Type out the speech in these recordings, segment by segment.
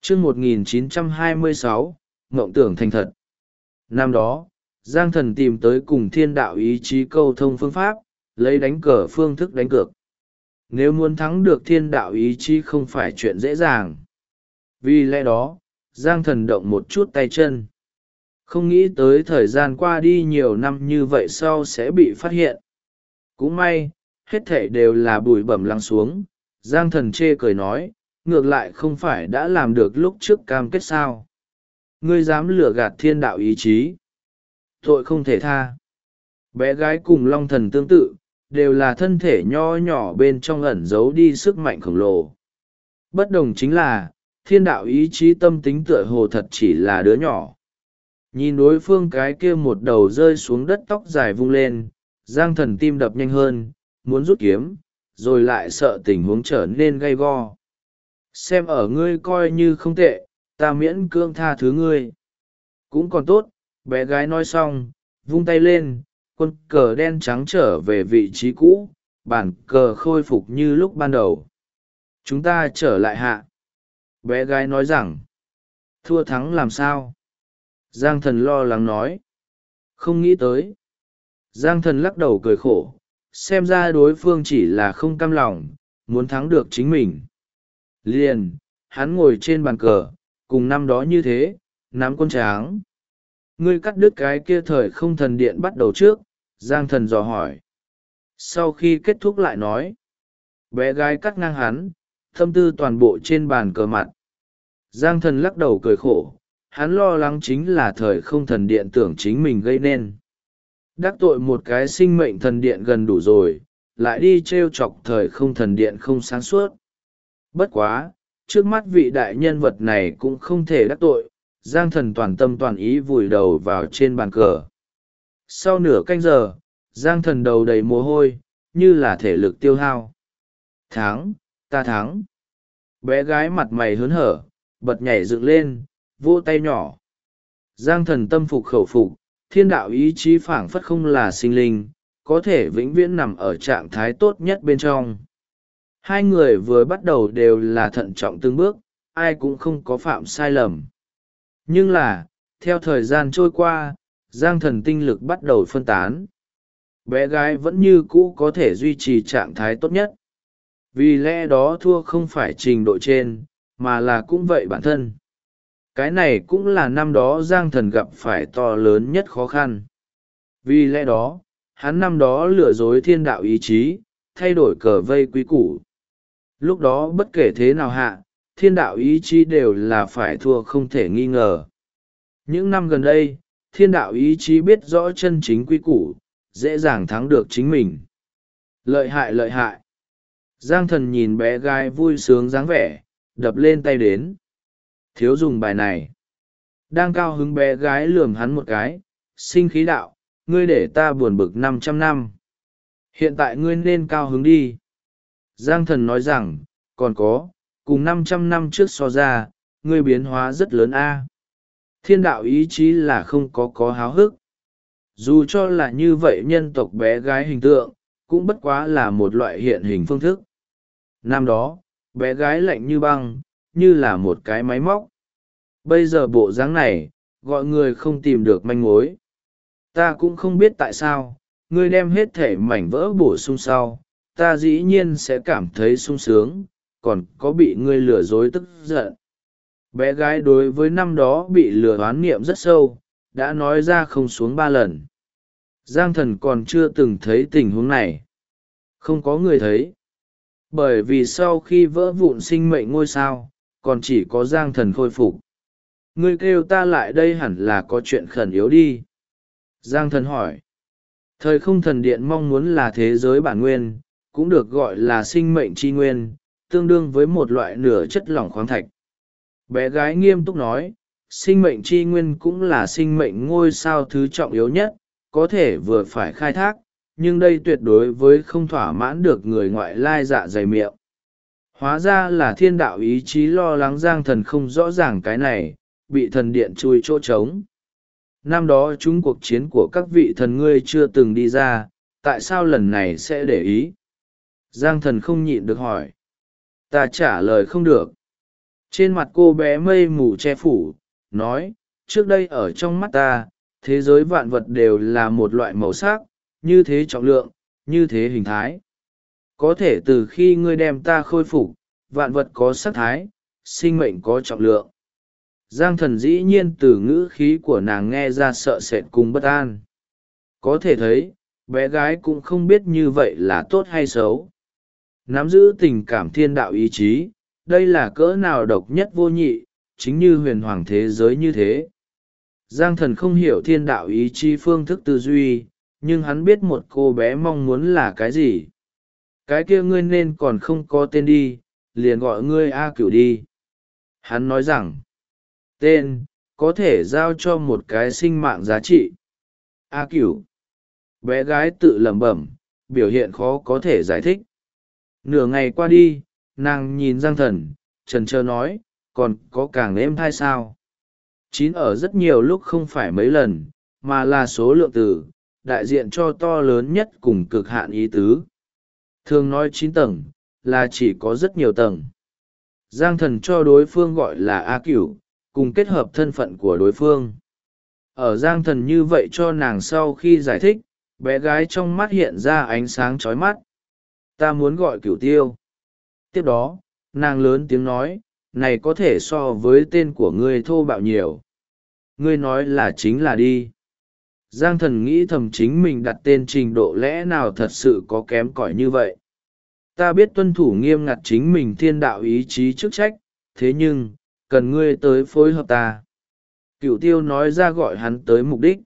chương 1926, ngộng tưởng thành thật. Năm đó, Giang Thần tìm tới cùng thiên đạo ý chí câu thông phương pháp, lấy đánh cờ phương thức đánh cược. Nếu muốn thắng được thiên đạo ý chí không phải chuyện dễ dàng. Vì lẽ đó, Giang Thần động một chút tay chân. Không nghĩ tới thời gian qua đi nhiều năm như vậy sau sẽ bị phát hiện. Cũng may, hết thảy đều là bụi bẩm lắng xuống. Giang Thần chê cười nói, ngược lại không phải đã làm được lúc trước cam kết sao. Ngươi dám lừa gạt thiên đạo ý chí. Tội không thể tha. Bé gái cùng Long Thần tương tự, đều là thân thể nho nhỏ bên trong ẩn giấu đi sức mạnh khổng lồ. Bất đồng chính là, thiên đạo ý chí tâm tính tựa hồ thật chỉ là đứa nhỏ. Nhìn đối phương cái kia một đầu rơi xuống đất tóc dài vung lên, Giang Thần tim đập nhanh hơn, muốn rút kiếm, rồi lại sợ tình huống trở nên gay go. Xem ở ngươi coi như không tệ, ta miễn cưỡng tha thứ ngươi. Cũng còn tốt, bé gái nói xong, vung tay lên, quân cờ đen trắng trở về vị trí cũ, bản cờ khôi phục như lúc ban đầu. Chúng ta trở lại hạ. Bé gái nói rằng, thua thắng làm sao? Giang Thần lo lắng nói. Không nghĩ tới. Giang Thần lắc đầu cười khổ, xem ra đối phương chỉ là không cam lòng, muốn thắng được chính mình. Liền, hắn ngồi trên bàn cờ, cùng năm đó như thế, nắm quân tráng. Ngươi cắt đứt cái kia thời không thần điện bắt đầu trước, Giang Thần dò hỏi. Sau khi kết thúc lại nói, bé gái cắt ngang hắn, tâm tư toàn bộ trên bàn cờ mặt. Giang Thần lắc đầu cười khổ, hắn lo lắng chính là thời không thần điện tưởng chính mình gây nên. Đắc tội một cái sinh mệnh thần điện gần đủ rồi, lại đi trêu chọc thời không thần điện không sáng suốt. Bất quá, trước mắt vị đại nhân vật này cũng không thể đắc tội, Giang Thần toàn tâm toàn ý vùi đầu vào trên bàn cờ. Sau nửa canh giờ, Giang Thần đầu đầy mồ hôi, như là thể lực tiêu hao. Thắng, ta thắng. Bé gái mặt mày hớn hở, bật nhảy dựng lên, vỗ tay nhỏ. Giang Thần tâm phục khẩu phục, thiên đạo ý chí phảng phất không là sinh linh, có thể vĩnh viễn nằm ở trạng thái tốt nhất bên trong. Hai người vừa bắt đầu đều là thận trọng từng bước, ai cũng không có phạm sai lầm. Nhưng là, theo thời gian trôi qua, Giang Thần tinh lực bắt đầu phân tán. Bé gái vẫn như cũ có thể duy trì trạng thái tốt nhất. Vì lẽ đó thua không phải trình độ trên, mà là cũng vậy bản thân. Cái này cũng là năm đó Giang Thần gặp phải to lớn nhất khó khăn. Vì lẽ đó, hắn năm đó lừa dối thiên đạo ý chí, thay đổi cờ vây quý củ. Lúc đó bất kể thế nào hạ, thiên đạo ý chí đều là phải thua không thể nghi ngờ. Những năm gần đây, thiên đạo ý chí biết rõ chân chính quý củ, dễ dàng thắng được chính mình. Lợi hại lợi hại. Giang Thần nhìn bé gái vui sướng dáng vẻ, đập lên tay đến. Thiếu dùng bài này. Đang cao hứng bé gái lườm hắn một cái, sinh khí đạo, ngươi để ta buồn bực 500 năm. Hiện tại ngươi nên cao hứng đi. Giang Thần nói rằng, còn có, cùng 500 năm trước so ra, ngươi biến hóa rất lớn a. Thiên đạo ý chí là không có háo hức. Dù cho là như vậy nhân tộc bé gái hình tượng, cũng bất quá là một loại hiện hình phương thức. Năm đó, bé gái lạnh như băng, như là một cái máy móc. Bây giờ bộ dáng này, gọi người không tìm được manh mối. Ta cũng không biết tại sao, ngươi đem hết thể mảnh vỡ bổ sung sau, ta dĩ nhiên sẽ cảm thấy sung sướng, còn có bị ngươi lừa dối tức giận. Bé gái đối với năm đó bị lừa oán niệm rất sâu, đã nói ra không xuống 3 lần. Giang Thần còn chưa từng thấy tình huống này. Không có người thấy. Bởi vì sau khi vỡ vụn sinh mệnh ngôi sao, còn chỉ có Giang Thần khôi phục. Ngươi kêu ta lại đây hẳn là có chuyện khẩn yếu đi. Giang Thần hỏi. Thời không thần điện mong muốn là thế giới bản nguyên, cũng được gọi là sinh mệnh tri nguyên, tương đương với một loại nửa chất lỏng khoáng thạch. Bé gái nghiêm túc nói, sinh mệnh tri nguyên cũng là sinh mệnh ngôi sao thứ trọng yếu nhất, có thể vừa phải khai thác, nhưng đây tuyệt đối với không thỏa mãn được người ngoại lai dạ dày miệng. Hóa ra là thiên đạo ý chí lo lắng Giang Thần không rõ ràng cái này, bị thần điện chui chỗ trống. Năm đó chúng cuộc chiến của các vị thần ngươi chưa từng đi ra, tại sao lần này sẽ để ý? Giang Thần không nhịn được hỏi. Ta trả lời không được. Trên mặt cô bé mây mù che phủ, nói, trước đây ở trong mắt ta, thế giới vạn vật đều là một loại màu sắc, như thế trọng lượng, như thế hình thái. Có thể từ khi ngươi đem ta khôi phục, vạn vật có sắc thái, sinh mệnh có trọng lượng. Giang thần dĩ nhiên từ ngữ khí của nàng nghe ra sợ sệt cùng bất an. Có thể thấy, bé gái cũng không biết như vậy là tốt hay xấu. Nắm giữ tình cảm thiên đạo ý chí, đây là cỡ nào độc nhất vô nhị, chính như huyền hoàng thế giới như thế. Giang thần không hiểu thiên đạo ý chí phương thức tư duy, nhưng hắn biết một cô bé mong muốn là cái gì. Cái kia ngươi nên còn không có tên đi, liền gọi ngươi A Cửu đi. Hắn nói rằng, tên, có thể giao cho một cái sinh mạng giá trị. A Cửu. Bé gái tự lẩm bẩm, biểu hiện khó có thể giải thích. Nửa ngày qua đi, nàng nhìn Giang thần, trần trơ nói, còn có càng êm thai sao? 9 ở rất nhiều lúc không phải mấy lần, mà là số lượng từ, đại diện cho to lớn nhất cùng cực hạn ý tứ. Thường nói 9 tầng, là chỉ có rất nhiều tầng. Giang thần cho đối phương gọi là A Cửu, cùng kết hợp thân phận của đối phương. Ở Giang thần như vậy cho nàng sau khi giải thích, bé gái trong mắt hiện ra ánh sáng chói mắt. Ta muốn gọi Cửu Tiêu. Tiếp đó, nàng lớn tiếng nói, này có thể so với tên của ngươi thô bạo nhiều. Ngươi nói là chính là đi. Giang thần nghĩ thầm chính mình đặt tên trình độ lẽ nào thật sự có kém cỏi như vậy. Ta biết tuân thủ nghiêm ngặt chính mình thiên đạo ý chí chức trách, thế nhưng, cần ngươi tới phối hợp ta. Cửu Tiêu nói ra gọi hắn tới mục đích.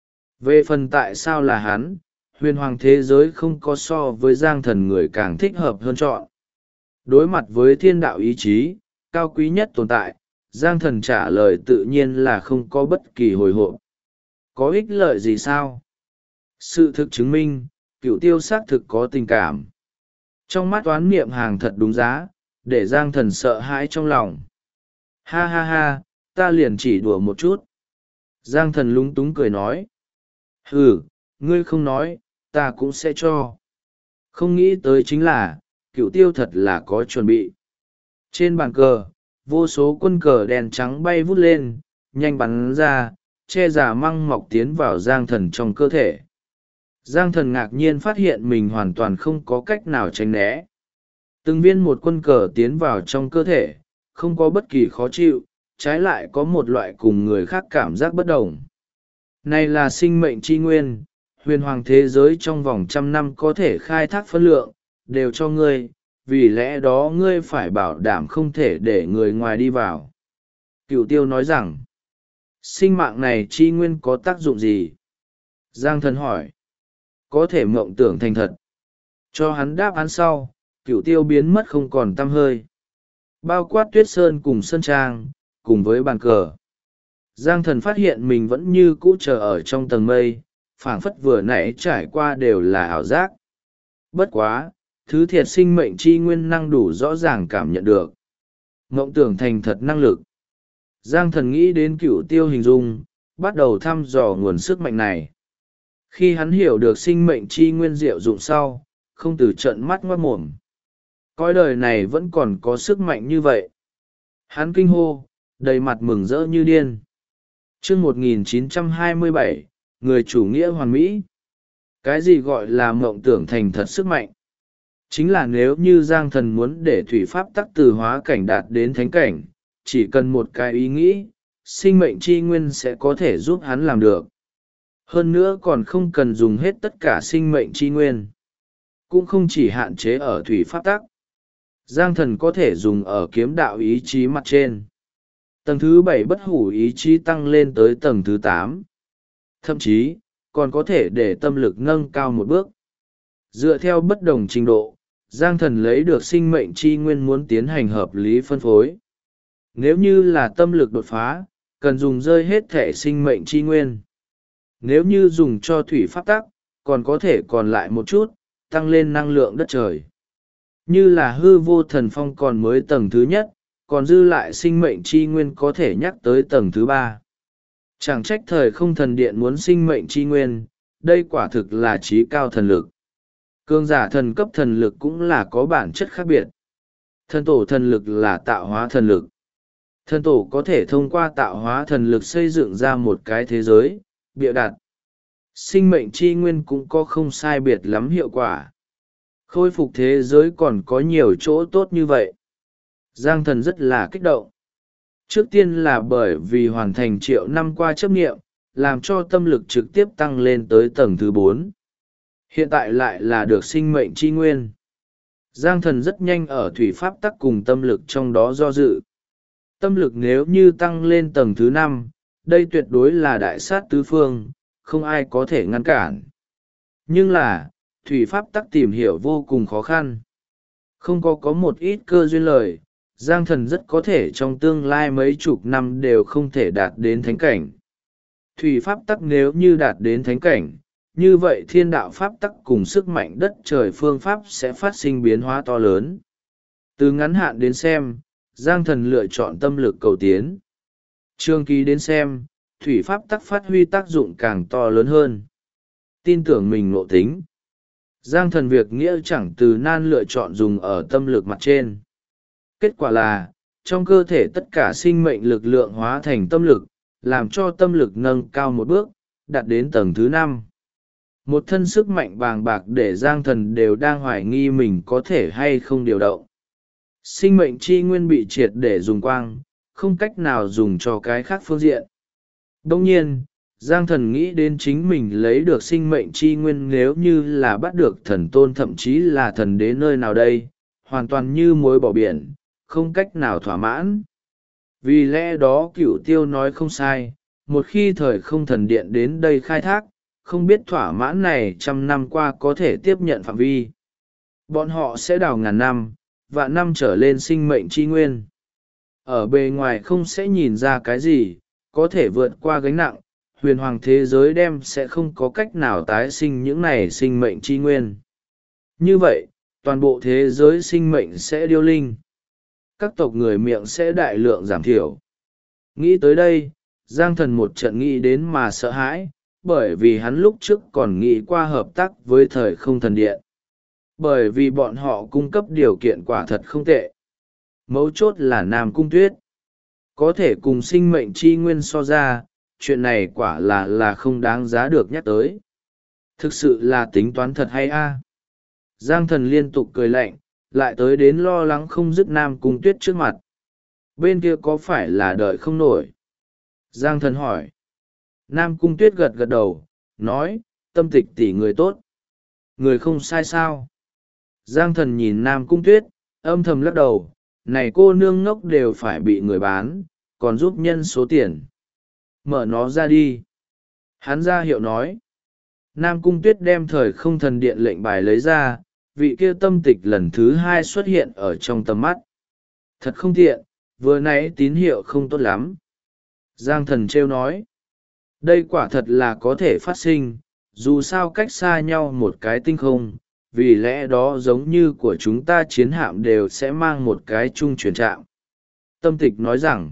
Về phần tại sao là hắn, huyền hoàng thế giới không có so với Giang thần người càng thích hợp hơn chọn. Đối mặt với thiên đạo ý chí, cao quý nhất tồn tại, Giang thần trả lời tự nhiên là không có bất kỳ hồi hộp. Có ích lợi gì sao? Sự thực chứng minh, Cửu Tiêu xác thực có tình cảm. Trong mắt oán niệm hàng thật đúng giá, để Giang thần sợ hãi trong lòng. Ha ha ha, ta liền chỉ đùa một chút. Giang thần lúng túng cười nói. Ừ, ngươi không nói, ta cũng sẽ cho. Không nghĩ tới chính là, Cửu Tiêu thật là có chuẩn bị. Trên bàn cờ, vô số quân cờ đèn trắng bay vút lên, nhanh bắn ra, che giả măng mọc tiến vào Giang thần trong cơ thể. Giang thần ngạc nhiên phát hiện mình hoàn toàn không có cách nào tránh né. Từng viên một quân cờ tiến vào trong cơ thể, không có bất kỳ khó chịu, trái lại có một loại cùng người khác cảm giác bất đồng. Này là sinh mệnh chi nguyên, huyền hoàng thế giới trong vòng 100 năm có thể khai thác phân lượng, đều cho ngươi, vì lẽ đó ngươi phải bảo đảm không thể để người ngoài đi vào. Cửu Tiêu nói rằng, sinh mạng này chi nguyên có tác dụng gì? Giang thần hỏi. Có thể mộng tưởng thành thật. Cho hắn đáp án sau, Cửu Tiêu biến mất không còn tăm hơi. Bao quát Tuyết Sơn cùng Sơn Trang, cùng với bàn cờ. Giang thần phát hiện mình vẫn như cũ chờ ở trong tầng mây, phảng phất vừa nãy trải qua đều là ảo giác. Bất quá, thứ thiệt sinh mệnh chi nguyên năng đủ rõ ràng cảm nhận được. Mộng tưởng thành thật năng lực. Giang thần nghĩ đến Cửu Tiêu hình dung, bắt đầu thăm dò nguồn sức mạnh này. Khi hắn hiểu được sinh mệnh chi nguyên diệu dụng sau, không từ trận mắt ngoác mồm. Cõi đời này vẫn còn có sức mạnh như vậy. Hắn kinh hô, đầy mặt mừng rỡ như điên. Chương 1927, người chủ nghĩa hoàn mỹ. Cái gì gọi là mộng tưởng thành thật sức mạnh? Chính là nếu như Giang thần muốn để thủy pháp tắc từ hóa cảnh đạt đến thánh cảnh, chỉ cần một cái ý nghĩ, sinh mệnh chi nguyên sẽ có thể giúp hắn làm được. Hơn nữa còn không cần dùng hết tất cả sinh mệnh chi nguyên. Cũng không chỉ hạn chế ở thủy pháp tắc. Giang thần có thể dùng ở kiếm đạo ý chí mặt trên. Tầng thứ 7 bất hủ ý chí tăng lên tới tầng thứ 8. Thậm chí, còn có thể để tâm lực nâng cao một bước. Dựa theo bất đồng trình độ, Giang thần lấy được sinh mệnh chi nguyên muốn tiến hành hợp lý phân phối. Nếu như là tâm lực đột phá, cần dùng rơi hết thể sinh mệnh chi nguyên. Nếu như dùng cho thủy pháp tắc, còn có thể còn lại một chút, tăng lên năng lượng đất trời. Như là hư vô thần phong còn mới tầng thứ nhất, còn dư lại sinh mệnh chi nguyên có thể nhắc tới tầng thứ 3. Chẳng trách thời không thần điện muốn sinh mệnh chi nguyên, đây quả thực là trí cao thần lực. Cường giả thần cấp thần lực cũng là có bản chất khác biệt. Thần tổ thần lực là tạo hóa thần lực. Thần tổ có thể thông qua tạo hóa thần lực xây dựng ra một cái thế giới, bịa đặt. Sinh mệnh chi nguyên cũng có không sai biệt lắm hiệu quả. Khôi phục thế giới còn có nhiều chỗ tốt như vậy. Giang thần rất là kích động. Trước tiên là bởi vì hoàn thành triệu năm qua chấp nghiệm, làm cho tâm lực trực tiếp tăng lên tới tầng thứ 4. Hiện tại lại là được sinh mệnh chi nguyên. Giang thần rất nhanh ở thủy pháp tắc cùng tâm lực trong đó do dự. Tâm lực nếu như tăng lên tầng thứ 5, đây tuyệt đối là đại sát tứ phương, không ai có thể ngăn cản. Nhưng là, thủy pháp tắc tìm hiểu vô cùng khó khăn. Không có một ít cơ duyên lời, Giang thần rất có thể trong tương lai mấy chục năm đều không thể đạt đến thánh cảnh. Thủy pháp tắc nếu như đạt đến thánh cảnh, như vậy thiên đạo pháp tắc cùng sức mạnh đất trời phương pháp sẽ phát sinh biến hóa to lớn. Từ ngắn hạn đến xem, Giang thần lựa chọn tâm lực cầu tiến. Trường kỳ đến xem, thủy pháp tắc phát huy tác dụng càng to lớn hơn. Tin tưởng mình ngộ tính. Giang thần việc nghĩa chẳng từ nan lựa chọn dùng ở tâm lực mặt trên. Kết quả là, trong cơ thể tất cả sinh mệnh lực lượng hóa thành tâm lực, làm cho tâm lực nâng cao một bước, đạt đến tầng thứ 5. Một thân sức mạnh bàng bạc để Giang thần đều đang hoài nghi mình có thể hay không điều động. Sinh mệnh chi nguyên bị triệt để dùng quang, không cách nào dùng cho cái khác phương diện. Đồng nhiên, Giang thần nghĩ đến chính mình lấy được sinh mệnh chi nguyên nếu như là bắt được thần tôn thậm chí là thần đế nơi nào đây, hoàn toàn như muối bỏ biển, không cách nào thỏa mãn. Vì lẽ đó Cửu Tiêu nói không sai, một khi thời không thần điện đến đây khai thác, không biết thỏa mãn này trăm năm qua có thể tiếp nhận phạm vi. Bọn họ sẽ đào ngàn năm, vạn năm trở lên sinh mệnh chi nguyên. Ở bề ngoài không sẽ nhìn ra cái gì, có thể vượt qua gánh nặng, huyền hoàng thế giới đem sẽ không có cách nào tái sinh những này sinh mệnh chi nguyên. Như vậy, toàn bộ thế giới sinh mệnh sẽ điêu linh. Các tộc người miệng sẽ đại lượng giảm thiểu. Nghĩ tới đây, Giang thần một trận nghĩ đến mà sợ hãi, bởi vì hắn lúc trước còn nghĩ qua hợp tác với thời không thần điện. Bởi vì bọn họ cung cấp điều kiện quả thật không tệ. Mấu chốt là Nam Cung Tuyết. Có thể cùng sinh mệnh chi nguyên so ra, chuyện này quả là không đáng giá được nhắc tới. Thực sự là tính toán thật hay a. Giang thần liên tục cười lạnh, lại tới đến lo lắng không dứt Nam Cung Tuyết trước mặt. Bên kia có phải là đợi không nổi? Giang thần hỏi. Nam Cung Tuyết gật gật đầu, nói, tâm tịch tỷ người tốt. Người không sai sao? Giang thần nhìn Nam Cung Tuyết, âm thầm lắc đầu, này cô nương ngốc đều phải bị người bán, còn giúp nhân số tiền. Mở nó ra đi. Hắn ra hiệu nói. Nam Cung Tuyết đem thời không thần điện lệnh bài lấy ra, vị kia tâm tịch lần thứ 2 xuất hiện ở trong tầm mắt. Thật không tiện, vừa nãy tín hiệu không tốt lắm. Giang thần trêu nói. Đây quả thật là có thể phát sinh, dù sao cách xa nhau một cái tinh không, vì lẽ đó giống như của chúng ta chiến hạm đều sẽ mang một cái chung chuyển trạm. Tâm tịch nói rằng,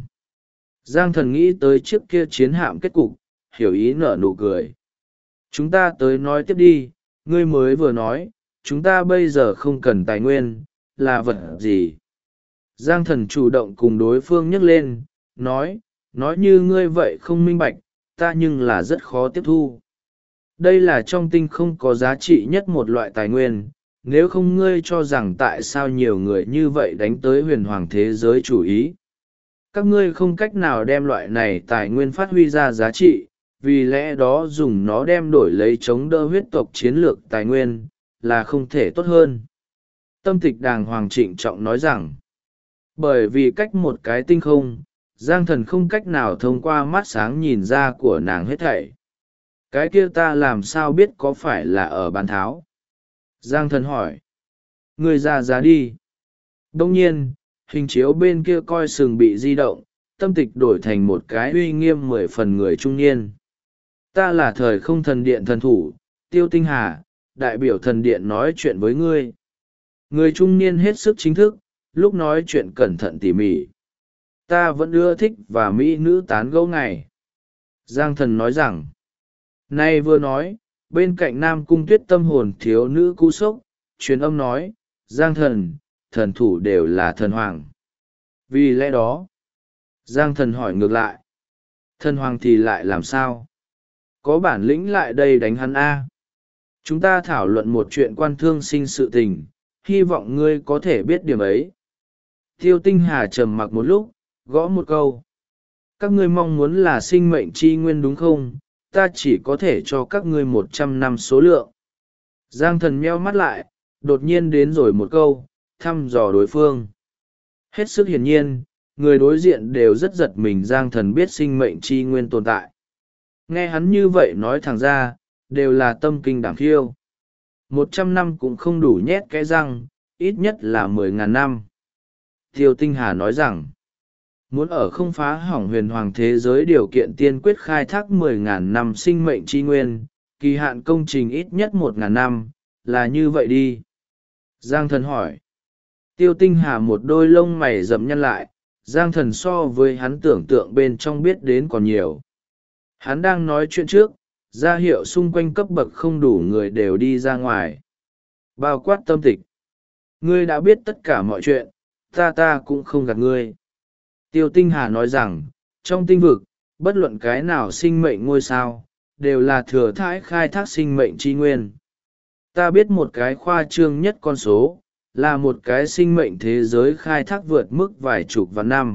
Giang thần nghĩ tới chiếc kia chiến hạm kết cục, hiểu ý nở nụ cười. Chúng ta tới nói tiếp đi, ngươi mới vừa nói, chúng ta bây giờ không cần tài nguyên, là vật gì? Giang thần chủ động cùng đối phương nhắc lên, nói như ngươi vậy không minh bạch, ta nhưng là rất khó tiếp thu. Đây là trong tinh không có giá trị nhất một loại tài nguyên, nếu không ngươi cho rằng tại sao nhiều người như vậy đánh tới huyền hoàng thế giới chủ ý. Các ngươi không cách nào đem loại này tài nguyên phát huy ra giá trị, vì lẽ đó dùng nó đem đổi lấy chống đỡ huyết tộc chiến lược tài nguyên, là không thể tốt hơn. Tâm tịch đàng hoàng trịnh trọng nói rằng, bởi vì cách một cái tinh không, Giang thần không cách nào thông qua mắt sáng nhìn ra của nàng hết thảy. Cái kia ta làm sao biết có phải là ở bán tháo? Giang thần hỏi. Người ra giá đi. Đông nhiên, hình chiếu bên kia coi sừng bị di động, tâm tịch đổi thành một cái uy nghiêm 10 phần người trung niên. Ta là thời không thần điện thần thủ, Tiêu Tinh Hà, đại biểu thần điện nói chuyện với ngươi. Người trung niên hết sức chính thức, lúc nói chuyện cẩn thận tỉ mỉ. Ta vẫn ưa thích và mỹ nữ tán gẫu ngày. Giang thần nói rằng, nay vừa nói, bên cạnh Nam Cung Tuyết tâm hồn thiếu nữ cú sốc, truyền âm nói, Giang thần, thần thủ đều là thần hoàng. Vì lẽ đó, Giang thần hỏi ngược lại. Thần hoàng thì lại làm sao? Có bản lĩnh lại đây đánh hắn a. Chúng ta thảo luận một chuyện quan thương sinh sự tình, hy vọng ngươi có thể biết điểm ấy. Tiêu Tinh Hà trầm mặc một lúc, gõ một câu. Các ngươi mong muốn là sinh mệnh chi nguyên đúng không? Ta chỉ có thể cho các ngươi 100 năm số lượng. Giang thần meo mắt lại, đột nhiên đến rồi một câu, thăm dò đối phương. Hết sức hiển nhiên, người đối diện đều rất giật mình. Giang thần biết sinh mệnh chi nguyên tồn tại. Nghe hắn như vậy nói thẳng ra, đều là tâm kinh đảm khiêu. 100 năm cũng không đủ nhét cái răng, ít nhất là 10.000 năm. Tiêu Tinh Hà nói rằng, muốn ở không phá hỏng huyền hoàng thế giới điều kiện tiên quyết khai thác 10.000 năm sinh mệnh chi nguyên, kỳ hạn công trình ít nhất 1.000 năm, là như vậy đi. Giang thần hỏi. Tiêu Tinh Hà một đôi lông mày rậm nhăn lại, Giang thần so với hắn tưởng tượng bên trong biết đến còn nhiều. Hắn đang nói chuyện trước, ra hiệu xung quanh cấp bậc không đủ người đều đi ra ngoài. Bao quát Tâm Tịch. Ngươi đã biết tất cả mọi chuyện, ta cũng không gạt ngươi. Tiêu Tinh Hà nói rằng, trong tinh vực, bất luận cái nào sinh mệnh ngôi sao, đều là thừa thãi khai thác sinh mệnh tri nguyên. Ta biết một cái khoa trương nhất con số, là một cái sinh mệnh thế giới khai thác vượt mức vài chục vạn năm.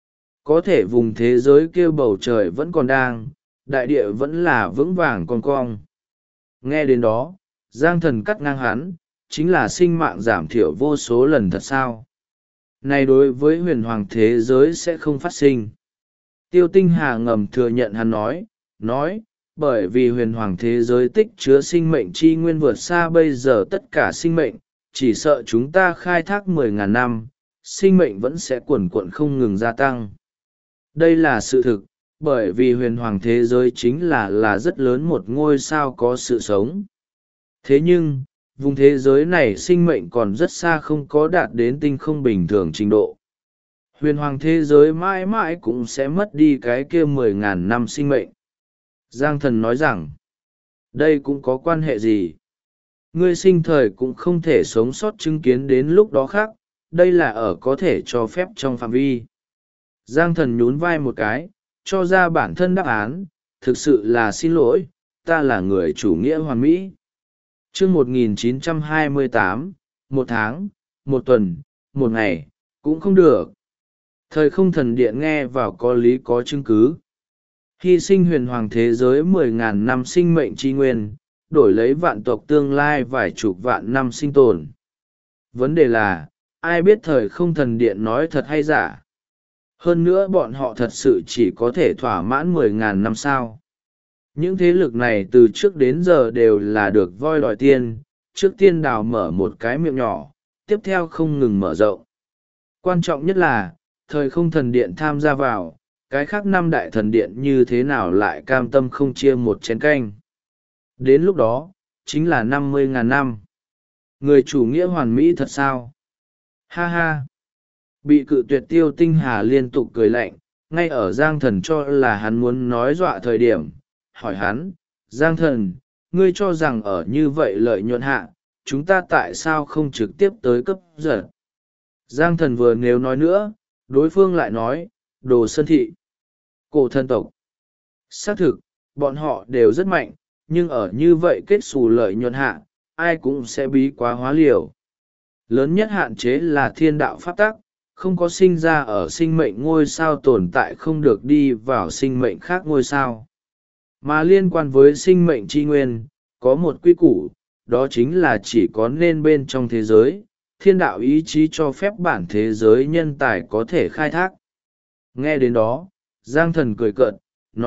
Có thể vùng thế giới kia bầu trời vẫn còn đang, đại địa vẫn là vững vàng con cong. Nghe đến đó, Giang thần cắt ngang hắn, chính là sinh mạng giảm thiểu vô số lần thật sao? Này đối với huyền hoàng thế giới sẽ không phát sinh. Tiêu Tinh Hà ngầm thừa nhận hắn nói, bởi vì huyền hoàng thế giới tích chứa sinh mệnh chi nguyên vượt xa bây giờ tất cả sinh mệnh, chỉ sợ chúng ta khai thác 10.000 năm, sinh mệnh vẫn sẽ quần quận không ngừng gia tăng. Đây là sự thực, bởi vì huyền hoàng thế giới chính là rất lớn một ngôi sao có sự sống. Thế nhưng, vùng thế giới này sinh mệnh còn rất xa không có đạt đến tinh không bình thường trình độ. Huyền hoàng thế giới mãi mãi cũng sẽ mất đi cái kia 10.000 năm sinh mệnh. Giang thần nói rằng, đây cũng có quan hệ gì? Ngươi sinh thời cũng không thể sống sót chứng kiến đến lúc đó khác, đây là ở có thể cho phép trong phạm vi. Giang thần nhún vai một cái, cho ra bản thân đáp án, thực sự là xin lỗi, ta là người chủ nghĩa hoàn mỹ. Chương 1928, một tháng, một tuần, một ngày, cũng không được. Thời không thần điện nghe vào có lý có chứng cứ. Hy sinh huyền hoàng thế giới 10.000 năm sinh mệnh tri nguyên, đổi lấy vạn tộc tương lai vài chục vạn năm sinh tồn. Vấn đề là, ai biết thời không thần điện nói thật hay giả? Hơn nữa bọn họ thật sự chỉ có thể thỏa mãn 10.000 năm sao. Những thế lực này từ trước đến giờ đều là được voi đòi tiên, trước tiên đào mở một cái miệng nhỏ, tiếp theo không ngừng mở rộng. Quan trọng nhất là, thời không thần điện tham gia vào, cái khác năm đại thần điện như thế nào lại cam tâm không chia một chén canh. Đến lúc đó, chính là 50.000 năm. Người chủ nghĩa hoàn mỹ thật sao? Ha ha! Bị cự tuyệt Tiêu Tinh Hà liên tục cười lạnh, ngay ở Giang thần cho là hắn muốn nói dọa thời điểm. Hỏi hắn, Giang thần, ngươi cho rằng ở như vậy lợi nhuận hạ, chúng ta tại sao không trực tiếp tới cấp giật? Giang thần vừa nếu nói nữa, đối phương lại nói, đồ sơn thị, cổ thân tộc. Xác thực, bọn họ đều rất mạnh, nhưng ở như vậy kết xù lợi nhuận hạ, ai cũng sẽ bí quá hóa liều. Lớn nhất hạn chế là thiên đạo pháp tắc, không có sinh ra ở sinh mệnh ngôi sao tồn tại không được đi vào sinh mệnh khác ngôi sao. Mà liên quan với sinh mệnh tri nguyên, có một quy củ, đó chính là chỉ có nên bên trong thế giới, thiên đạo ý chí cho phép bản thế giới nhân tài có thể khai thác. Nghe đến đó, Giang thần cười cợt,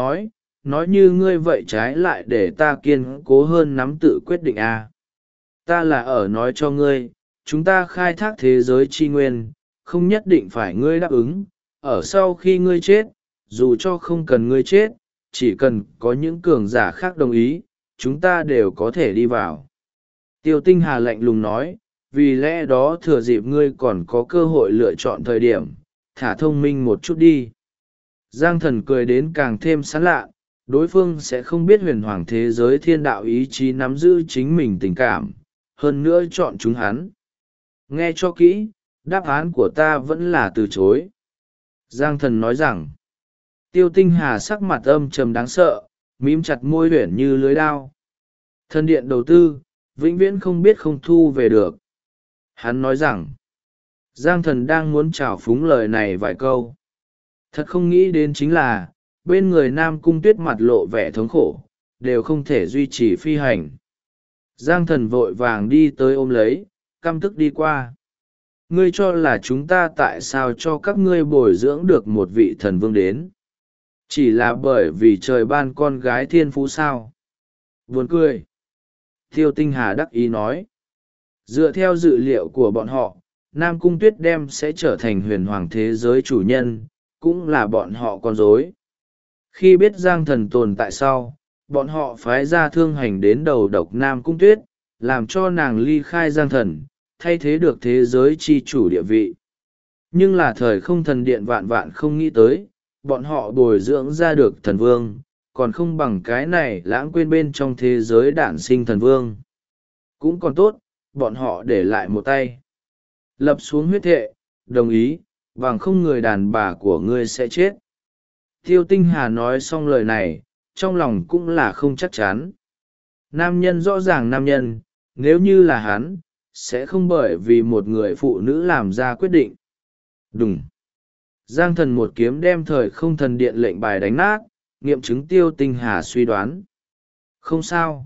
nói như ngươi vậy trái lại để ta kiên cố hơn nắm tự quyết định a. Ta là ở nói cho ngươi, chúng ta khai thác thế giới tri nguyên, không nhất định phải ngươi đáp ứng, ở sau khi ngươi chết, dù cho không cần ngươi chết, chỉ cần có những cường giả khác đồng ý, chúng ta đều có thể đi vào. Tiêu Tinh Hà lạnh lùng nói, vì lẽ đó thừa dịp ngươi còn có cơ hội lựa chọn thời điểm, thả thông minh một chút đi. Giang thần cười đến càng thêm sán lạ, đối phương sẽ không biết huyền hoàng thế giới thiên đạo ý chí nắm giữ chính mình tình cảm, hơn nữa chọn chúng hắn. Nghe cho kỹ, đáp án của ta vẫn là từ chối. Giang thần nói rằng. Tiêu Tinh Hà sắc mặt âm trầm đáng sợ, mím chặt môi huyển như lưới đao. Thần điện đầu tư, vĩnh viễn không biết không thu về được. Hắn nói rằng, Giang thần đang muốn trào phúng lời này vài câu. Thật không nghĩ đến chính là, bên người Nam Cung Tuyết mặt lộ vẻ thống khổ, đều không thể duy trì phi hành. Giang thần vội vàng đi tới ôm lấy, căm tức đi qua. Ngươi cho là chúng ta tại sao cho các ngươi bồi dưỡng được một vị thần vương đến? Chỉ là bởi vì trời ban con gái thiên phú sao? Buồn cười. Tiêu Tinh Hà đắc ý nói. Dựa theo dự liệu của bọn họ, Nam Cung Tuyết đem sẽ trở thành huyền hoàng thế giới chủ nhân, cũng là bọn họ con rối. Khi biết Giang thần tồn tại sau, bọn họ phái ra thương hành đến đầu độc Nam Cung Tuyết, làm cho nàng ly khai Giang thần, thay thế được thế giới chi chủ địa vị. Nhưng là thời không thần điện vạn vạn không nghĩ tới, bọn họ bồi dưỡng ra được thần vương, còn không bằng cái này lãng quên bên trong thế giới đản sinh thần vương. Cũng còn tốt, bọn họ để lại một tay. Lập xuống huyết thệ, đồng ý, bằng không người đàn bà của ngươi sẽ chết. Tiêu Tinh Hà nói xong lời này, trong lòng cũng là không chắc chắn. Nam nhân rõ ràng nam nhân, nếu như là hắn, sẽ không bởi vì một người phụ nữ làm ra quyết định. Đúng. Giang thần một kiếm đem thời không thần điện lệnh bài đánh nát, nghiệm chứng Tiêu Tinh Hà suy đoán. Không sao.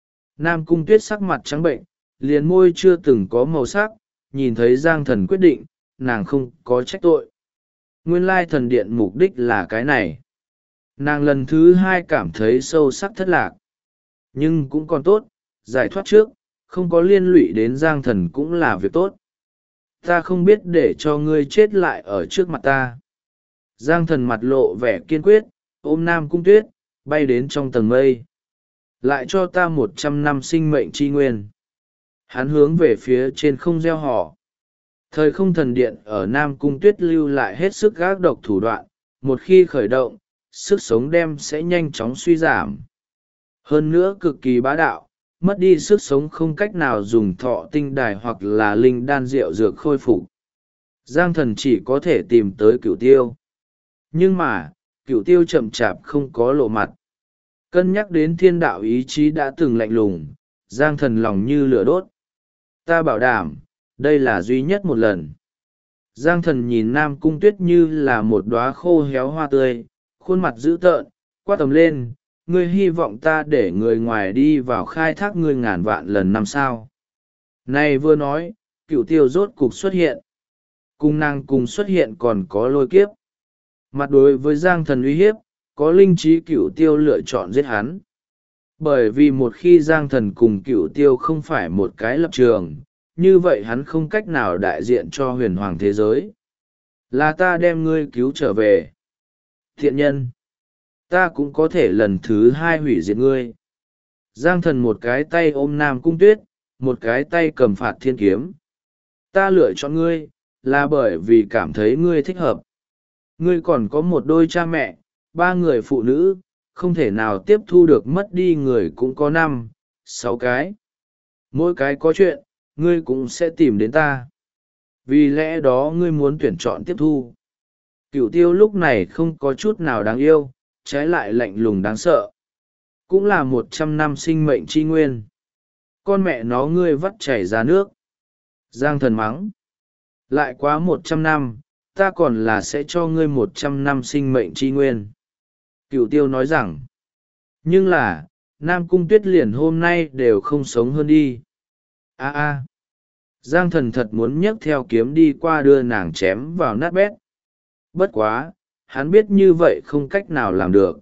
Nam Cung Tuyết sắc mặt trắng bệnh, liền môi chưa từng có màu sắc, nhìn thấy Giang thần quyết định, nàng không có trách tội. Nguyên lai thần điện mục đích là cái này. Nàng lần thứ hai cảm thấy sâu sắc thất lạc. Nhưng cũng còn tốt, giải thoát trước, không có liên lụy đến Giang thần cũng là việc tốt. Ta không biết để cho ngươi chết lại ở trước mặt ta. Giang thần mặt lộ vẻ kiên quyết, ôm Nam Cung Tuyết, bay đến trong tầng mây. Lại cho ta 100 năm sinh mệnh tri nguyên. Hắn hướng về phía trên không gieo họ. Thời không thần điện ở Nam Cung Tuyết lưu lại hết sức gác độc thủ đoạn, một khi khởi động, sức sống đem sẽ nhanh chóng suy giảm. Hơn nữa cực kỳ bá đạo, mất đi sức sống không cách nào dùng thọ tinh đài hoặc là linh đan rượu dược khôi phục. Giang thần chỉ có thể tìm tới Cửu Tiêu. Nhưng mà, Cửu Tiêu chậm chạp không có lộ mặt. Cân nhắc đến thiên đạo ý chí đã từng lạnh lùng, Giang thần lòng như lửa đốt. Ta bảo đảm, đây là duy nhất một lần. Giang thần nhìn Nam Cung Tuyết như là một đóa khô héo hoa tươi, khuôn mặt dữ tợn, quát tầm lên, ngươi hy vọng ta để người ngoài đi vào khai thác ngươi ngàn vạn lần năm sao. Này vừa nói, Cửu Tiêu rốt cục xuất hiện. Cùng nàng cùng xuất hiện còn có Lôi Kiếp. Mặt đối với Giang thần uy hiếp, có linh trí Cửu Tiêu lựa chọn giết hắn. Bởi vì một khi Giang thần cùng Cửu Tiêu không phải một cái lập trường, như vậy hắn không cách nào đại diện cho huyền hoàng thế giới. Là ta đem ngươi cứu trở về. Thiện nhân, ta cũng có thể lần thứ hai hủy diệt ngươi. Giang thần một cái tay ôm Nam Cung Tuyết, một cái tay cầm phạt thiên kiếm. Ta lựa chọn ngươi, là bởi vì cảm thấy ngươi thích hợp. Ngươi còn có một đôi cha mẹ, 3 người phụ nữ, không thể nào tiếp thu được mất đi người cũng có 5, 6 cái. Mỗi cái có chuyện, ngươi cũng sẽ tìm đến ta. Vì lẽ đó ngươi muốn tuyển chọn tiếp thu. Cửu Tiêu lúc này không có chút nào đáng yêu, trái lại lạnh lùng đáng sợ. Cũng là 100 năm sinh mệnh tri nguyên. Con mẹ nó ngươi vắt chảy ra nước. Giang thần mắng. Lại quá 100 năm, ta còn là sẽ cho ngươi 100 năm sinh mệnh tri nguyên. Cửu Tiêu nói rằng. Nhưng là, Nam Cung Tuyết liền hôm nay đều không sống hơn đi. A. Giang thần thật muốn nhấc theo kiếm đi qua đưa nàng chém vào nát bét. Bất quá, hắn biết như vậy không cách nào làm được.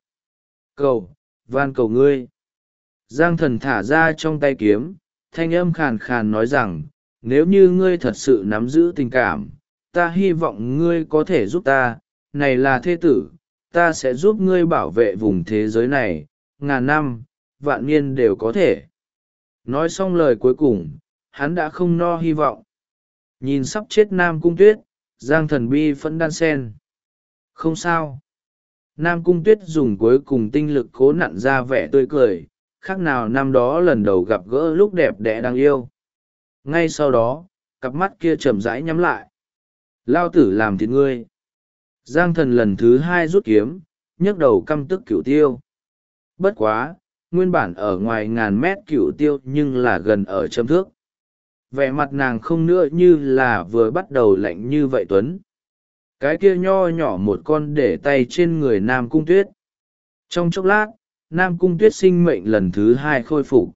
Van cầu ngươi. Giang thần thả ra trong tay kiếm, thanh âm khàn khàn nói rằng, nếu như ngươi thật sự nắm giữ tình cảm, ta hy vọng ngươi có thể giúp ta, này là thê tử, ta sẽ giúp ngươi bảo vệ vùng thế giới này, ngàn năm, vạn niên đều có thể. Nói xong lời cuối cùng, hắn đã không no hy vọng. Nhìn sắp chết Nam Cung Tuyết, Giang thần bi phẫn đan sen. Không sao. Nam Cung Tuyết dùng cuối cùng tinh lực cố nặn ra vẻ tươi cười, khác nào năm đó lần đầu gặp gỡ lúc đẹp đẽ đáng yêu. Ngay sau đó, cặp mắt kia chậm rãi nhắm lại. Lao tử làm thịt ngươi. Giang thần lần thứ hai rút kiếm, nhấc đầu căm tức Cửu Tiêu. Bất quá, nguyên bản ở ngoài ngàn mét Cửu Tiêu nhưng là gần ở chấm thước. Vẻ mặt nàng không nữa như là vừa bắt đầu lạnh như vậy Tuấn. Cái kia nho nhỏ một con để tay trên người Nam Cung Tuyết. Trong chốc lát, Nam Cung Tuyết sinh mệnh lần thứ hai khôi phục.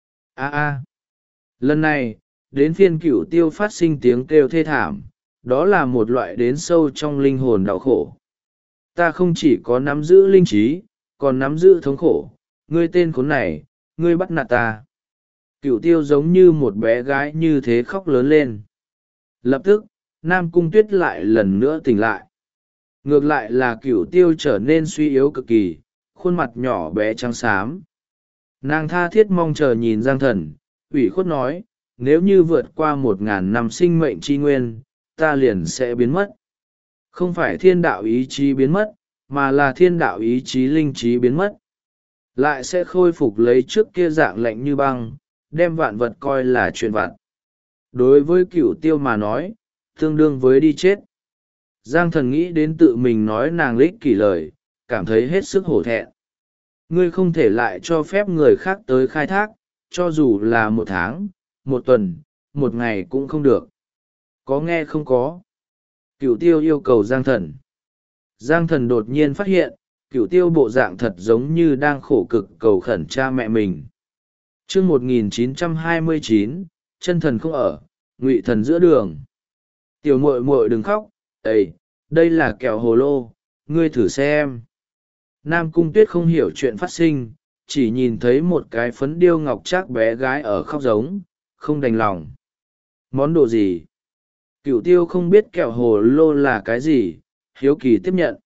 Lần này, đến phiên Cửu Tiêu phát sinh tiếng kêu thê thảm, đó là một loại đến sâu trong linh hồn đau khổ. Ta không chỉ có nắm giữ linh trí, còn nắm giữ thống khổ. Ngươi tên khốn này, ngươi bắt nạt ta. Cửu Tiêu giống như một bé gái như thế khóc lớn lên. Lập tức, Nam Cung Tuyết lại lần nữa tỉnh lại. Ngược lại là Cửu Tiêu trở nên suy yếu cực kỳ, khuôn mặt nhỏ bé trắng xám. Nàng tha thiết mong chờ nhìn Giang Thần, ủy khuất nói, nếu như vượt qua 1000 năm sinh mệnh tri nguyên, ta liền sẽ biến mất. Không phải thiên đạo ý chí biến mất, mà là thiên đạo ý chí linh trí biến mất. Lại sẽ khôi phục lấy trước kia dạng lạnh như băng, đem vạn vật coi là chuyện vặt. Đối với Cửu Tiêu mà nói, tương đương với đi chết. Giang Thần nghĩ đến tự mình nói nàng ích kỷ lời, cảm thấy hết sức hổ thẹn. Ngươi không thể lại cho phép người khác tới khai thác, cho dù là 1 tháng, 1 tuần, 1 ngày cũng không được. Có nghe không có? Cửu Tiêu yêu cầu Giang Thần. Giang Thần đột nhiên phát hiện, Cửu Tiêu bộ dạng thật giống như đang khổ cực cầu khẩn cha mẹ mình. Chương 1929, chân thần không ở, ngụy thần giữa đường. Tiểu muội muội đừng khóc, đây là kẹo hồ lô, ngươi thử xem. Nam Cung Tuyết không hiểu chuyện phát sinh, chỉ nhìn thấy một cái phấn điêu ngọc trác bé gái ở khóc giống, không đành lòng. Món đồ gì? Cửu Tiêu không biết kẹo hồ lô là cái gì, hiếu kỳ tiếp nhận.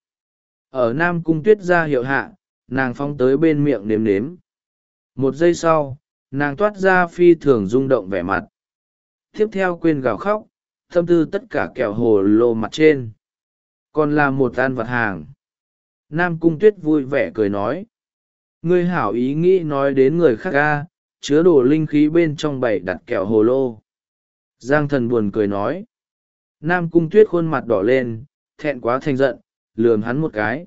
Ở Nam Cung Tuyết ra hiệu hạ, nàng phóng tới bên miệng nếm nếm. 1 giây sau, nàng toát ra phi thường rung động vẻ mặt. Tiếp theo quên gào khóc, tâm tư tất cả kẹo hồ lô mặt trên. Còn là một ăn vặt hàng. Nam Cung Tuyết vui vẻ cười nói. Ngươi hảo ý nghĩ nói đến người khác ca, chứa đồ linh khí bên trong bày đặt kẹo hồ lô. Giang Thần buồn cười nói. Nam Cung Tuyết khuôn mặt đỏ lên, thẹn quá thành giận, lườm hắn một cái.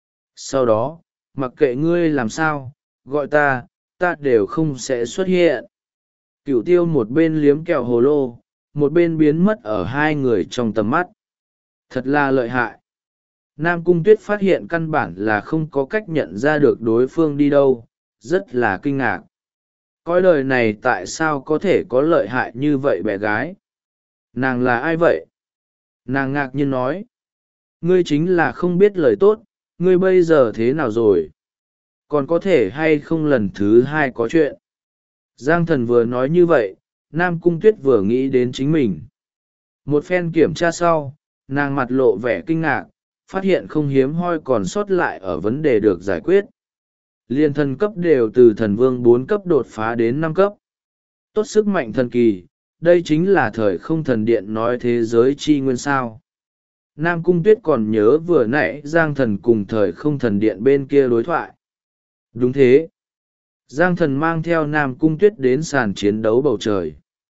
Sau đó, mặc kệ ngươi làm sao, gọi ta đều không sẽ xuất hiện. Cửu Tiêu một bên liếm kẹo hồ lô, một bên biến mất ở hai người trong tầm mắt. Thật là lợi hại. Nam Cung Tuyết phát hiện căn bản là không có cách nhận ra được đối phương đi đâu, rất là kinh ngạc. Cõi đời này tại sao có thể có lợi hại như vậy bé gái? Nàng là ai vậy? Nàng ngạc nhiên nói. Ngươi chính là không biết lời tốt, ngươi bây giờ thế nào rồi? Còn có thể hay không lần thứ 2 có chuyện? Giang Thần vừa nói như vậy, Nam Cung Tuyết vừa nghĩ đến chính mình. Một phen kiểm tra sau, nàng mặt lộ vẻ kinh ngạc, phát hiện không hiếm hoi còn sót lại ở vấn đề được giải quyết. Liên thần cấp đều từ thần vương 4 cấp đột phá đến 5 cấp. Tốt sức mạnh thần kỳ, đây chính là thời không thần điện nói thế giới chi nguyên sao. Nam Cung Tuyết còn nhớ vừa nãy Giang Thần cùng thời không thần điện bên kia đối thoại. Đúng thế. Giang Thần mang theo Nam Cung Tuyết đến sàn chiến đấu bầu trời.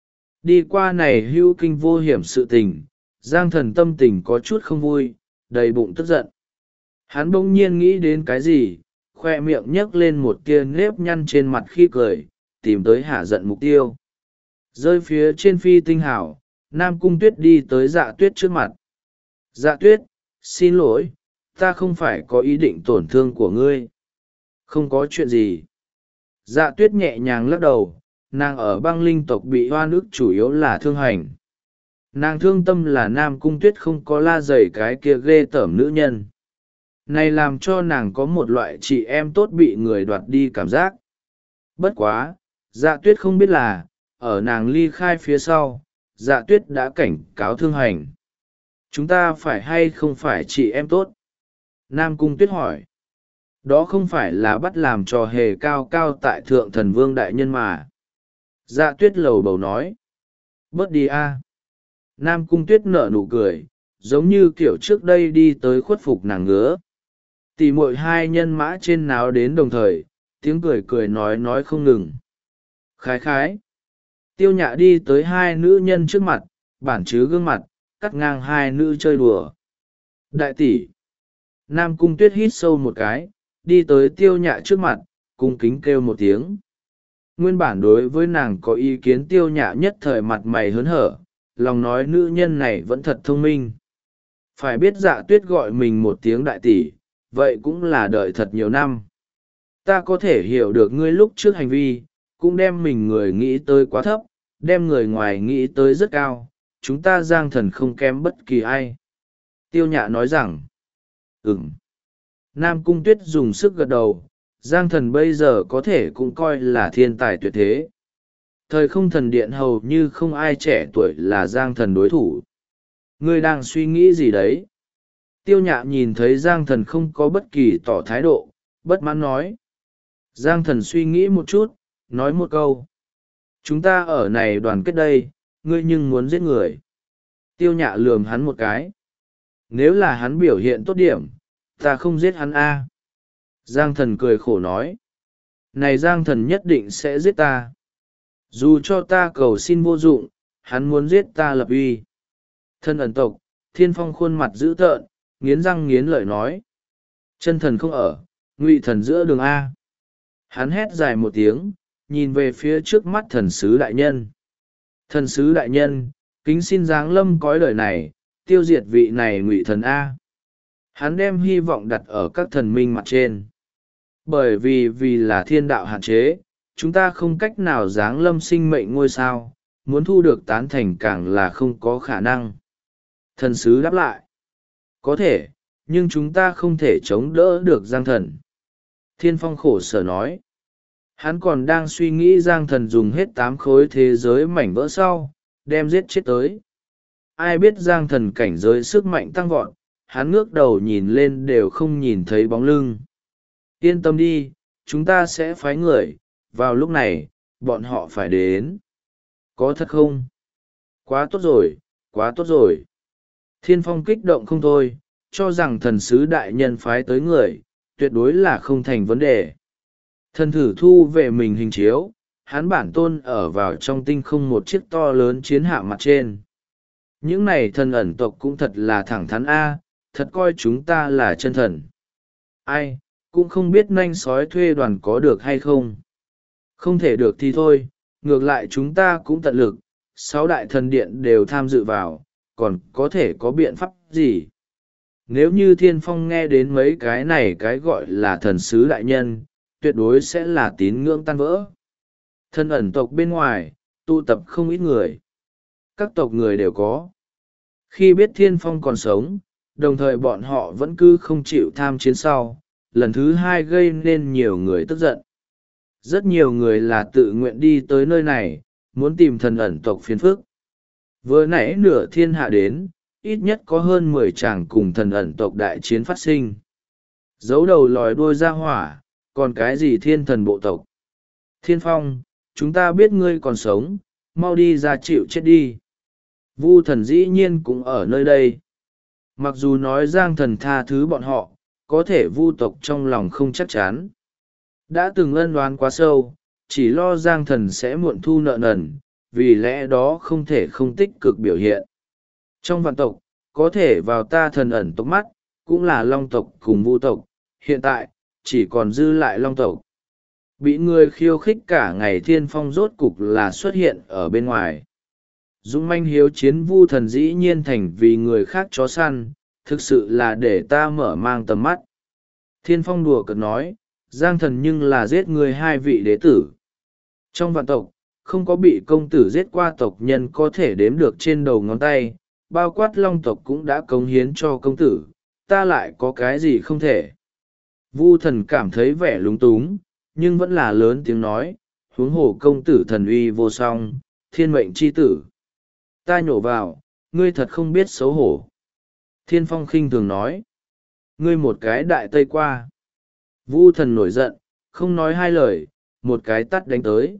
Đi qua này hữu kinh vô hiểm sự tình, Giang Thần tâm tình có chút không vui, đầy bụng tức giận. Hắn bỗng nhiên nghĩ đến cái gì, khoe miệng nhấc lên một tia nếp nhăn trên mặt khi cười, tìm tới hạ giận mục tiêu. Rơi phía trên phi tinh hảo, Nam Cung Tuyết đi tới Dạ Tuyết trước mặt. Dạ Tuyết, xin lỗi, ta không phải có ý định tổn thương của ngươi. Không có chuyện gì. Dạ Tuyết nhẹ nhàng lắc đầu, nàng ở băng linh tộc bị oan ức chủ yếu là thương hành. Nàng thương tâm là Nam Cung Tuyết không có la dày cái kia ghê tởm nữ nhân. Này làm cho nàng có một loại chị em tốt bị người đoạt đi cảm giác. Bất quá, Dạ Tuyết không biết là, ở nàng ly khai phía sau, Dạ Tuyết đã cảnh cáo thương hành. Chúng ta phải hay không phải chị em tốt? Nam Cung Tuyết hỏi. Đó không phải là bắt làm trò hề cao cao tại thượng thần vương đại nhân mà. Dạ Tuyết lầu bầu nói. Bớt đi a. Nam Cung Tuyết nở nụ cười, giống như kiểu trước đây đi tới khuất phục nàng ngứa. Tỉ muội hai nhân mã trên náo đến đồng thời, tiếng cười cười nói không ngừng. Khái khái. Tiêu Nhã đi tới hai nữ nhân trước mặt, bản chứ gương mặt, cắt ngang hai nữ chơi đùa. Đại tỷ. Nam Cung Tuyết hít sâu một cái, đi tới Tiêu Nhạ trước mặt, cung kính kêu một tiếng. Nguyên bản đối với nàng có ý kiến Tiêu Nhạ nhất thời mặt mày hớn hở, lòng nói nữ nhân này vẫn thật thông minh. Phải biết Dạ Tuyết gọi mình một tiếng đại tỷ, vậy cũng là đợi thật nhiều năm. Ta có thể hiểu được ngươi lúc trước hành vi, cũng đem mình người nghĩ tới quá thấp, đem người ngoài nghĩ tới rất cao, chúng ta Giang Thần không kém bất kỳ ai. Tiêu Nhạ nói rằng, Nam Cung Tuyết dùng sức gật đầu, Giang Thần bây giờ có thể cũng coi là thiên tài tuyệt thế. Thời không thần điện hầu như không ai trẻ tuổi là Giang Thần đối thủ. Ngươi đang suy nghĩ gì đấy? Tiêu Nhạ nhìn thấy Giang Thần không có bất kỳ tỏ thái độ, bất mãn nói. Giang Thần suy nghĩ một chút, nói một câu. Chúng ta ở này đoàn kết đây, ngươi nhưng muốn giết người. Tiêu Nhạ lườm hắn một cái. Nếu là hắn biểu hiện tốt điểm, ta không giết hắn a. Giang Thần cười khổ nói. Này Giang Thần nhất định sẽ giết ta. Dù cho ta cầu xin vô dụng, hắn muốn giết ta lập uy. Thân ẩn tộc, Thiên Phong khuôn mặt dữ tợn, nghiến răng nghiến lợi nói. Chân thần không ở, Ngụy Thần giữa đường A. Hắn hét dài một tiếng, nhìn về phía trước mắt thần sứ đại nhân. Thần sứ đại nhân, kính xin giáng lâm cõi đời này, tiêu diệt vị này Ngụy Thần A. Hắn đem hy vọng đặt ở các thần minh mặt trên. Bởi vì là thiên đạo hạn chế, chúng ta không cách nào giáng lâm sinh mệnh ngôi sao, muốn thu được tán thành càng là không có khả năng. Thần sứ đáp lại. Có thể, nhưng chúng ta không thể chống đỡ được Giang Thần. Thiên Phong khổ sở nói. Hắn còn đang suy nghĩ Giang Thần dùng hết 8 khối thế giới mảnh vỡ sau, đem giết chết tới. Ai biết Giang Thần cảnh giới sức mạnh tăng vọt, hắn ngước đầu nhìn lên đều không nhìn thấy bóng lưng. Yên tâm đi, chúng ta sẽ phái người, vào lúc này, bọn họ phải đến. Có thật không? Quá tốt rồi, quá tốt rồi. Thiên Phong kích động không thôi, cho rằng thần sứ đại nhân phái tới người, tuyệt đối là không thành vấn đề. Thần thử thu về mình hình chiếu, hắn bản tôn ở vào trong tinh không một chiếc to lớn chiến hạm mặt trên. Những này thần ẩn tộc cũng thật là thẳng thắn A, thật coi chúng ta là chân thần. Ai, cũng không biết nanh sói thuê đoàn có được hay không. Không thể được thì thôi, ngược lại chúng ta cũng tận lực, 6 đại thần điện đều tham dự vào, còn có thể có biện pháp gì? Nếu như Thiên Phong nghe đến mấy cái này cái gọi là thần sứ đại nhân, tuyệt đối sẽ là tín ngưỡng tan vỡ. Thần ẩn tộc bên ngoài, tụ tập không ít người. Các tộc người đều có. Khi biết Thiên Phong còn sống, đồng thời bọn họ vẫn cứ không chịu tham chiến sau, lần thứ 2 gây nên nhiều người tức giận. Rất nhiều người là tự nguyện đi tới nơi này, muốn tìm thần ẩn tộc phiền phức. Vừa nãy nửa thiên hạ đến, ít nhất có hơn 10 chàng cùng thần ẩn tộc đại chiến phát sinh. Giấu đầu lòi đuôi ra hỏa, còn cái gì thiên thần bộ tộc. Thiên Phong, chúng ta biết ngươi còn sống, mau đi ra chịu chết đi. Vu thần dĩ nhiên cũng ở nơi đây. Mặc dù nói Giang Thần tha thứ bọn họ, có thể Vu tộc trong lòng không chắc chắn. Đã từng ân oán quá sâu, chỉ lo Giang Thần sẽ muộn thu nợ nần, vì lẽ đó không thể không tích cực biểu hiện. Trong vạn tộc, có thể vào ta thần ẩn tộc mắt, cũng là Long tộc cùng Vu tộc, hiện tại, chỉ còn dư lại Long tộc. Bị người khiêu khích cả ngày Thiên Phong rốt cục là xuất hiện ở bên ngoài. Dũng manh hiếu chiến Vu thần dĩ nhiên thành vì người khác chó săn, thực sự là để ta mở mang tầm mắt. Thiên Phong đùa cợt nói, Giang Thần nhưng là giết người 2 vị đế tử. Trong vạn tộc, không có bị công tử giết qua tộc nhân có thể đếm được trên đầu ngón tay, bao quát Long tộc cũng đã cống hiến cho công tử, ta lại có cái gì không thể. Vu thần cảm thấy vẻ lúng túng, nhưng vẫn là lớn tiếng nói, huống hồ công tử thần uy vô song, thiên mệnh chi tử. Ta nhổ vào, ngươi thật không biết xấu hổ. Thiên Phong khinh thường nói, ngươi một cái đại tây qua. Vu thần nổi giận, không nói 2 lời, một cái tắt đánh tới.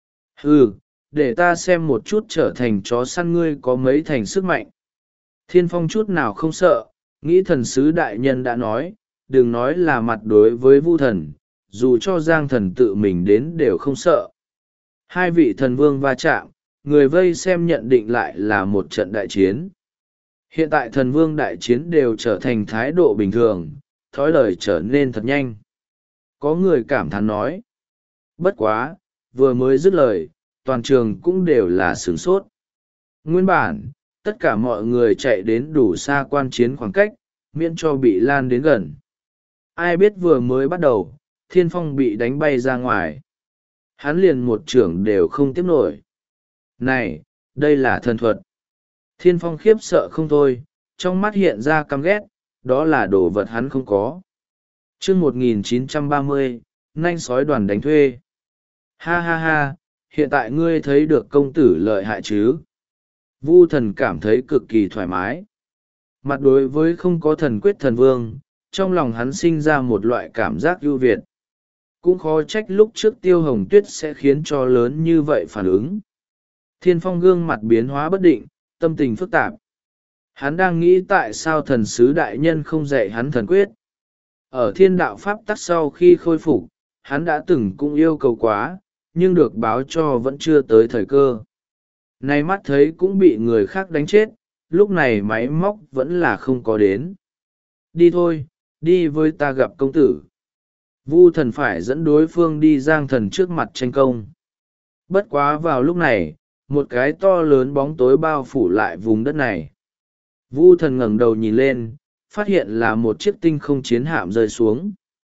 Hừ, để ta xem một chút trở thành chó săn ngươi có mấy thành sức mạnh. Thiên Phong chút nào không sợ, nghĩ thần sứ đại nhân đã nói, đừng nói là mặt đối với Vu thần, dù cho Giang Thần tự mình đến đều không sợ. 2 vị thần vương va chạm, người vây xem nhận định lại là một trận đại chiến. Hiện tại thần vương đại chiến đều trở thành thái độ bình thường, thói lời trở nên thật nhanh. Có người cảm thán nói. Bất quá, vừa mới dứt lời, toàn trường cũng đều là sửng sốt. Nguyên bản, tất cả mọi người chạy đến đủ xa quan chiến khoảng cách, miễn cho bị lan đến gần. Ai biết vừa mới bắt đầu, Thiên Phong bị đánh bay ra ngoài. Hắn liền một chưởng đều không tiếp nổi. Này, đây là thần thuật. Thiên Phong khiếp sợ không thôi, trong mắt hiện ra căm ghét, đó là đồ vật hắn không có. Chương 1930, nanh sói đoàn đánh thuê. Ha ha ha, hiện tại ngươi thấy được công tử lợi hại chứ? Vu Thần cảm thấy cực kỳ thoải mái. Mặt đối với không có thần quyết thần vương, trong lòng hắn sinh ra một loại cảm giác ưu việt. Cũng khó trách lúc trước Tiêu Hồng Tuyết sẽ khiến cho lớn như vậy phản ứng. Thiên Phong gương mặt biến hóa bất định, tâm tình phức tạp. Hắn đang nghĩ tại sao thần sứ đại nhân không dạy hắn thần quyết. Ở thiên đạo pháp tắc sau khi khôi phục, hắn đã từng cũng yêu cầu quá, nhưng được báo cho vẫn chưa tới thời cơ. Nay mắt thấy cũng bị người khác đánh chết, lúc này máy móc vẫn là không có đến. Đi thôi, đi với ta gặp công tử. Vu Thần phải dẫn đối phương đi Giang Thần trước mặt tranh công. Bất quá vào lúc này, một cái to lớn bóng tối bao phủ lại vùng đất này. Vu Thần ngẩng đầu nhìn lên, phát hiện là một chiếc tinh không chiến hạm rơi xuống.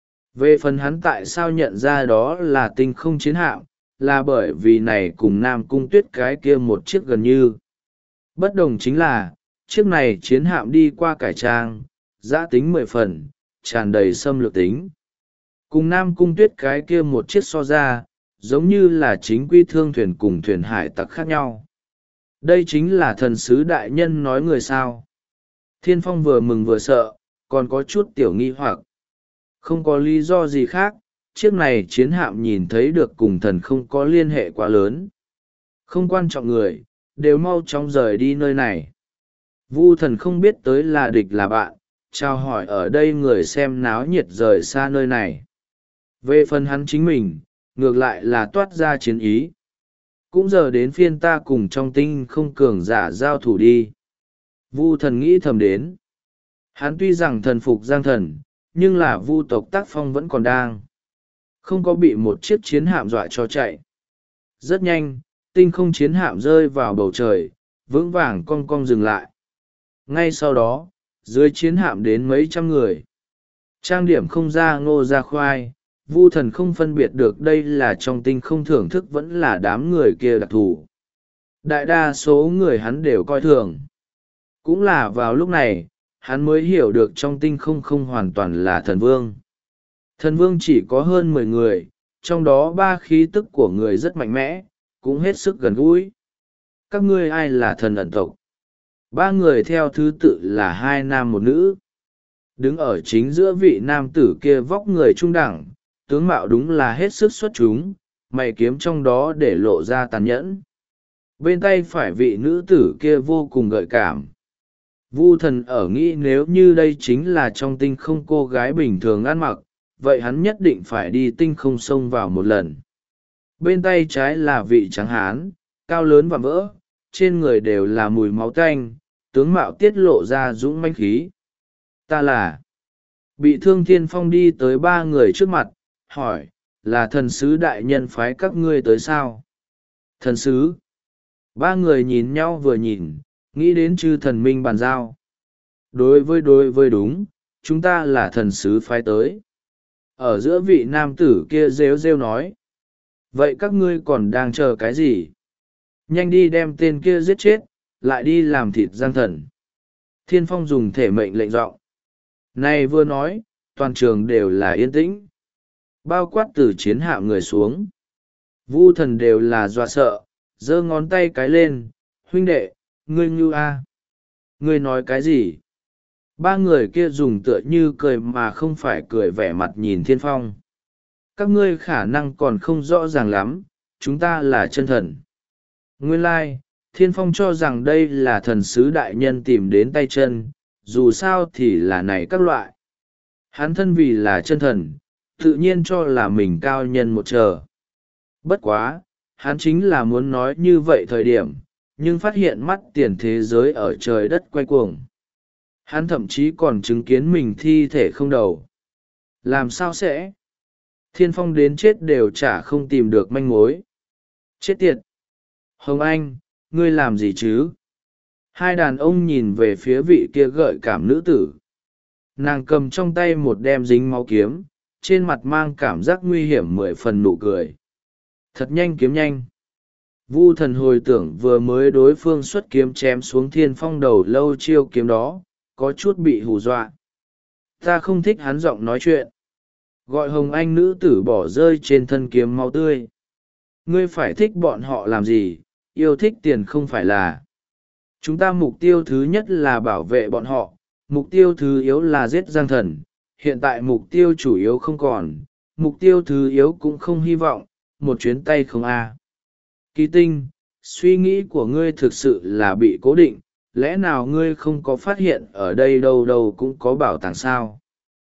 Về phần hắn tại sao nhận ra đó là tinh không chiến hạm, là bởi vì này cùng Nam Cung Tuyết cái kia một chiếc gần như. Bất đồng chính là, chiếc này chiến hạm đi qua cải trang, giã tính 10 phần, tràn đầy xâm lược tính. Cùng Nam Cung Tuyết cái kia một chiếc so ra, giống như là chính quy thương thuyền cùng thuyền hải tặc khác nhau. Đây chính là thần sứ đại nhân nói người sao. Thiên Phong vừa mừng vừa sợ, còn có chút tiểu nghi hoặc. Không có lý do gì khác, chiếc này chiến hạm nhìn thấy được cùng thần không có liên hệ quá lớn. Không quan trọng người, đều mau chóng rời đi nơi này. Vu Thần không biết tới là địch là bạn, chào hỏi ở đây người xem náo nhiệt rời xa nơi này. Về phần hắn chính mình, ngược lại là toát ra chiến ý. Cũng giờ đến phiên ta cùng trong tinh không cường giả giao thủ đi. Vu Thần nghĩ thầm đến. Hắn tuy rằng thần phục Giang Thần, nhưng là Vu tộc tác phong vẫn còn đang. Không có bị một chiếc chiến hạm dọa cho chạy. Rất nhanh, tinh không chiến hạm rơi vào bầu trời, vững vàng cong cong dừng lại. Ngay sau đó, dưới chiến hạm đến mấy trăm người. Trang điểm không ra ngô ra khoai, Vu Thần không phân biệt được đây là trong tinh không thưởng thức vẫn là đám người kia đặc thù. Đại đa số người hắn đều coi thường. Cũng là vào lúc này, hắn mới hiểu được trong tinh không không hoàn toàn là thần vương. Thần vương chỉ có hơn 10 người, trong đó 3 khí tức của người rất mạnh mẽ, cũng hết sức gần gũi. Các ngươi ai là thần ẩn tộc? 3 người theo thứ tự là 2 nam 1 nữ. Đứng ở chính giữa vị nam tử kia vóc người trung đẳng, tướng mạo đúng là hết sức xuất chúng, mày kiếm trong đó để lộ ra tàn nhẫn. Bên tay phải vị nữ tử kia vô cùng gợi cảm. Vu Thần ở nghĩ nếu như đây chính là trong tinh không cô gái bình thường ăn mặc, vậy hắn nhất định phải đi tinh không xông vào một lần. Bên tay trái là vị trắng hán, cao lớn và vỡ, trên người đều là mùi máu tanh, tướng mạo tiết lộ ra dũng mãnh khí. Ta là... Bị thương Thiên Phong đi tới 3 người trước mặt, hỏi, là thần sứ đại nhân phái các ngươi tới sao? Thần sứ. 3 người nhìn nhau vừa nhìn, nghĩ đến chư thần minh bàn giao. Đối với đúng, chúng ta là thần sứ phái tới. Ở giữa vị nam tử kia rêu rêu nói. Vậy các ngươi còn đang chờ cái gì? Nhanh đi đem tên kia giết chết, lại đi làm thịt Giang Thần. Thiên Phong dùng thể mệnh lệnh giọng. Này vừa nói, toàn trường đều là yên tĩnh. Bao quát từ chiến hạm người xuống. Vu Thần đều là dọa sợ, giơ ngón tay cái lên. Huynh đệ, ngươi như a? Ngươi nói cái gì? 3 người kia dùng tựa như cười mà không phải cười vẻ mặt nhìn Thiên Phong. Các ngươi khả năng còn không rõ ràng lắm, chúng ta là chân thần. Nguyên lai, Thiên Phong cho rằng đây là thần sứ đại nhân tìm đến tay chân, dù sao thì là này các loại. Hắn thân vì là chân thần, tự nhiên cho là mình cao nhân một chờ. Bất quá, hắn chính là muốn nói như vậy thời điểm, nhưng phát hiện mắt tiền thế giới ở trời đất quay cuồng. Hắn thậm chí còn chứng kiến mình thi thể không đầu. Làm sao sẽ? Thiên Phong đến chết đều chả không tìm được manh mối. Chết tiệt! Hồng Anh, ngươi làm gì chứ? Hai đàn ông nhìn về phía vị kia gợi cảm nữ tử. Nàng cầm trong tay một đem dính máu kiếm, trên mặt mang cảm giác nguy hiểm 10 phần nụ cười. Thật nhanh kiếm nhanh. Vu Thần hồi tưởng vừa mới đối phương xuất kiếm chém xuống Thiên Phong đầu lâu chiêu kiếm đó, có chút bị hù dọa. Ta không thích hắn giọng nói chuyện. Gọi Hồng Anh nữ tử bỏ rơi trên thân kiếm máu tươi. Ngươi phải thích bọn họ làm gì, yêu thích tiền không phải là. Chúng ta mục tiêu thứ nhất là bảo vệ bọn họ, mục tiêu thứ yếu là giết Giang Thần. Hiện tại mục tiêu chủ yếu không còn, mục tiêu thứ yếu cũng không hy vọng, một chuyến tay không a. Kỳ Tinh, suy nghĩ của ngươi thực sự là bị cố định, lẽ nào ngươi không có phát hiện ở đây đâu đâu cũng có bảo tàng sao?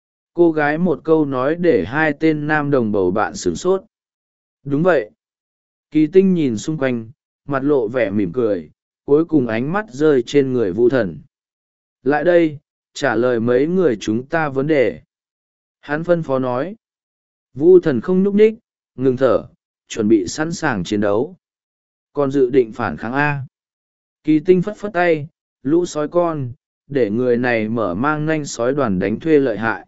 Cô gái một câu nói để hai tên nam đồng bầu bạn sửng sốt. Đúng vậy. Kỳ Tinh nhìn xung quanh, mặt lộ vẻ mỉm cười, cuối cùng ánh mắt rơi trên người Vu Thần. Lại đây, trả lời mấy người chúng ta vấn đề. Hắn phân phó nói. Vu Thần không nhúc nhích, ngừng thở, chuẩn bị sẵn sàng chiến đấu. Còn dự định phản kháng A. Kỳ Tinh phất phất tay, lũ sói con, để người này mở mang nanh sói đoàn đánh thuê lợi hại.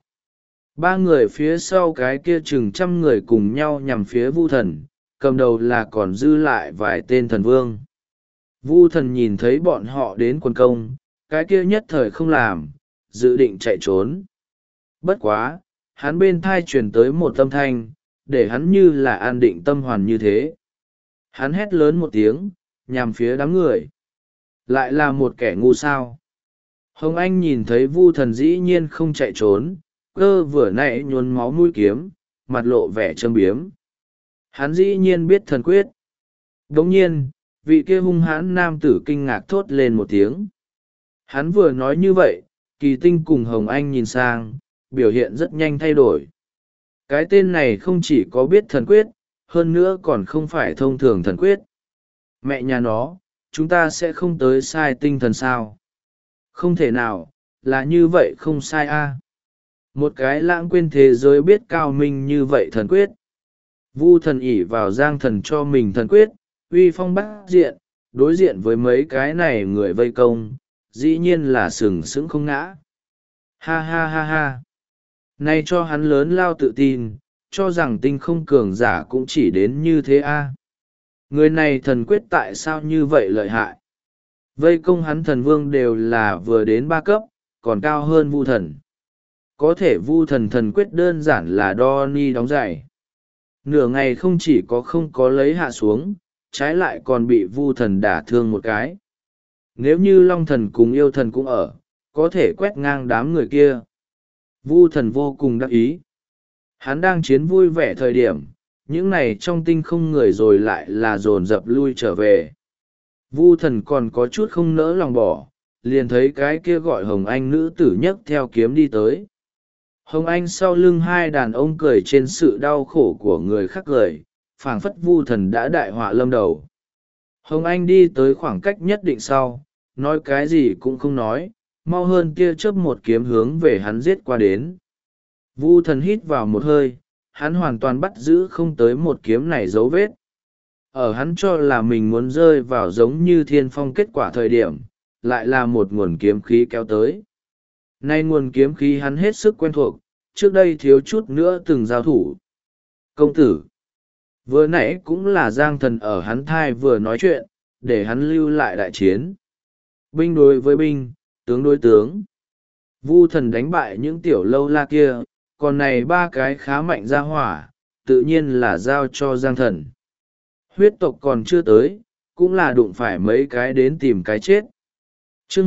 Ba người phía sau cái kia chừng 100 người cùng nhau nhằm phía Vu Thần, cầm đầu là còn dư lại vài tên thần vương. Vu Thần nhìn thấy bọn họ đến quân công, cái kia nhất thời không làm, dự định chạy trốn. Bất quá, hắn bên thai truyền tới một âm thanh, để hắn như là an định tâm hoàn như thế. Hắn hét lớn một tiếng, nhằm phía đám người. Lại là một kẻ ngu sao. Hồng Anh nhìn thấy Vu Thần dĩ nhiên không chạy trốn, cơ vừa nãy nhuốm máu mũi kiếm, mặt lộ vẻ châm biếm. Hắn dĩ nhiên biết thần quyết. Đồng nhiên, vị kia hung hãn nam tử kinh ngạc thốt lên một tiếng. Hắn vừa nói như vậy, Kỳ Tinh cùng Hồng Anh nhìn sang, biểu hiện rất nhanh thay đổi. Cái tên này không chỉ có biết thần quyết, hơn nữa còn không phải thông thường thần quyết. Mẹ nhà nó, chúng ta sẽ không tới sai tinh thần sao? Không thể nào, là như vậy không sai a. Một cái lãng quên thế giới biết cao minh như vậy thần quyết. Vu Thần ỷ vào Giang Thần cho mình thần quyết, uy phong bát diện, đối diện với mấy cái này người vây công, dĩ nhiên là sừng sững không ngã. Ha ha ha ha. Nay cho hắn lớn lao tự tin, cho rằng tinh không cường giả cũng chỉ đến như thế a. Người này thần quyết tại sao như vậy lợi hại? Vây công hắn thần vương đều là vừa đến 3 cấp, còn cao hơn Vu Thần. Có thể Vu Thần thần quyết đơn giản là đo ni đóng giày. Nửa ngày không chỉ không có lấy hạ xuống, trái lại còn bị Vu Thần đả thương một cái. Nếu như Long Thần cùng Yêu Thần cũng ở, có thể quét ngang đám người kia. Vu Thần vô cùng đắc ý. Hắn đang chiến vui vẻ thời điểm, những này trong tinh không người rồi lại là dồn dập lui trở về. Vu Thần còn có chút không nỡ lòng bỏ, liền thấy cái kia gọi Hồng Anh nữ tử nhấc theo kiếm đi tới. Hồng Anh sau lưng hai đàn ông cười trên sự đau khổ của người khác cười, phảng phất Vu Thần đã đại họa lâm đầu. Hồng Anh đi tới khoảng cách nhất định sau, nói cái gì cũng không nói, mau hơn kia chớp một kiếm hướng về hắn giết qua đến. Vu Thần hít vào một hơi, hắn hoàn toàn bắt giữ không tới một kiếm này dấu vết. Ở hắn cho là mình muốn rơi vào giống như thiên phong kết quả thời điểm, lại là một nguồn kiếm khí kéo tới. Nay nguồn kiếm khí hắn hết sức quen thuộc, trước đây thiếu chút nữa từng giao thủ. Công tử! Vừa nãy cũng là Giang Thần ở hắn thai vừa nói chuyện, để hắn lưu lại đại chiến. Binh đối với binh, tướng đối tướng. Vu Thần đánh bại những tiểu lâu la kia, còn này 3 cái khá mạnh ra hỏa, tự nhiên là giao cho Giang Thần. Huyết tộc còn chưa tới, cũng là đụng phải mấy cái đến tìm cái chết. Chương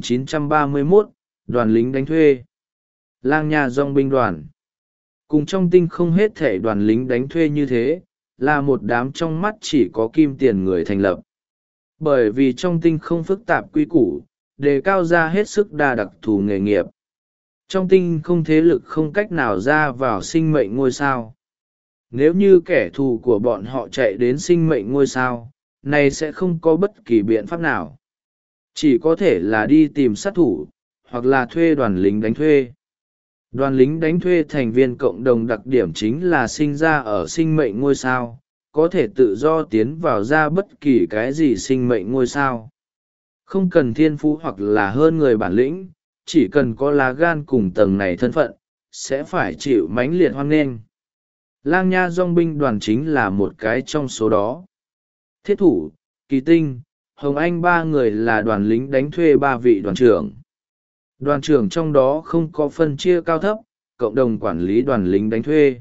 1931, đoàn lính đánh thuê. Lang Nha Dòng binh đoàn. Cùng trong tinh không hết thể đoàn lính đánh thuê như thế, là một đám trong mắt chỉ có kim tiền người thành lập. Bởi vì trong tinh không phức tạp quy củ, đề cao ra hết sức đa đặc thù nghề nghiệp. Trong tinh không thế lực không cách nào ra vào sinh mệnh ngôi sao. Nếu như kẻ thù của bọn họ chạy đến sinh mệnh ngôi sao, này sẽ không có bất kỳ biện pháp nào. Chỉ có thể là đi tìm sát thủ, hoặc là thuê đoàn lính đánh thuê. Đoàn lính đánh thuê thành viên cộng đồng đặc điểm chính là sinh ra ở sinh mệnh ngôi sao, có thể tự do tiến vào ra bất kỳ cái gì sinh mệnh ngôi sao. Không cần thiên phú hoặc là hơn người bản lĩnh, chỉ cần có lá gan cùng tầng này thân phận, sẽ phải chịu mãnh liệt hoan nghênh. Lang Nha dong binh đoàn chính là một cái trong số đó. Thiết thủ, Kỳ Tinh, Hồng Anh ba người là đoàn lính đánh thuê ba vị đoàn trưởng. Đoàn trưởng trong đó không có phân chia cao thấp, cộng đồng quản lý đoàn lính đánh thuê.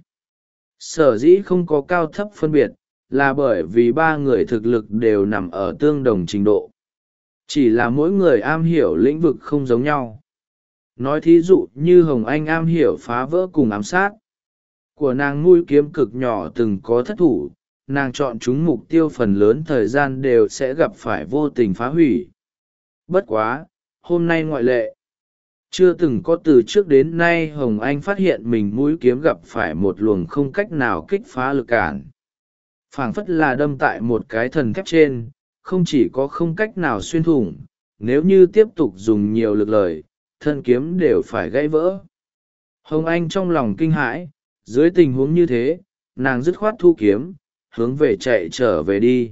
Sở dĩ không có cao thấp phân biệt, là bởi vì ba người thực lực đều nằm ở tương đồng trình độ. Chỉ là mỗi người am hiểu lĩnh vực không giống nhau. Nói thí dụ như Hồng Anh am hiểu phá vỡ cùng ám sát. Của nàng mũi kiếm cực nhỏ từng có thất thủ, nàng chọn chúng mục tiêu phần lớn thời gian đều sẽ gặp phải vô tình phá hủy. Bất quá, hôm nay ngoại lệ. Chưa từng có từ trước đến nay Hồng Anh phát hiện mình mũi kiếm gặp phải một luồng không cách nào kích phá lực cản. Phảng phất là đâm tại một cái thần thép trên, không chỉ có không cách nào xuyên thủng, nếu như tiếp tục dùng nhiều lực lời, thân kiếm đều phải gãy vỡ. Hồng Anh trong lòng kinh hãi, dưới tình huống như thế, nàng dứt khoát thu kiếm, hướng về chạy trở về đi.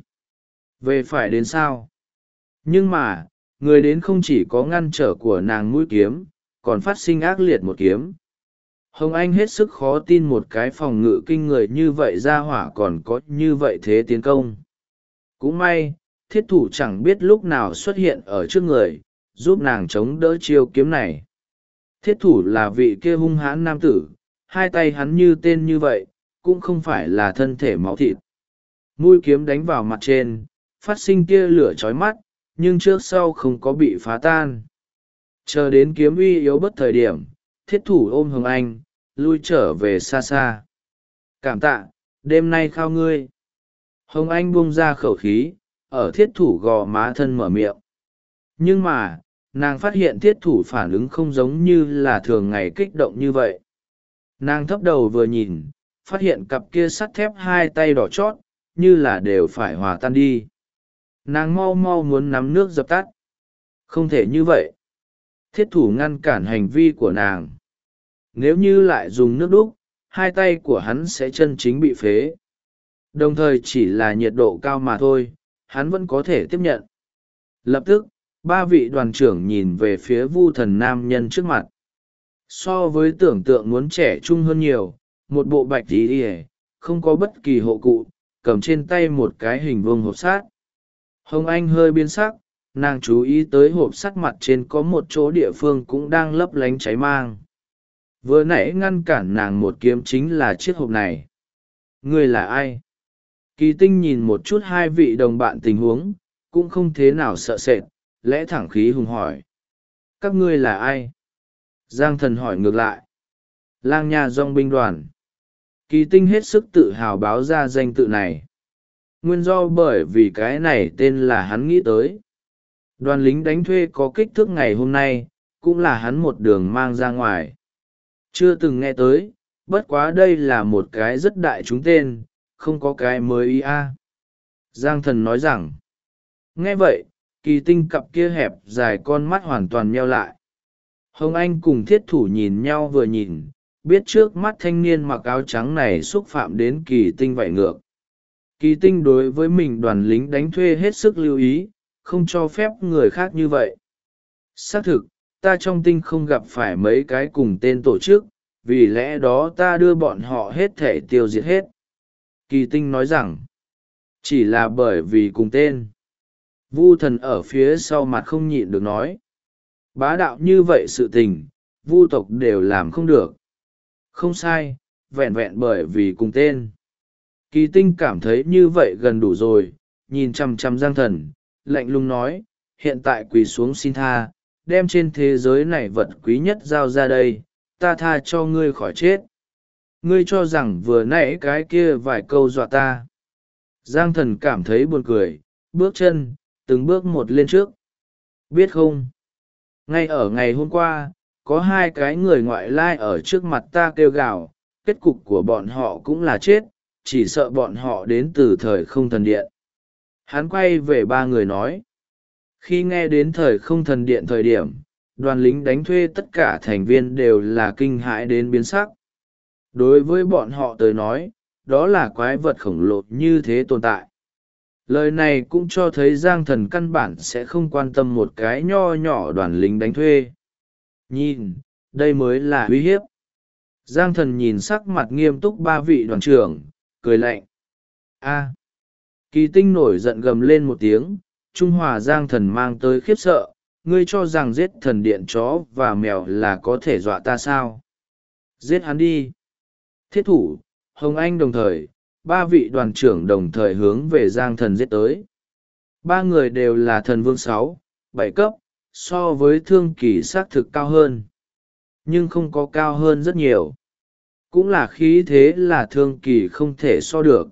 Về phải đến sao? Nhưng mà, người đến không chỉ có ngăn trở của nàng mũi kiếm, còn phát sinh ác liệt một kiếm. Hồng Anh hết sức khó tin một cái phòng ngự kinh người như vậy ra hỏa còn có như vậy thế tiến công. Cũng may, thiết thủ chẳng biết lúc nào xuất hiện ở trước người, giúp nàng chống đỡ chiêu kiếm này. Thiết thủ là vị kia hung hãn nam tử, hai tay hắn như tên như vậy, cũng không phải là thân thể máu thịt. Mũi kiếm đánh vào mặt trên, phát sinh tia lửa chói mắt, nhưng trước sau không có bị phá tan. Chờ đến kiếm uy yếu bất thời điểm, thiết thủ ôm Hồng Anh, lui trở về xa xa. Cảm tạ, đêm nay khao ngươi. Hồng Anh buông ra khẩu khí, ở thiết thủ gò má thân mở miệng. Nhưng mà, nàng phát hiện thiết thủ phản ứng không giống như là thường ngày kích động như vậy. Nàng thấp đầu vừa nhìn, phát hiện cặp kia sắt thép hai tay đỏ chót, như là đều phải hòa tan đi. Nàng mau mau muốn nắm nước dập tắt. Không thể như vậy. Thiết thủ ngăn cản hành vi của nàng. Nếu như lại dùng nước đúc, hai tay của hắn sẽ chân chính bị phế. Đồng thời chỉ là nhiệt độ cao mà thôi, hắn vẫn có thể tiếp nhận. Lập tức, ba vị đoàn trưởng nhìn về phía Vu Thần nam nhân trước mặt. So với tưởng tượng muốn trẻ trung hơn nhiều, một bộ bạch tí ỉa, không có bất kỳ hộ cụ, cầm trên tay một cái hình vuông hộp sắt. Hồng Anh hơi biến sắc, nàng chú ý tới hộp sắt mặt trên có một chỗ địa phương cũng đang lấp lánh cháy mang. Vừa nãy ngăn cản nàng một kiếm chính là chiếc hộp này. Ngươi là ai? Kỳ Tinh nhìn một chút hai vị đồng bạn tình huống, cũng không thế nào sợ sệt, lẽ thẳng khí hùng hỏi. Các ngươi là ai? Giang Thần hỏi ngược lại. Lang Nha dong binh đoàn. Kỳ Tinh hết sức tự hào báo ra danh tự này. Nguyên do bởi vì cái này tên là hắn nghĩ tới. Đoàn lính đánh thuê có kích thước ngày hôm nay, cũng là hắn một đường mang ra ngoài. Chưa từng nghe tới, bất quá đây là một cái rất đại chúng tên, không có cái mới ý a. Giang Thần nói rằng. Nghe vậy, Kỳ Tinh cặp kia hẹp dài con mắt hoàn toàn nheo lại. Hồng Anh cùng thiết thủ nhìn nhau vừa nhìn, biết trước mắt thanh niên mặc áo trắng này xúc phạm đến Kỳ Tinh vậy ngược. Kỳ Tinh đối với mình đoàn lính đánh thuê hết sức lưu ý, không cho phép người khác như vậy. Xác thực, ta trong tinh không gặp phải mấy cái cùng tên tổ chức, vì lẽ đó ta đưa bọn họ hết thể tiêu diệt hết. Kỳ Tinh nói rằng, chỉ là bởi vì cùng tên. Vu Thần ở phía sau mặt không nhịn được nói. Bá đạo như vậy sự tình, Vu tộc đều làm không được. Không sai, vẹn vẹn bởi vì cùng tên. Kỳ Tinh cảm thấy như vậy gần đủ rồi, nhìn chằm chằm Giang Thần, lạnh lùng nói, hiện tại quỳ xuống xin tha, đem trên thế giới này vật quý nhất giao ra đây, ta tha cho ngươi khỏi chết. Ngươi cho rằng vừa nãy cái kia vài câu dọa ta. Giang Thần cảm thấy buồn cười, bước chân, từng bước một lên trước. Biết không? Ngay ở ngày hôm qua, có hai cái người ngoại lai ở trước mặt ta kêu gào, kết cục của bọn họ cũng là chết, chỉ sợ bọn họ đến từ thời không thần điện. Hắn quay về ba người nói. Khi nghe đến thời không thần điện thời điểm, đoàn lính đánh thuê tất cả thành viên đều là kinh hãi đến biến sắc. Đối với bọn họ tới nói, đó là quái vật khổng lồ như thế tồn tại. Lời này cũng cho thấy Giang Thần căn bản sẽ không quan tâm một cái nho nhỏ đoàn lính đánh thuê. Nhìn, đây mới là uy hiếp. Giang Thần nhìn sắc mặt nghiêm túc ba vị đoàn trưởng, cười lạnh. A. Kỳ Tinh nổi giận gầm lên một tiếng, Trung Hòa Giang Thần mang tới khiếp sợ, ngươi cho rằng giết thần điện chó và mèo là có thể dọa ta sao? Giết hắn đi. Thiết Thủ, Hồng Anh đồng thời, ba vị đoàn trưởng đồng thời hướng về Giang Thần giết tới. Ba người đều là thần vương 6, 7 cấp, so với Thương Kỳ xác thực cao hơn. Nhưng không có cao hơn rất nhiều. Cũng là khí thế là Thương Kỳ không thể so được.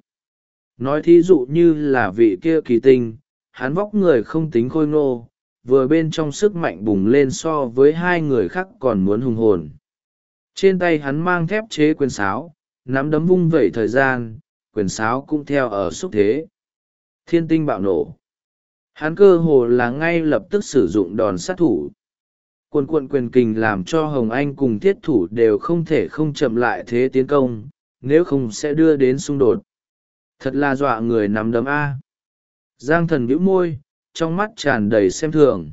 Nói thí dụ như là vị kia Kỳ Tinh, hắn vóc người không tính khôi ngô, vừa bên trong sức mạnh bùng lên so với hai người khác còn muốn hùng hồn. Trên tay hắn mang thép chế quyền sáo, nắm đấm vung vẩy thời gian, quyền sáo cũng theo ở xúc thế. Thiên tinh bạo nổ. Hắn cơ hồ là ngay lập tức sử dụng đòn sát thủ. Cuồn cuộn quyền kình làm cho Hồng Anh cùng Thiết Thủ đều không thể không chậm lại thế tiến công, nếu không sẽ đưa đến xung đột. Thật là dọa người nắm đấm A. Giang Thần bĩu môi, trong mắt tràn đầy xem thường.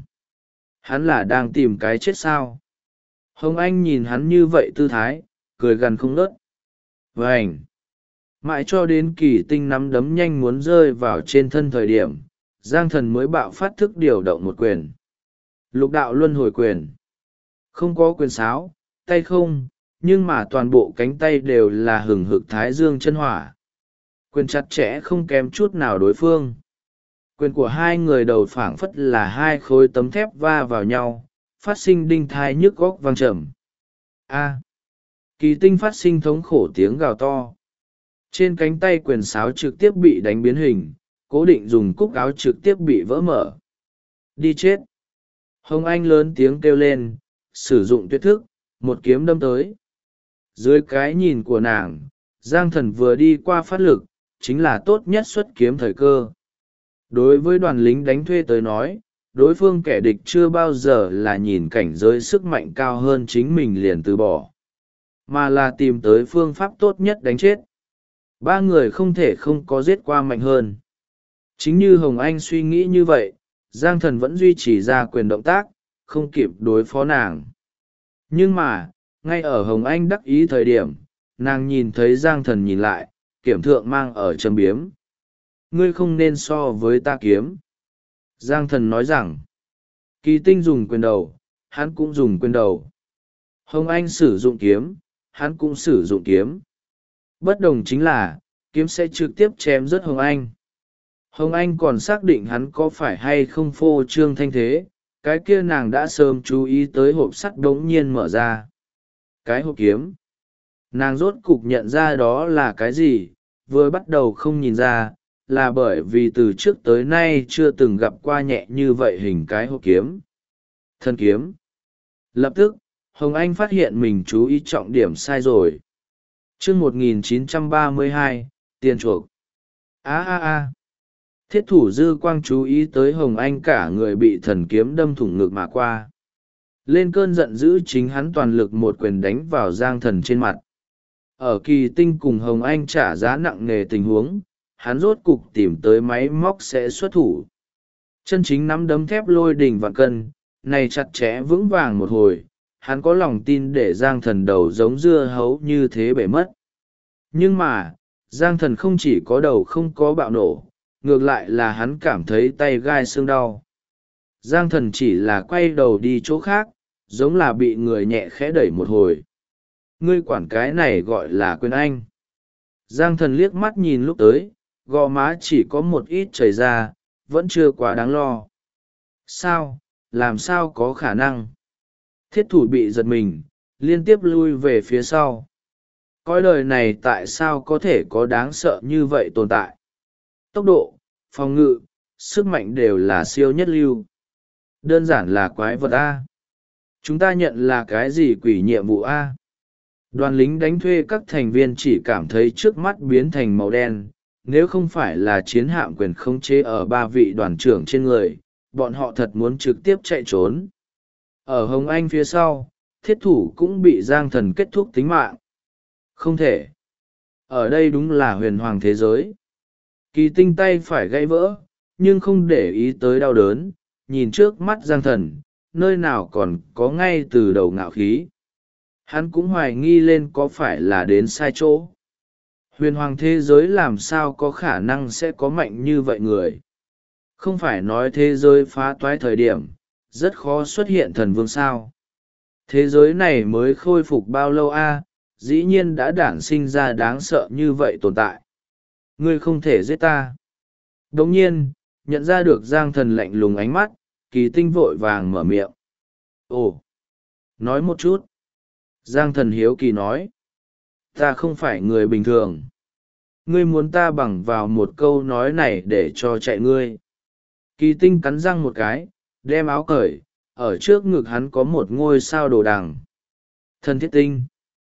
Hắn là đang tìm cái chết sao? Hồng Anh nhìn hắn như vậy tư thái, cười gằn không ngớt. Vành! Mãi cho đến Kỳ Tinh nắm đấm nhanh muốn rơi vào trên thân thời điểm, Giang Thần mới bạo phát thức điều động một quyền. Lục đạo luân hồi quyền. Không có quyền sáo, tay không, nhưng mà toàn bộ cánh tay đều là hừng hực thái dương chân hỏa. Quyền chặt chẽ không kém chút nào đối phương. Quyền của hai người đầu phảng phất là hai khối tấm thép va vào nhau, phát sinh đinh thai nhức góc vang trầm. A. Kỳ Tinh phát sinh thống khổ tiếng gào to. Trên cánh tay quyền sáo trực tiếp bị đánh biến hình, cố định dùng cúc áo trực tiếp bị vỡ mở. Đi chết! Hồng Anh lớn tiếng kêu lên, sử dụng tuyệt thức, một kiếm đâm tới. Dưới cái nhìn của nàng, Giang Thần vừa đi qua phát lực, chính là tốt nhất xuất kiếm thời cơ. Đối với đoàn lính đánh thuê tới nói, đối phương kẻ địch chưa bao giờ là nhìn cảnh giới sức mạnh cao hơn chính mình liền từ bỏ, mà là tìm tới phương pháp tốt nhất đánh chết. Ba người không thể không có giết qua mạnh hơn. Chính như Hồng Anh suy nghĩ như vậy, Giang Thần vẫn duy trì ra quyền động tác, không kịp đối phó nàng. Nhưng mà, ngay ở Hồng Anh đắc ý thời điểm, nàng nhìn thấy Giang Thần nhìn lại, kiểm thượng mang ở châm biếm. Ngươi không nên so với ta kiếm. Giang Thần nói rằng, Kỳ Tinh dùng quyền đầu, hắn cũng dùng quyền đầu. Hồng Anh sử dụng kiếm, hắn cũng sử dụng kiếm. Bất đồng chính là, kiếm sẽ trực tiếp chém rớt Hồng Anh. Hồng Anh còn xác định hắn có phải hay không phô trương thanh thế, cái kia nàng đã sớm chú ý tới hộp sắt đống nhiên mở ra. Cái hộp kiếm. Nàng rốt cục nhận ra đó là cái gì, vừa bắt đầu không nhìn ra, là bởi vì từ trước tới nay chưa từng gặp qua nhẹ như vậy hình cái hộp kiếm. Thân kiếm. Lập tức, Hồng Anh phát hiện mình chú ý trọng điểm sai rồi. Chương 1932, tiền chuộc. Thiết Thủ dư quang chú ý tới Hồng Anh cả người bị thần kiếm đâm thủng ngực mà qua. Lên cơn giận dữ chính hắn toàn lực một quyền đánh vào Giang Thần trên mặt. Ở Kỳ Tinh cùng Hồng Anh trả giá nặng nề tình huống, hắn rốt cục tìm tới máy móc sẽ xuất thủ. Chân chính nắm đấm thép lôi đình vạn cân, này chặt chẽ vững vàng một hồi, hắn có lòng tin để Giang Thần đầu giống dưa hấu như thế bể mất. Nhưng mà, Giang Thần không chỉ có đầu không có bạo nổ, ngược lại là hắn cảm thấy tay gai xương đau. Giang Thần chỉ là quay đầu đi chỗ khác, giống là bị người nhẹ khẽ đẩy một hồi. Ngươi quản cái này gọi là quyền anh. Giang Thần liếc mắt nhìn lúc tới, gò má chỉ có một ít chảy ra, vẫn chưa quá đáng lo. Sao, làm sao có khả năng? Thiết Thủ bị giật mình, liên tiếp lui về phía sau. Cõi đời này tại sao có thể có đáng sợ như vậy tồn tại? Tốc độ, phòng ngự, sức mạnh đều là siêu nhất lưu. Đơn giản là quái vật A. Chúng ta nhận là cái gì quỷ nhiệm vụ A? Đoàn lính đánh thuê các thành viên chỉ cảm thấy trước mắt biến thành màu đen, nếu không phải là chiến hạm quyền khống chế ở ba vị đoàn trưởng trên người, bọn họ thật muốn trực tiếp chạy trốn. Ở Hồng Anh phía sau, thiết thủ cũng bị Giang Thần kết thúc tính mạng. Không thể. Ở đây đúng là huyền hoàng thế giới. Kỳ Tinh tay phải gãy vỡ, nhưng không để ý tới đau đớn, nhìn trước mắt Giang Thần, nơi nào còn có ngay từ đầu ngạo khí. Hắn cũng hoài nghi lên có phải là đến sai chỗ. Huyền hoàng thế giới làm sao có khả năng sẽ có mạnh như vậy người. Không phải nói thế giới phá toái thời điểm, rất khó xuất hiện thần vương sao. Thế giới này mới khôi phục bao lâu a? Dĩ nhiên đã đản sinh ra đáng sợ như vậy tồn tại. Ngươi không thể giết ta. Đồng nhiên, nhận ra được Giang Thần lạnh lùng ánh mắt, Kỳ Tinh vội vàng mở miệng. Ồ, nói một chút. Giang Thần hiếu kỳ nói. Ta không phải người bình thường. Ngươi muốn ta bằng vào một câu nói này để cho chạy ngươi. Kỳ Tinh cắn răng một cái, đem áo cởi, ở trước ngực hắn có một ngôi sao đồ đằng. Thần Thiết Tinh.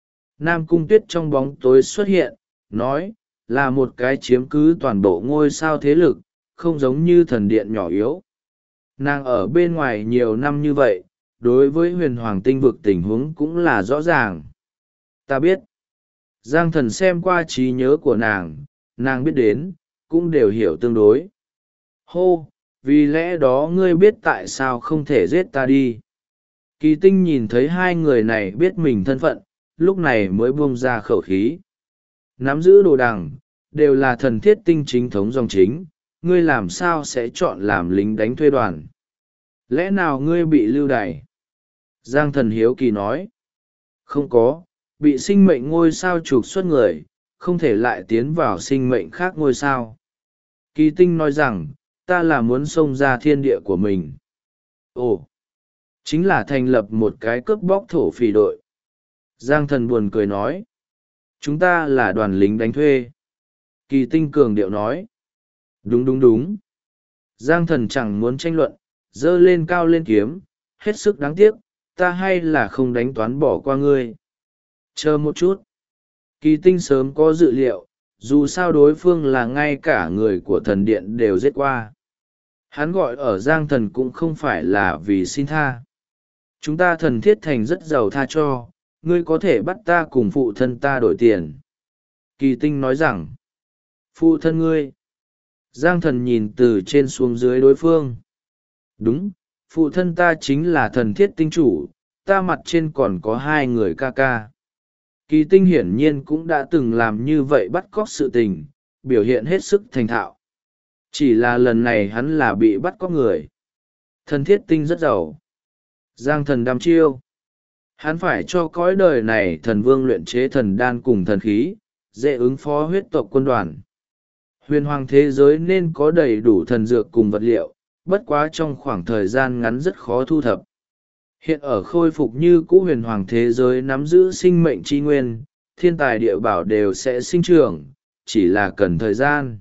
Nam Cung Tuyết trong bóng tối xuất hiện, nói, là một cái chiếm cứ toàn bộ ngôi sao thế lực, không giống như thần điện nhỏ yếu. Nàng ở bên ngoài nhiều năm như vậy, đối với huyền hoàng tinh vực tình huống cũng là rõ ràng. Ta biết. Giang Thần xem qua trí nhớ của nàng biết đến, cũng đều hiểu tương đối. Hô, vì lẽ đó ngươi biết tại sao không thể giết ta đi. Kỳ Tinh nhìn thấy hai người này biết mình thân phận, lúc này mới buông ra khẩu khí. Nắm giữ đồ đằng, đều là thần thiết tinh chính thống dòng chính, ngươi làm sao sẽ chọn làm lính đánh thuê đoàn? Lẽ nào ngươi bị lưu đày? Giang Thần hiếu kỳ nói. Không có, bị sinh mệnh ngôi sao trục xuất người, không thể lại tiến vào sinh mệnh khác ngôi sao. Kỳ Tinh nói rằng, ta là muốn xông ra thiên địa của mình. Ồ, chính là thành lập một cái cướp bóc thổ phỉ đội. Giang Thần buồn cười nói. Chúng ta là đoàn lính đánh thuê. Kỳ Tinh cường điệu nói. Đúng đúng đúng. Giang Thần chẳng muốn tranh luận, giơ lên cao lên kiếm, hết sức đáng tiếc, ta hay là không đánh toán bỏ qua ngươi. Chờ một chút. Kỳ Tinh sớm có dự liệu, dù sao đối phương là ngay cả người của thần điện đều giết qua. Hắn gọi ở Giang Thần cũng không phải là vì xin tha. Chúng ta thần thiết thành rất giàu tha cho, ngươi có thể bắt ta cùng phụ thân ta đổi tiền. Kỳ Tinh nói rằng, phụ thân ngươi. Giang Thần nhìn từ trên xuống dưới đối phương. Đúng, phụ thân ta chính là thần thiết tinh chủ, ta mặt trên còn có hai người ca ca. Kỳ Tinh hiển nhiên cũng đã từng làm như vậy bắt cóc sự tình, biểu hiện hết sức thành thạo. Chỉ là lần này hắn là bị bắt cóc người. Thần thiết tinh rất giàu. Giang Thần đăm chiêu. Hắn phải cho cõi đời này thần vương luyện chế thần đan cùng thần khí, dễ ứng phó huyết tộc quân đoàn. Huyền hoàng thế giới nên có đầy đủ thần dược cùng vật liệu, bất quá trong khoảng thời gian ngắn rất khó thu thập. Hiện ở khôi phục như cũ huyền hoàng thế giới nắm giữ sinh mệnh tri nguyên, thiên tài địa bảo đều sẽ sinh trưởng, chỉ là cần thời gian.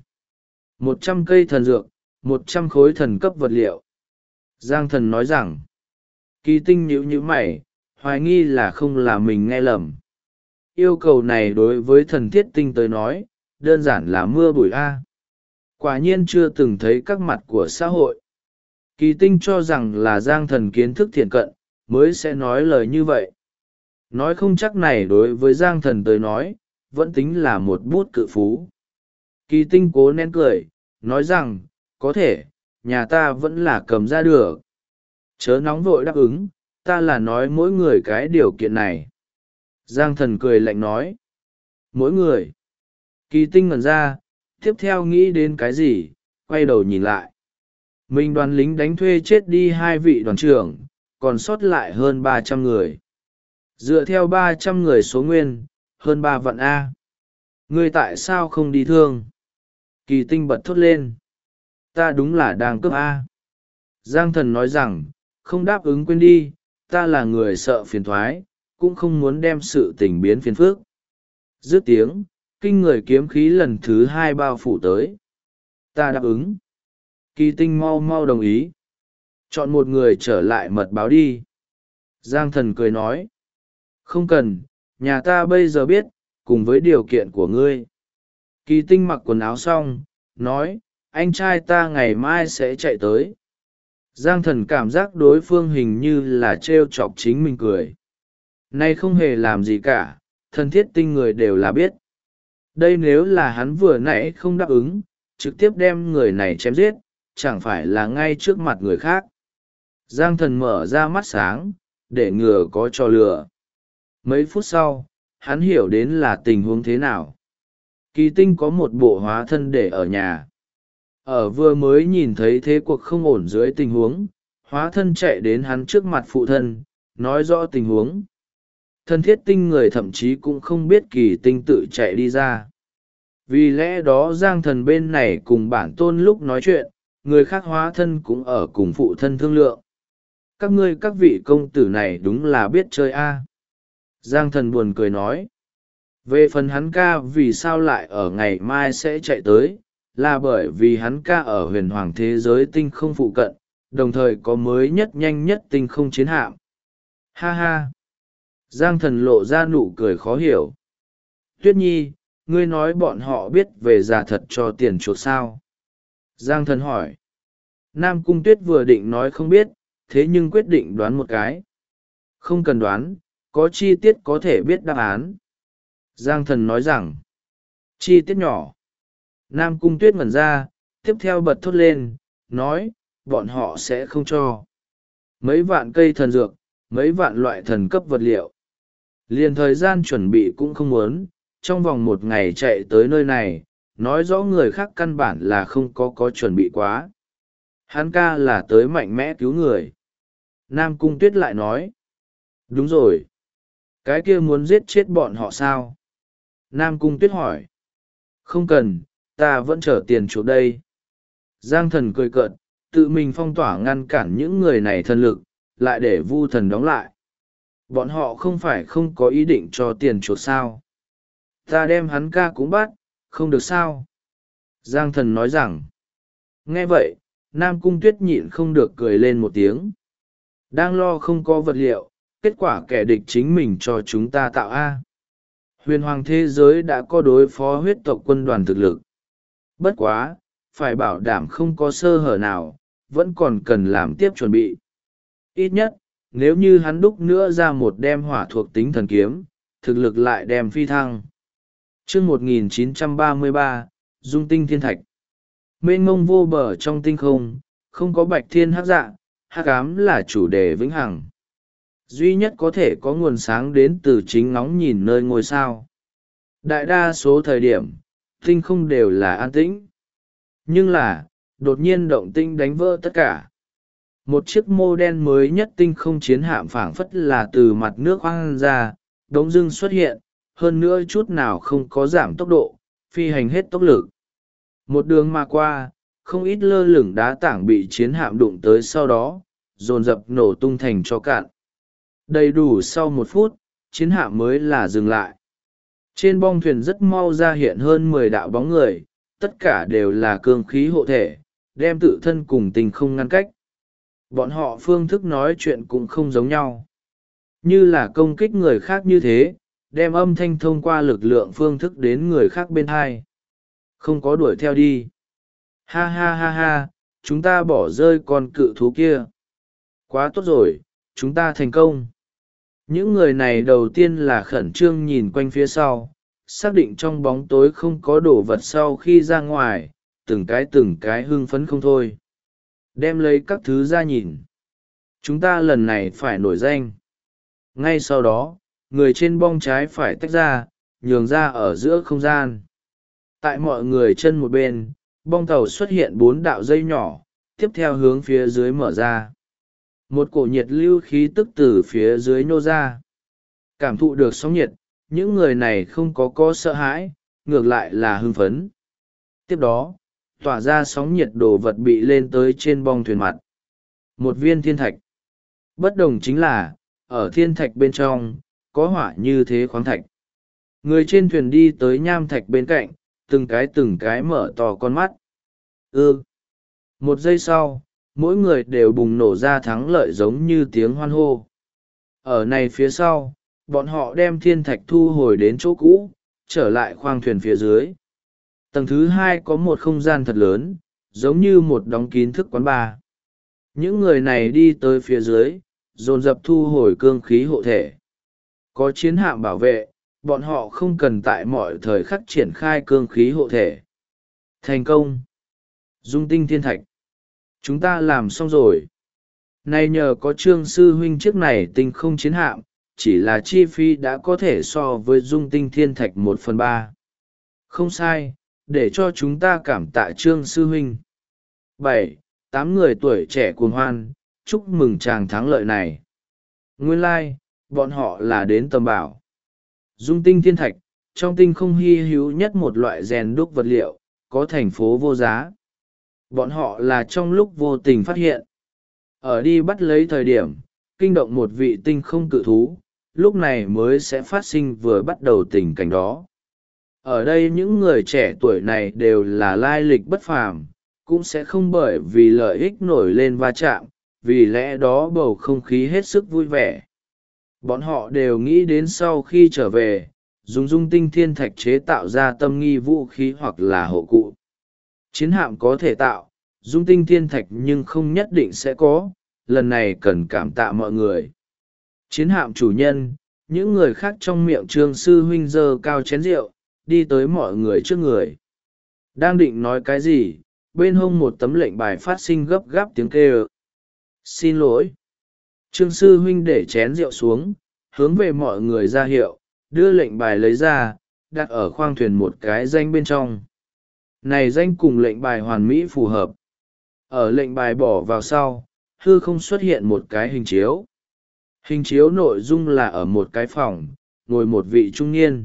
100 cây thần dược, 100 khối thần cấp vật liệu. Giang Thần nói rằng, Kỳ Tinh nhíu nhíu mày, hoài nghi là không là mình nghe lầm. Yêu cầu này đối với thần thiết tinh tới nói, đơn giản là mưa bụi A. Quả nhiên chưa từng thấy các mặt của xã hội. Kỳ Tinh cho rằng là Giang Thần kiến thức thiện cận, mới sẽ nói lời như vậy. Nói không chắc này đối với Giang Thần tới nói, vẫn tính là một bút cự phú. Kỳ Tinh cố nén cười, nói rằng, có thể, nhà ta vẫn là cầm ra được. Chớ nóng vội đáp ứng, ta là nói mỗi người cái điều kiện này. Giang Thần cười lạnh nói, mỗi người. Kỳ Tinh ngẩn ra, tiếp theo nghĩ đến cái gì, quay đầu nhìn lại. Mình đoàn lính đánh thuê chết đi hai vị đoàn trưởng, còn sót lại hơn 300 người. Dựa theo 300 người số nguyên, hơn 3 vạn A. Ngươi tại sao không đi thương? Kỳ Tinh bật thốt lên. Ta đúng là đang cướp A. Giang Thần nói rằng, không đáp ứng quên đi, ta là người sợ phiền thoái, cũng không muốn đem sự tình biến phiền phức. Dứt tiếng, kinh người kiếm khí lần thứ 2 bao phủ tới. Ta đáp ứng. Kỳ Tinh mau mau đồng ý. Chọn một người trở lại mật báo đi. Giang Thần cười nói. Không cần, nhà ta bây giờ biết, cùng với điều kiện của ngươi. Kỳ Tinh mặc quần áo xong, nói, anh trai ta ngày mai sẽ chạy tới. Giang Thần cảm giác đối phương hình như là trêu chọc chính mình cười. Nay không hề làm gì cả, thân thiết tinh người đều là biết. Đây nếu là hắn vừa nãy không đáp ứng, trực tiếp đem người này chém giết, chẳng phải là ngay trước mặt người khác. Giang Thần mở ra mắt sáng, để ngừa có trò lừa. Mấy phút sau, hắn hiểu đến là tình huống thế nào. Kỳ Tinh có một bộ hóa thân để ở nhà. Ở vừa mới nhìn thấy thế cuộc không ổn dưới tình huống, hóa thân chạy đến hắn trước mặt phụ thân, nói rõ tình huống. Thân thiết tinh người thậm chí cũng không biết Kỳ Tinh tự chạy đi ra. Vì lẽ đó Giang Thần bên này cùng bản tôn lúc nói chuyện, người khác hóa thân cũng ở cùng phụ thân thương lượng. Các ngươi các vị công tử này đúng là biết chơi a. Giang Thần buồn cười nói. Về phần hắn ca vì sao lại ở ngày mai sẽ chạy tới, là bởi vì hắn ca ở huyền hoàng thế giới tinh không phụ cận, đồng thời có mới nhất nhanh nhất tinh không chiến hạm. Ha ha! Giang Thần lộ ra nụ cười khó hiểu. Tuyết Nhi, ngươi nói bọn họ biết về giả thật cho tiền chuộc sao? Giang Thần hỏi. Nam Cung Tuyết vừa định nói không biết, thế nhưng quyết định đoán một cái. Không cần đoán, có chi tiết có thể biết đáp án. Giang Thần nói rằng, chi tiết nhỏ. Nam Cung Tuyết ngẩn ra, tiếp theo bật thốt lên, nói, bọn họ sẽ không cho. Mấy vạn cây thần dược, mấy vạn loại thần cấp vật liệu. Liền thời gian chuẩn bị cũng không muốn, trong vòng một ngày chạy tới nơi này, nói rõ người khác căn bản là không có chuẩn bị quá. Hắn ca là tới mạnh mẽ cứu người. Nam Cung Tuyết lại nói, đúng rồi. Cái kia muốn giết chết bọn họ sao? Nam Cung Tuyết hỏi. Không cần, ta vẫn chờ tiền chuộc đây. Giang Thần cười cợt, tự mình phong tỏa ngăn cản những người này thần lực, lại để Vu Thần đóng lại. Bọn họ không phải không có ý định cho tiền chuộc sao? Ta đem hắn ca cũng bắt, không được sao? Giang Thần nói rằng. Nghe vậy, Nam Cung Tuyết nhịn không được cười lên một tiếng. Đang lo không có vật liệu, kết quả kẻ địch chính mình cho chúng ta tạo A. Huyền hoàng thế giới đã có đối phó huyết tộc quân đoàn thực lực. Bất quá, phải bảo đảm không có sơ hở nào, vẫn còn cần làm tiếp chuẩn bị. Ít nhất, nếu như hắn đúc nữa ra một đem hỏa thuộc tính thần kiếm, thực lực lại đem phi thăng. Chương 1933, Dung tinh thiên thạch. Mênh mông vô bờ trong tinh không, không có bạch thiên hắc dạ, hắc ám là chủ đề vĩnh hằng. Duy nhất có thể có nguồn sáng đến từ chính ngóng nhìn nơi ngôi sao. Đại đa số thời điểm, tinh không đều là an tĩnh. Nhưng là, đột nhiên động tinh đánh vỡ tất cả. Một chiếc mô đen mới nhất tinh không chiến hạm phảng phất là từ mặt nước khoang ra, đống dưng xuất hiện, hơn nữa chút nào không có giảm tốc độ, phi hành hết tốc lực. Một đường mà qua, không ít lơ lửng đá tảng bị chiến hạm đụng tới sau đó, dồn dập nổ tung thành cho cạn. Đầy đủ sau 1 phút, chiến hạm mới là dừng lại. Trên bong thuyền rất mau ra hiện hơn 10 đạo bóng người, tất cả đều là cương khí hộ thể, đem tự thân cùng tình không ngăn cách. Bọn họ phương thức nói chuyện cũng không giống nhau. Như là công kích người khác như thế, đem âm thanh thông qua lực lượng phương thức đến người khác bên hai. Không có đuổi theo đi. Ha ha ha ha, chúng ta bỏ rơi con cự thú kia. Quá tốt rồi, chúng ta thành công. Những người này đầu tiên là khẩn trương nhìn quanh phía sau, xác định trong bóng tối không có đồ vật sau khi ra ngoài, từng cái hưng phấn không thôi. Đem lấy các thứ ra nhìn. Chúng ta lần này phải nổi danh. Ngay sau đó, người trên bong trái phải tách ra, nhường ra ở giữa không gian. Tại mọi người chân một bên, bong tàu xuất hiện 4 đạo dây nhỏ, tiếp theo hướng phía dưới mở ra. Một cổ nhiệt lưu khí tức từ phía dưới nô ra. Cảm thụ được sóng nhiệt, những người này không có sợ hãi, ngược lại là hưng phấn. Tiếp đó, tỏa ra sóng nhiệt đồ vật bị lên tới trên bong thuyền mặt. Một viên thiên thạch. Bất đồng chính là, ở thiên thạch bên trong, có hỏa như thế khoáng thạch. Người trên thuyền đi tới nham thạch bên cạnh, từng cái mở to con mắt. Một giây sau, mỗi người đều bùng nổ ra thắng lợi giống như tiếng hoan hô. Ở này phía sau, bọn họ đem thiên thạch thu hồi đến chỗ cũ, trở lại khoang thuyền phía dưới. Tầng thứ hai có một không gian thật lớn, giống như một đóng kín thức quán bar. Những người này đi tới phía dưới, dồn dập thu hồi cương khí hộ thể. Có chiến hạm bảo vệ, bọn họ không cần tại mọi thời khắc triển khai cương khí hộ thể. Thành công! Dung tinh thiên thạch. Chúng ta làm xong rồi. Này nhờ có Trương sư huynh chiếc này tinh không chiến hạm, chỉ là chi phí đã có thể so với dung tinh thiên thạch 1/3. Không sai, để cho chúng ta cảm tạ Trương sư huynh. 7-8 người tuổi trẻ cuồng hoan, chúc mừng chàng thắng lợi này. Nguyên lai, bọn họ là đến tầm bảo. Dung tinh thiên thạch, trong tinh không hy hữu nhất một loại rèn đúc vật liệu, có thành phố vô giá. Bọn họ là trong lúc vô tình phát hiện. Ở đi bắt lấy thời điểm, kinh động một vị tinh không cự thú, lúc này mới sẽ phát sinh vừa bắt đầu tình cảnh đó. Ở đây những người trẻ tuổi này đều là lai lịch bất phàm, cũng sẽ không bởi vì lợi ích nổi lên va chạm, vì lẽ đó bầu không khí hết sức vui vẻ. Bọn họ đều nghĩ đến sau khi trở về, dùng dung tinh thiên thạch chế tạo ra tâm nghi vũ khí hoặc là hộ cụ. Chiến hạm có thể tạo, dung tinh thiên thạch nhưng không nhất định sẽ có, lần này cần cảm tạ mọi người. Chiến hạm chủ nhân, những người khác trong miệng Trương sư huynh giơ cao chén rượu, đi tới mọi người trước người. Đang định nói cái gì, bên hông một tấm lệnh bài phát sinh gấp gáp tiếng kêu. Xin lỗi. Trương sư huynh để chén rượu xuống, hướng về mọi người ra hiệu, đưa lệnh bài lấy ra, đặt ở khoang thuyền một cái danh bên trong. Này danh cùng lệnh bài hoàn mỹ phù hợp. Ở lệnh bài bỏ vào sau, hư không xuất hiện một cái hình chiếu. Hình chiếu nội dung là ở một cái phòng, ngồi một vị trung niên.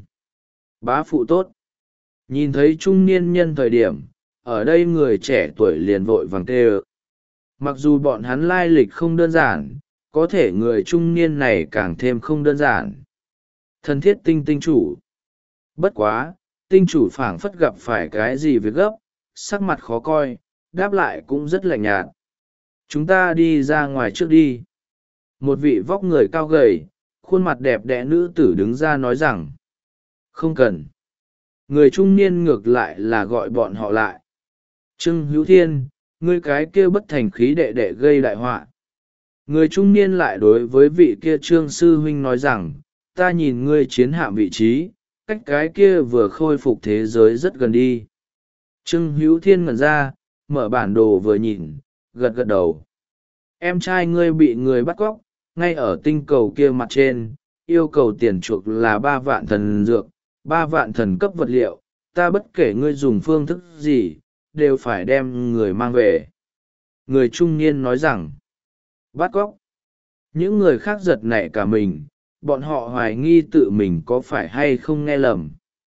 Bá phụ tốt. Nhìn thấy trung niên nhân thời điểm, ở đây người trẻ tuổi liền vội vàng kêu. Mặc dù bọn hắn lai lịch không đơn giản, có thể người trung niên này càng thêm không đơn giản. Thân thiết tinh chủ. Bất quá, tinh chủ phảng phất gặp phải cái gì việc gấp, sắc mặt khó coi, đáp lại cũng rất lạnh nhạt. Chúng ta đi ra ngoài trước đi. Một vị vóc người cao gầy, khuôn mặt đẹp đẽ nữ tử đứng ra nói rằng. Không cần. Người trung niên ngược lại là gọi bọn họ lại. Trương Hữu Thiên, ngươi cái kia bất thành khí đệ đệ gây đại họa. Người trung niên lại đối với vị kia Trương sư huynh nói rằng, ta nhìn ngươi chiến hạm vị trí, cách cái kia vừa khôi phục thế giới rất gần đi. Trương Hữu Thiên ngẩn ra, mở bản đồ vừa nhìn, gật gật đầu. Em trai ngươi bị người bắt cóc, ngay ở tinh cầu kia mặt trên, yêu cầu tiền chuộc là 3 vạn thần dược, 3 vạn thần cấp vật liệu, ta bất kể ngươi dùng phương thức gì, đều phải đem người mang về. Người trung niên nói rằng, bắt cóc. Những người khác giật nảy cả mình, bọn họ hoài nghi tự mình có phải hay không nghe lầm.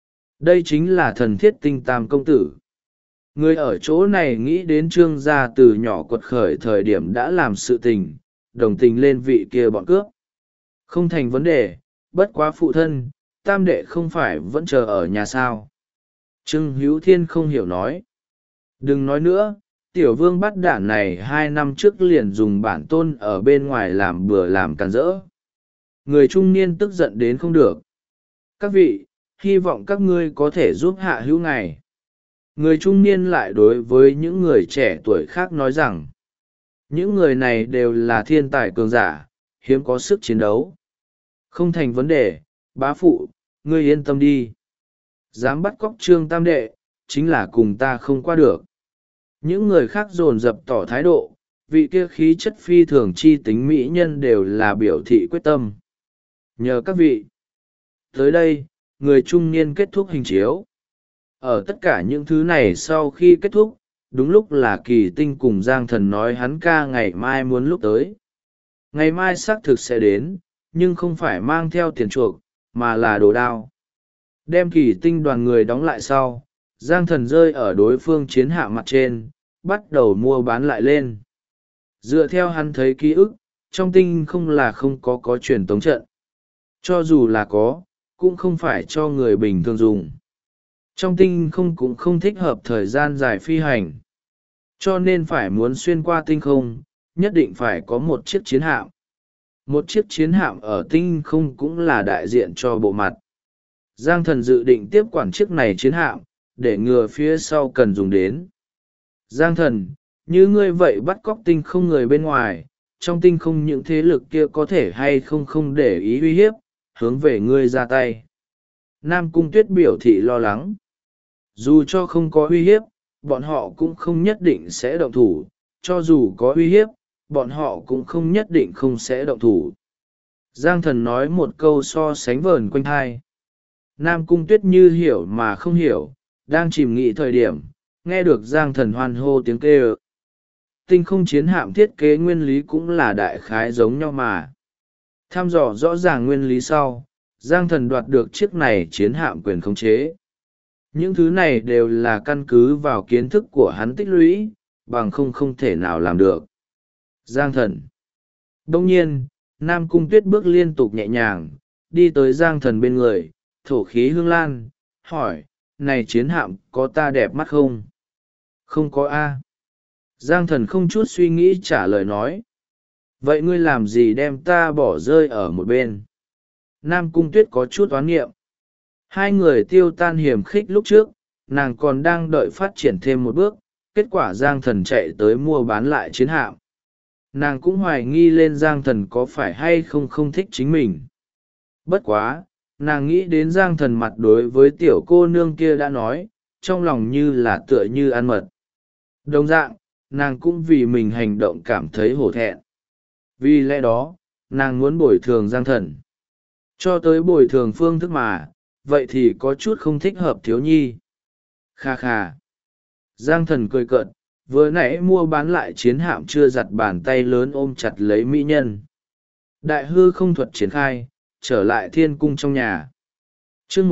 Đây chính là thần thiết tinh tam công tử. Người ở chỗ này nghĩ đến Trương gia từ nhỏ quật khởi thời điểm đã làm sự tình, đồng tình lên vị kia bọn cướp. Không thành vấn đề, bất quá phụ thân, tam đệ không phải vẫn chờ ở nhà sao. Trương Hữu Thiên không hiểu nói. Đừng nói nữa, tiểu vương bắt đản này 2 năm trước liền dùng bản tôn ở bên ngoài làm bừa làm càn rỡ. Người trung niên tức giận đến không được. Các vị, hy vọng các ngươi có thể giúp hạ hữu ngài. Người trung niên lại đối với những người trẻ tuổi khác nói rằng, những người này đều là thiên tài cường giả, hiếm có sức chiến đấu. Không thành vấn đề, bá phụ, ngươi yên tâm đi. Dám bắt cóc Trương tam đệ, chính là cùng ta không qua được. Những người khác dồn dập tỏ thái độ, vị kia khí chất phi thường chi tính mỹ nhân đều là biểu thị quyết tâm. Nhờ các vị. Tới đây, người trung niên kết thúc hình chiếu. Ở tất cả những thứ này sau khi kết thúc, đúng lúc là Kỳ Tinh cùng Giang Thần nói hắn ca ngày mai muốn lúc tới. Ngày mai xác thực sẽ đến, nhưng không phải mang theo tiền chuộc, mà là đồ đao. Đem Kỳ Tinh đoàn người đóng lại sau, Giang Thần rơi ở đối phương chiến hạm mặt trên, bắt đầu mua bán lại lên. Dựa theo hắn thấy ký ức, trong tinh không là không có truyền tống trận. Cho dù là có, cũng không phải cho người bình thường dùng. Trong tinh không cũng không thích hợp thời gian dài phi hành. Cho nên phải muốn xuyên qua tinh không, nhất định phải có một chiếc chiến hạm. Một chiếc chiến hạm ở tinh không cũng là đại diện cho bộ mặt. Giang Thần dự định tiếp quản chiếc này chiến hạm, để ngừa phía sau cần dùng đến. Giang thần, như ngươi vậy bắt cóc tinh không người bên ngoài, trong tinh không những thế lực kia có thể hay không không để ý uy hiếp, hướng về ngươi ra tay. Nam Cung Tuyết biểu thị lo lắng. Dù cho không có uy hiếp, bọn họ cũng không nhất định sẽ động thủ, cho dù có uy hiếp, bọn họ cũng không nhất định không sẽ động thủ. Giang thần nói một câu so sánh vờn quanh hai. Nam Cung Tuyết như hiểu mà không hiểu, đang chìm nghĩ thời điểm, nghe được Giang thần hoan hô tiếng kêu. Tinh không chiến hạm thiết kế nguyên lý cũng là đại khái giống nhau mà. Thăm dò rõ ràng nguyên lý sau, Giang thần đoạt được chiếc này chiến hạm quyền khống chế. Những thứ này đều là căn cứ vào kiến thức của hắn tích lũy, bằng không thể nào làm được. Giang thần. Đông nhiên, Nam Cung Tuyết bước liên tục nhẹ nhàng, đi tới Giang thần bên người, thổ khí hương lan, hỏi, này chiến hạm có ta đẹp mắt không? Không có a. Giang thần không chút suy nghĩ trả lời nói. Vậy ngươi làm gì đem ta bỏ rơi ở một bên? Nam Cung Tuyết có chút oán niệm. Hai người tiêu tan hiểm khích lúc trước, nàng còn đang đợi phát triển thêm một bước, kết quả Giang thần chạy tới mua bán lại chiến hạm. Nàng cũng hoài nghi lên Giang thần có phải hay không không thích chính mình. Bất quá, nàng nghĩ đến Giang thần mặt đối với tiểu cô nương kia đã nói, trong lòng như là tựa như ăn mật. Đồng dạng, nàng cũng vì mình hành động cảm thấy hổ thẹn. Vì lẽ đó, nàng muốn bồi thường Giang thần. Cho tới bồi thường phương thức mà, vậy thì có chút không thích hợp thiếu nhi. Kha kha. Giang thần cười cợt, vừa nãy mua bán lại chiến hạm chưa giặt bàn tay lớn ôm chặt lấy mỹ nhân. Đại hư không thuật triển khai, trở lại thiên cung trong nhà. chương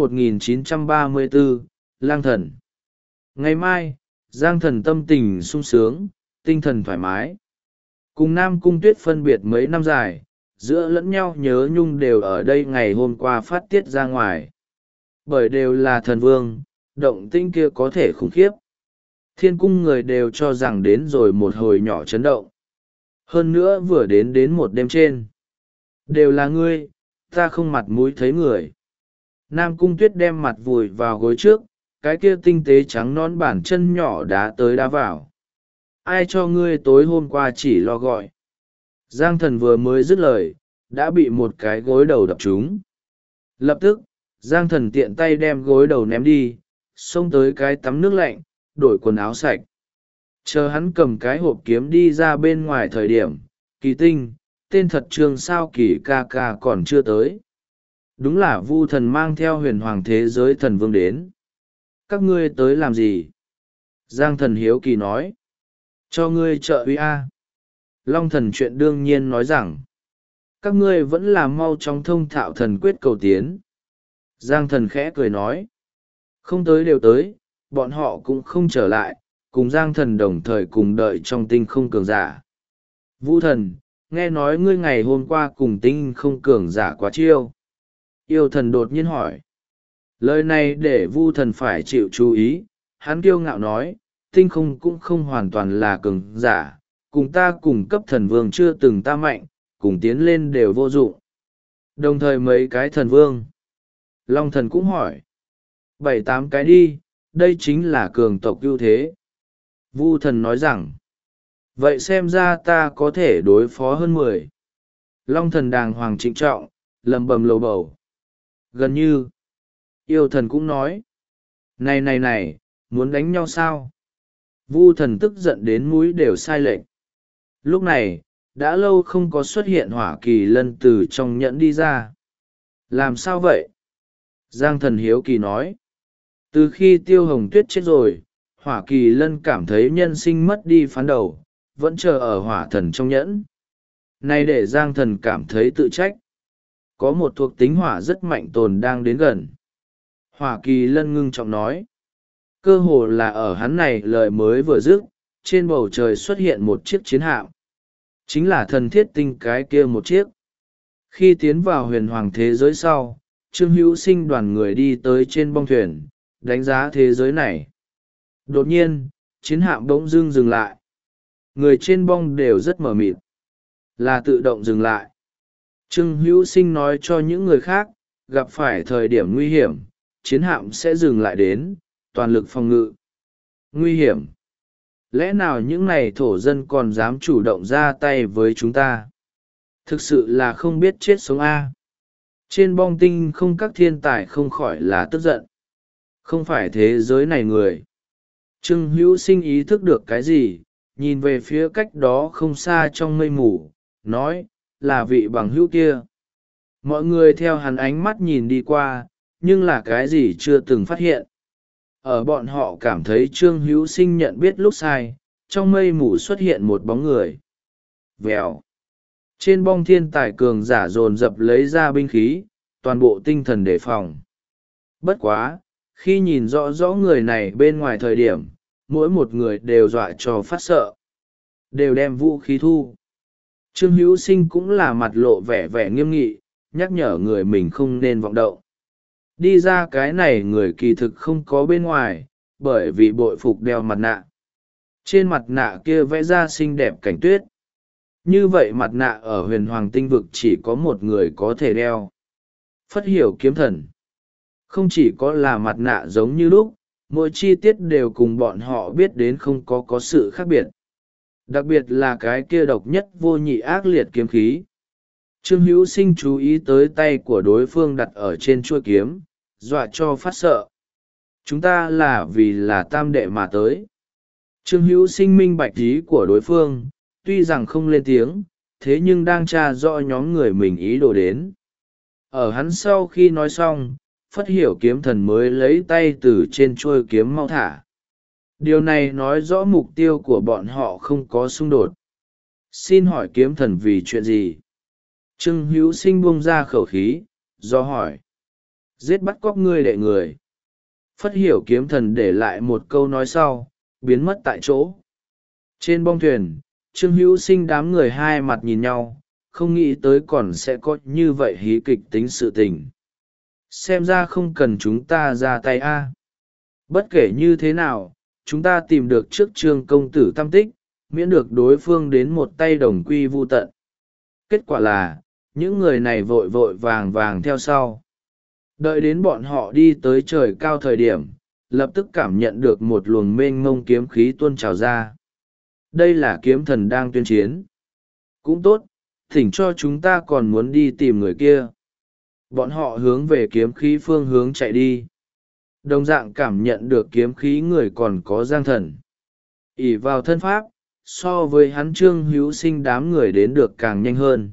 1934, Lang thần. Ngày mai, Giang thần tâm tình sung sướng, tinh thần thoải mái. Cùng Nam Cung Tuyết phân biệt mấy năm dài, giữa lẫn nhau nhớ nhung đều ở đây ngày hôm qua phát tiết ra ngoài. Bởi đều là thần vương, động tĩnh kia có thể khủng khiếp. Thiên cung người đều cho rằng đến rồi một hồi nhỏ chấn động. Hơn nữa vừa đến một đêm trên. Đều là ngươi, ta không mặt mũi thấy người. Nam Cung Tuyết đem mặt vùi vào gối trước, cái kia tinh tế trắng non bản chân nhỏ đá tới đá vào. Ai cho ngươi tối hôm qua chỉ lo gọi. Giang thần vừa mới dứt lời, đã bị một cái gối đầu đập trúng. Lập tức, Giang thần tiện tay đem gối đầu ném đi, xông tới cái tắm nước lạnh, đổi quần áo sạch. Chờ hắn cầm cái hộp kiếm đi ra bên ngoài thời điểm, Kỳ Tinh, tên thật Trương Sao Kỳ ca ca còn chưa tới. Đúng là Vu thần mang theo huyền hoàng thế giới thần vương đến. Các ngươi tới làm gì? Giang thần hiếu kỳ nói. Cho ngươi trợ uy a. Long thần chuyện đương nhiên nói rằng, các ngươi vẫn là mau chóng thông thạo thần quyết cầu tiến. Giang thần khẽ cười nói, không tới đều tới, bọn họ cũng không trở lại, cùng Giang thần đồng thời cùng đợi trong tinh không cường giả. Vũ thần, nghe nói ngươi ngày hôm qua cùng tinh không cường giả quá chiêu. Yêu thần đột nhiên hỏi. Lời này để Vu thần phải chịu chú ý, hắn kiêu ngạo nói, tinh không cũng không hoàn toàn là cường giả, cùng ta cùng cấp thần vương chưa từng ta mạnh, cùng tiến lên đều vô dụng. Đồng thời mấy cái thần vương. Long thần cũng hỏi. 7-8 cái đi, đây chính là cường tộc ưu thế. Vu thần nói rằng, vậy xem ra ta có thể đối phó hơn 10. Long thần đàng hoàng trịnh trọng, lầm bầm lầu bầu. Gần như, yêu thần cũng nói, này, muốn đánh nhau sao? Vu thần tức giận đến mũi đều sai lệch. Lúc này, đã lâu không có xuất hiện hỏa kỳ lân từ trong nhẫn đi ra. Làm sao vậy? Giang thần hiếu kỳ nói. Từ khi Tiêu Hồng Tuyết chết rồi, hỏa kỳ lân cảm thấy nhân sinh mất đi phán đầu, vẫn chờ ở hỏa thần trong nhẫn. Nay để Giang thần cảm thấy tự trách. Có một thuộc tính hỏa rất mạnh tồn đang đến gần. Hỏa kỳ lân ngưng trọng nói. Cơ hồ là ở hắn này lời mới vừa dứt, trên bầu trời xuất hiện một chiếc chiến hạm. Chính là thần thiết tinh cái kia một chiếc. Khi tiến vào huyền hoàng thế giới sau, Trương Hữu Sinh đoàn người đi tới trên bong thuyền, đánh giá thế giới này. Đột nhiên, chiến hạm bỗng dưng dừng lại. Người trên bong đều rất mờ mịt. Là tự động dừng lại. Trương Hữu Sinh nói cho những người khác, gặp phải thời điểm nguy hiểm, chiến hạm sẽ dừng lại đến, toàn lực phòng ngự. Nguy hiểm. Lẽ nào những này thổ dân còn dám chủ động ra tay với chúng ta? Thực sự là không biết chết sống a. Trên bong tinh không, các thiên tài không khỏi là tức giận. Không phải thế giới này người. Trương Hữu Sinh ý thức được cái gì, nhìn về phía cách đó không xa trong mây mù, nói, là vị bằng hữu kia. Mọi người theo hắn ánh mắt nhìn đi qua, nhưng là cái gì chưa từng phát hiện. Ở bọn họ cảm thấy Trương Hữu Sinh nhận biết lúc sai, trong mây mù xuất hiện một bóng người. Vèo. Trên bong thiên tài cường giả dồn dập lấy ra binh khí, toàn bộ tinh thần đề phòng. Bất quá, khi nhìn rõ rõ người này bên ngoài thời điểm, mỗi một người đều dọa cho phát sợ. Đều đem vũ khí thu. Trương Hữu Sinh cũng là mặt lộ vẻ vẻ nghiêm nghị, nhắc nhở người mình không nên vọng động. Đi ra cái này người kỳ thực không có bên ngoài, bởi vì bội phục đeo mặt nạ. Trên mặt nạ kia vẽ ra xinh đẹp cảnh tuyết. Như vậy mặt nạ ở huyền hoàng tinh vực chỉ có một người có thể đeo. Phất Hiểu kiếm thần. Không chỉ có là mặt nạ giống như lúc, mỗi chi tiết đều cùng bọn họ biết đến không có sự khác biệt. Đặc biệt là cái kia độc nhất vô nhị ác liệt kiếm khí. Trương Hữu Sinh chú ý tới tay của đối phương đặt ở trên chuôi kiếm, dọa cho phát sợ. Chúng ta là vì là tam đệ mà tới. Trương Hữu Sinh minh bạch ý của đối phương, tuy rằng không lên tiếng, thế nhưng đang tra rõ nhóm người mình ý đồ đến. Ở hắn sau khi nói xong, Phất Hiểu kiếm thần mới lấy tay từ trên chuôi kiếm mau thả. Điều này nói rõ mục tiêu của bọn họ không có xung đột. Xin hỏi kiếm thần vì chuyện gì? Trương Hữu Sinh buông ra khẩu khí, do hỏi. Giết bắt cóc ngươi đệ người. Phất Hiểu kiếm thần để lại một câu nói sau, biến mất tại chỗ. Trên bong thuyền, Trương Hữu Sinh đám người hai mặt nhìn nhau, không nghĩ tới còn sẽ có như vậy hí kịch tính sự tình. Xem ra không cần chúng ta ra tay a. Bất kể như thế nào, chúng ta tìm được trước Trương công tử tam tích, miễn được đối phương đến một tay đồng quy vu tận. Kết quả là, những người này vội vội vàng vàng theo sau. Đợi đến bọn họ đi tới trời cao thời điểm, lập tức cảm nhận được một luồng mênh mông kiếm khí tuôn trào ra. Đây là kiếm thần đang tuyên chiến. Cũng tốt, thỉnh cho chúng ta còn muốn đi tìm người kia. Bọn họ hướng về kiếm khí phương hướng chạy đi. Đồng dạng cảm nhận được kiếm khí người còn có Giang Thần. ỷ vào thân pháp, so với hắn Trương Hữu Sinh đám người đến được càng nhanh hơn.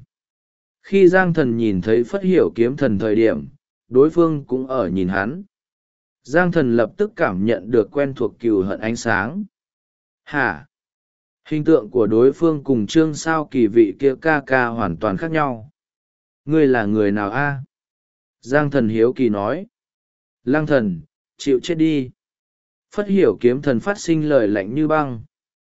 Khi Giang Thần nhìn thấy Phất Hiểu kiếm thần thời điểm, đối phương cũng ở nhìn hắn. Giang Thần lập tức cảm nhận được quen thuộc cừu hận ánh sáng. Hả? Hình tượng của đối phương cùng Trương Sao Kỳ vị kia ca ca hoàn toàn khác nhau. Ngươi là người nào a? Giang Thần hiếu kỳ nói. Lang thần, chịu chết đi. Phất Hiểu kiếm thần phát sinh lời lạnh như băng.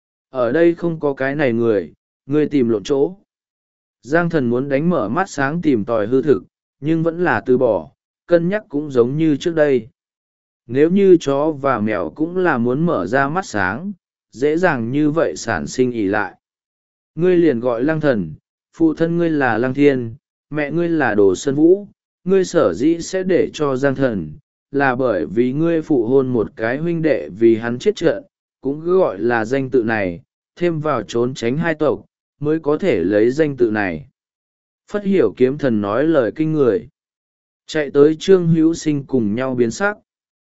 Ở đây không có cái này người, ngươi tìm lộn chỗ. Giang Thần muốn đánh mở mắt sáng tìm tòi hư thực, nhưng vẫn là từ bỏ, cân nhắc cũng giống như trước đây. Nếu như chó và mèo cũng là muốn mở ra mắt sáng, dễ dàng như vậy sản sinh ỉ lại. Ngươi liền gọi Lang thần, phụ thân ngươi là Lang thiên, mẹ ngươi là Đồ Sơn Vũ, ngươi sở dĩ sẽ để cho Giang Thần, là bởi vì ngươi phụ hôn một cái huynh đệ vì hắn chết trận, cũng cứ gọi là danh tự này, thêm vào trốn tránh hai tộc, mới có thể lấy danh tự này. Phất Hiểu kiếm thần nói lời kinh người. Chạy tới Trương Hữu Sinh cùng nhau biến sắc.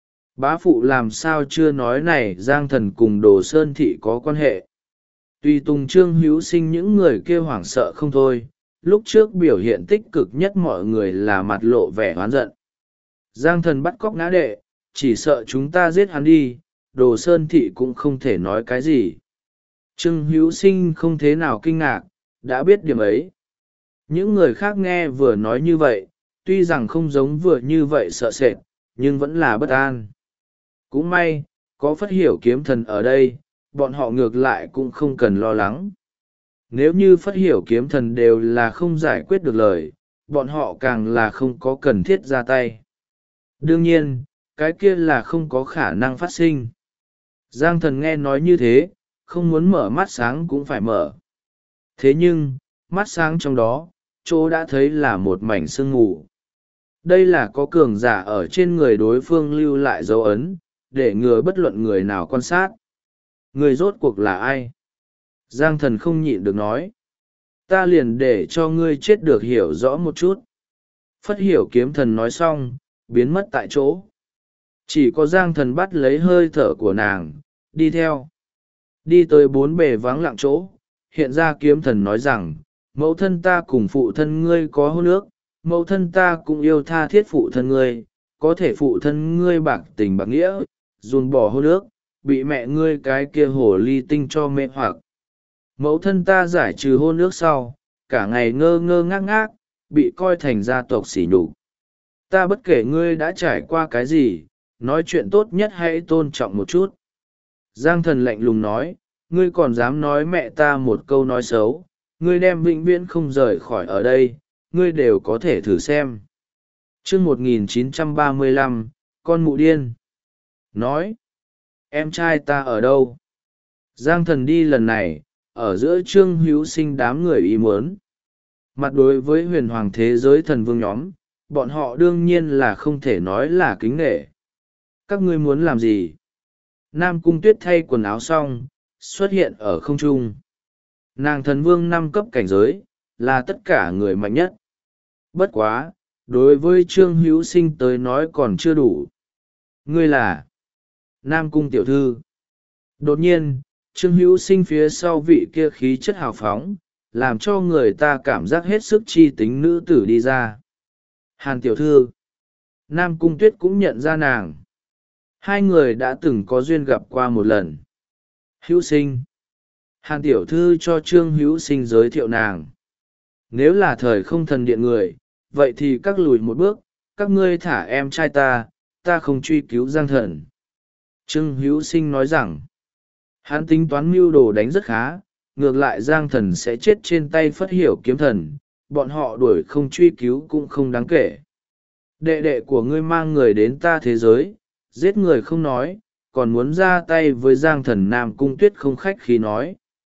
Bá phụ làm sao chưa nói này Giang Thần cùng Đồ Sơn Thị có quan hệ. Tùy tùng Trương Hữu Sinh những người kia hoảng sợ không thôi, lúc trước biểu hiện tích cực nhất mọi người là mặt lộ vẻ oán giận. Giang Thần bắt cóc ngã đệ, chỉ sợ chúng ta giết hắn đi, Đồ Sơn Thị cũng không thể nói cái gì. Trương Hữu Sinh không thế nào kinh ngạc, đã biết điểm ấy. Những người khác nghe vừa nói như vậy, tuy rằng không giống vừa như vậy sợ sệt, nhưng vẫn là bất an. Cũng may, có Phất Hiểu kiếm thần ở đây, bọn họ ngược lại cũng không cần lo lắng. Nếu như Phất Hiểu kiếm thần đều là không giải quyết được lời, bọn họ càng là không có cần thiết ra tay. Đương nhiên, cái kia là không có khả năng phát sinh. Giang Thần nghe nói như thế, không muốn mở mắt sáng cũng phải mở. Thế nhưng, mắt sáng trong đó, chỗ đã thấy là một mảnh sương mù. Đây là có cường giả ở trên người đối phương lưu lại dấu ấn, để ngừa bất luận người nào quan sát. Người rốt cuộc là ai? Giang thần không nhịn được nói. Ta liền để cho ngươi chết được hiểu rõ một chút. Phất Hiểu kiếm thần nói xong, biến mất tại chỗ. Chỉ có Giang thần bắt lấy hơi thở của nàng, đi theo. Đi tới bốn bề vắng lặng chỗ, hiện ra kiếm thần nói rằng, mẫu thân ta cùng phụ thân ngươi có hôn ước, mẫu thân ta cũng yêu tha thiết phụ thân ngươi, có thể phụ thân ngươi bạc tình bạc nghĩa, dùn bỏ hôn ước, bị mẹ ngươi cái kia hồ ly tinh cho mê hoặc. Mẫu thân ta giải trừ hôn ước sau, cả ngày ngơ ngơ ngác ngác, bị coi thành gia tộc sỉ nhục. Ta bất kể ngươi đã trải qua cái gì, nói chuyện tốt nhất hãy tôn trọng một chút. Giang thần lạnh lùng nói, ngươi còn dám nói mẹ ta một câu nói xấu, ngươi đem vĩnh viễn không rời khỏi ở đây, ngươi đều có thể thử xem. Chương 1935, con mụ điên. Nói, em trai ta ở đâu? Giang thần đi lần này, ở giữa Trương Hữu Sinh đám người ý muốn. Mặt đối với huyền hoàng thế giới thần vương nhóm, bọn họ đương nhiên là không thể nói là kính nể. Các ngươi muốn làm gì? Nam Cung Tuyết thay quần áo xong, xuất hiện ở không trung. Nàng thần vương 5 cấp cảnh giới, là tất cả người mạnh nhất. Bất quá, đối với Trương Hữu Sinh tới nói còn chưa đủ. Ngươi là Nam Cung tiểu thư. Đột nhiên, Trương Hữu Sinh phía sau vị kia khí chất hào phóng, làm cho người ta cảm giác hết sức chi tính nữ tử đi ra. Hàn tiểu thư. Nam Cung Tuyết cũng nhận ra nàng. Hai người đã từng có duyên gặp qua một lần. Hữu Sinh. Hàn tiểu thư cho Trương Hữu Sinh giới thiệu nàng. Nếu là thời không thần điện người, vậy thì các lùi một bước, các ngươi thả em trai ta không truy cứu Giang thần. Trương Hữu Sinh nói rằng, hắn tính toán mưu đồ đánh rất khá, ngược lại Giang thần sẽ chết trên tay Phất Hiểu kiếm thần, bọn họ đuổi không truy cứu cũng không đáng kể. Đệ đệ của ngươi mang người đến ta thế giới, giết người không nói, còn muốn ra tay với Giang thần. Nam Cung Tuyết không khách khí nói.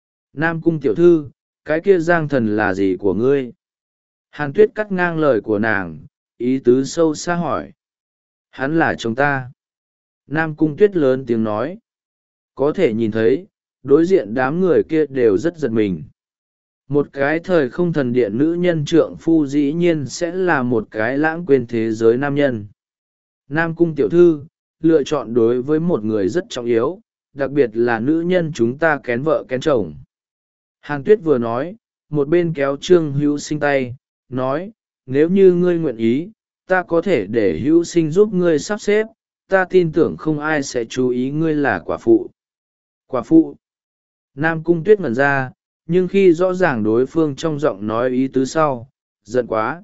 Nam Cung tiểu thư, cái kia Giang thần là gì của ngươi? Hàn Tuyết cắt ngang lời của nàng, ý tứ sâu xa hỏi. Hắn là chồng ta. Nam Cung Tuyết lớn tiếng nói. Có thể nhìn thấy, đối diện đám người kia đều rất giật mình. Một cái thời không thần điện nữ nhân trượng phu dĩ nhiên sẽ là một cái lãng quên thế giới nam nhân. Nam Cung tiểu thư, lựa chọn đối với một người rất trọng yếu, đặc biệt là nữ nhân chúng ta kén vợ kén chồng. Hàn Tuyết vừa nói, một bên kéo Trương Hữu Sinh tay, nói, nếu như ngươi nguyện ý, ta có thể để Hữu Sinh giúp ngươi sắp xếp, ta tin tưởng không ai sẽ chú ý ngươi là quả phụ. Quả phụ. Nam Cung Tuyết ngẩn ra, nhưng khi rõ ràng đối phương trong giọng nói ý tứ sau, giận quá.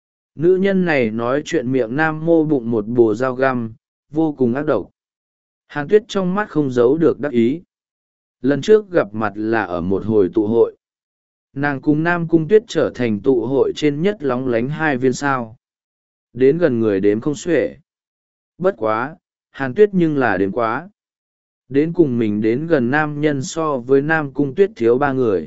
Nữ nhân này nói chuyện miệng nam mô bụng một bồ dao găm, vô cùng ác độc. Hàn Tuyết trong mắt không giấu được đắc ý. Lần trước gặp mặt là ở một hồi tụ hội. Nàng cùng Nam Cung Tuyết trở thành tụ hội trên nhất lóng lánh 2 viên sao. Đến gần người đếm không xuể. Bất quá, Hàn Tuyết nhưng là đếm quá. Đến cùng mình đến gần nam nhân so với Nam Cung Tuyết thiếu 3 người.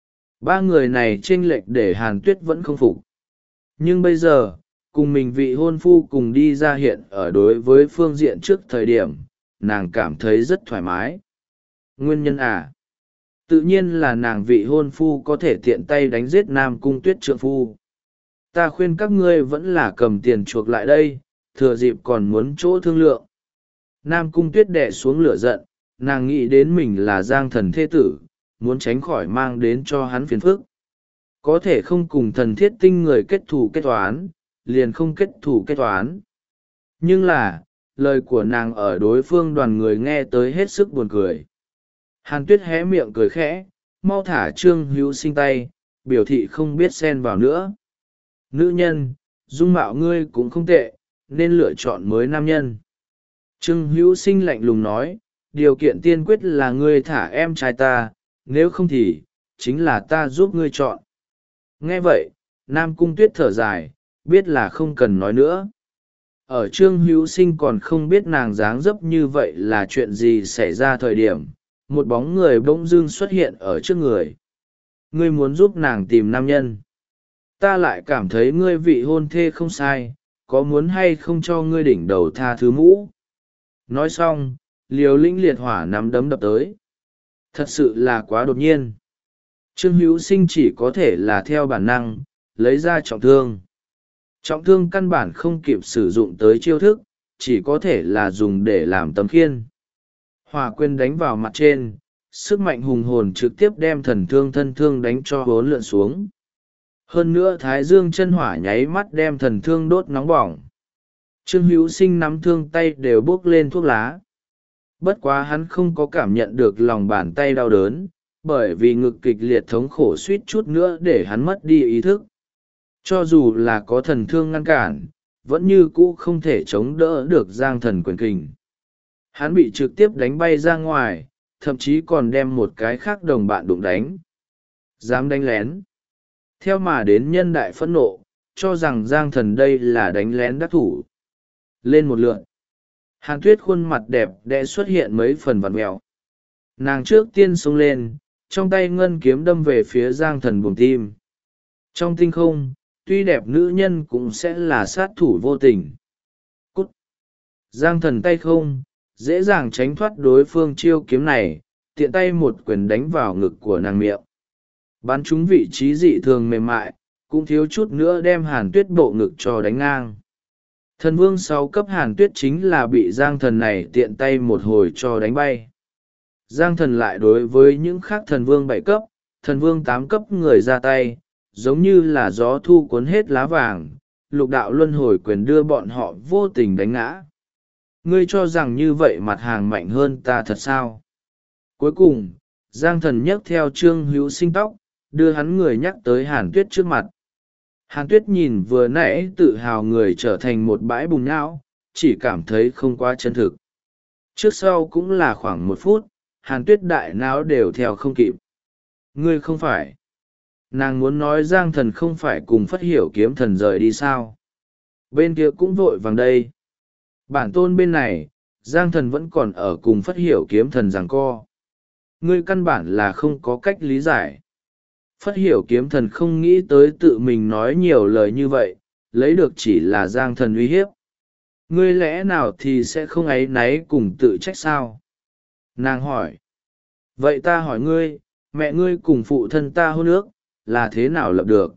3 người này chênh lệch để Hàn Tuyết vẫn không phục. Nhưng bây giờ, cùng mình vị hôn phu cùng đi ra hiện ở đối với phương diện trước thời điểm, nàng cảm thấy rất thoải mái. Nguyên nhân à? Tự nhiên là nàng vị hôn phu có thể tiện tay đánh giết Nam Cung Tuyết trượng phu. Ta khuyên các ngươi vẫn là cầm tiền chuộc lại đây, thừa dịp còn muốn chỗ thương lượng. Nam Cung Tuyết đè xuống lửa giận, nàng nghĩ đến mình là Giang thần thế tử, muốn tránh khỏi mang đến cho hắn phiền phức. Có thể không cùng thần thiết tinh người kết thù kết toán, liền không kết thù kết toán. Nhưng là, lời của nàng ở đối phương đoàn người nghe tới hết sức buồn cười. Hàn Tuyết hé miệng cười khẽ, mau thả Trương Hữu Sinh tay, biểu thị không biết xen vào nữa. Nữ nhân, dung mạo ngươi cũng không tệ, nên lựa chọn mới nam nhân. Trương Hữu Sinh lạnh lùng nói, điều kiện tiên quyết là ngươi thả em trai ta, nếu không thì, chính là ta giúp ngươi chọn. Nghe vậy, Nam Cung Tuyết thở dài, biết là không cần nói nữa. Ở Trương Hữu Sinh còn không biết nàng dáng dấp như vậy là chuyện gì xảy ra thời điểm, một bóng người bỗng dưng xuất hiện ở trước người. Ngươi muốn giúp nàng tìm nam nhân. Ta lại cảm thấy ngươi vị hôn thê không sai, có muốn hay không cho ngươi đỉnh đầu tha thứ mũ? Nói xong, liều lĩnh liệt hỏa nắm đấm đập tới. Thật sự là quá đột nhiên. Trương Hữu Sinh chỉ có thể là theo bản năng, lấy ra trọng thương. Trọng thương căn bản không kịp sử dụng tới chiêu thức, chỉ có thể là dùng để làm tấm khiên. Hỏa quyền đánh vào mặt trên, sức mạnh hùng hồn trực tiếp đem thần thương thân thương đánh cho hốn lượn xuống. Hơn nữa thái dương chân hỏa nháy mắt đem thần thương đốt nóng bỏng. Trương Hữu Sinh nắm thương tay đều bốc lên thuốc lá. Bất quá hắn không có cảm nhận được lòng bàn tay đau đớn, bởi vì ngực kịch liệt thống khổ suýt chút nữa để hắn mất đi ý thức. Cho dù là có thần thương ngăn cản, vẫn như cũ không thể chống đỡ được giang thần quyền kình. Hắn bị trực tiếp đánh bay ra ngoài, thậm chí còn đem một cái khác đồng bạn đụng đánh. Dám đánh lén. Theo mà đến nhân đại phẫn nộ, cho rằng giang thần đây là đánh lén đắc thủ. Lên một lượn. Hàn Tuyết khuôn mặt đẹp đẽ xuất hiện mấy phần vặn mẹo. Nàng trước tiên xông lên, trong tay ngân kiếm đâm về phía giang thần buồng tim. Trong tinh không, tuy đẹp nữ nhân cũng sẽ là sát thủ vô tình. Cút! Giang thần tay không, dễ dàng tránh thoát đối phương chiêu kiếm này, tiện tay một quyền đánh vào ngực của nàng miệng. Bắn trúng vị trí dị thường mềm mại, cũng thiếu chút nữa đem Hàn Tuyết bộ ngực cho đánh ngang. Thần vương 6 cấp Hàn Tuyết chính là bị giang thần này tiện tay một hồi cho đánh bay. Giang thần lại đối với những khác thần vương 7 cấp, thần vương 8 cấp người ra tay, giống như là gió thu cuốn hết lá vàng, lục đạo luân hồi quyền đưa bọn họ vô tình đánh ngã. Ngươi cho rằng như vậy mặt hàng mạnh hơn ta thật sao? Cuối cùng, giang thần nhấc theo Trương Hữu Sinh tóc, đưa hắn người nhắc tới Hàn Tuyết trước mặt. Hàn Tuyết nhìn vừa nãy tự hào người trở thành một bãi bùn nhão, chỉ cảm thấy không quá chân thực. Trước sau cũng là khoảng 1 phút, Hàn Tuyết đại não đều theo không kịp. Ngươi không phải. Nàng muốn nói giang thần không phải cùng Phất Hiểu kiếm thần rời đi sao? Bên kia cũng vội vàng đây. Bản tôn bên này, giang thần vẫn còn ở cùng Phất Hiểu kiếm thần giằng co. Ngươi căn bản là không có cách lý giải. Phất Hiểu kiếm thần không nghĩ tới tự mình nói nhiều lời như vậy, lấy được chỉ là giang thần uy hiếp. Ngươi lẽ nào thì sẽ không áy náy cùng tự trách sao? Nàng hỏi. Vậy ta hỏi ngươi, mẹ ngươi cùng phụ thân ta hôn ước, là thế nào lập được?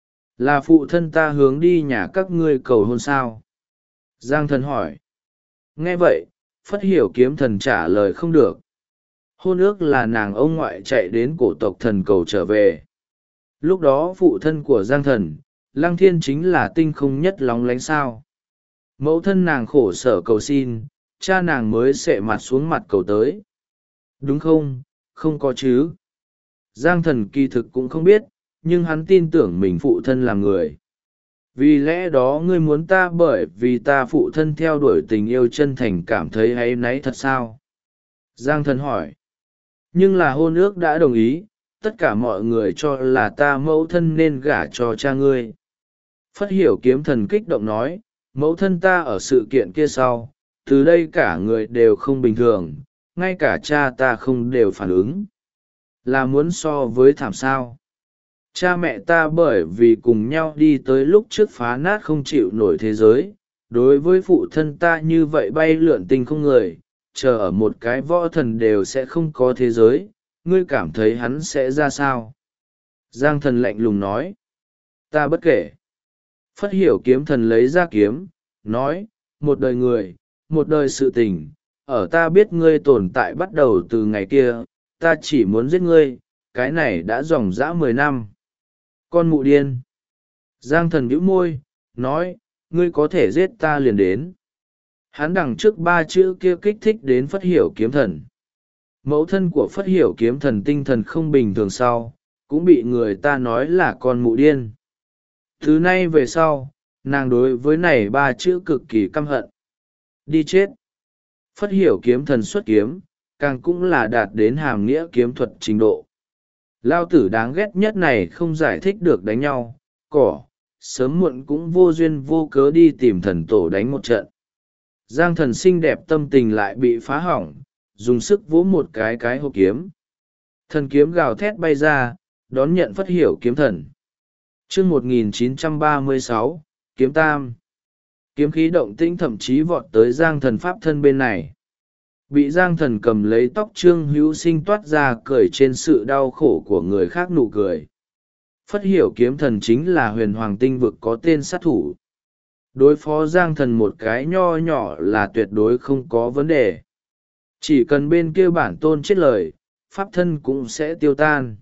Là phụ thân ta hướng đi nhà các ngươi cầu hôn sao? Giang thần hỏi. Nghe vậy, Phất Hiểu kiếm thần trả lời không được. Hôn ước là nàng ông ngoại chạy đến cổ tộc thần cầu trở về. Lúc đó phụ thân của giang thần, Lăng Thiên chính là tinh không nhất lóng lánh sao. Mẫu thân nàng khổ sở cầu xin, cha nàng mới sệ mặt xuống mặt cầu tới. Đúng không, không có chứ. Giang thần kỳ thực cũng không biết, nhưng hắn tin tưởng mình phụ thân là người. Vì lẽ đó ngươi muốn ta bởi vì ta phụ thân theo đuổi tình yêu chân thành cảm thấy áy náy thật sao? Giang thần hỏi. Nhưng là hôn ước đã đồng ý, tất cả mọi người cho là ta mẫu thân nên gả cho cha ngươi. Phất Hiểu kiếm thần kích động nói, mẫu thân ta ở sự kiện kia sau, từ đây cả người đều không bình thường, ngay cả cha ta không đều phản ứng. Là muốn so với thảm sao? Cha mẹ ta bởi vì cùng nhau đi tới lúc trước phá nát không chịu nổi thế giới, đối với phụ thân ta như vậy bay lượn tinh không người, chờ ở một cái võ thần đều sẽ không có thế giới, ngươi cảm thấy hắn sẽ ra sao? Giang thần lạnh lùng nói. Ta bất kể. Phất Hiểu kiếm thần lấy ra kiếm, nói, một đời người, một đời sự tình, ở ta biết ngươi tồn tại bắt đầu từ ngày kia, ta chỉ muốn giết ngươi, cái này đã dòng dã 10 năm. Con mụ điên. Giang thần bĩu môi, nói, ngươi có thể giết ta liền đến. Hắn đằng trước 3 chữ kia kích thích đến Phất Hiểu kiếm thần. Mẫu thân của Phất Hiểu kiếm thần tinh thần không bình thường sau, cũng bị người ta nói là con mụ điên. Thứ nay về sau, nàng đối với này 3 chữ cực kỳ căm hận. Đi chết. Phất Hiểu kiếm thần xuất kiếm, càng cũng là đạt đến hàm nghĩa kiếm thuật trình độ. Lao tử đáng ghét nhất này không giải thích được đánh nhau, cỏ, sớm muộn cũng vô duyên vô cớ đi tìm thần tổ đánh một trận. Giang thần xinh đẹp tâm tình lại bị phá hỏng, dùng sức vỗ một cái hộp kiếm. Thần kiếm gào thét bay ra, đón nhận Phất Hiểu kiếm thần. Chương 1936, kiếm tam. Kiếm khí động tĩnh thậm chí vọt tới giang thần pháp thân bên này. Bị Giang Thần cầm lấy tóc, Trương Hữu Sinh toát ra cười trên sự đau khổ của người khác nụ cười. Phất Hiểu kiếm thần chính là huyền hoàng tinh vực có tên sát thủ. Đối phó Giang Thần một cái nho nhỏ là tuyệt đối không có vấn đề. Chỉ cần bên kia bản tôn chết lời, pháp thân cũng sẽ tiêu tan.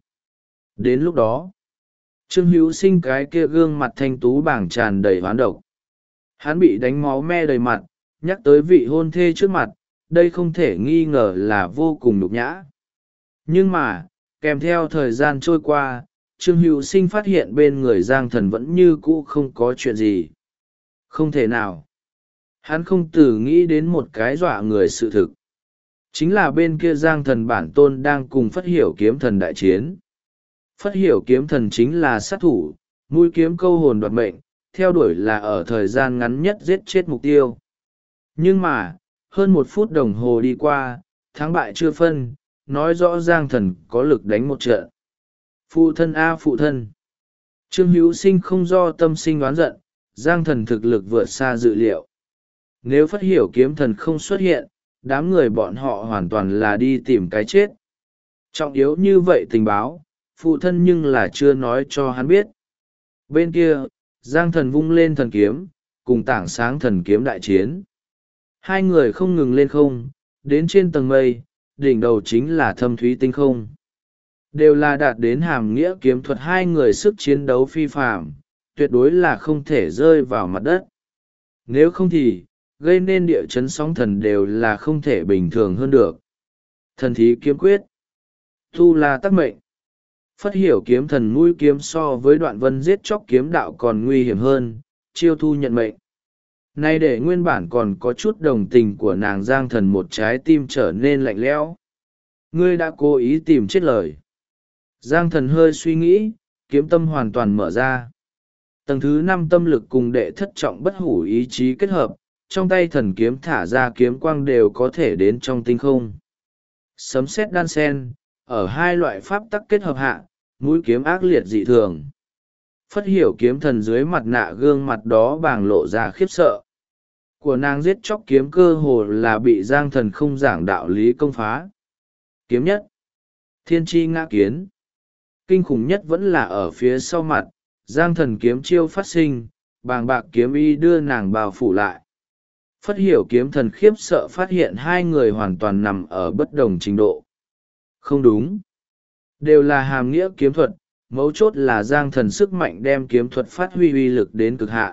Đến lúc đó, Trương Hữu Sinh cái kia gương mặt thanh tú bảng tràn đầy hoán độc. Hắn bị đánh máu me đầy mặt, nhắc tới vị hôn thê trước mặt, đây không thể nghi ngờ là vô cùng nhục nhã. Nhưng mà, kèm theo thời gian trôi qua, Trương Hữu Sinh phát hiện bên người Giang Thần vẫn như cũ không có chuyện gì. Không thể nào. Hắn không từ nghĩ đến một cái dọa người sự thực. Chính là bên kia Giang Thần bản tôn đang cùng Phất Hiểu kiếm thần đại chiến. Phất Hiểu kiếm thần chính là sát thủ, mũi kiếm câu hồn đoạt mệnh, theo đuổi là ở thời gian ngắn nhất giết chết mục tiêu. Nhưng mà, hơn 1 phút đồng hồ đi qua, thắng bại chưa phân, nói rõ Giang Thần có lực đánh một trận. Phụ thân a phụ thân. Trương Hữu Sinh không do tâm sinh oán giận, Giang Thần thực lực vượt xa dự liệu. Nếu Phất Hiểu kiếm thần không xuất hiện, đám người bọn họ hoàn toàn là đi tìm cái chết. Trọng yếu như vậy tình báo, phụ thân nhưng là chưa nói cho hắn biết. Bên kia, Giang Thần vung lên thần kiếm, cùng Tảng Sáng thần kiếm đại chiến. Hai người không ngừng lên không, đến trên tầng mây, đỉnh đầu chính là thâm thúy tinh không. Đều là đạt đến hàm nghĩa kiếm thuật, hai người sức chiến đấu phi phàm, tuyệt đối là không thể rơi vào mặt đất. Nếu không thì, gây nên địa chấn sóng thần đều là không thể bình thường hơn được. Thần thí kiếm quyết. Tu La Tắc Mệnh. Phất Hiểu kiếm thần mũi kiếm so với Đoạn Vân giết chóc kiếm đạo còn nguy hiểm hơn, chiêu thu nhận mệnh. Nay để nguyên bản còn có chút đồng tình của nàng Giang Thần một trái tim trở nên lạnh lẽo. Ngươi đã cố ý tìm chết lời. Giang Thần hơi suy nghĩ, kiếm tâm hoàn toàn mở ra. Tầng thứ 5 tâm lực cùng đệ thất trọng bất hủ ý chí kết hợp, trong tay thần kiếm thả ra kiếm quang đều có thể đến trong tinh không. Sấm sét đan sen, ở hai loại pháp tắc kết hợp hạ, mũi kiếm ác liệt dị thường. Phất Hiểu kiếm thần dưới mặt nạ gương mặt đó bàng lộ ra khiếp sợ. Của nàng giết chóc kiếm cơ hồ là bị Giang Thần không giảng đạo lý công phá. Kiếm nhất. Thiên tri ngã kiến. Kinh khủng nhất vẫn là ở phía sau mặt, Giang Thần kiếm chiêu phát sinh, bàng bạc kiếm y đưa nàng bao phủ lại. Phất Hiểu kiếm thần khiếp sợ phát hiện hai người hoàn toàn nằm ở bất đồng trình độ. Không đúng. Đều là hàm nghĩa kiếm thuật, mấu chốt là Giang Thần sức mạnh đem kiếm thuật phát huy uy lực đến cực hạn.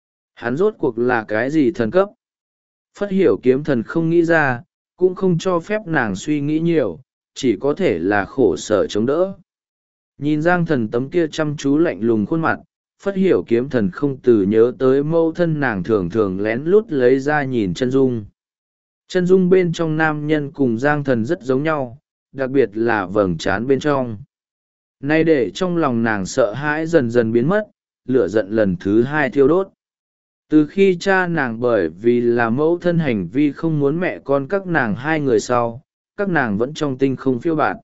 Hắn rốt cuộc là cái gì thần cấp? Phất Hiểu kiếm thần không nghĩ ra, cũng không cho phép nàng suy nghĩ nhiều, chỉ có thể là khổ sở chống đỡ. Nhìn Giang Thần tấm kia chăm chú lạnh lùng khuôn mặt, Phất Hiểu kiếm thần không từ nhớ tới mâu thân nàng thường thường lén lút lấy ra nhìn chân dung. Chân dung bên trong nam nhân cùng Giang Thần rất giống nhau, đặc biệt là vầng trán bên trong. Nay để trong lòng nàng sợ hãi dần dần biến mất, lửa giận lần thứ 2 thiêu đốt. Từ khi cha nàng bởi vì là mẫu thân hành vi không muốn mẹ con các nàng hai người sau, các nàng vẫn trong tinh không phiêu bạt.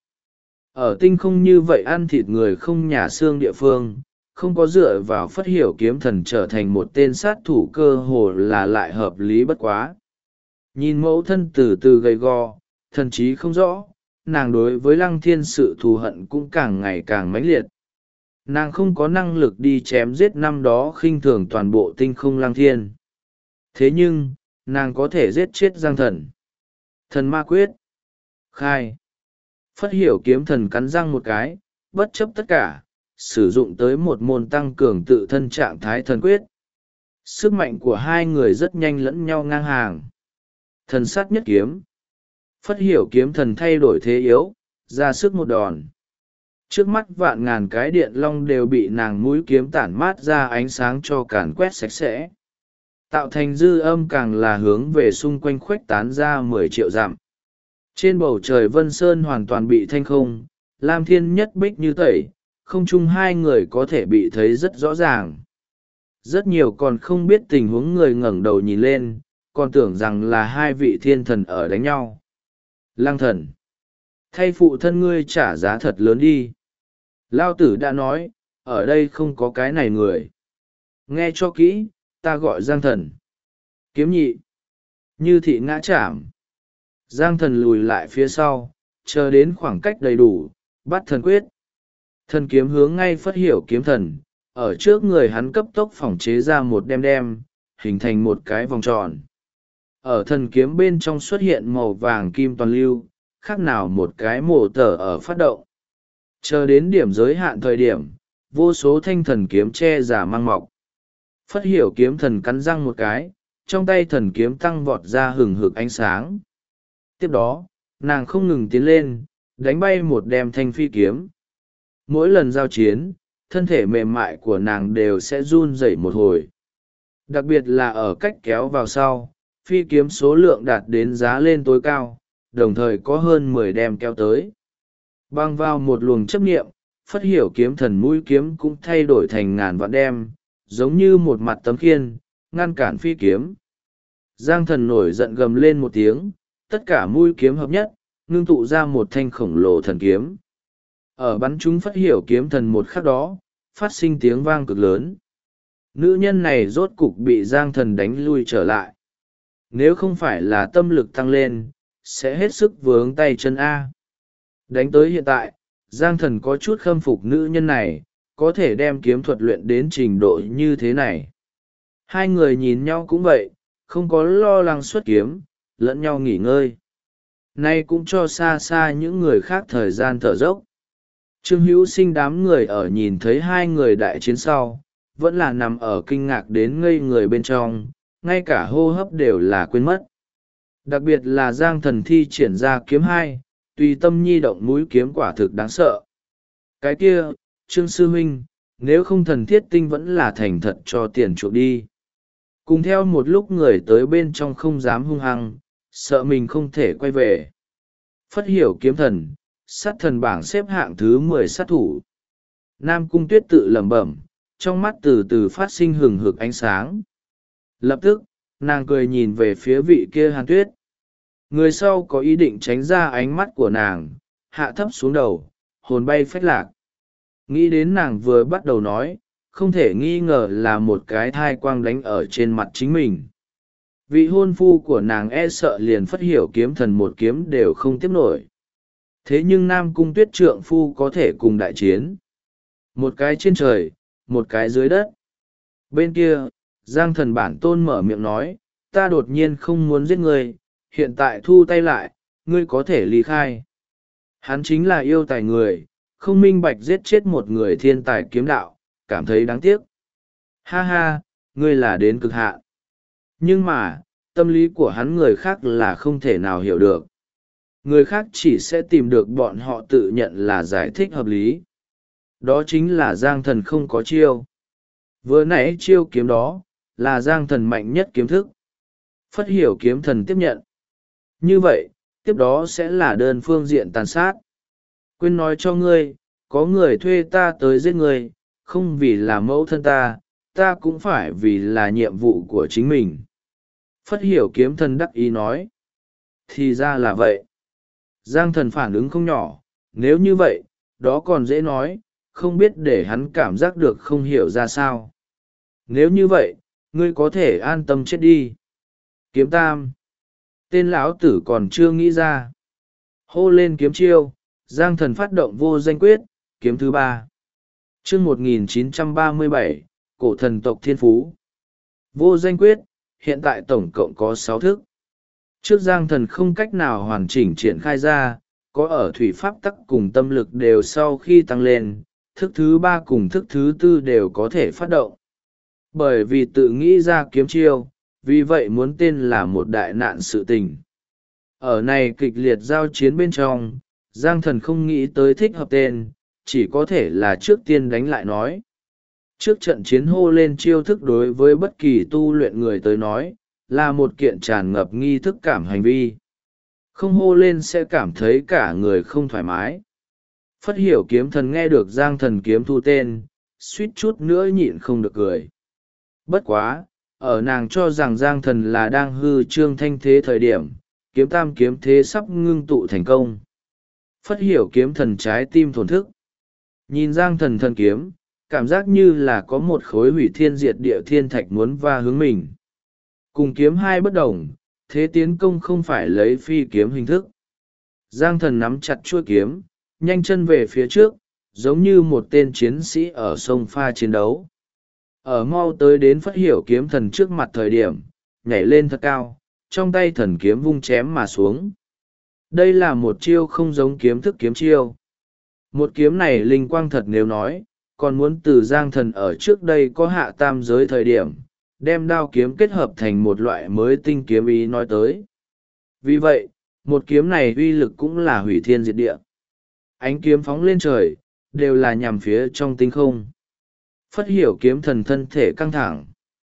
Ở tinh không như vậy ăn thịt người không nhà xương địa phương, không có dựa vào Phất Hiểu kiếm thần trở thành một tên sát thủ cơ hồ là lại hợp lý bất quá. Nhìn mẫu thân từ từ gầy gò, thần trí không rõ, nàng đối với Lăng Thiên sự thù hận cũng càng ngày càng mãnh liệt. Nàng không có năng lực đi chém giết năm đó khinh thường toàn bộ tinh không Lăng Thiên. Thế nhưng, nàng có thể giết chết Giang Thần. Thần ma quyết. Khai. Phất Hiểu kiếm thần cắn răng một cái, bất chấp tất cả, sử dụng tới một môn tăng cường tự thân trạng thái thần quyết. Sức mạnh của hai người rất nhanh lẫn nhau ngang hàng. Thần sát nhất kiếm. Phất Hiểu kiếm thần thay đổi thế yếu, ra sức một đòn. Trước mắt vạn ngàn cái điện long đều bị nàng mũi kiếm tản mát ra ánh sáng cho càn quét sạch sẽ. Tạo thành dư âm càng là hướng về xung quanh khuếch tán ra 10 triệu dặm. Trên bầu trời Vân Sơn hoàn toàn bị thanh không, lam thiên nhất bích như tẩy, không chung hai người có thể bị thấy rất rõ ràng. Rất nhiều còn không biết tình huống người ngẩng đầu nhìn lên, còn tưởng rằng là hai vị thiên thần ở đánh nhau. Lăng thần. Thay phụ thân ngươi trả giá thật lớn đi. Lao tử đã nói, ở đây không có cái này người. Nghe cho kỹ, ta gọi Giang Thần. Kiếm nhị. Như thị ngã chạm. Giang thần lùi lại phía sau, chờ đến khoảng cách đầy đủ, bắt thần quyết. Thần kiếm hướng ngay Phất Hiểu kiếm thần, ở trước người hắn cấp tốc phỏng chế ra một đem, hình thành một cái vòng tròn. Ở thần kiếm bên trong xuất hiện màu vàng kim toàn lưu, khác nào một cái mổ tở ở phát động. Chờ đến điểm giới hạn thời điểm, vô số thanh thần kiếm che giả mang mọc. Phất Hiểu kiếm thần cắn răng một cái, trong tay thần kiếm tăng vọt ra hừng hực ánh sáng. Tiếp đó, nàng không ngừng tiến lên, đánh bay một đem thanh phi kiếm. Mỗi lần giao chiến, thân thể mềm mại của nàng đều sẽ run rẩy một hồi. Đặc biệt là ở cách kéo vào sau, phi kiếm số lượng đạt đến giá lên tối cao, đồng thời có hơn 10 đem kéo tới. Băng vào một luồng chấp niệm, Phất Hiểu kiếm thần mũi kiếm cũng thay đổi thành ngàn vạn đem, giống như một mặt tấm khiên, ngăn cản phi kiếm. Giang thần nổi giận gầm lên một tiếng, tất cả mũi kiếm hợp nhất, ngưng tụ ra một thanh khổng lồ thần kiếm. Ở bắn chúng Phất Hiểu kiếm thần một khắc đó, phát sinh tiếng vang cực lớn. Nữ nhân này rốt cục bị Giang thần đánh lui trở lại. Nếu không phải là tâm lực tăng lên, sẽ hết sức vướng tay chân A. Đánh tới hiện tại, Giang thần có chút khâm phục nữ nhân này, có thể đem kiếm thuật luyện đến trình độ như thế này. Hai người nhìn nhau cũng vậy, không có lo lắng xuất kiếm, lẫn nhau nghỉ ngơi. Nay cũng cho xa xa những người khác thời gian thở dốc. Trương Hữu Sinh đám người ở nhìn thấy hai người đại chiến sau, vẫn là nằm ở kinh ngạc đến ngây người bên trong, ngay cả hô hấp đều là quên mất. Đặc biệt là Giang thần thi triển ra kiếm hai, tùy tâm nhi động mũi kiếm quả thực đáng sợ. Cái kia, Trương Sư Huynh, nếu không thần thiết tinh vẫn là thành thật cho tiền chuộc đi. Cùng theo một lúc người tới bên trong không dám hung hăng, sợ mình không thể quay về. Phất Hiểu kiếm thần, sát thần bảng xếp hạng thứ 10 sát thủ. Nam Cung Tuyết tự lẩm bẩm, trong mắt từ từ phát sinh hừng hực ánh sáng. Lập tức, nàng cười nhìn về phía vị kia Hàn Tuyết. Người sau có ý định tránh ra ánh mắt của nàng, hạ thấp xuống đầu, hồn bay phách lạc. Nghĩ đến nàng vừa bắt đầu nói, không thể nghi ngờ là một cái thai quang đánh ở trên mặt chính mình. Vị hôn phu của nàng e sợ liền Phất Hiểu kiếm thần một kiếm đều không tiếp nổi. Thế nhưng Nam Cung Tuyết trượng phu có thể cùng đại chiến. Một cái trên trời, một cái dưới đất. Bên kia, Giang thần bản tôn mở miệng nói, ta đột nhiên không muốn giết ngươi, hiện tại thu tay lại, ngươi có thể ly khai. Hắn chính là yêu tài người, không minh bạch giết chết một người thiên tài kiếm đạo, cảm thấy đáng tiếc. Ha ha, ngươi là đến cực hạn. Nhưng mà, tâm lý của hắn người khác là không thể nào hiểu được. Người khác chỉ sẽ tìm được bọn họ tự nhận là giải thích hợp lý. Đó chính là Giang thần không có chiêu. Vừa nãy chiêu kiếm đó, là Giang thần mạnh nhất kiếm thức. Phất Hiểu kiếm thần tiếp nhận. Như vậy, tiếp đó sẽ là đơn phương diện tàn sát. Quên nói cho ngươi, có người thuê ta tới giết ngươi, không vì là mẫu thân ta, ta cũng phải vì là nhiệm vụ của chính mình. Phất Hiểu kiếm thần đắc ý nói. Thì ra là vậy. Giang thần phản ứng không nhỏ, nếu như vậy, đó còn dễ nói, không biết để hắn cảm giác được không hiểu ra sao. Nếu như vậy, ngươi có thể an tâm chết đi. Kiếm tam. Tên lão tử còn chưa nghĩ ra. Hô lên kiếm chiêu, Giang thần phát động vô danh quyết, kiếm thứ 3. Chương 1937, cổ thần tộc thiên phú. Vô danh quyết, hiện tại tổng cộng có 6 thức. Trước Giang thần không cách nào hoàn chỉnh triển khai ra, có ở thủy pháp tắc cùng tâm lực đều sau khi tăng lên, thức thứ 3 cùng thức thứ 4 đều có thể phát động. Bởi vì tự nghĩ ra kiếm chiêu, vì vậy muốn tên là một đại nạn sự tình. Ở này kịch liệt giao chiến bên trong, Giang thần không nghĩ tới thích hợp tên, chỉ có thể là trước tiên đánh lại nói. Trước trận chiến hô lên chiêu thức đối với bất kỳ tu luyện người tới nói, là một kiện tràn ngập nghi thức cảm hành vi. Không hô lên sẽ cảm thấy cả người không thoải mái. Phất Hiểu kiếm thần nghe được Giang thần kiếm thu tên, suýt chút nữa nhịn không được cười. Bất quá, ở nàng cho rằng Giang thần là đang hư trương thanh thế thời điểm, kiếm tam kiếm thế sắp ngưng tụ thành công. Phất Hiểu kiếm thần trái tim thổn thức. Nhìn Giang thần thần kiếm, cảm giác như là có một khối hủy thiên diệt địa thiên thạch muốn va hướng mình. Cùng kiếm hai bất đồng, thế tiến công không phải lấy phi kiếm hình thức. Giang thần nắm chặt chuôi kiếm, nhanh chân về phía trước, giống như một tên chiến sĩ ở sông pha chiến đấu. Ở mau tới đến Phất Hiểu kiếm thần trước mặt thời điểm, nhảy lên thật cao, trong tay thần kiếm vung chém mà xuống. Đây là một chiêu không giống kiếm thức kiếm chiêu. Một kiếm này linh quang thật nếu nói, còn muốn từ Giang thần ở trước đây có hạ tam giới thời điểm, đem đao kiếm kết hợp thành một loại mới tinh kiếm ý nói tới. Vì vậy, một kiếm này uy lực cũng là hủy thiên diệt địa. Ánh kiếm phóng lên trời, đều là nhằm phía trong tinh không. Phất Hiểu kiếm thần thân thể căng thẳng.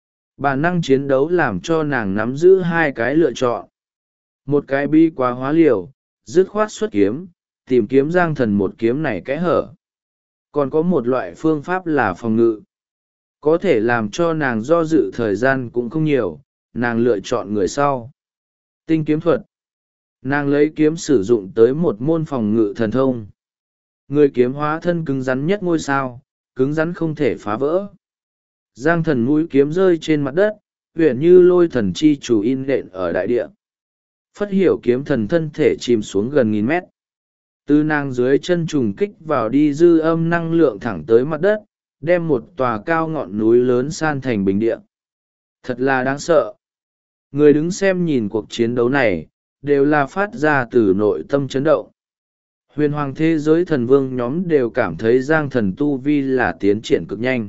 Bản năng chiến đấu làm cho nàng nắm giữ hai cái lựa chọn. Một cái bi quá hóa liều, dứt khoát xuất kiếm, tìm kiếm Giang thần một kiếm này kẽ hở. Còn có một loại phương pháp là phòng ngự. Có thể làm cho nàng do dự thời gian cũng không nhiều, nàng lựa chọn người sau. Tinh kiếm thuật. Nàng lấy kiếm sử dụng tới một môn phòng ngự thần thông. Người kiếm hóa thân cứng rắn nhất ngôi sao, cứng rắn không thể phá vỡ. Giang thần mũi kiếm rơi trên mặt đất, uyển như lôi thần chi chủ in đện ở đại địa. Phất Hiểu kiếm thần thân thể chìm xuống gần 1000 mét. Từ nàng dưới chân trùng kích vào đi dư âm năng lượng thẳng tới mặt đất, đem một tòa cao ngọn núi lớn san thành bình địa. Thật là đáng sợ. Người đứng xem nhìn cuộc chiến đấu này, đều là phát ra từ nội tâm chấn động. Huyền hoàng thế giới thần vương nhóm đều cảm thấy Giang thần tu vi là tiến triển cực nhanh.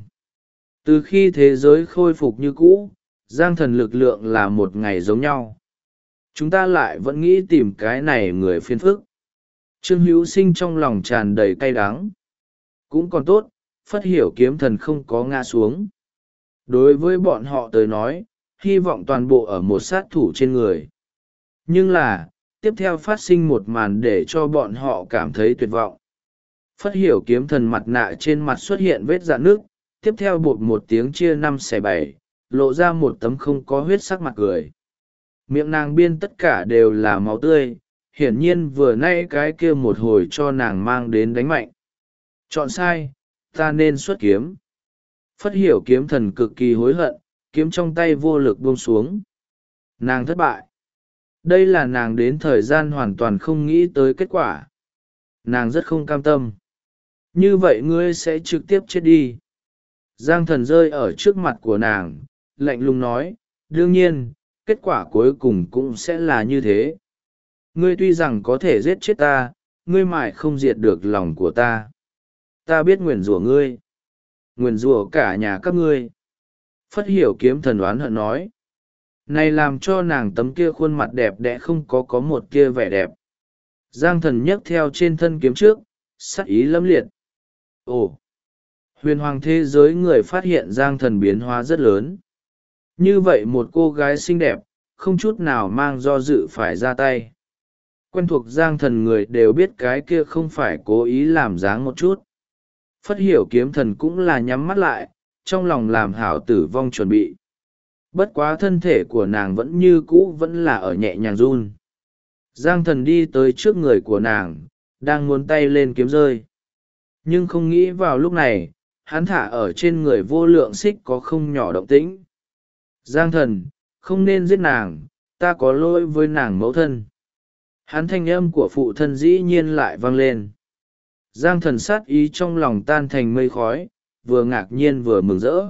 Từ khi thế giới khôi phục như cũ, Giang thần lực lượng là một ngày giống nhau. Chúng ta lại vẫn nghĩ tìm cái này người phiền phức. Trương Hữu Sinh trong lòng tràn đầy cay đắng. Cũng còn tốt, Phất Hiểu kiếm thần không có ngã xuống. Đối với bọn họ tới nói, hy vọng toàn bộ ở một sát thủ trên người. Nhưng là, tiếp theo phát sinh một màn để cho bọn họ cảm thấy tuyệt vọng. Phất Hiểu kiếm thần mặt nạ trên mặt xuất hiện vết rạn nước, tiếp theo bột một tiếng chia 5/7, lộ ra một tấm không có huyết sắc mặt cười. Miệng nàng biên tất cả đều là máu tươi, hiển nhiên vừa nay cái kia một hồi cho nàng mang đến đánh mạnh. Chọn sai, ta nên xuất kiếm. Phất Hiểu kiếm thần cực kỳ hối hận, kiếm trong tay vô lực buông xuống. Nàng thất bại. Đây là nàng đến thời gian hoàn toàn không nghĩ tới kết quả. Nàng rất không cam tâm. Như vậy ngươi sẽ trực tiếp chết đi. Giang thần rơi ở trước mặt của nàng, lạnh lùng nói, đương nhiên, kết quả cuối cùng cũng sẽ là như thế. Ngươi tuy rằng có thể giết chết ta, ngươi mãi không diệt được lòng của ta. Ta biết nguyền rủa ngươi. Nguyền rủa cả nhà các ngươi. Phất Hiểu kiếm thần oán hận nói. Này làm cho nàng tấm kia khuôn mặt đẹp đẽ không có một kia vẻ đẹp. Giang thần nhấc theo trên thân kiếm trước, sắc ý lâm liệt. Ồ! Huyền hoàng thế giới người phát hiện Giang thần biến hóa rất lớn. Như vậy một cô gái xinh đẹp, không chút nào mang do dự phải ra tay. Quen thuộc Giang thần người đều biết cái kia không phải cố ý làm dáng một chút. Phất Hiểu kiếm thần cũng là nhắm mắt lại, trong lòng làm hảo tử vong chuẩn bị. Bất quá thân thể của nàng vẫn như cũ vẫn là ở nhẹ nhàng run. Giang thần đi tới trước người của nàng, đang muốn tay lên kiếm rơi. Nhưng không nghĩ vào lúc này, hắn thả ở trên người vô lượng xích có không nhỏ động tĩnh. Giang thần, không nên giết nàng, ta có lỗi với nàng mẫu thân. Hắn thanh âm của phụ thân dĩ nhiên lại vang lên. Giang thần sát ý trong lòng tan thành mây khói, vừa ngạc nhiên vừa mừng rỡ.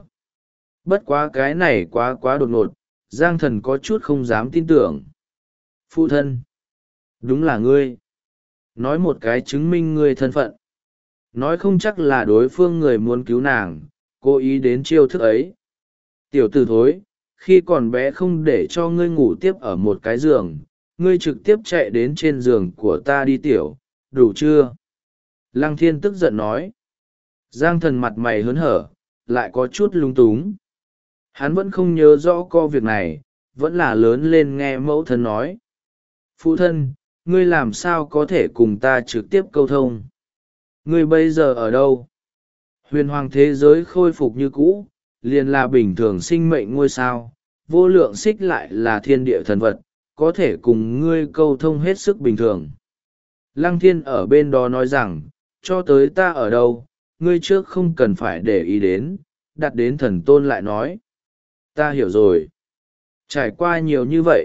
Bất quá cái này quá đột ngột, Giang thần có chút không dám tin tưởng. Phụ thân, đúng là ngươi. Nói một cái chứng minh ngươi thân phận. Nói không chắc là đối phương người muốn cứu nàng, cố ý đến chiêu thức ấy. Tiểu tử thối, khi còn bé không để cho ngươi ngủ tiếp ở một cái giường, ngươi trực tiếp chạy đến trên giường của ta đi tiểu, đủ chưa? Lăng Thiên tức giận nói. Giang thần mặt mày hớn hở, lại có chút lung túng. Hắn vẫn không nhớ rõ việc này, vẫn là lớn lên nghe mẫu thân nói. Phụ thân, ngươi làm sao có thể cùng ta trực tiếp câu thông? Ngươi bây giờ ở đâu? Huyền hoàng thế giới khôi phục như cũ, liền là bình thường sinh mệnh ngôi sao, vô lượng xích lại là thiên địa thần vật, có thể cùng ngươi câu thông hết sức bình thường. Lăng Thiên ở bên đó nói rằng, cho tới ta ở đâu, ngươi trước không cần phải để ý đến, đặt đến thần tôn lại nói. Ta hiểu rồi. Trải qua nhiều như vậy,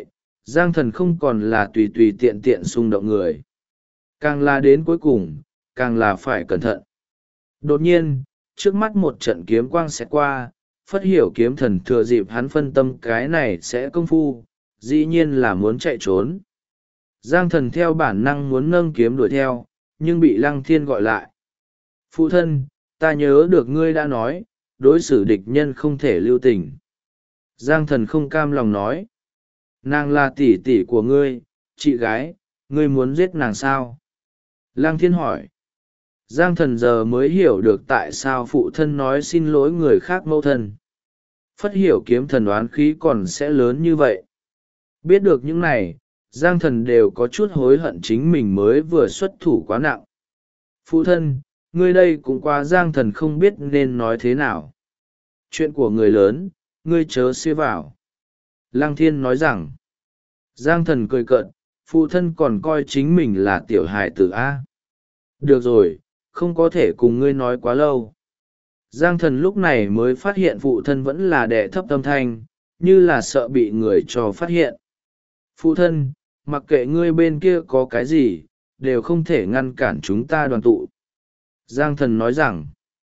Giang Thần không còn là tùy tùy tiện tiện xung động người. Càng là đến cuối cùng, càng là phải cẩn thận. Đột nhiên, trước mắt một trận kiếm quang sẽ qua, Phất Hiểu kiếm thần thừa dịp hắn phân tâm cái này sẽ công phu, dĩ nhiên là muốn chạy trốn. Giang Thần theo bản năng muốn nâng kiếm đuổi theo, nhưng bị Lăng Thiên gọi lại. Phụ thân, ta nhớ được ngươi đã nói, đối xử địch nhân không thể lưu tình. Giang Thần không cam lòng nói. Nàng là tỷ tỷ của ngươi, chị gái, ngươi muốn giết nàng sao? Lăng Thiên hỏi. Giang Thần giờ mới hiểu được tại sao phụ thân nói xin lỗi người khác mẫu thân. Phất Hiểu kiếm thần oán khí còn sẽ lớn như vậy. Biết được những này, Giang Thần đều có chút hối hận chính mình mới vừa xuất thủ quá nặng. Phụ thân, ngươi đây cũng quá. Giang Thần không biết nên nói thế nào. Chuyện của người lớn, ngươi chớ xía vào. Lăng Thiên nói rằng. Giang Thần cười cợt, phụ thân còn coi chính mình là tiểu hài tử A. Được rồi, không có thể cùng ngươi nói quá lâu. Giang Thần lúc này mới phát hiện phụ thân vẫn là đẻ thấp âm thanh, như là sợ bị người cho phát hiện. Phụ thân, mặc kệ ngươi bên kia có cái gì, đều không thể ngăn cản chúng ta đoàn tụ. Giang Thần nói rằng.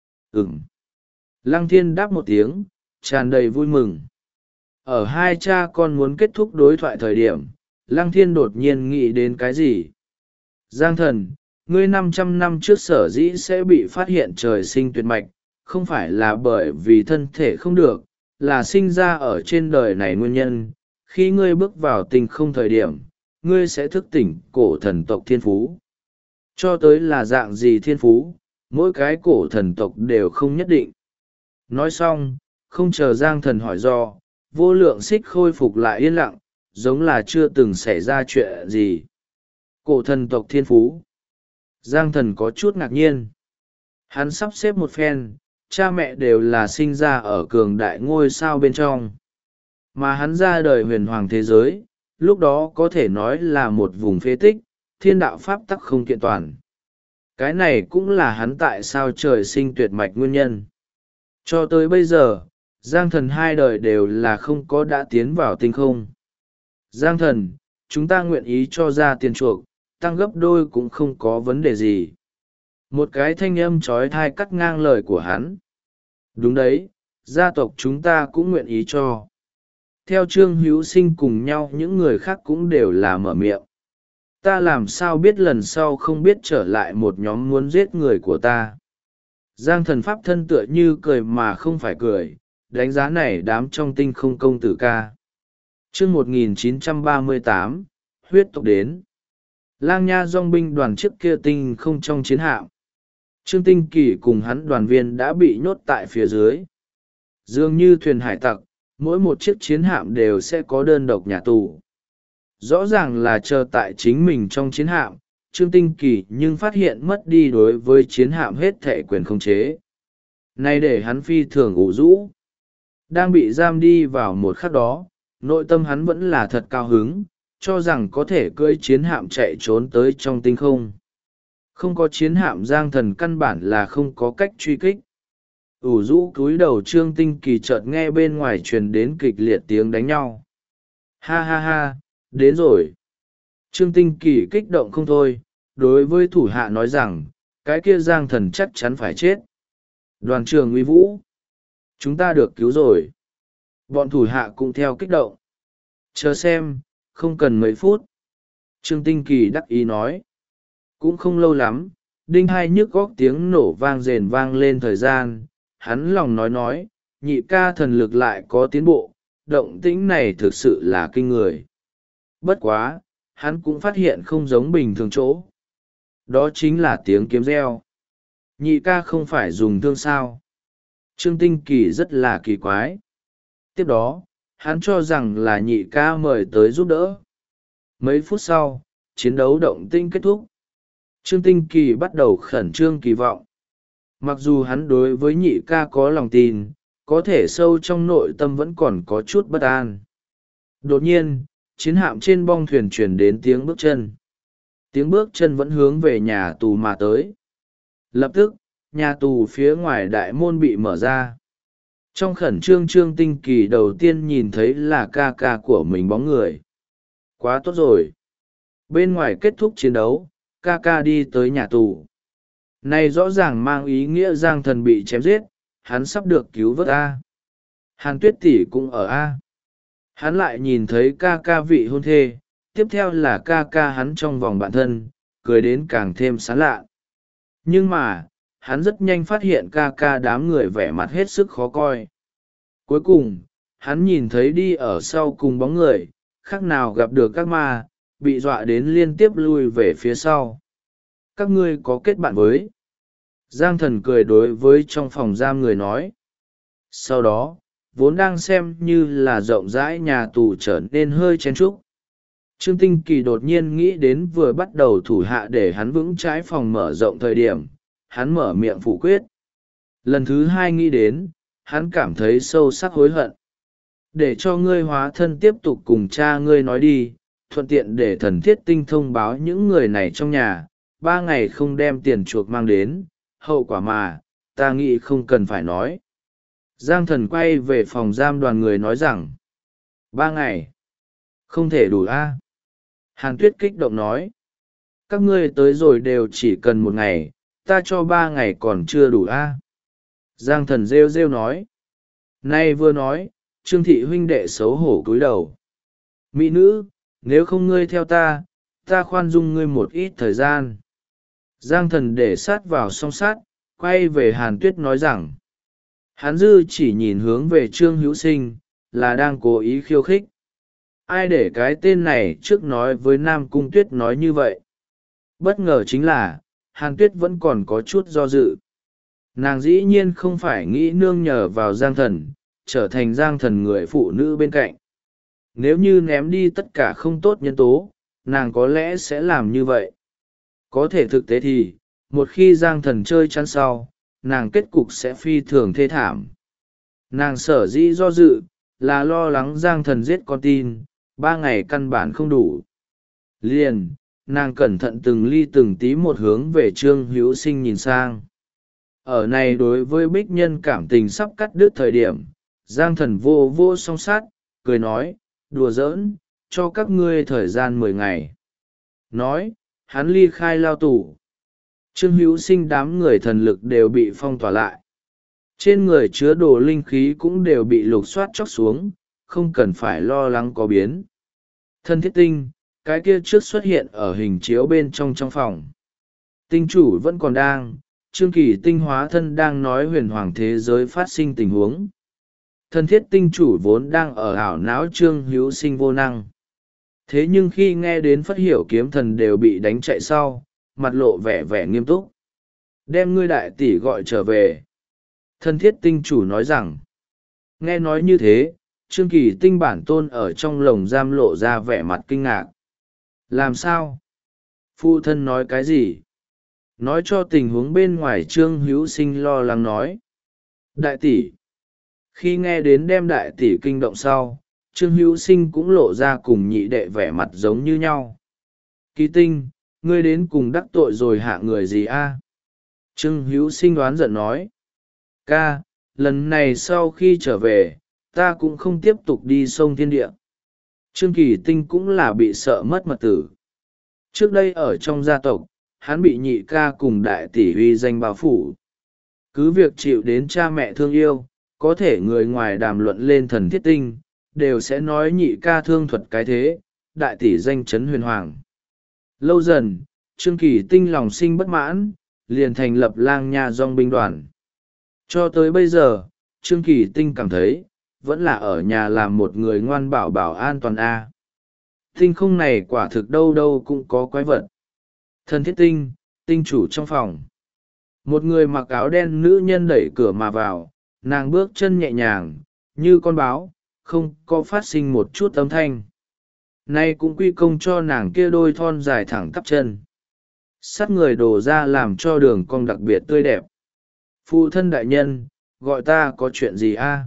Ừm. Lăng Thiên đáp một tiếng, tràn đầy vui mừng. Ở hai cha con muốn kết thúc đối thoại thời điểm, Lăng Thiên đột nhiên nghĩ đến cái gì? Giang Thần, ngươi 500 năm trước sở dĩ sẽ bị phát hiện trời sinh tuyệt mạch, không phải là bởi vì thân thể không được, là sinh ra ở trên đời này nguyên nhân. Khi ngươi bước vào tinh không thời điểm, ngươi sẽ thức tỉnh cổ thần tộc thiên phú. Cho tới là dạng gì thiên phú, mỗi cái cổ thần tộc đều không nhất định. Nói xong, không chờ Giang Thần hỏi do, Vô Lượng Xích khôi phục lại yên lặng, giống là chưa từng xảy ra chuyện gì. Cổ thần tộc thiên phú. Giang Thần có chút ngạc nhiên. Hắn sắp xếp một phen, cha mẹ đều là sinh ra ở cường đại ngôi sao bên trong. Mà hắn ra đời huyền hoàng thế giới, lúc đó có thể nói là một vùng phế tích, thiên đạo pháp tắc không kiện toàn. Cái này cũng là hắn tại sao trời sinh tuyệt mạch nguyên nhân. Cho tới bây giờ, Giang Thần hai đời đều là không có đã tiến vào tinh không. Giang Thần, chúng ta nguyện ý cho ra tiền chuộc, tăng gấp đôi cũng không có vấn đề gì. Một cái thanh âm trói thai cắt ngang lời của hắn. Đúng đấy, gia tộc chúng ta cũng nguyện ý cho. Theo Trương Hữu Sinh cùng nhau những người khác cũng đều là mở miệng. Ta làm sao biết lần sau không biết trở lại một nhóm muốn giết người của ta. Giang Thần pháp thân tựa như cười mà không phải cười, đánh giá này đám trong tinh không công tử ca. Chương 1938, huyết tộc đến. Lang Nha dòng binh đoàn trước kia tinh không trong chiến hạm. Trương Tinh Kỳ cùng hắn đoàn viên đã bị nhốt tại phía dưới. Dường như thuyền hải tặc, mỗi một chiếc chiến hạm đều sẽ có đơn độc nhà tù. Rõ ràng là chờ tại chính mình trong chiến hạm, Trương Tinh Kỳ nhưng phát hiện mất đi đối với chiến hạm hết thệ quyền khống chế. Này để hắn phi thường ủ rũ. Đang bị giam đi vào một khắc đó, nội tâm hắn vẫn là thật cao hứng, cho rằng có thể cưỡi chiến hạm chạy trốn tới trong tinh không. Không có chiến hạm Giang Thần căn bản là không có cách truy kích. Ủ rũ cúi đầu Trương Tinh Kỳ chợt nghe bên ngoài truyền đến kịch liệt tiếng đánh nhau. Ha ha ha, đến rồi. Trương Tinh Kỳ kích động không thôi, đối với thủ hạ nói rằng, cái kia Giang Thần chắc chắn phải chết. Đoàn trưởng Uy Vũ, chúng ta được cứu rồi. Bọn thủ hạ cũng theo kích động. Chờ xem, không cần mấy phút. Trương Tinh Kỳ đắc ý nói. Cũng không lâu lắm, đinh hai nhức góc tiếng nổ vang rền vang lên thời gian. Hắn lòng nói, nhị ca thần lực lại có tiến bộ, động tĩnh này thực sự là kinh người. Bất quá, hắn cũng phát hiện không giống bình thường chỗ. Đó chính là tiếng kiếm reo. Nhị ca không phải dùng thương sao. Trương Tinh Kỳ rất là kỳ quái. Tiếp đó, hắn cho rằng là nhị ca mời tới giúp đỡ. Mấy phút sau, chiến đấu động tĩnh kết thúc. Trương Tinh Kỳ bắt đầu khẩn trương kỳ vọng. Mặc dù hắn đối với nhị ca có lòng tin, có thể sâu trong nội tâm vẫn còn có chút bất an. Đột nhiên, chiến hạm trên bong thuyền truyền đến tiếng bước chân. Tiếng bước chân vẫn hướng về nhà tù mà tới. Lập tức, nhà tù phía ngoài đại môn bị mở ra. Trong khẩn trương Trương Tinh Kỳ đầu tiên nhìn thấy là ca ca của mình bóng người. Quá tốt rồi. Bên ngoài kết thúc chiến đấu, ca ca đi tới nhà tù. Này rõ ràng mang ý nghĩa Giang Thần bị chém giết, hắn sắp được cứu vớt A. Hàn Tuyết tỷ cũng ở A. Hắn lại nhìn thấy ca ca vị hôn thê, tiếp theo là ca ca hắn trong vòng bạn thân, cười đến càng thêm sán lạ. Nhưng mà, hắn rất nhanh phát hiện ca ca đám người vẻ mặt hết sức khó coi. Cuối cùng, hắn nhìn thấy đi ở sau cùng bóng người, khác nào gặp được các ma, bị dọa đến liên tiếp lui về phía sau. Các ngươi có kết bạn với. Giang Thần cười đối với trong phòng giam người nói. Sau đó, vốn đang xem như là rộng rãi nhà tù trở nên hơi chen chúc. Trương Tinh Kỳ đột nhiên nghĩ đến vừa bắt đầu thủ hạ để hắn vững trái phòng mở rộng thời điểm, hắn mở miệng phủ quyết. Lần thứ hai nghĩ đến, hắn cảm thấy sâu sắc hối hận. Để cho ngươi hóa thân tiếp tục cùng cha ngươi nói đi, thuận tiện để thần thiết tinh thông báo những người này trong nhà, 3 ngày không đem tiền chuộc mang đến, hậu quả mà, ta nghĩ không cần phải nói. Giang Thần quay về phòng giam đoàn người nói rằng, 3 ngày, không thể đủ a. Hàn Tuyết kích động nói, các ngươi tới rồi đều chỉ cần 1 ngày, ta cho 3 ngày còn chưa đủ a. Giang Thần rêu rêu nói, nay vừa nói, Trương thị huynh đệ xấu hổ cúi đầu. Mỹ nữ, nếu không ngươi theo ta, ta khoan dung ngươi một ít thời gian. Giang Thần để sát vào song sát, quay về Hàn Tuyết nói rằng, hắn dư chỉ nhìn hướng về Trương Hữu Sinh, là đang cố ý khiêu khích. Ai để cái tên này trước nói với Nam Cung Tuyết nói như vậy? Bất ngờ chính là, Hàn Tuyết vẫn còn có chút do dự. Nàng dĩ nhiên không phải nghĩ nương nhờ vào Giang Thần, trở thành Giang Thần người phụ nữ bên cạnh. Nếu như ném đi tất cả không tốt nhân tố, nàng có lẽ sẽ làm như vậy. Có thể thực tế thì, một khi Giang Thần chơi chắn sau, nàng kết cục sẽ phi thường thê thảm. Nàng sở dĩ do dự, là lo lắng Giang Thần giết con tin, 3 ngày căn bản không đủ. Liền, nàng cẩn thận từng ly từng tí một hướng về Trương Hữu Sinh nhìn sang. Ở này đối với bích nhân cảm tình sắp cắt đứt thời điểm, Giang Thần vô vô song sát, cười nói, đùa giỡn, cho các ngươi thời gian 10 ngày. Nói, hắn ly khai lao tù. Trương Hữu Sinh đám người thần lực đều bị phong tỏa lại. Trên người chứa đồ linh khí cũng đều bị lục soát chóc xuống, không cần phải lo lắng có biến. Thân thiết tinh, cái kia trước xuất hiện ở hình chiếu bên trong phòng. Tinh chủ vẫn còn đang, Trương Kỳ tinh hóa thân đang nói huyền hoàng thế giới phát sinh tình huống. Thân thiết tinh chủ vốn đang ở ảo não Trương Hữu Sinh vô năng. Thế nhưng khi nghe đến Phất Hiểu kiếm thần đều bị đánh chạy sau, mặt lộ vẻ vẻ nghiêm túc. Đem ngươi đại tỷ gọi trở về. Thân thiết tinh chủ nói rằng, nghe nói như thế, Trương Kỳ tinh bản tôn ở trong lồng giam lộ ra vẻ mặt kinh ngạc. Làm sao? Phu thân nói cái gì? Nói cho tình huống bên ngoài. Trương Hữu Sinh lo lắng nói. Đại tỷ. Khi nghe đến đem đại tỷ kinh động sau, Trương Hữu Sinh cũng lộ ra cùng nhị đệ vẻ mặt giống như nhau. Kỳ tinh, ngươi đến cùng đắc tội rồi hạ người gì a? Trương Hữu Sinh đoán giận nói. Ca, lần này sau khi trở về, ta cũng không tiếp tục đi sông Thiên Địa. Trương Kỳ tinh cũng là bị sợ mất mật tử. Trước đây ở trong gia tộc, hắn bị nhị ca cùng đại tỷ uy danh bao phủ. Cứ việc chịu đến cha mẹ thương yêu, có thể người ngoài đàm luận lên thần thiết tinh, đều sẽ nói nhị ca thương thuật cái thế, đại tỷ danh chấn huyền hoàng. Lâu dần, Trương Kỳ tinh lòng sinh bất mãn, liền thành lập lang nha dòng binh đoàn. Cho tới bây giờ, Trương Kỳ tinh cảm thấy, vẫn là ở nhà làm một người ngoan bảo bảo an toàn a. Tinh không này quả thực đâu đâu cũng có quái vật. Thần thiết tinh, tinh chủ trong phòng. Một người mặc áo đen nữ nhân đẩy cửa mà vào, nàng bước chân nhẹ nhàng, như con báo, không có phát sinh một chút âm thanh. Nay cũng quy công cho nàng kia đôi thon dài thẳng tắp chân. Sắt người đổ ra làm cho đường cong đặc biệt tươi đẹp. Phụ thân đại nhân, gọi ta có chuyện gì a?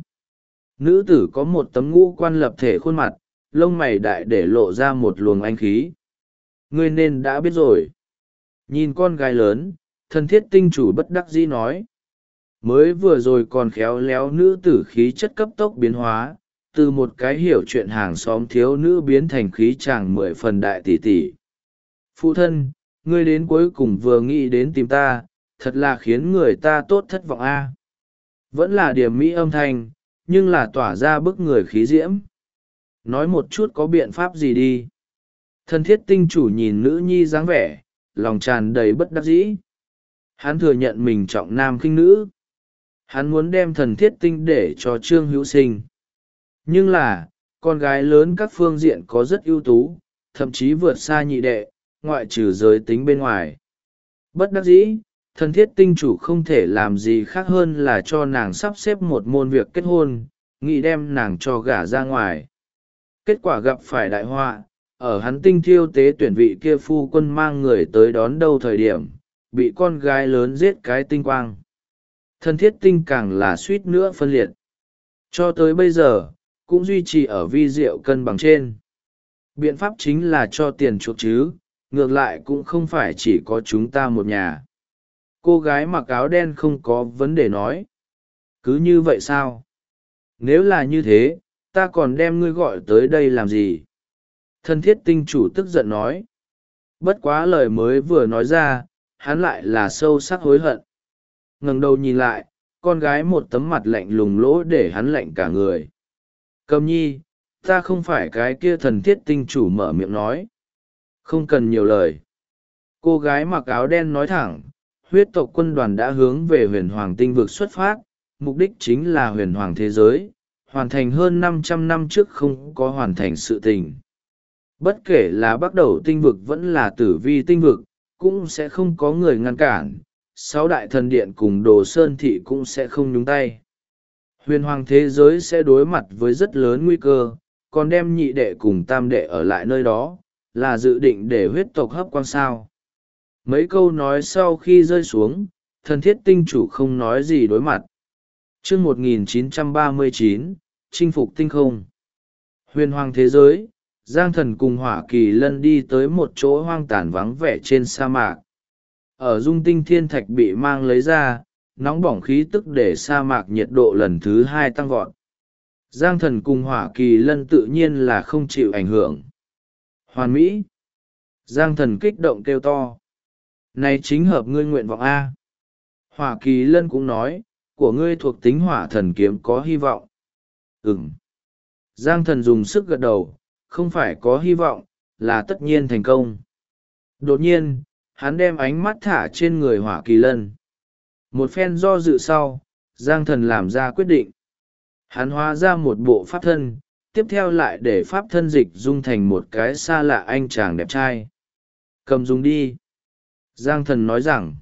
Nữ tử có một tấm ngũ quan lập thể khuôn mặt, lông mày đại để lộ ra một luồng anh khí. Ngươi nên đã biết rồi. Nhìn con gái lớn, thân thiết tinh chủ bất đắc dĩ nói. Mới vừa rồi còn khéo léo nữ tử khí chất cấp tốc biến hóa, từ một cái hiểu chuyện hàng xóm thiếu nữ biến thành khí chàng 10 phần đại tỷ tỷ. Phụ thân, ngươi đến cuối cùng vừa nghĩ đến tìm ta, thật là khiến người ta tốt thất vọng a. Vẫn là điểm mỹ âm thanh, nhưng là tỏa ra bức người khí diễm. Nói một chút có biện pháp gì đi. Thân thiết tinh chủ nhìn nữ nhi dáng vẻ, lòng tràn đầy bất đắc dĩ. Hắn thừa nhận mình trọng nam khinh nữ. Hắn muốn đem thần thiết tinh để cho Trương Hữu Sinh. Nhưng là, con gái lớn các phương diện có rất ưu tú, thậm chí vượt xa nhị đệ, ngoại trừ giới tính bên ngoài. Bất đắc dĩ, thần thiết tinh chủ không thể làm gì khác hơn là cho nàng sắp xếp một môn việc kết hôn, nghĩ đem nàng cho gả ra ngoài. Kết quả gặp phải đại họa, ở hắn tinh thiêu tế tuyển vị kia phu quân mang người tới đón đâu thời điểm, bị con gái lớn giết cái tinh quang. Thần thiết tinh càng là suýt nữa phân liệt. Cho tới bây giờ, cũng duy trì ở vi diệu cân bằng trên. Biện pháp chính là cho tiền chuộc chứ, ngược lại cũng không phải chỉ có chúng ta một nhà. Cô gái mặc áo đen không có vấn đề nói. Cứ như vậy sao? Nếu là như thế, ta còn đem ngươi gọi tới đây làm gì? Thân thiết tinh chủ tức giận nói. Bất quá lời mới vừa nói ra, hắn lại là sâu sắc hối hận. Ngẩng đầu nhìn lại, con gái một tấm mặt lạnh lùng lỗ để hắn lạnh cả người. Cầm nhi, ta không phải cái kia thần thiết tinh chủ mở miệng nói. Không cần nhiều lời. Cô gái mặc áo đen nói thẳng, huyết tộc quân đoàn đã hướng về huyền hoàng tinh vực xuất phát, mục đích chính là huyền hoàng thế giới, hoàn thành hơn 500 năm trước không có hoàn thành sự tình. Bất kể là bắt đầu tinh vực vẫn là tử vi tinh vực, cũng sẽ không có người ngăn cản, 6 đại thần điện cùng đồ sơn thị cũng sẽ không nhúng tay. Huyền hoàng thế giới sẽ đối mặt với rất lớn nguy cơ, còn đem nhị đệ cùng tam đệ ở lại nơi đó, là dự định để huyết tộc hấp quang sao. Mấy câu nói sau khi rơi xuống, thần thiết tinh chủ không nói gì đối mặt. Chương 1939, chinh phục tinh không. Huyền hoàng thế giới, Giang Thần cùng Hỏa Kỳ Lân đi tới một chỗ hoang tàn vắng vẻ trên sa mạc. Ở dung tinh thiên thạch bị mang lấy ra, nóng bỏng khí tức để sa mạc nhiệt độ lần thứ 2 tăng vọt. Giang Thần cùng Hỏa Kỳ Lân tự nhiên là không chịu ảnh hưởng. Hoàn mỹ! Giang Thần kích động kêu to. Này chính hợp ngươi nguyện vọng A. Hỏa Kỳ Lân cũng nói, của ngươi thuộc tính hỏa thần kiếm có hy vọng. Ừm. Giang Thần dùng sức gật đầu, không phải có hy vọng, là tất nhiên thành công. Đột nhiên, hắn đem ánh mắt thả trên người Hỏa Kỳ Lân. Một phen do dự sau, Giang Thần làm ra quyết định. Hắn hóa ra một bộ pháp thân, tiếp theo lại để pháp thân dịch dung thành một cái xa lạ anh chàng đẹp trai. Cầm dùng đi. Giang Thần nói rằng.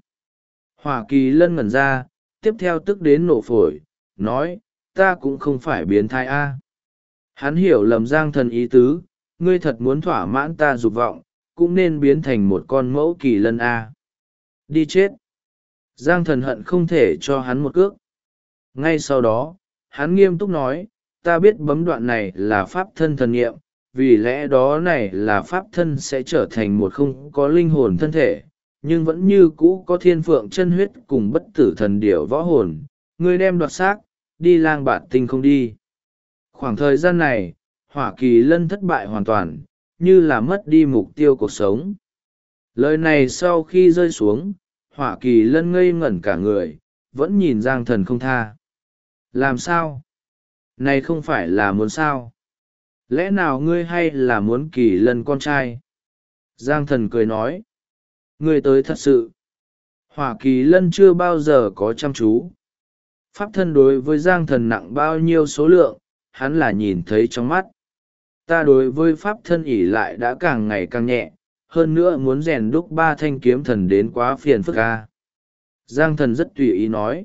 Hỏa Kỳ Lân ngẩn ra, tiếp theo tức đến nổ phổi, nói, ta cũng không phải biến thái a. Hắn hiểu lầm Giang Thần ý tứ, ngươi thật muốn thỏa mãn ta dục vọng, cũng nên biến thành một con mẫu Kỳ Lân a. Đi chết. Giang Thần hận không thể cho hắn một cước. Ngay sau đó, hắn nghiêm túc nói, ta biết bấm đoạn này là pháp thân thần nghiệm, vì lẽ đó này là pháp thân sẽ trở thành một không có linh hồn thân thể, nhưng vẫn như cũ có thiên phượng chân huyết cùng bất tử thần điểu võ hồn, ngươi đem đoạt xác, đi lang bạt tinh không đi. Khoảng thời gian này, Hỏa Kỳ Lân thất bại hoàn toàn, như là mất đi mục tiêu cuộc sống. Lời này sau khi rơi xuống, Hỏa Kỳ Lân ngây ngẩn cả người, vẫn nhìn Giang Thần không tha. Làm sao? Này không phải là muốn sao? Lẽ nào ngươi hay là muốn Kỳ Lân con trai? Giang Thần cười nói. Ngươi tới thật sự. Hỏa Kỳ Lân chưa bao giờ có chăm chú. Pháp thân đối với Giang Thần nặng bao nhiêu số lượng, hắn là nhìn thấy trong mắt. Ta đối với pháp thân ỷ lại đã càng ngày càng nhẹ, hơn nữa muốn rèn đúc 3 thanh kiếm thần đến quá phiền phức ca. Giang Thần rất tùy ý nói.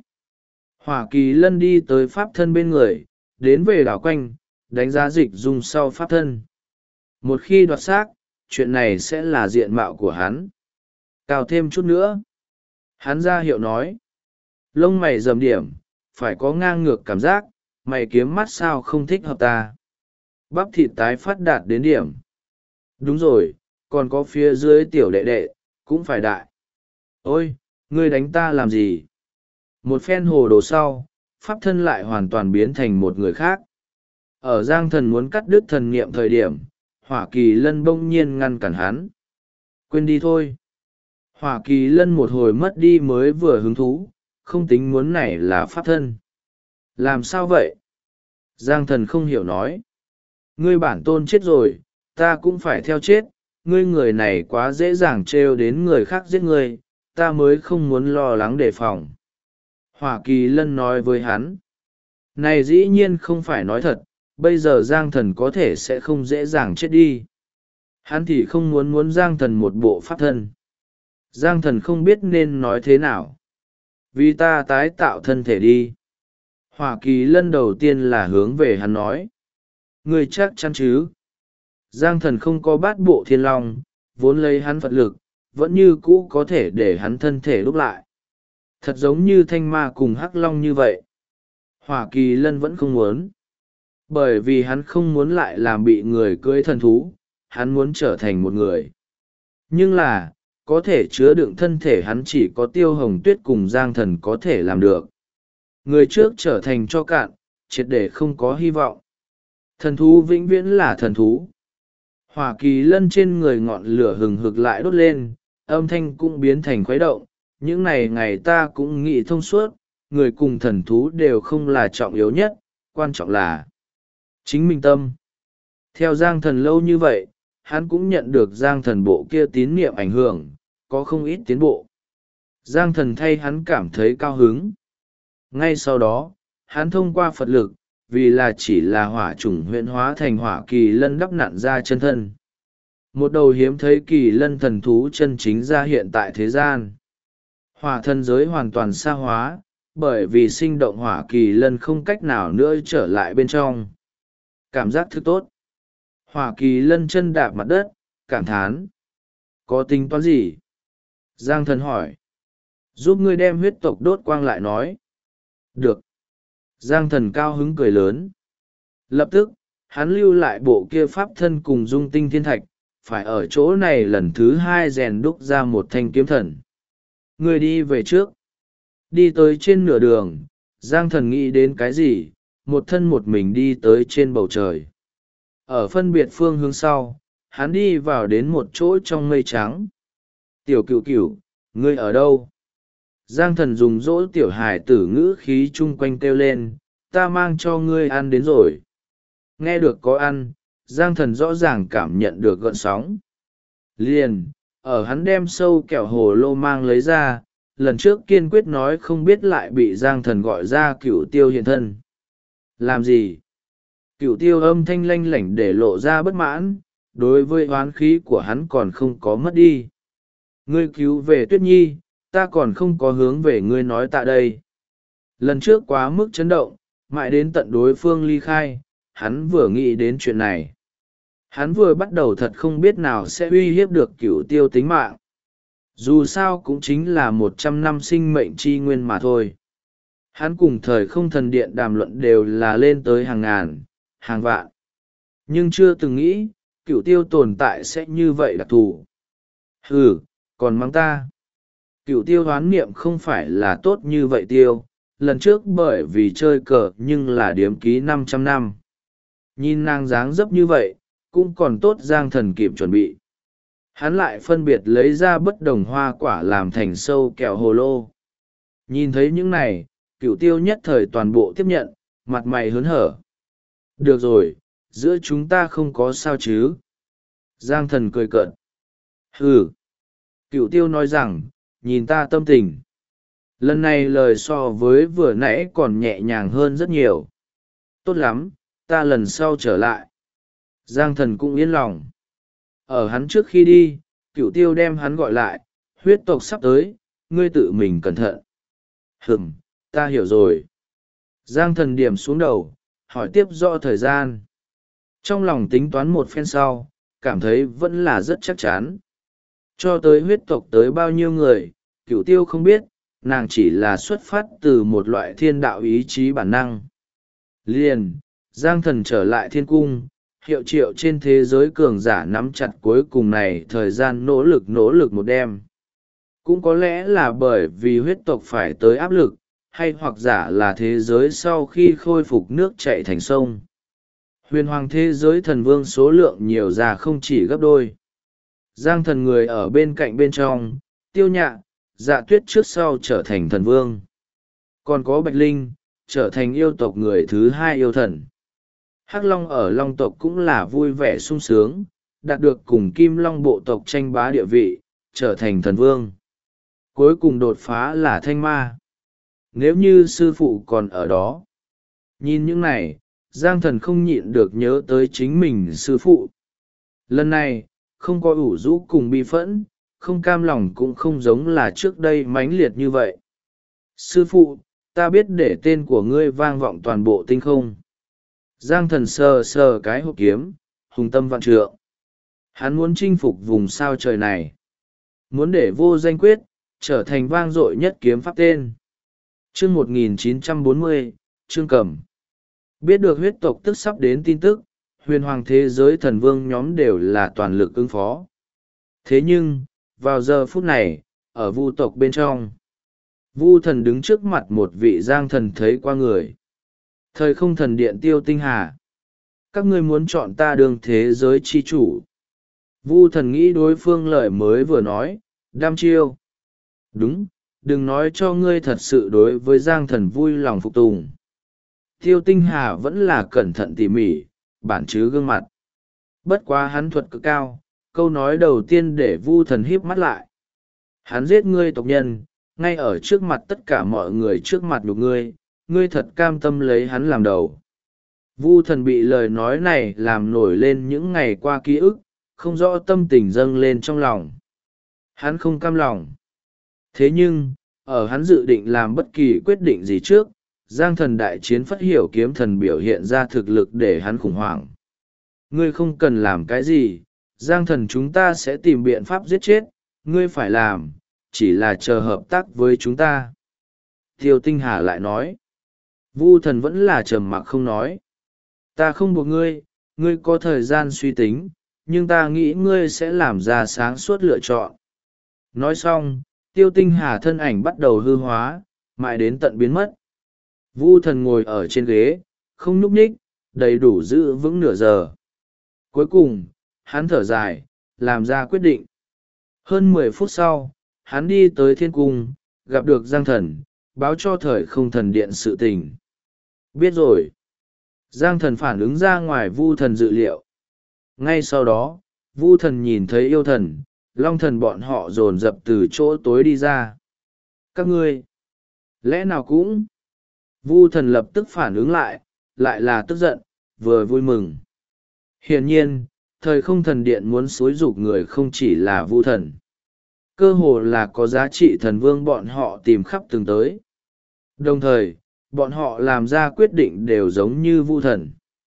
Hỏa Kỳ Lân đi tới pháp thân bên người, đến về đảo quanh, đánh giá dịch dung sau pháp thân. Một khi đoạt xác, chuyện này sẽ là diện mạo của hắn. Cao thêm chút nữa. Hắn ra hiệu nói. Lông mày rầm điểm, phải có ngang ngược cảm giác, mày kiếm mắt sao không thích hợp ta. Bắp thịt tái phát đạt đến điểm. Đúng rồi, còn có phía dưới tiểu đệ đệ, cũng phải đại. Ôi, ngươi đánh ta làm gì? Một phen hồ đồ sau, pháp thân lại hoàn toàn biến thành một người khác. Ở Giang Thần muốn cắt đứt thần niệm thời điểm, Hỏa Kỳ Lân bỗng nhiên ngăn cản hắn. Quên đi thôi. Hỏa Kỳ Lân một hồi mất đi mới vừa hứng thú, không tính muốn này là pháp thân. Làm sao vậy? Giang Thần không hiểu nói. Ngươi bản tôn chết rồi, ta cũng phải theo chết, ngươi người này quá dễ dàng trêu đến người khác giết ngươi, ta mới không muốn lo lắng đề phòng. Hỏa Kỳ Lân nói với hắn. Này dĩ nhiên không phải nói thật, bây giờ Giang Thần có thể sẽ không dễ dàng chết đi. Hắn thì không muốn Giang Thần một bộ pháp thân. Giang Thần không biết nên nói thế nào. Vì ta tái tạo thân thể đi. Hỏa Kỳ Lân đầu tiên là hướng về hắn nói. Ngươi chắc chắn chứ? Giang Thần không có bát bộ thiên long, vốn lấy hắn Phật lực, vẫn như cũ có thể để hắn thân thể đúc lại. Thật giống như thanh ma cùng hắc long như vậy. Hỏa Kỳ Lân vẫn không muốn. Bởi vì hắn không muốn lại làm bị người cưỡi thần thú, hắn muốn trở thành một người. Nhưng là, có thể chứa đựng thân thể hắn chỉ có Tiêu Hồng Tuyết cùng Giang Thần có thể làm được. Người trước trở thành cho cạn, triệt để không có hy vọng. Thần thú vĩnh viễn là thần thú. Hỏa Kỳ Lân trên người ngọn lửa hừng hực lại đốt lên, âm thanh cũng biến thành khuấy động. Những ngày ta cũng nghĩ thông suốt, người cùng thần thú đều không là trọng yếu nhất, quan trọng là chính mình tâm. Theo Giang Thần lâu như vậy, hắn cũng nhận được Giang Thần bộ kia tín niệm ảnh hưởng, có không ít tiến bộ. Giang Thần thay hắn cảm thấy cao hứng. Ngay sau đó, hắn thông qua Phật lực, vì là chỉ là hỏa chủng huyễn hóa thành Hỏa Kỳ Lân đắp nặn ra chân thân. Một đầu hiếm thấy kỳ lân thần thú chân chính ra hiện tại thế gian. Hỏa thân giới hoàn toàn xa hóa, bởi vì sinh động Hỏa Kỳ Lân không cách nào nữa trở lại bên trong. Cảm giác thức tốt. Hỏa Kỳ Lân chân đạp mặt đất, cảm thán. Có tính toán gì? Giang Thần hỏi. Giúp ngươi đem huyết tộc đốt quang lại nói. Được. Giang Thần cao hứng cười lớn. Lập tức, hắn lưu lại bộ kia pháp thân cùng dung tinh thiên thạch, phải ở chỗ này lần thứ hai rèn đúc ra một thanh kiếm thần. Ngươi đi về trước. Đi tới trên nửa đường, Giang Thần nghĩ đến cái gì, một thân một mình đi tới trên bầu trời. Ở phân biệt phương hướng sau, hắn đi vào đến một chỗ trong mây trắng. Tiểu Cửu Cửu, ngươi ở đâu? Giang Thần dùng dỗ tiểu hải tử ngữ khí chung quanh kêu lên, ta mang cho ngươi ăn đến rồi. Nghe được có ăn, Giang Thần rõ ràng cảm nhận được gợn sóng. Liền, ở hắn đem sâu kẹo hồ lô mang lấy ra, lần trước kiên quyết nói không biết lại bị Giang Thần gọi ra Cửu Tiêu hiện thân. Làm gì? Cửu Tiêu âm thanh lanh lảnh để lộ ra bất mãn, đối với oán khí của hắn còn không có mất đi. Ngươi cứu về Tuyết Nhi, ta còn không có hướng về ngươi nói tại đây. Lần trước quá mức chấn động, mãi đến tận đối phương ly khai, hắn vừa nghĩ đến chuyện này. Hắn vừa bắt đầu thật không biết nào sẽ uy hiếp được Cửu Tiêu tính mạng. Dù sao cũng chính là 100 năm sinh mệnh chi nguyên mà thôi. Hắn cùng thời không thần điện đàm luận đều là lên tới hàng ngàn, hàng vạn. Nhưng chưa từng nghĩ, Cửu Tiêu tồn tại sẽ như vậy đặc thù. Hừ, còn mắng ta. Cửu Tiêu hoán niệm không phải là tốt như vậy Tiêu, lần trước bởi vì chơi cờ nhưng là điếm ký 500 năm. Nhìn nàng dáng dấp như vậy, cũng còn tốt Giang Thần kịp chuẩn bị. Hắn lại phân biệt lấy ra bất đồng hoa quả làm thành sâu kẹo hồ lô. Nhìn thấy những này, Cửu Tiêu nhất thời toàn bộ tiếp nhận, mặt mày hớn hở. Được rồi, giữa chúng ta không có sao chứ. Giang Thần cười cợt. Hừ. Cửu Tiêu nói rằng, nhìn ta tâm tình. Lần này lời so với vừa nãy còn nhẹ nhàng hơn rất nhiều. Tốt lắm, ta lần sau trở lại. Giang Thần cũng yên lòng. Ở hắn trước khi đi, Cửu Tiêu đem hắn gọi lại, huyết tộc sắp tới, ngươi tự mình cẩn thận. Ta hiểu rồi. Giang Thần điểm xuống đầu, hỏi tiếp rõ thời gian. Trong lòng tính toán một phen sau, cảm thấy vẫn là rất chắc chắn. Cho tới huyết tộc tới bao nhiêu người, Cửu Tiêu không biết, nàng chỉ là xuất phát từ một loại thiên đạo ý chí bản năng. Liền, Giang Thần trở lại thiên cung, hiệu triệu trên thế giới cường giả nắm chặt cuối cùng này thời gian nỗ lực một đêm. Cũng có lẽ là bởi vì huyết tộc phải tới áp lực, hay hoặc giả là thế giới sau khi khôi phục nước chảy thành sông. Huyền hoàng thế giới thần vương số lượng nhiều ra không chỉ gấp đôi. Giang thần người ở bên cạnh bên trong, Tiêu Nhạ, Dạ Tuyết trước sau trở thành thần vương. Còn có Bạch Linh, trở thành yêu tộc người thứ hai yêu thần. Hắc Long ở Long tộc cũng là vui vẻ sung sướng, đạt được cùng Kim Long bộ tộc tranh bá địa vị, trở thành thần vương. Cuối cùng đột phá là Thanh Ma. Nếu như sư phụ còn ở đó. Nhìn những này, Giang thần không nhịn được nhớ tới chính mình sư phụ. Lần này, không có ủ rũ cùng bi phẫn, không cam lòng cũng không giống là trước đây mãnh liệt như vậy. Sư phụ, ta biết để tên của ngươi vang vọng toàn bộ tinh không. Giang thần sờ sờ cái hộp kiếm, hùng tâm vạn trượng. Hắn muốn chinh phục vùng sao trời này. Muốn để vô danh quyết, trở thành vang dội nhất kiếm pháp tên. Chương 1940, Trương Cẩm. Biết được huyết tộc tức sắp đến tin tức, huyền hoàng thế giới thần vương nhóm đều là toàn lực ứng phó. Thế nhưng, vào giờ phút này, ở vu tộc bên trong, vu thần đứng trước mặt một vị giang thần thấy qua người. Thời không thần điện Tiêu Tinh Hà. Các ngươi muốn chọn ta đương thế giới chi chủ. Vu thần nghĩ đối phương lời mới vừa nói, đăm chiêu. Đúng, đừng nói cho ngươi thật sự đối với giang thần vui lòng phục tùng. Tiêu Tinh Hà vẫn là cẩn thận tỉ mỉ, bản chứ gương mặt. Bất quá hắn thuật cực cao, câu nói đầu tiên để vu thần híp mắt lại. Hắn giết ngươi tộc nhân, ngay ở trước mặt tất cả mọi người trước mặt nhục ngươi, ngươi thật cam tâm lấy hắn làm đầu. Vu thần bị lời nói này làm nổi lên những ngày qua ký ức, không rõ tâm tình dâng lên trong lòng. Hắn không cam lòng. Thế nhưng, ở hắn dự định làm bất kỳ quyết định gì trước, Giang thần đại chiến phất hiểu kiếm thần biểu hiện ra thực lực để hắn khủng hoảng. Ngươi không cần làm cái gì, Giang thần chúng ta sẽ tìm biện pháp giết chết, ngươi phải làm, chỉ là chờ hợp tác với chúng ta. Tiêu Tinh Hà lại nói. Vu thần vẫn là trầm mặc không nói. Ta không buộc ngươi, ngươi có thời gian suy tính, nhưng ta nghĩ ngươi sẽ làm ra sáng suốt lựa chọn. Nói xong, Tiêu Tinh Hà thân ảnh bắt đầu hư hóa, mãi đến tận biến mất. Vu thần ngồi ở trên ghế, không nhúc nhích, đầy đủ giữ vững nửa giờ. Cuối cùng, hắn thở dài, làm ra quyết định. Hơn 10 phút sau, hắn đi tới thiên cung, gặp được Giang thần, báo cho thời không thần điện sự tình. Biết rồi. Giang thần phản ứng ra ngoài vu thần dự liệu. Ngay sau đó, vu thần nhìn thấy yêu thần, long thần bọn họ dồn dập từ chỗ tối đi ra. Các ngươi, lẽ nào cũng... Vu thần lập tức phản ứng lại là tức giận, vừa vui mừng. Hiển nhiên, thời không thần điện muốn xúi giục người không chỉ là vu thần. Cơ hồ là có giá trị thần vương bọn họ tìm khắp từng tới. Đồng thời, bọn họ làm ra quyết định đều giống như vu thần.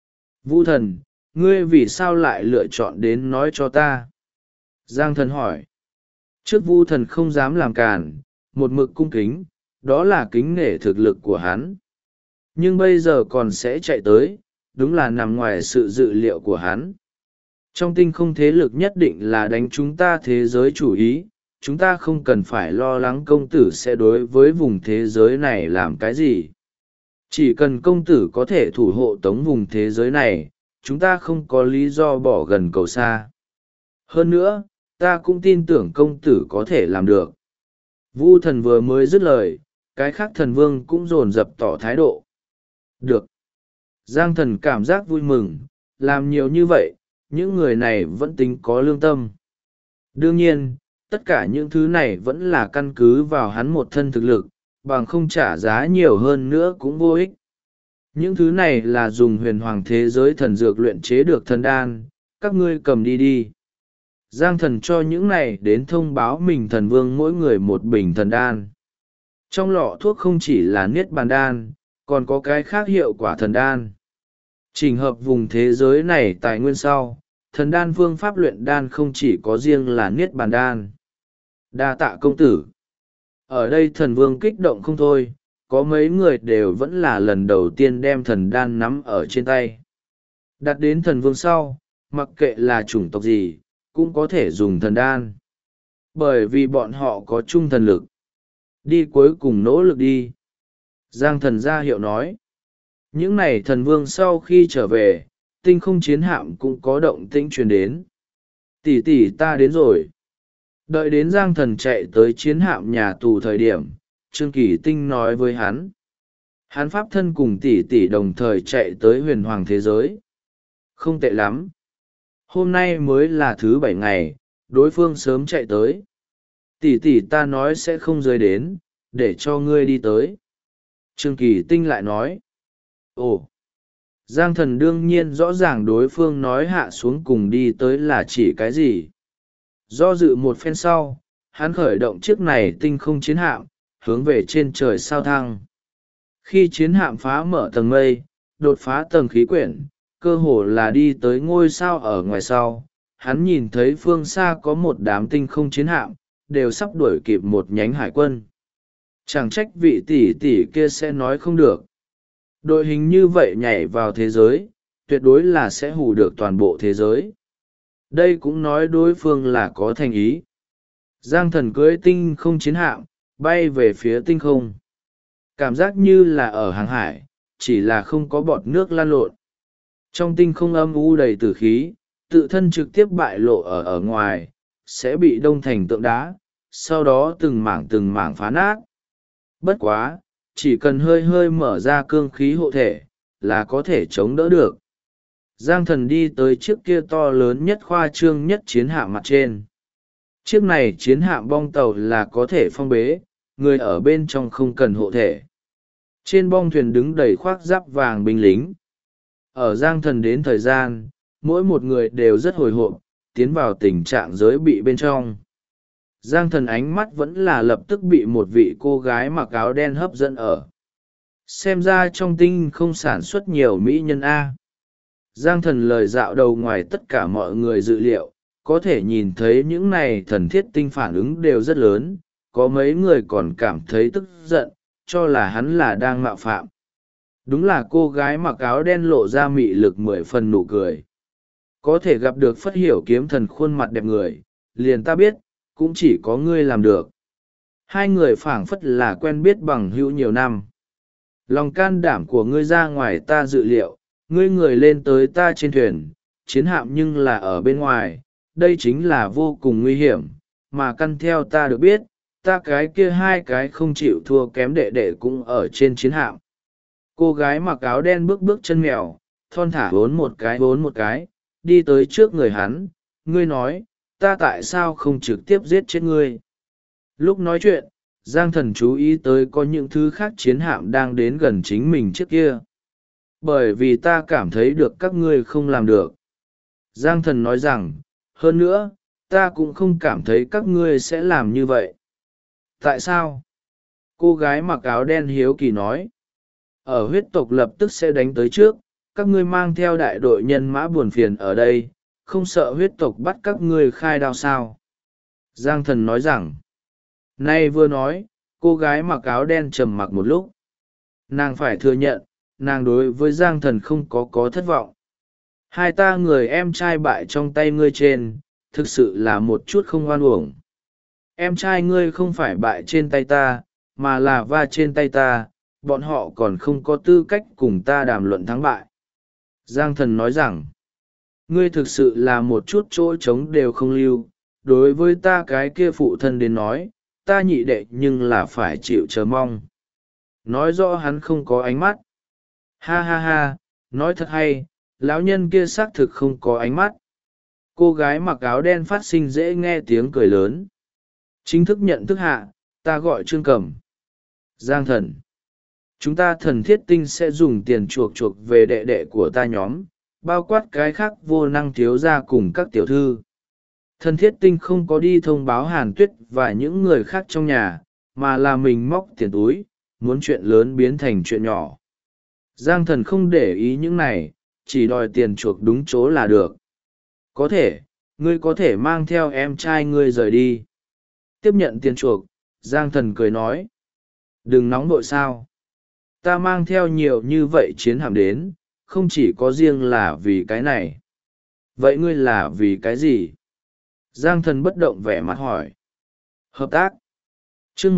Vu thần, ngươi vì sao lại lựa chọn đến nói cho ta? Giang thần hỏi. Trước vu thần không dám làm càn, một mực cung kính, đó là kính nể thực lực của hắn. Nhưng bây giờ còn sẽ chạy tới, đúng là nằm ngoài sự dự liệu của hắn. Trong tinh không thế lực nhất định là đánh chúng ta thế giới chủ ý, chúng ta không cần phải lo lắng công tử sẽ đối với vùng thế giới này làm cái gì. Chỉ cần công tử có thể thủ hộ tống vùng thế giới này, chúng ta không có lý do bỏ gần cầu xa. Hơn nữa, ta cũng tin tưởng công tử có thể làm được. Vu thần vừa mới dứt lời, cái khác thần vương cũng dồn dập tỏ thái độ. Được. Giang thần cảm giác vui mừng, làm nhiều như vậy, những người này vẫn tính có lương tâm. Đương nhiên, tất cả những thứ này vẫn là căn cứ vào hắn một thân thực lực, bằng không trả giá nhiều hơn nữa cũng vô ích. Những thứ này là dùng huyền hoàng thế giới thần dược luyện chế được thần đan, các ngươi cầm đi đi. Giang thần cho những này đến thông báo mình thần vương mỗi người một bình thần đan. Trong lọ thuốc không chỉ là niết bàn đan, còn có cái khác hiệu quả thần đan. Trình hợp vùng thế giới này tài nguyên sau, thần đan phương pháp luyện đan không chỉ có riêng là niết bàn đan. Đa tạ công tử. Ở đây thần vương kích động không thôi, có mấy người đều vẫn là lần đầu tiên đem thần đan nắm ở trên tay. Đặt đến thần vương sau, mặc kệ là chủng tộc gì, cũng có thể dùng thần đan. Bởi vì bọn họ có chung thần lực. Đi cuối cùng nỗ lực đi. Giang thần ra hiệu nói. Những này thần vương sau khi trở về, tinh không chiến hạm cũng có động tĩnh truyền đến. Tỷ tỷ ta đến rồi. Đợi đến Giang Thần chạy tới chiến hạm nhà tù thời điểm, Trương Kỳ Tinh nói với hắn. Hắn pháp thân cùng tỷ tỷ đồng thời chạy tới huyền hoàng thế giới. Không tệ lắm. Hôm nay mới là thứ 7 ngày, đối phương sớm chạy tới. Tỷ tỷ ta nói sẽ không rơi đến, để cho ngươi đi tới. Trương Kỳ Tinh lại nói. Ồ! Giang Thần đương nhiên rõ ràng đối phương nói hạ xuống cùng đi tới là chỉ cái gì. Do dự một phen sau, hắn khởi động chiếc này tinh không chiến hạm, hướng về trên trời sao thăng. Khi chiến hạm phá mở tầng mây, đột phá tầng khí quyển, cơ hồ là đi tới ngôi sao ở ngoài sau, hắn nhìn thấy phương xa có một đám tinh không chiến hạm, đều sắp đuổi kịp một nhánh hải quân. Chẳng trách vị tỷ tỷ kia sẽ nói không được. Đội hình như vậy nhảy vào thế giới, tuyệt đối là sẽ hù được toàn bộ thế giới. Đây cũng nói đối phương là có thành ý. Giang Thần cưỡi tinh không chiến hạm, bay về phía tinh không. Cảm giác như là ở hàng hải, chỉ là không có bọt nước lan lộn. Trong tinh không âm u đầy tử khí, tự thân trực tiếp bại lộ ở ngoài, sẽ bị đông thành tượng đá, sau đó từng mảng phá nát. Bất quá, chỉ cần hơi hơi mở ra cương khí hộ thể, là có thể chống đỡ được. Giang Thần đi tới chiếc kia to lớn nhất khoa trương nhất chiến hạm mặt trên. Chiếc này chiến hạm bong tàu là có thể phong bế, người ở bên trong không cần hộ thể. Trên bong thuyền đứng đầy khoác giáp vàng binh lính. Ở Giang Thần đến thời gian, mỗi một người đều rất hồi hộp, tiến vào tình trạng giới bị bên trong. Giang Thần ánh mắt vẫn là lập tức bị một vị cô gái mặc áo đen hấp dẫn ở. Xem ra trong tinh không sản xuất nhiều mỹ nhân A. Giang Thần lời dạo đầu ngoài tất cả mọi người dự liệu, có thể nhìn thấy những này thần thiết tinh phản ứng đều rất lớn, có mấy người còn cảm thấy tức giận, cho là hắn là đang mạo phạm. Đúng là cô gái mặc áo đen lộ ra mị lực 10 phần nụ cười. Có thể gặp được Phất Hiểu Kiếm Thần khuôn mặt đẹp người, liền ta biết, cũng chỉ có ngươi làm được. Hai người phảng phất là quen biết bằng hữu nhiều năm. Lòng can đảm của ngươi ra ngoài ta dự liệu, ngươi người lên tới ta trên thuyền, chiến hạm nhưng là ở bên ngoài, đây chính là vô cùng nguy hiểm, mà căn theo ta được biết, ta cái kia hai cái không chịu thua kém đệ đệ cũng ở trên chiến hạm. Cô gái mặc áo đen bước bước chân mèo, thon thả vốn một cái, đi tới trước người hắn, ngươi nói, ta tại sao không trực tiếp giết chết ngươi. Lúc nói chuyện, Giang Thần chú ý tới có những thứ khác chiến hạm đang đến gần chính mình trước kia. Bởi vì ta cảm thấy được các ngươi không làm được. Giang Thần nói rằng, hơn nữa, ta cũng không cảm thấy các ngươi sẽ làm như vậy. Tại sao? Cô gái mặc áo đen hiếu kỳ nói. Ở huyết tộc lập tức sẽ đánh tới trước, các ngươi mang theo đại đội nhân mã buồn phiền ở đây, không sợ huyết tộc bắt các ngươi khai đao sao? Giang Thần nói rằng, nay vừa nói, cô gái mặc áo đen trầm mặc một lúc. Nàng phải thừa nhận, nàng đối với Giang Thần không có thất vọng. Hai ta người em trai bại trong tay ngươi trên, thực sự là một chút không oan uổng. Em trai ngươi không phải bại trên tay ta, mà là va trên tay ta, bọn họ còn không có tư cách cùng ta đàm luận thắng bại. Giang Thần nói rằng, ngươi thực sự là một chút chỗ trống đều không lưu, đối với ta cái kia phụ thân đến nói, ta nhị đệ nhưng là phải chịu chờ mong. Nói rõ hắn không có ánh mắt. Ha ha ha, nói thật hay, lão nhân kia xác thực không có ánh mắt. Cô gái mặc áo đen phát sinh dễ nghe tiếng cười lớn. Chính thức nhận thức hạ, ta gọi Trương Cẩm. Giang Thần. Chúng ta thần thiết tinh sẽ dùng tiền chuộc về đệ đệ của ta nhóm, bao quát cái khác vô năng thiếu gia cùng các tiểu thư. Thần thiết tinh không có đi thông báo Hàn Tuyết và những người khác trong nhà, mà là mình móc tiền túi, muốn chuyện lớn biến thành chuyện nhỏ. Giang Thần không để ý những này, chỉ đòi tiền chuộc đúng chỗ là được. Có thể, ngươi có thể mang theo em trai ngươi rời đi. Tiếp nhận tiền chuộc, Giang Thần cười nói. Đừng nóng vội sao. Ta mang theo nhiều như vậy chiến hạm đến, không chỉ có riêng là vì cái này. Vậy ngươi là vì cái gì? Giang Thần bất động vẻ mặt hỏi. Hợp tác. Chương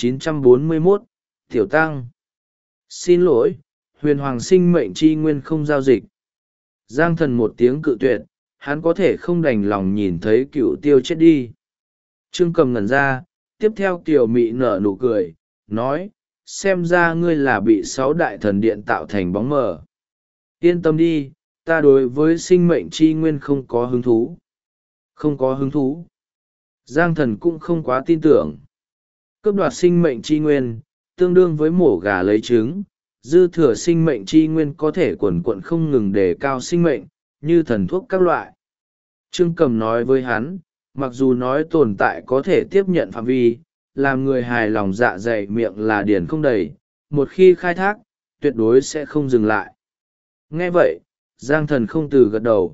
1941, Tiểu Tăng. Xin lỗi, huyền hoàng sinh mệnh chi nguyên không giao dịch. Giang thần một tiếng cự tuyệt, hắn có thể không đành lòng nhìn thấy Cửu Tiêu chết đi. Trương Cầm ngẩn ra, tiếp theo Kiều Mị nở nụ cười, nói, xem ra ngươi là bị 6 đại thần điện tạo thành bóng mờ. Yên tâm đi, ta đối với sinh mệnh chi nguyên không có hứng thú. Không có hứng thú. Giang thần cũng không quá tin tưởng. Cướp đoạt sinh mệnh chi nguyên, tương đương với mổ gà lấy trứng, dư thừa sinh mệnh chi nguyên có thể quần quận không ngừng đề cao sinh mệnh, như thần thuốc các loại. Trương Cầm nói với hắn, mặc dù nói tồn tại có thể tiếp nhận phạm vi, làm người hài lòng dạ dày miệng là điền không đầy, một khi khai thác, tuyệt đối sẽ không dừng lại. Nghe vậy, Giang thần không từ gật đầu.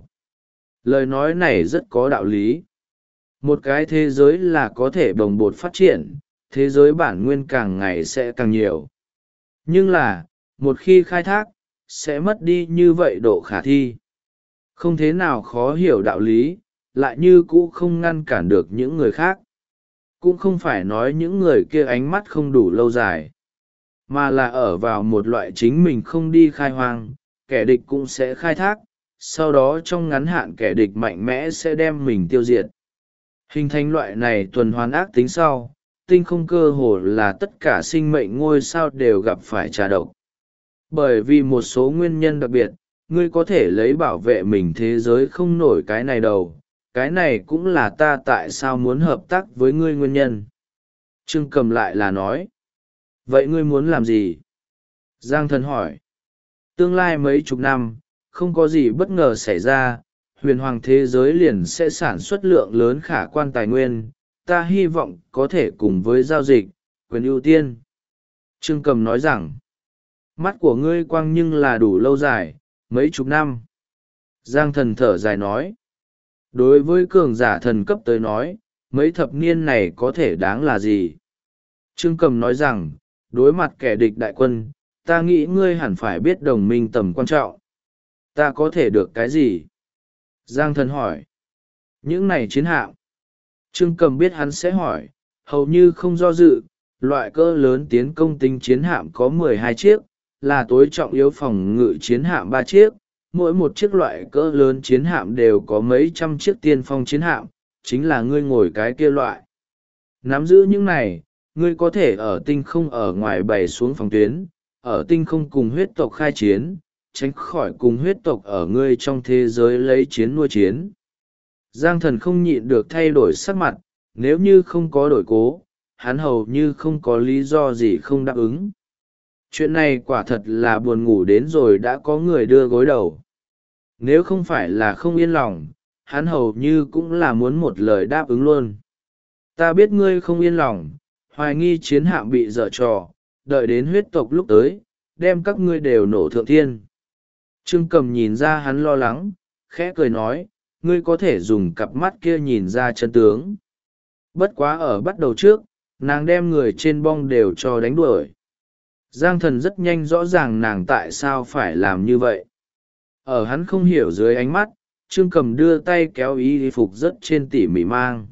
Lời nói này rất có đạo lý. Một cái thế giới là có thể bồng bột phát triển, thế giới bản nguyên càng ngày sẽ càng nhiều. Nhưng là, một khi khai thác, sẽ mất đi như vậy độ khả thi. Không thế nào khó hiểu đạo lý, lại như cũ không ngăn cản được những người khác. Cũng không phải nói những người kia ánh mắt không đủ lâu dài, mà là ở vào một loại chính mình không đi khai hoang, kẻ địch cũng sẽ khai thác, sau đó trong ngắn hạn kẻ địch mạnh mẽ sẽ đem mình tiêu diệt. Hình thành loại này tuần hoàn ác tính sau, tinh không cơ hồ là tất cả sinh mệnh ngôi sao đều gặp phải trà độc. Bởi vì một số nguyên nhân đặc biệt, ngươi có thể lấy bảo vệ mình thế giới không nổi cái này đâu. Cái này cũng là ta tại sao muốn hợp tác với ngươi nguyên nhân. Trương Cầm lại là nói. Vậy ngươi muốn làm gì? Giang thần hỏi. Tương lai mấy chục năm, không có gì bất ngờ xảy ra, huyền hoàng thế giới liền sẽ sản xuất lượng lớn khả quan tài nguyên. Ta hy vọng có thể cùng với giao dịch, quyền ưu tiên. Trương Cầm nói rằng, mắt của ngươi quang nhưng là đủ lâu dài, mấy chục năm. Giang thần thở dài nói, đối với cường giả thần cấp tới nói, mấy thập niên này có thể đáng là gì? Trương Cầm nói rằng, đối mặt kẻ địch đại quân, ta nghĩ ngươi hẳn phải biết đồng minh tầm quan trọng. Ta có thể được cái gì? Giang thần hỏi, những này chiến hạm. Trương Cầm biết hắn sẽ hỏi, hầu như không do dự, loại cỡ lớn tiến công tinh chiến hạm có 12 chiếc, là tối trọng yếu phòng ngự chiến hạm 3 chiếc, mỗi một chiếc loại cỡ lớn chiến hạm đều có mấy trăm chiếc tiên phong chiến hạm, chính là ngươi ngồi cái kia loại. Nắm giữ những này, ngươi có thể ở tinh không ở ngoài bày xuống phòng tuyến, ở tinh không cùng huyết tộc khai chiến, tránh khỏi cùng huyết tộc ở ngươi trong thế giới lấy chiến nuôi chiến. Giang thần không nhịn được thay đổi sắc mặt, nếu như không có đổi cố, hắn hầu như không có lý do gì không đáp ứng. Chuyện này quả thật là buồn ngủ đến rồi đã có người đưa gối đầu. Nếu không phải là không yên lòng, hắn hầu như cũng là muốn một lời đáp ứng luôn. Ta biết ngươi không yên lòng, hoài nghi chiến hạm bị dở trò, đợi đến huyết tộc lúc tới, đem các ngươi đều nổ thượng thiên. Trương Cầm nhìn ra hắn lo lắng, khẽ cười nói, ngươi có thể dùng cặp mắt kia nhìn ra chân tướng. Bất quá ở bắt đầu trước, nàng đem người trên bong đều cho đánh đuổi. Giang thần rất nhanh rõ ràng nàng tại sao phải làm như vậy. Ở hắn không hiểu dưới ánh mắt, Trương Cầm đưa tay kéo y phục rất trên tỉ mỉ mang.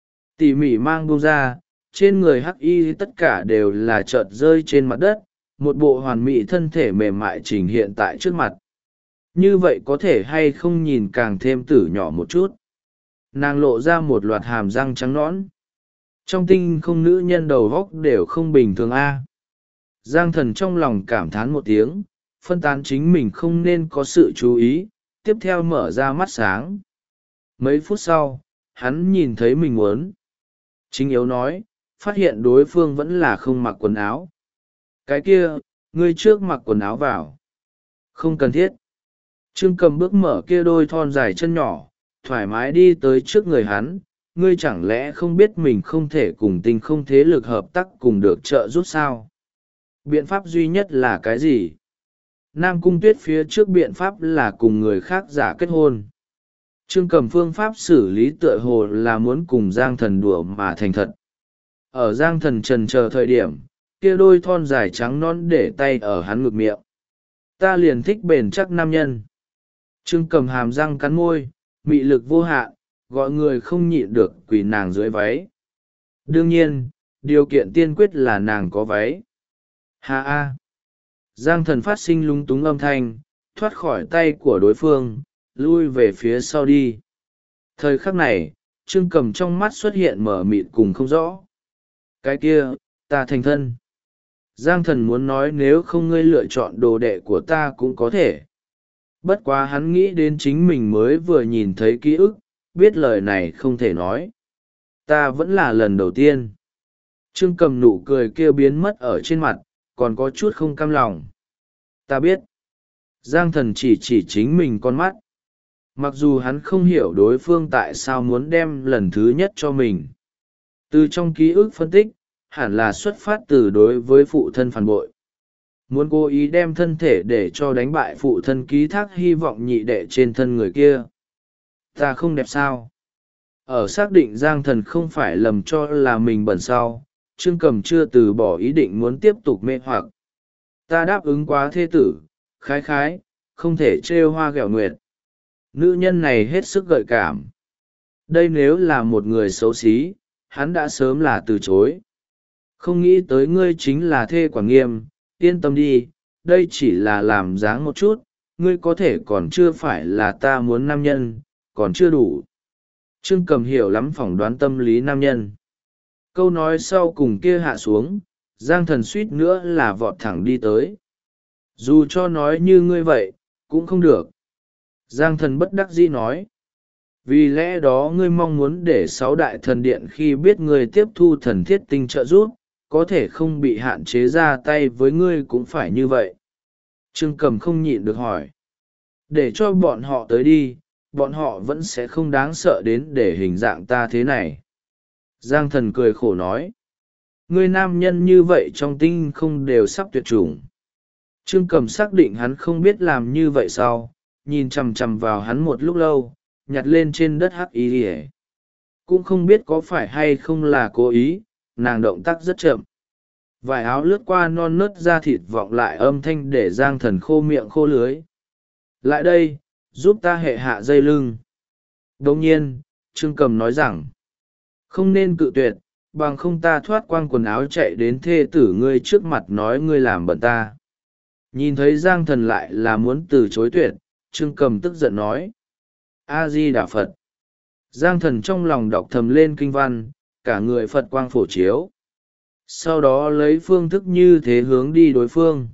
Tỉ mỉ mang buông ra, trên người hắc y tất cả đều là chợt rơi trên mặt đất, một bộ hoàn mỹ thân thể mềm mại trình hiện tại trước mặt. Như vậy có thể hay không nhìn càng thêm tử nhỏ một chút. Nàng lộ ra một loạt hàm răng trắng nõn. Trong tinh không nữ nhân đầu góc đều không bình thường a. Giang thần trong lòng cảm thán một tiếng, phân tán chính mình không nên có sự chú ý, tiếp theo mở ra mắt sáng. Mấy phút sau, hắn nhìn thấy mình muốn. Chính yếu nói, phát hiện đối phương vẫn là không mặc quần áo. Cái kia, ngươi trước mặc quần áo vào. Không cần thiết. Trương Cầm bước mở kia đôi thon dài chân nhỏ, thoải mái đi tới trước người hắn. Ngươi chẳng lẽ không biết mình không thể cùng tinh không thế lực hợp tác cùng được trợ giúp sao? Biện pháp duy nhất là cái gì? Nam Cung Tuyết phía trước biện pháp là cùng người khác giả kết hôn. Trương Cầm phương pháp xử lý tựa hồ là muốn cùng Giang Thần đùa mà thành thật. Ở Giang Thần trần chờ thời điểm, kia đôi thon dài trắng non để tay ở hắn ngực miệng. Ta liền thích bền chắc nam nhân. Trương Cầm hàm răng cắn môi, mị lực vô hạn, gọi người không nhịn được quỳ nàng dưới váy. Đương nhiên, điều kiện tiên quyết là nàng có váy. Ha ha! Giang Thần phát sinh lúng túng âm thanh, thoát khỏi tay của đối phương, lui về phía sau đi. Thời khắc này, Trương Cầm trong mắt xuất hiện mờ mịt cùng không rõ. Cái kia, ta thành thân. Giang Thần muốn nói nếu không ngươi lựa chọn đồ đệ của ta cũng có thể. Bất quá hắn nghĩ đến chính mình mới vừa nhìn thấy ký ức, biết lời này không thể nói. Ta vẫn là lần đầu tiên. Trương Cầm nụ cười kia biến mất ở trên mặt, còn có chút không cam lòng. Ta biết. Giang Thần chỉ chính mình con mắt. Mặc dù hắn không hiểu đối phương tại sao muốn đem lần thứ nhất cho mình. Từ trong ký ức phân tích, hẳn là xuất phát từ đối với phụ thân phản bội. Muốn cố ý đem thân thể để cho đánh bại phụ thân ký thác hy vọng nhị đệ trên thân người kia. Ta không đẹp sao? Ở xác định Giang Thần không phải lầm cho là mình bẩn sau, Trương Cầm chưa từ bỏ ý định muốn tiếp tục mê hoặc. Ta đáp ứng quá thê tử, khái khái, không thể trêu hoa ghẹo nguyệt. Nữ nhân này hết sức gợi cảm. Đây nếu là một người xấu xí, hắn đã sớm là từ chối. Không nghĩ tới ngươi chính là thê quản nghiêm, yên tâm đi, đây chỉ là làm dáng một chút, ngươi có thể còn chưa phải là ta muốn nam nhân, còn chưa đủ. Trương Cầm hiểu lắm phỏng đoán tâm lý nam nhân. Câu nói sau cùng kia hạ xuống, Giang Thần suýt nữa là vọt thẳng đi tới. Dù cho nói như ngươi vậy, cũng không được. Giang Thần bất đắc dĩ nói. Vì lẽ đó ngươi mong muốn để 6 đại thần điện khi biết ngươi tiếp thu thần thiết tinh trợ giúp, có thể không bị hạn chế ra tay với ngươi cũng phải như vậy. Trương Cầm không nhịn được hỏi. Để cho bọn họ tới đi, bọn họ vẫn sẽ không đáng sợ đến để hình dạng ta thế này. Giang Thần cười khổ nói. Ngươi nam nhân như vậy trong tinh không đều sắp tuyệt chủng. Trương Cầm xác định hắn không biết làm như vậy sau, nhìn chằm chằm vào hắn một lúc lâu, nhặt lên trên đất hắc ý ỉa. Cũng không biết có phải hay không là cố ý, nàng động tác rất chậm. Vải áo lướt qua non nớt da thịt vọng lại âm thanh để Giang Thần khô miệng khô lưới. Lại đây, giúp ta hệ hạ dây lưng. Đồng nhiên, Trương Cầm nói rằng, không nên cự tuyệt, bằng không ta thoát quang quần áo chạy đến thê tử ngươi trước mặt nói ngươi làm bận ta. Nhìn thấy Giang Thần lại là muốn từ chối tuyệt, Trương Cầm tức giận nói. A-di-đà Phật. Giang Thần trong lòng đọc thầm lên kinh văn, cả người Phật quang phổ chiếu. Sau đó lấy phương thức như thế hướng đi đối phương.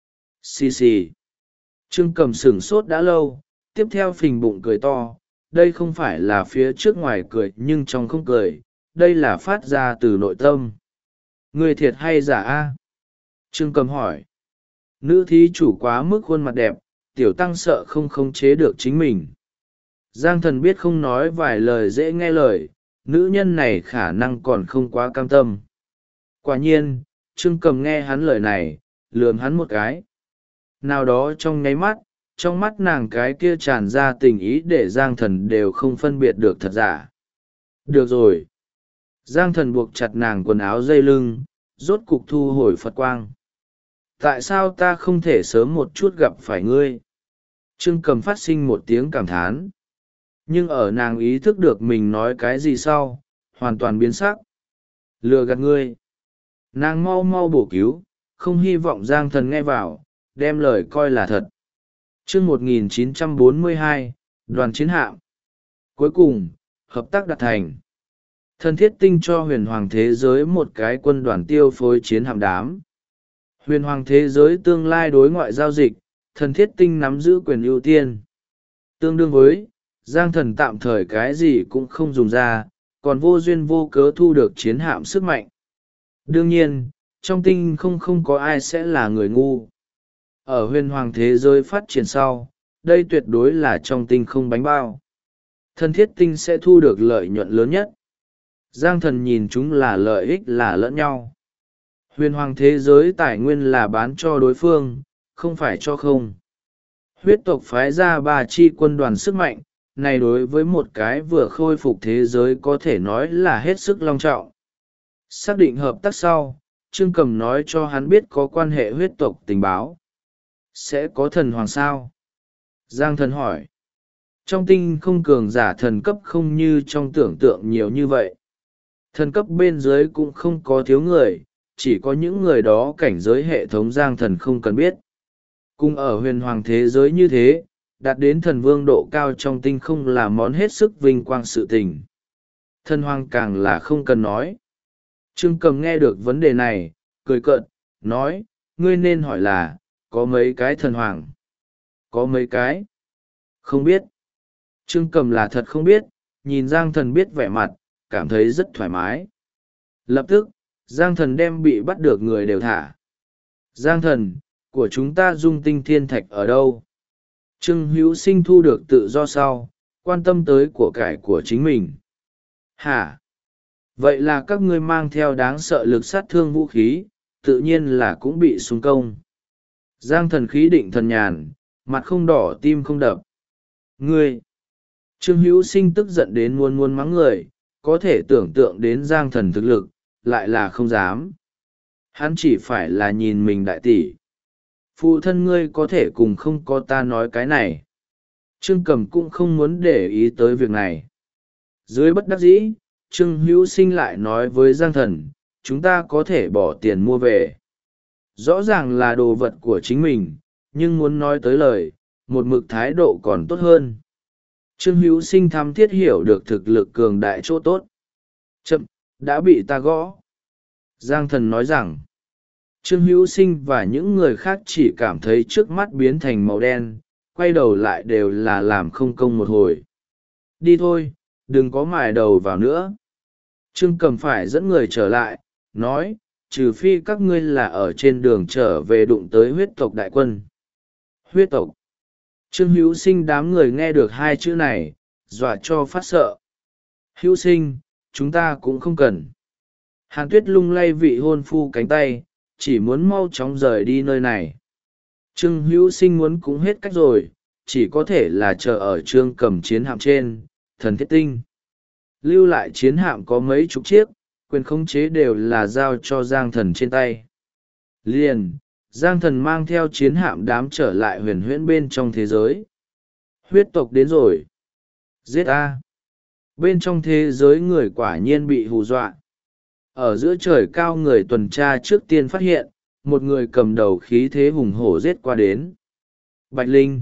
Xì xì. Trương Cầm sửng sốt đã lâu, tiếp theo phình bụng cười to. Đây không phải là phía trước ngoài cười nhưng trong không cười, đây là phát ra từ nội tâm. Người thiệt hay giả a? Trương Cầm hỏi. Nữ thí chủ quá mức khuôn mặt đẹp, tiểu tăng sợ không khống chế được chính mình. Giang Thần biết không nói vài lời dễ nghe lời, nữ nhân này khả năng còn không quá cam tâm. Quả nhiên, Trương Cầm nghe hắn lời này, lườm hắn một cái. Nào đó trong nháy mắt, trong mắt nàng cái kia tràn ra tình ý để Giang Thần đều không phân biệt được thật giả. Được rồi. Giang Thần buộc chặt nàng quần áo dây lưng, rốt cục thu hồi Phật quang. Tại sao ta không thể sớm một chút gặp phải ngươi? Trương Cầm phát sinh một tiếng cảm thán. Nhưng ở nàng ý thức được mình nói cái gì sau, hoàn toàn biến sắc. Lừa gạt ngươi. Nàng mau mau bổ cứu, không hy vọng Giang Thần nghe vào, đem lời coi là thật. Chương 1942, đoàn chiến hạm. Cuối cùng, hợp tác đạt thành. Thần thiết tinh cho huyền hoàng thế giới một cái quân đoàn tiêu phối chiến hạm đám. Huyền hoàng thế giới tương lai đối ngoại giao dịch, thần thiết tinh nắm giữ quyền ưu tiên. Tương đương với, Giang Thần tạm thời cái gì cũng không dùng ra, còn vô duyên vô cớ thu được chiến hạm sức mạnh. Đương nhiên, trong tinh không có ai sẽ là người ngu. Ở huyền hoàng thế giới phát triển sau, đây tuyệt đối là trong tinh không bánh bao. Thần thiết tinh sẽ thu được lợi nhuận lớn nhất. Giang Thần nhìn chúng là lợi ích là lẫn nhau. Huyền hoàng thế giới tài nguyên là bán cho đối phương, không phải cho không. Huyết tộc phái ra 3 chi quân đoàn sức mạnh, này đối với một cái vừa khôi phục thế giới có thể nói là hết sức long trọng. Xác định hợp tác sau, Trương Cầm nói cho hắn biết có quan hệ huyết tộc tình báo. Sẽ có thần hoàng sao? Giang Thần hỏi. Trong tinh không cường giả thần cấp không như trong tưởng tượng nhiều như vậy. Thần cấp bên dưới cũng không có thiếu người, chỉ có những người đó cảnh giới hệ thống Giang Thần không cần biết. Cùng ở huyền hoàng thế giới như thế, đạt đến thần vương độ cao trong tinh không là món hết sức vinh quang sự tình. Thần hoàng càng là không cần nói. Trương Cầm nghe được vấn đề này, cười cợt, nói, ngươi nên hỏi là, có mấy cái thần hoàng? Có mấy cái? Không biết. Trương Cầm là thật không biết, nhìn Giang Thần biết vẻ mặt, cảm thấy rất thoải mái. Lập tức, Giang Thần đem bị bắt được người đều thả. Giang Thần, của chúng ta dung tinh thiên thạch ở đâu? Trương Hữu Sinh thu được tự do sau, quan tâm tới của cải của chính mình. Hả? Vậy là các ngươi mang theo đáng sợ lực sát thương vũ khí, tự nhiên là cũng bị xung công. Giang Thần khí định thần nhàn, mặt không đỏ tim không đập. Ngươi! Trương Hữu Sinh tức giận đến muốn muốn mắng người, có thể tưởng tượng đến Giang Thần thực lực, lại là không dám. Hắn chỉ phải là nhìn mình đại tỷ. Phụ thân ngươi có thể cùng không có ta nói cái này. Trương Cầm cũng không muốn để ý tới việc này. Dưới bất đắc dĩ, Trương Hữu Sinh lại nói với Giang Thần, chúng ta có thể bỏ tiền mua về. Rõ ràng là đồ vật của chính mình, nhưng muốn nói tới lời, một mực thái độ còn tốt hơn. Trương Hữu Sinh thăm thiết hiểu được thực lực cường đại chỗ tốt. Chậm, đã bị ta gõ. Giang Thần nói rằng, Trương Hữu Sinh và những người khác chỉ cảm thấy trước mắt biến thành màu đen, quay đầu lại đều là làm không công một hồi. Đi thôi, đừng có mài đầu vào nữa. Trương Cầm phải dẫn người trở lại, nói, trừ phi các ngươi là ở trên đường trở về đụng tới huyết tộc đại quân. Huyết tộc. Trương Hữu Sinh đám người nghe được hai chữ này, dọa cho phát sợ. Hữu Sinh, chúng ta cũng không cần. Hàn Tuyết lung lay vị hôn phu cánh tay, chỉ muốn mau chóng rời đi nơi này. Trương Hữu Sinh muốn cũng hết cách rồi, chỉ có thể là chờ ở Trương Cầm chiến hạm trên, thần thiết tinh. Lưu lại chiến hạm có mấy chục chiếc, quyền khống chế đều là giao cho Giang Thần trên tay. Liền, Giang Thần mang theo chiến hạm đám trở lại huyền huyễn bên trong thế giới. Huyết tộc đến rồi. Giết a! Bên trong thế giới người quả nhiên bị hù dọa. Ở giữa trời cao người tuần tra trước tiên phát hiện, một người cầm đầu khí thế hùng hổ giết qua đến. Bạch Linh!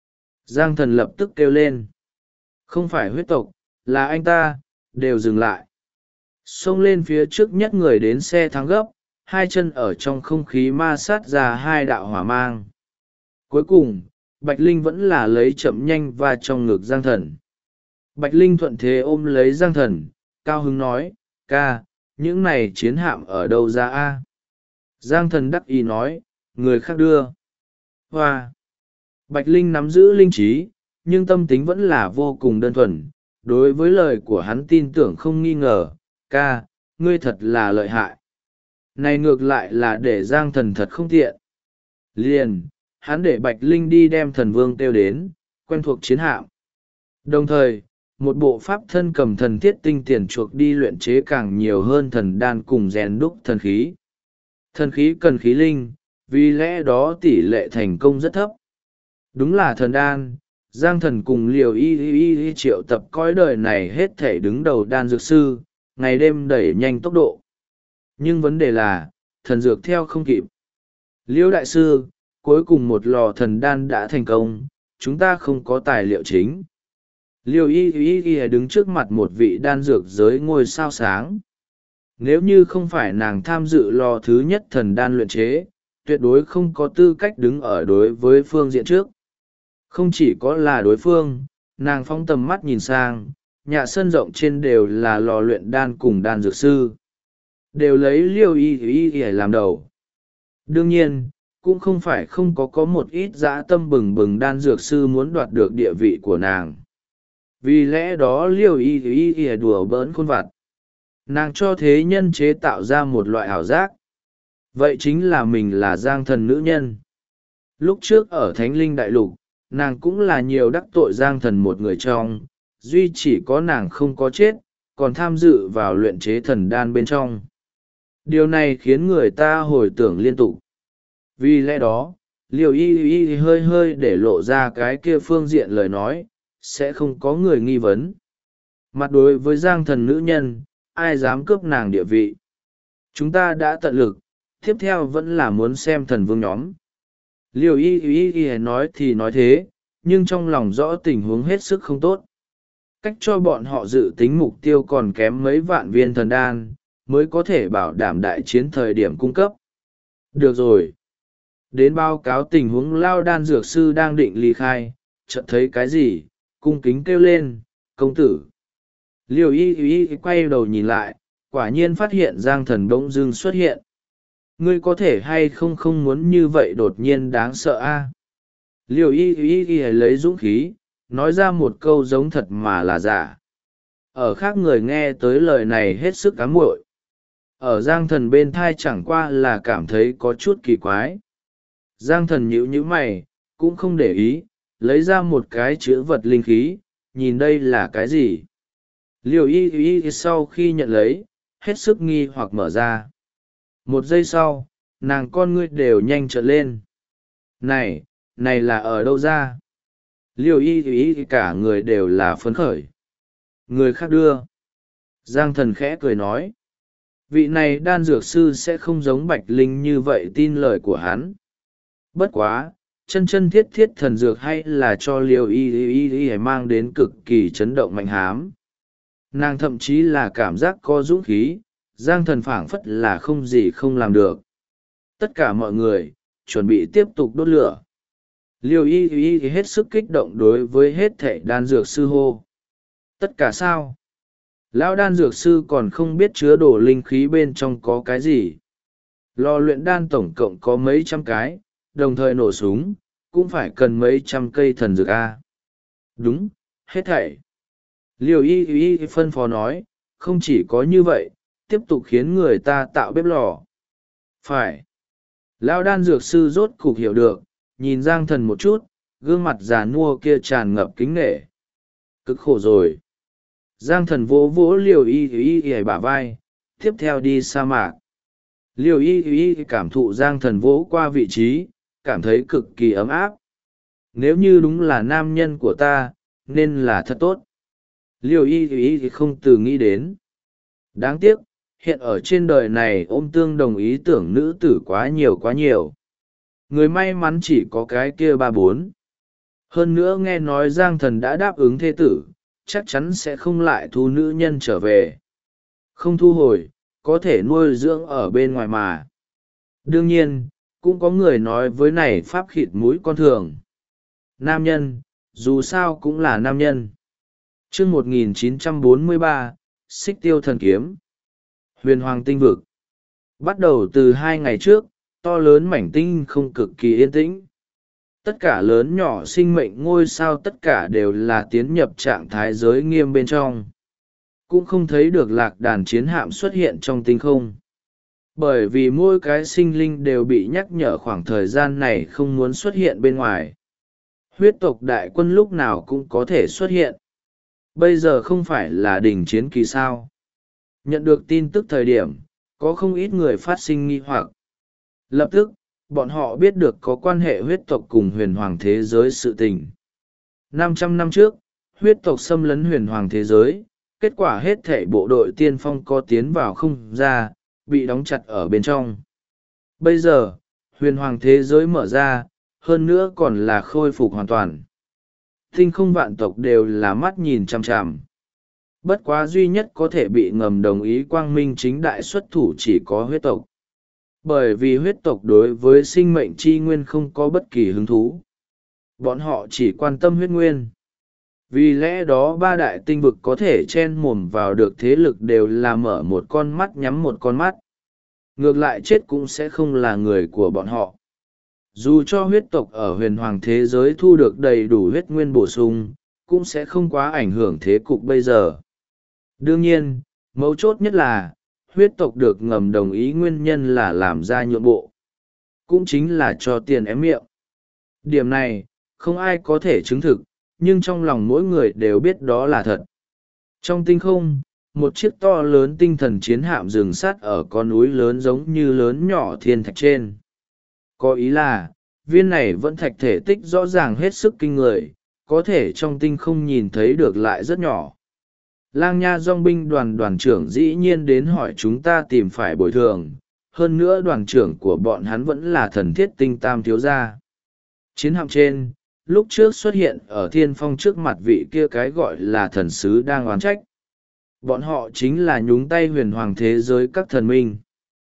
Giang Thần lập tức kêu lên. Không phải huyết tộc, là anh ta, đều dừng lại. Xông lên phía trước nhất người đến xe thắng gấp, hai chân ở trong không khí ma sát ra hai đạo hỏa mang. Cuối cùng, Bạch Linh vẫn là lấy chậm nhanh và trong ngực Giang Thần. Bạch Linh thuận thế ôm lấy Giang Thần, cao hứng nói, ca, những này chiến hạm ở đâu ra a? Giang Thần đắc ý nói, người khác đưa. Hoa! Bạch Linh nắm giữ linh trí, nhưng tâm tính vẫn là vô cùng đơn thuần. Đối với lời của hắn tin tưởng không nghi ngờ, ca, ngươi thật là lợi hại. Này ngược lại là để Giang Thần thật không tiện. Liền, hắn để Bạch Linh đi đem thần vương kêu đến, quen thuộc chiến hạm. Đồng thời, một bộ pháp thân cầm thần thiết tinh tiền chuộc đi luyện chế càng nhiều hơn thần đan cùng rèn đúc thần khí. Thần khí cần khí linh, vì lẽ đó tỷ lệ thành công rất thấp. Đúng là thần đan, Giang Thần cùng Liều y triệu tập cõi đời này hết thể đứng đầu đan dược sư, ngày đêm đẩy nhanh tốc độ. Nhưng vấn đề là, thần dược theo không kịp. Liêu đại sư, cuối cùng một lò thần đan đã thành công, chúng ta không có tài liệu chính. Liêu y đứng trước mặt một vị đan dược giới ngôi sao sáng. Nếu như không phải nàng tham dự lò thứ nhất thần đan luyện chế, tuyệt đối không có tư cách đứng ở đối với phương diện trước. Không chỉ có là đối phương, nàng phóng tầm mắt nhìn sang, nhà sân rộng trên đều là lò luyện đan cùng đan dược sư. Đều lấy Liêu y làm đầu. Đương nhiên, cũng không phải không có một ít dã tâm bừng bừng đan dược sư muốn đoạt được địa vị của nàng. Vì lẽ đó Liêu y đùa bỡn khôn vặt. Nàng cho thế nhân chế tạo ra một loại ảo giác. Vậy chính là mình là Giang Thần nữ nhân. Lúc trước ở Thánh Linh Đại Lục, nàng cũng là nhiều đắc tội Giang Thần một người trong, duy chỉ có nàng không có chết, còn tham dự vào luyện chế thần đan bên trong. Điều này khiến người ta hồi tưởng liên tục. Vì lẽ đó, Liêu y hơi hơi để lộ ra cái kia phương diện lời nói, sẽ không có người nghi vấn. Mặt đối với Giang Thần nữ nhân, ai dám cướp nàng địa vị. Chúng ta đã tận lực, tiếp theo vẫn là muốn xem thần vương nhóm. Liêu y nói thì nói thế, nhưng trong lòng rõ tình huống hết sức không tốt. Cách cho bọn họ dự tính mục tiêu còn kém mấy vạn viên thần đan, mới có thể bảo đảm đại chiến thời điểm cung cấp. Được rồi. Đến báo cáo tình huống Lao Đan dược sư đang định ly khai, chợt thấy cái gì, cung kính kêu lên, công tử. Liêu y quay đầu nhìn lại, quả nhiên phát hiện Giang Thần bỗng dưng xuất hiện. Ngươi có thể hay không không muốn như vậy đột nhiên đáng sợ a? Liêu y lấy dũng khí, nói ra một câu giống thật mà là giả. Ở khác người nghe tới lời này hết sức ám muội. Ở Giang Thần bên thai chẳng qua là cảm thấy có chút kỳ quái. Giang Thần nhíu mày, cũng không để ý, lấy ra một cái chữ vật linh khí, nhìn đây là cái gì. Liêu y sau khi nhận lấy, hết sức nghi hoặc mở ra. Một giây sau, nàng con ngươi đều nhanh trợn lên. Này là ở đâu ra? Liêu y cả người đều là phấn khởi. Người khác đưa. Giang Thần khẽ cười nói. Vị này đan dược sư sẽ không giống Bạch Linh như vậy tin lời của hắn. Bất quá, chân thiết thần dược hay là cho Liêu y mang đến cực kỳ chấn động mạnh hám. Nàng thậm chí là cảm giác có dũng khí, Giang Thần phảng phất là không gì không làm được. Tất cả mọi người, chuẩn bị tiếp tục đốt lửa. Liêu y hết sức kích động đối với hết thảy đan dược sư hô. Tất cả sao? Lão đan dược sư còn không biết chứa đồ linh khí bên trong có cái gì. Lò luyện đan tổng cộng có mấy trăm cái, đồng thời nổ súng, cũng phải cần mấy trăm cây thần dược A. Đúng, hết thảy. Liêu y phân phó nói, không chỉ có như vậy, tiếp tục khiến người ta tạo bếp lò. Phải. Lão đan dược sư rốt cục hiểu được, nhìn Giang Thần một chút, gương mặt già nua kia tràn ngập kính nể. Cực khổ rồi. Giang Thần vỗ vỗ Liêu y bả vai, tiếp theo đi sa mạc. Liêu y cảm thụ Giang Thần vỗ qua vị trí, cảm thấy cực kỳ ấm áp. Nếu như đúng là nam nhân của ta, nên là thật tốt. Liêu y không từ nghĩ đến. Đáng tiếc, hiện ở trên đời này ôm tương đồng ý tưởng nữ tử quá nhiều. Người may mắn chỉ có cái kia 3-4. Hơn nữa nghe nói Giang Thần đã đáp ứng thê tử, chắc chắn sẽ không lại thu nữ nhân trở về. Không thu hồi, có thể nuôi dưỡng ở bên ngoài mà. Đương nhiên, cũng có người nói với này pháp khịt mũi con thường. Nam nhân, dù sao cũng là nam nhân. Chương 1943, Xích Tiêu Thần Kiếm. Huyền Hoàng Tinh Vực. Bắt đầu từ 2 ngày trước, to lớn mảnh tinh không cực kỳ yên tĩnh. Tất cả lớn nhỏ sinh mệnh ngôi sao tất cả đều là tiến nhập trạng thái giới nghiêm bên trong. Cũng không thấy được lạc đàn chiến hạm xuất hiện trong tinh không. Bởi vì mỗi cái sinh linh đều bị nhắc nhở khoảng thời gian này không muốn xuất hiện bên ngoài. Huyết tộc đại quân lúc nào cũng có thể xuất hiện. Bây giờ không phải là đỉnh chiến kỳ sao. Nhận được tin tức thời điểm, có không ít người phát sinh nghi hoặc. Lập tức, bọn họ biết được có quan hệ huyết tộc cùng huyền hoàng thế giới sự tình. 500 năm trước, huyết tộc xâm lấn huyền hoàng thế giới, kết quả hết thể bộ đội tiên phong có tiến vào không ra, bị đóng chặt ở bên trong. Bây giờ, huyền hoàng thế giới mở ra, hơn nữa còn là khôi phục hoàn toàn. Tinh không vạn tộc đều là mắt nhìn chằm chằm. Bất quá duy nhất có thể bị ngầm đồng ý quang minh chính đại xuất thủ chỉ có huyết tộc. Bởi vì huyết tộc đối với sinh mệnh chi nguyên không có bất kỳ hứng thú. Bọn họ chỉ quan tâm huyết nguyên. Vì lẽ đó 3 đại tinh vực có thể chen mồm vào được thế lực đều là mở một con mắt nhắm một con mắt. Ngược lại chết cũng sẽ không là người của bọn họ. Dù cho huyết tộc ở huyền hoàng thế giới thu được đầy đủ huyết nguyên bổ sung, cũng sẽ không quá ảnh hưởng thế cục bây giờ. Đương nhiên, mấu chốt nhất là, huyết tộc được ngầm đồng ý nguyên nhân là làm ra nhượng bộ. Cũng chính là cho tiền ém miệng. Điểm này, không ai có thể chứng thực, nhưng trong lòng mỗi người đều biết đó là thật. Trong tinh không, một chiếc to lớn tinh thần chiến hạm rừng sắt ở con núi lớn giống như lớn nhỏ thiên thạch trên. Có ý là, viên này vẫn thạch thể tích rõ ràng hết sức kinh người, có thể trong tinh không nhìn thấy được lại rất nhỏ. Lang Nha Dong binh đoàn trưởng dĩ nhiên đến hỏi chúng ta tìm phải bồi thường, hơn nữa đoàn trưởng của bọn hắn vẫn là thần thiết tinh tam thiếu gia. Chiến hạm trên, lúc trước xuất hiện ở thiên phong trước mặt vị kia cái gọi là thần sứ đang oán trách. Bọn họ chính là nhúng tay huyền hoàng thế giới các thần minh.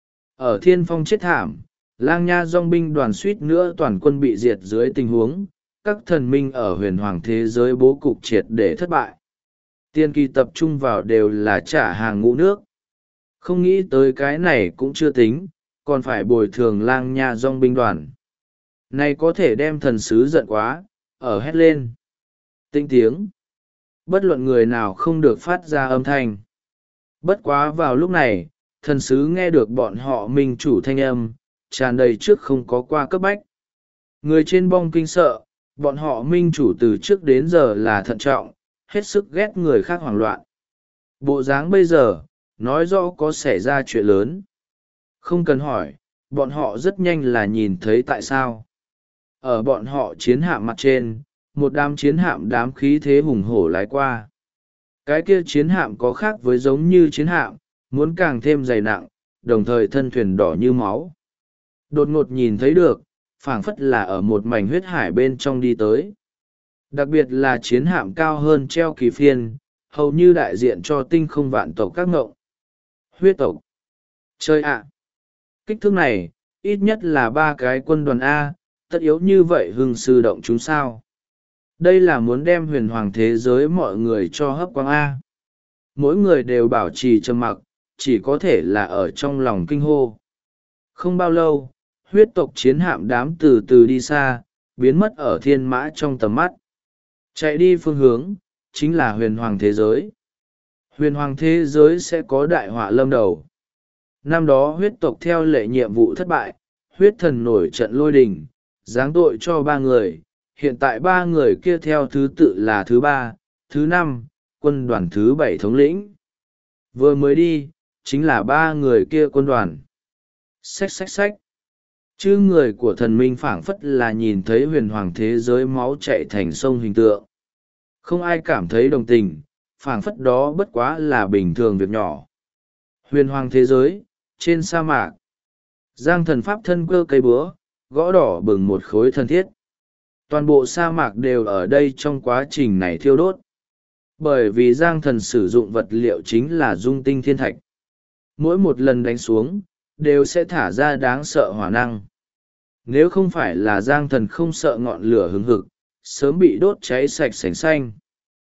Ở thiên phong chết thảm, lang nha dong binh đoàn suýt nữa toàn quân bị diệt dưới tình huống, các thần minh ở huyền hoàng thế giới bố cục triệt để thất bại. Tiên kỳ tập trung vào đều là trả hàng ngũ nước. Không nghĩ tới cái này cũng chưa tính, còn phải bồi thường lang nha dong binh đoàn. Này có thể đem thần sứ giận quá, ở hét lên. Tinh tiếng. Bất luận người nào không được phát ra âm thanh. Bất quá vào lúc này, thần sứ nghe được bọn họ minh chủ thanh âm, tràn đầy trước không có qua cấp bách. Người trên bong kinh sợ, bọn họ minh chủ từ trước đến giờ là thận trọng, hết sức ghét người khác hoảng loạn. Bộ dáng bây giờ, nói rõ có xảy ra chuyện lớn. Không cần hỏi, bọn họ rất nhanh là nhìn thấy tại sao. Ở bọn họ chiến hạm mặt trên, một đám chiến hạm đám khí thế hùng hổ lái qua. Cái kia chiến hạm có khác với giống như chiến hạm, muốn càng thêm dày nặng, đồng thời thân thuyền đỏ như máu. Đột ngột nhìn thấy được, phảng phất là ở một mảnh huyết hải bên trong đi tới. Đặc biệt là chiến hạm cao hơn treo kỳ phiên, hầu như đại diện cho tinh không vạn tộc các ngộng. Huyết tộc. Chơi ạ! Kích thước này, ít nhất là 3 cái quân đoàn A, tất yếu như vậy hưng sư động chúng sao. Đây là muốn đem huyền hoàng thế giới mọi người cho hấp quang A. Mỗi người đều bảo trì trầm mặc, chỉ có thể là ở trong lòng kinh hô. Không bao lâu, huyết tộc chiến hạm đám từ từ đi xa, biến mất ở thiên mã trong tầm mắt. Chạy đi phương hướng, chính là huyền hoàng thế giới. Huyền hoàng thế giới sẽ có đại họa lâm đầu. Năm đó huyết tộc theo lệ nhiệm vụ thất bại, huyết thần nổi trận lôi đình, giáng tội cho 3 người. Hiện tại 3 người kia theo thứ tự là thứ 3, thứ 5, quân đoàn thứ 7 thống lĩnh. Vừa mới đi, chính là 3 người kia quân đoàn. Xách xách xách. Chứ người của thần minh phảng phất là nhìn thấy huyền hoàng thế giới máu chạy thành sông hình tượng. Không ai cảm thấy đồng tình, phảng phất đó bất quá là bình thường việc nhỏ. Huyền hoàng thế giới, trên sa mạc. Giang thần pháp thân cơ cây búa, gõ đỏ bừng một khối thân thiết. Toàn bộ sa mạc đều ở đây trong quá trình này thiêu đốt. Bởi vì Giang thần sử dụng vật liệu chính là dung tinh thiên thạch. Mỗi một lần đánh xuống, đều sẽ thả ra đáng sợ hỏa năng. Nếu không phải là Giang thần không sợ ngọn lửa hứng hực, sớm bị đốt cháy sạch sành xanh.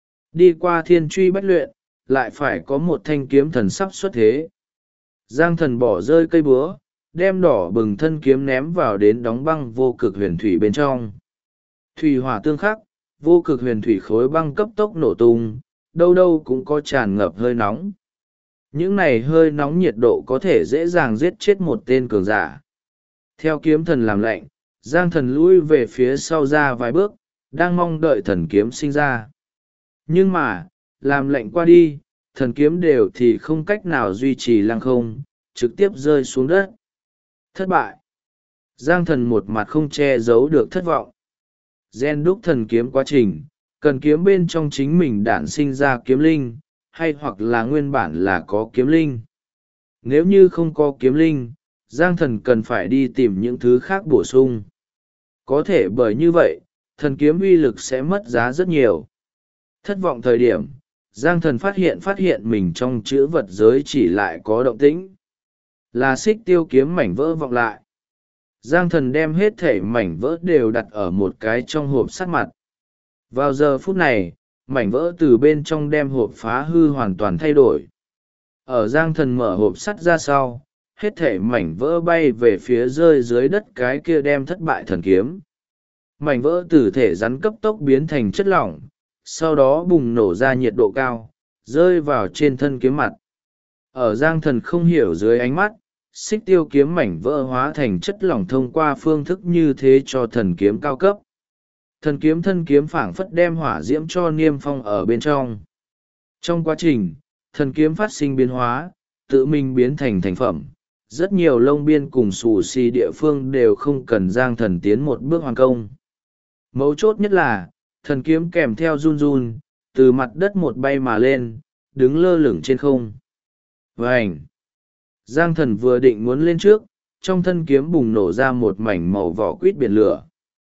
Đi qua thiên truy bách luyện, lại phải có một thanh kiếm thần sắp xuất thế. Giang thần bỏ rơi cây búa, đem đỏ bừng thân kiếm ném vào đến đóng băng vô cực huyền thủy bên trong. Thủy hỏa tương khắc, vô cực huyền thủy khối băng cấp tốc nổ tung, đâu đâu cũng có tràn ngập hơi nóng. Những này hơi nóng nhiệt độ có thể dễ dàng giết chết một tên cường giả. Theo kiếm thần làm lệnh, Giang thần lui về phía sau ra vài bước, đang mong đợi thần kiếm sinh ra. Nhưng mà, làm lệnh qua đi, thần kiếm đều thì không cách nào duy trì lăng không, trực tiếp rơi xuống đất. Thất bại. Giang thần một mặt không che giấu được thất vọng. Gen đúc thần kiếm quá trình, cần kiếm bên trong chính mình đản sinh ra kiếm linh, hay hoặc là nguyên bản là có kiếm linh. Nếu như không có kiếm linh, Giang thần cần phải đi tìm những thứ khác bổ sung. Có thể bởi như vậy, thần kiếm uy lực sẽ mất giá rất nhiều. Thất vọng thời điểm, Giang thần phát hiện mình trong chữ vật giới chỉ lại có động tĩnh. Là xích tiêu kiếm mảnh vỡ vọng lại. Giang thần đem hết thể mảnh vỡ đều đặt ở một cái trong hộp sắt mặt. Vào giờ phút này, mảnh vỡ từ bên trong đem hộp phá hư hoàn toàn thay đổi. Ở Giang thần mở hộp sắt ra sau, hết thể mảnh vỡ bay về phía rơi dưới đất cái kia đem thất bại thần kiếm. Mảnh vỡ từ thể rắn cấp tốc biến thành chất lỏng, sau đó bùng nổ ra nhiệt độ cao, rơi vào trên thân kiếm mặt. Ở Giang thần không hiểu dưới ánh mắt, xích tiêu kiếm mảnh vỡ hóa thành chất lỏng thông qua phương thức như thế cho thần kiếm cao cấp. Thần kiếm thân kiếm phảng phất đem hỏa diễm cho niêm phong ở bên trong. Trong quá trình, thần kiếm phát sinh biến hóa, tự mình biến thành thành phẩm. Rất nhiều lông biên cùng xù xì địa phương đều không cần Giang thần tiến một bước hoàn công. Mấu chốt nhất là, thần kiếm kèm theo run run, từ mặt đất một bay mà lên, đứng lơ lửng trên không. Vành! Giang thần vừa định muốn lên trước, trong thân kiếm bùng nổ ra một mảnh màu vỏ quýt biển lửa.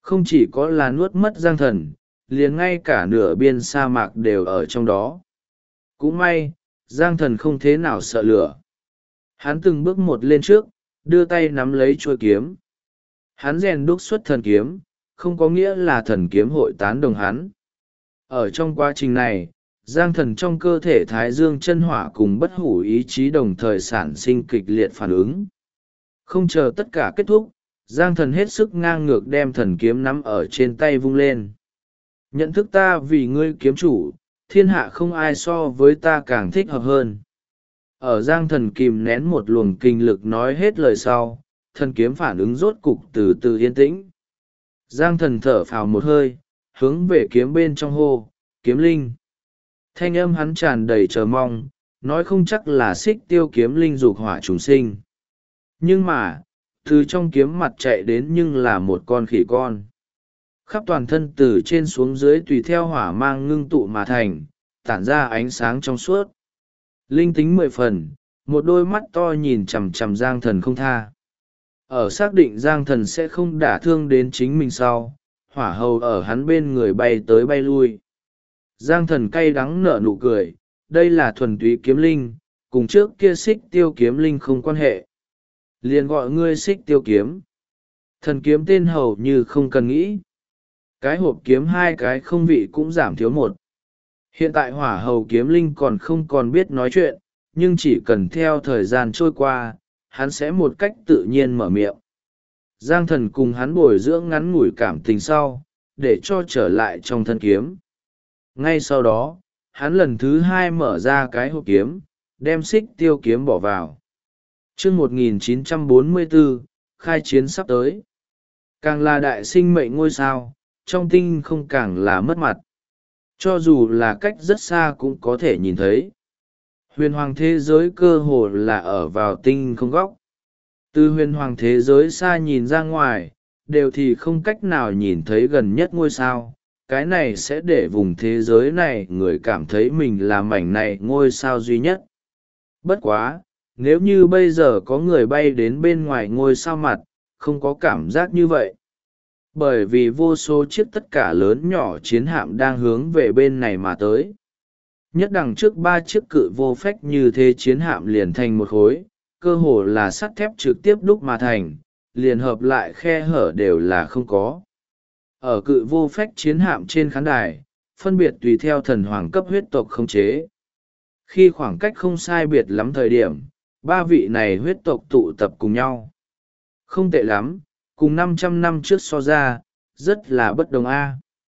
Không chỉ có là nuốt mất Giang Thần, liền ngay cả nửa biên sa mạc đều ở trong đó. Cũng may, Giang Thần không thế nào sợ lửa. Hắn từng bước một lên trước, đưa tay nắm lấy chuôi kiếm. Hắn rèn đúc xuất thần kiếm, không có nghĩa là thần kiếm hội tán đồng hắn. Ở trong quá trình này, Giang Thần trong cơ thể Thái Dương chân hỏa cùng bất hủ ý chí đồng thời sản sinh kịch liệt phản ứng. Không chờ tất cả kết thúc, Giang Thần hết sức ngang ngược đem thần kiếm nắm ở trên tay vung lên. Nhận thức ta vì ngươi kiếm chủ, thiên hạ không ai so với ta càng thích hợp hơn. Ở Giang Thần kìm nén một luồng kinh lực nói hết lời sau, thần kiếm phản ứng rốt cục từ từ yên tĩnh. Giang Thần thở phào một hơi, hướng về kiếm bên trong hô, kiếm linh. Thanh âm hắn tràn đầy chờ mong, nói không chắc là xích tiêu kiếm linh dục hỏa trùng sinh. Nhưng mà, từ trong kiếm mặt chạy đến nhưng là một con khỉ con. Khắp toàn thân từ trên xuống dưới tùy theo hỏa mang ngưng tụ mà thành, tản ra ánh sáng trong suốt. Linh tính 10 phần, một đôi mắt to nhìn chằm chằm Giang Thần không tha. Ở xác định Giang Thần sẽ không đả thương đến chính mình sau, hỏa hầu ở hắn bên người bay tới bay lui. Giang Thần cay đắng nở nụ cười, đây là thuần túy kiếm linh, cùng trước kia xích tiêu kiếm linh không quan hệ. Liền gọi ngươi xích tiêu kiếm. Thần kiếm tên hầu như không cần nghĩ. Cái hộp kiếm hai cái không vị cũng giảm thiếu một. Hiện tại hỏa hầu kiếm linh còn không còn biết nói chuyện, nhưng chỉ cần theo thời gian trôi qua, hắn sẽ một cách tự nhiên mở miệng. Giang Thần cùng hắn bồi dưỡng ngắn ngủi cảm tình sau, để cho trở lại trong thân kiếm. Ngay sau đó, hắn lần thứ hai mở ra cái hộp kiếm, đem xích tiêu kiếm bỏ vào. Chương 1944, khai chiến sắp tới. Càng là đại sinh mệnh ngôi sao, trong tinh không càng là mất mặt. Cho dù là cách rất xa cũng có thể nhìn thấy. Huyền hoàng thế giới cơ hồ là ở vào tinh không góc. Từ huyền hoàng thế giới xa nhìn ra ngoài, đều thì không cách nào nhìn thấy gần nhất ngôi sao. Cái này sẽ để vùng thế giới này người cảm thấy mình là mảnh này ngôi sao duy nhất. Bất quá, nếu như bây giờ có người bay đến bên ngoài ngôi sao mặt, không có cảm giác như vậy. Bởi vì vô số chiếc tất cả lớn nhỏ chiến hạm đang hướng về bên này mà tới. Nhất đằng trước 3 chiếc cự vô phách như thế chiến hạm liền thành một khối, cơ hồ là sắt thép trực tiếp đúc mà thành, liền hợp lại khe hở đều là không có. Ở cự vô phách chiến hạm trên khán đài, phân biệt tùy theo thần hoàng cấp huyết tộc khống chế. Khi khoảng cách không sai biệt lắm thời điểm, 3 vị này huyết tộc tụ tập cùng nhau. Không tệ lắm, cùng 500 năm trước so ra, rất là bất đồng a.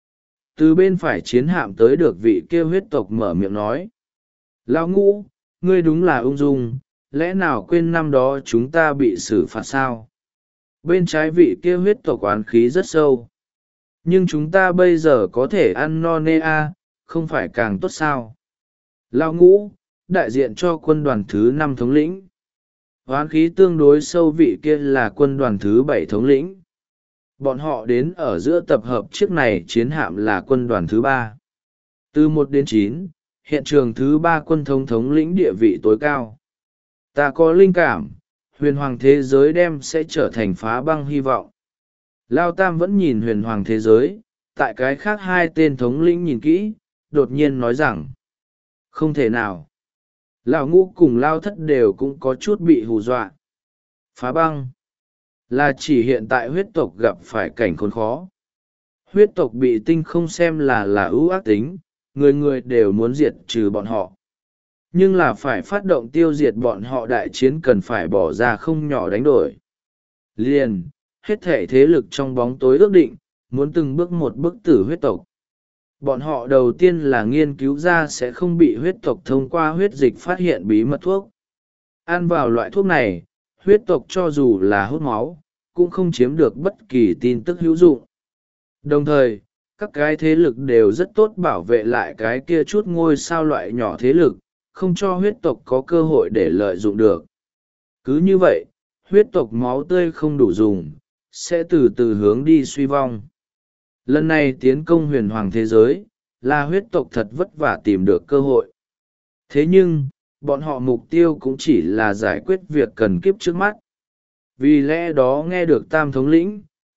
Từ bên phải chiến hạm tới được vị kia huyết tộc mở miệng nói. Lão Ngũ, ngươi đúng là ung dung, lẽ nào quên năm đó chúng ta bị xử phạt sao? Bên trái vị kia huyết tộc oán khí rất sâu. Nhưng chúng ta bây giờ có thể ăn no nê a, không phải càng tốt sao? Lão Ngũ, đại diện cho quân đoàn thứ 5 thống lĩnh. Oán khí tương đối sâu vị kia là quân đoàn thứ 7 thống lĩnh. Bọn họ đến ở giữa tập hợp chiếc này chiến hạm là quân đoàn thứ 3. Từ 1 đến 9, hiện trường thứ 3 quân thống lĩnh địa vị tối cao. Ta có linh cảm, huyền hoàng thế giới đem sẽ trở thành phá băng hy vọng. Lao Tam vẫn nhìn huyền hoàng thế giới, tại cái khác 2 tên thống lĩnh nhìn kỹ, đột nhiên nói rằng, không thể nào. Lão Ngũ cùng Lao Thất đều cũng có chút bị hù dọa. Phá băng là chỉ hiện tại huyết tộc gặp phải cảnh khốn khó. Huyết tộc bị tinh không xem là ưu ác tính, người người đều muốn diệt trừ bọn họ. Nhưng là phải phát động tiêu diệt bọn họ đại chiến cần phải bỏ ra không nhỏ đánh đổi. Liền, hết thể thế lực trong bóng tối ước định, muốn từng bước một bức tử huyết tộc. Bọn họ đầu tiên là nghiên cứu ra sẽ không bị huyết tộc thông qua huyết dịch phát hiện bí mật thuốc. Ăn vào loại thuốc này, huyết tộc cho dù là hút máu, cũng không chiếm được bất kỳ tin tức hữu dụng. Đồng thời, các cái thế lực đều rất tốt bảo vệ lại cái kia chút ngôi sao loại nhỏ thế lực, không cho huyết tộc có cơ hội để lợi dụng được. Cứ như vậy, huyết tộc máu tươi không đủ dùng, sẽ từ từ hướng đi suy vong. Lần này tiến công huyền hoàng thế giới, là huyết tộc thật vất vả tìm được cơ hội. Thế nhưng, bọn họ mục tiêu cũng chỉ là giải quyết việc cần kiếp trước mắt. Vì lẽ đó nghe được Tam thống lĩnh,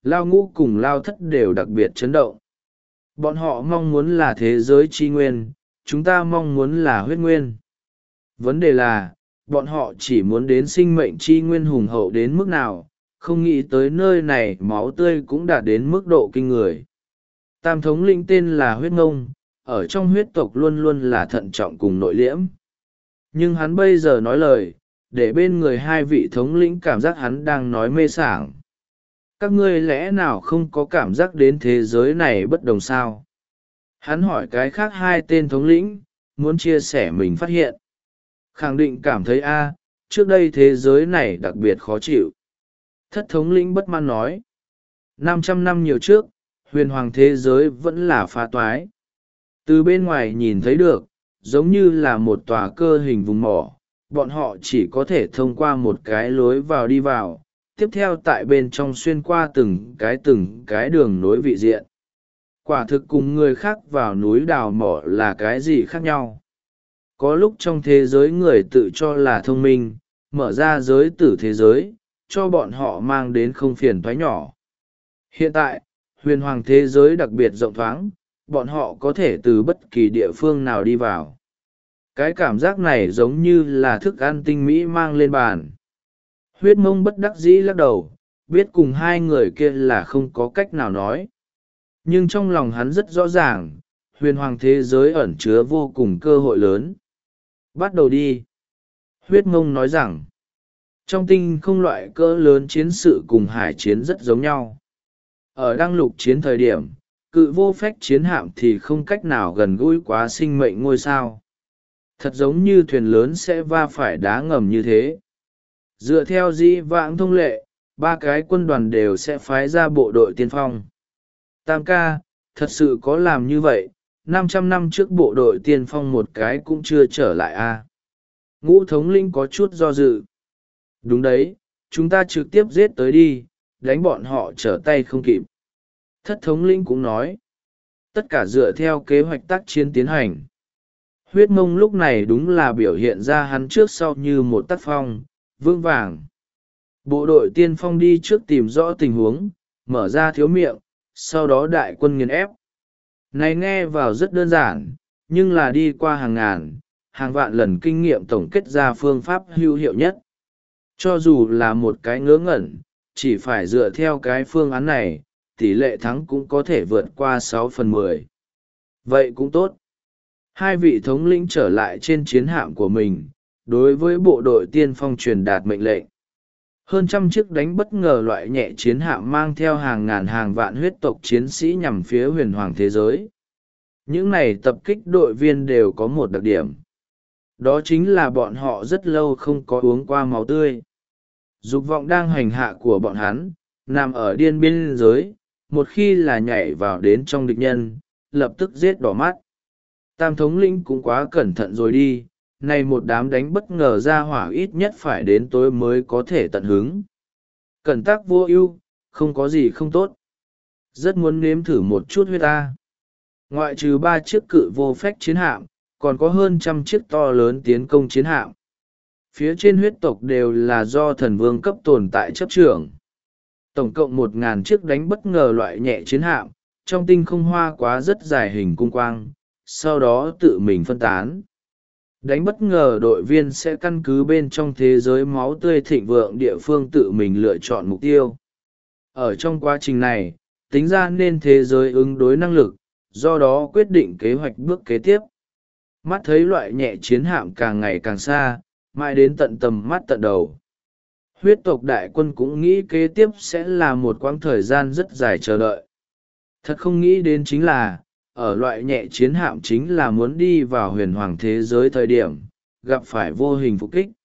Lao Ngũ cùng Lao Thất đều đặc biệt chấn động. Bọn họ mong muốn là thế giới chi nguyên, chúng ta mong muốn là huyết nguyên. Vấn đề là, bọn họ chỉ muốn đến sinh mệnh chi nguyên hùng hậu đến mức nào, không nghĩ tới nơi này máu tươi cũng đạt đến mức độ kinh người. Tam thống lĩnh tên là Huyết Ngông, ở trong huyết tộc luôn luôn là thận trọng cùng nội liễm. Nhưng hắn bây giờ nói lời, để bên người hai vị thống lĩnh cảm giác hắn đang nói mê sảng. Các ngươi lẽ nào không có cảm giác đến thế giới này bất đồng sao? Hắn hỏi cái khác hai tên thống lĩnh, muốn chia sẻ mình phát hiện. Khẳng định cảm thấy trước đây thế giới này đặc biệt khó chịu. Thất thống lĩnh bất mãn nói. 500 năm nhiều trước, huyền hoàng thế giới vẫn là phá toái. Từ bên ngoài nhìn thấy được, giống như là một tòa cơ hình vùng mỏ, bọn họ chỉ có thể thông qua một cái lối vào đi vào, tiếp theo tại bên trong xuyên qua từng cái đường nối vị diện. Quả thực cùng người khác vào núi đào mỏ là cái gì khác nhau. Có lúc trong thế giới người tự cho là thông minh, mở ra giới tử thế giới, cho bọn họ mang đến không phiền toái nhỏ. Hiện tại, huyền hoàng thế giới đặc biệt rộng thoáng, bọn họ có thể từ bất kỳ địa phương nào đi vào. Cái cảm giác này giống như là thức ăn tinh mỹ mang lên bàn. Huyết Mông bất đắc dĩ lắc đầu, biết cùng hai người kia là không có cách nào nói. Nhưng trong lòng hắn rất rõ ràng, huyền hoàng thế giới ẩn chứa vô cùng cơ hội lớn. Bắt đầu đi. Huyết Mông nói rằng, trong tinh không loại cỡ lớn chiến sự cùng hải chiến rất giống nhau. Ở đăng lục chiến thời điểm, cự vô phách chiến hạm thì không cách nào gần gũi quá sinh mệnh ngôi sao. Thật giống như thuyền lớn sẽ va phải đá ngầm như thế. Dựa theo dĩ vãng thông lệ, ba cái quân đoàn đều sẽ phái ra bộ đội tiên phong. Tam ca, thật sự có làm như vậy, 500 năm trước bộ đội tiên phong một cái cũng chưa trở lại Ngũ thống lĩnh có chút do dự. Đúng đấy, chúng ta trực tiếp giết tới đi, đánh bọn họ trở tay không kịp. Thất thống lĩnh cũng nói. Tất cả dựa theo kế hoạch tác chiến tiến hành. Huyết Mông lúc này đúng là biểu hiện ra hắn trước sau như một tác phong, vững vàng. Bộ đội tiên phong đi trước tìm rõ tình huống, mở ra thiếu miệng, sau đó đại quân nghiền ép. Này nghe vào rất đơn giản, nhưng là đi qua hàng ngàn, hàng vạn lần kinh nghiệm tổng kết ra phương pháp hữu hiệu nhất. Cho dù là một cái ngớ ngẩn, chỉ phải dựa theo cái phương án này, tỷ lệ thắng cũng có thể vượt qua 6/10. Vậy cũng tốt. Hai vị thống lĩnh trở lại trên chiến hạm của mình, đối với bộ đội tiên phong truyền đạt mệnh lệnh. Hơn trăm chiếc đánh bất ngờ loại nhẹ chiến hạm mang theo hàng ngàn hàng vạn huyết tộc chiến sĩ nhằm phía huyền hoàng thế giới. Những này tập kích đội viên đều có một đặc điểm. Đó chính là bọn họ rất lâu không có uống qua máu tươi. Dục vọng đang hành hạ của bọn hắn, nằm ở điên biên giới, một khi là nhảy vào đến trong địch nhân, lập tức giết đỏ mắt. Tam thống lĩnh cũng quá cẩn thận rồi đi, này một đám đánh bất ngờ ra hỏa ít nhất phải đến tối mới có thể tận hứng. Cẩn tác vô ưu, không có gì không tốt. Rất muốn nếm thử một chút huyết ta. Ngoại trừ 3 chiếc cự vô phách chiến hạm, còn có hơn 100 chiếc to lớn tiến công chiến hạm. Phía trên huyết tộc đều là do thần vương cấp tồn tại chấp trưởng. Tổng cộng 1.000 chiếc đánh bất ngờ loại nhẹ chiến hạm, trong tinh không hoa quá rất dài hình cung quang, sau đó tự mình phân tán. Đánh bất ngờ đội viên sẽ căn cứ bên trong thế giới máu tươi thịnh vượng địa phương tự mình lựa chọn mục tiêu. Ở trong quá trình này, tính ra nên thế giới ứng đối năng lực, do đó quyết định kế hoạch bước kế tiếp. Mắt thấy loại nhẹ chiến hạm càng ngày càng xa, mãi đến tận tầm mắt tận đầu. Huyết tộc đại quân cũng nghĩ kế tiếp sẽ là một quãng thời gian rất dài chờ đợi. Thật không nghĩ đến chính là, ở loại nhẹ chiến hạm chính là muốn đi vào huyền hoàng thế giới thời điểm, gặp phải vô hình phục kích.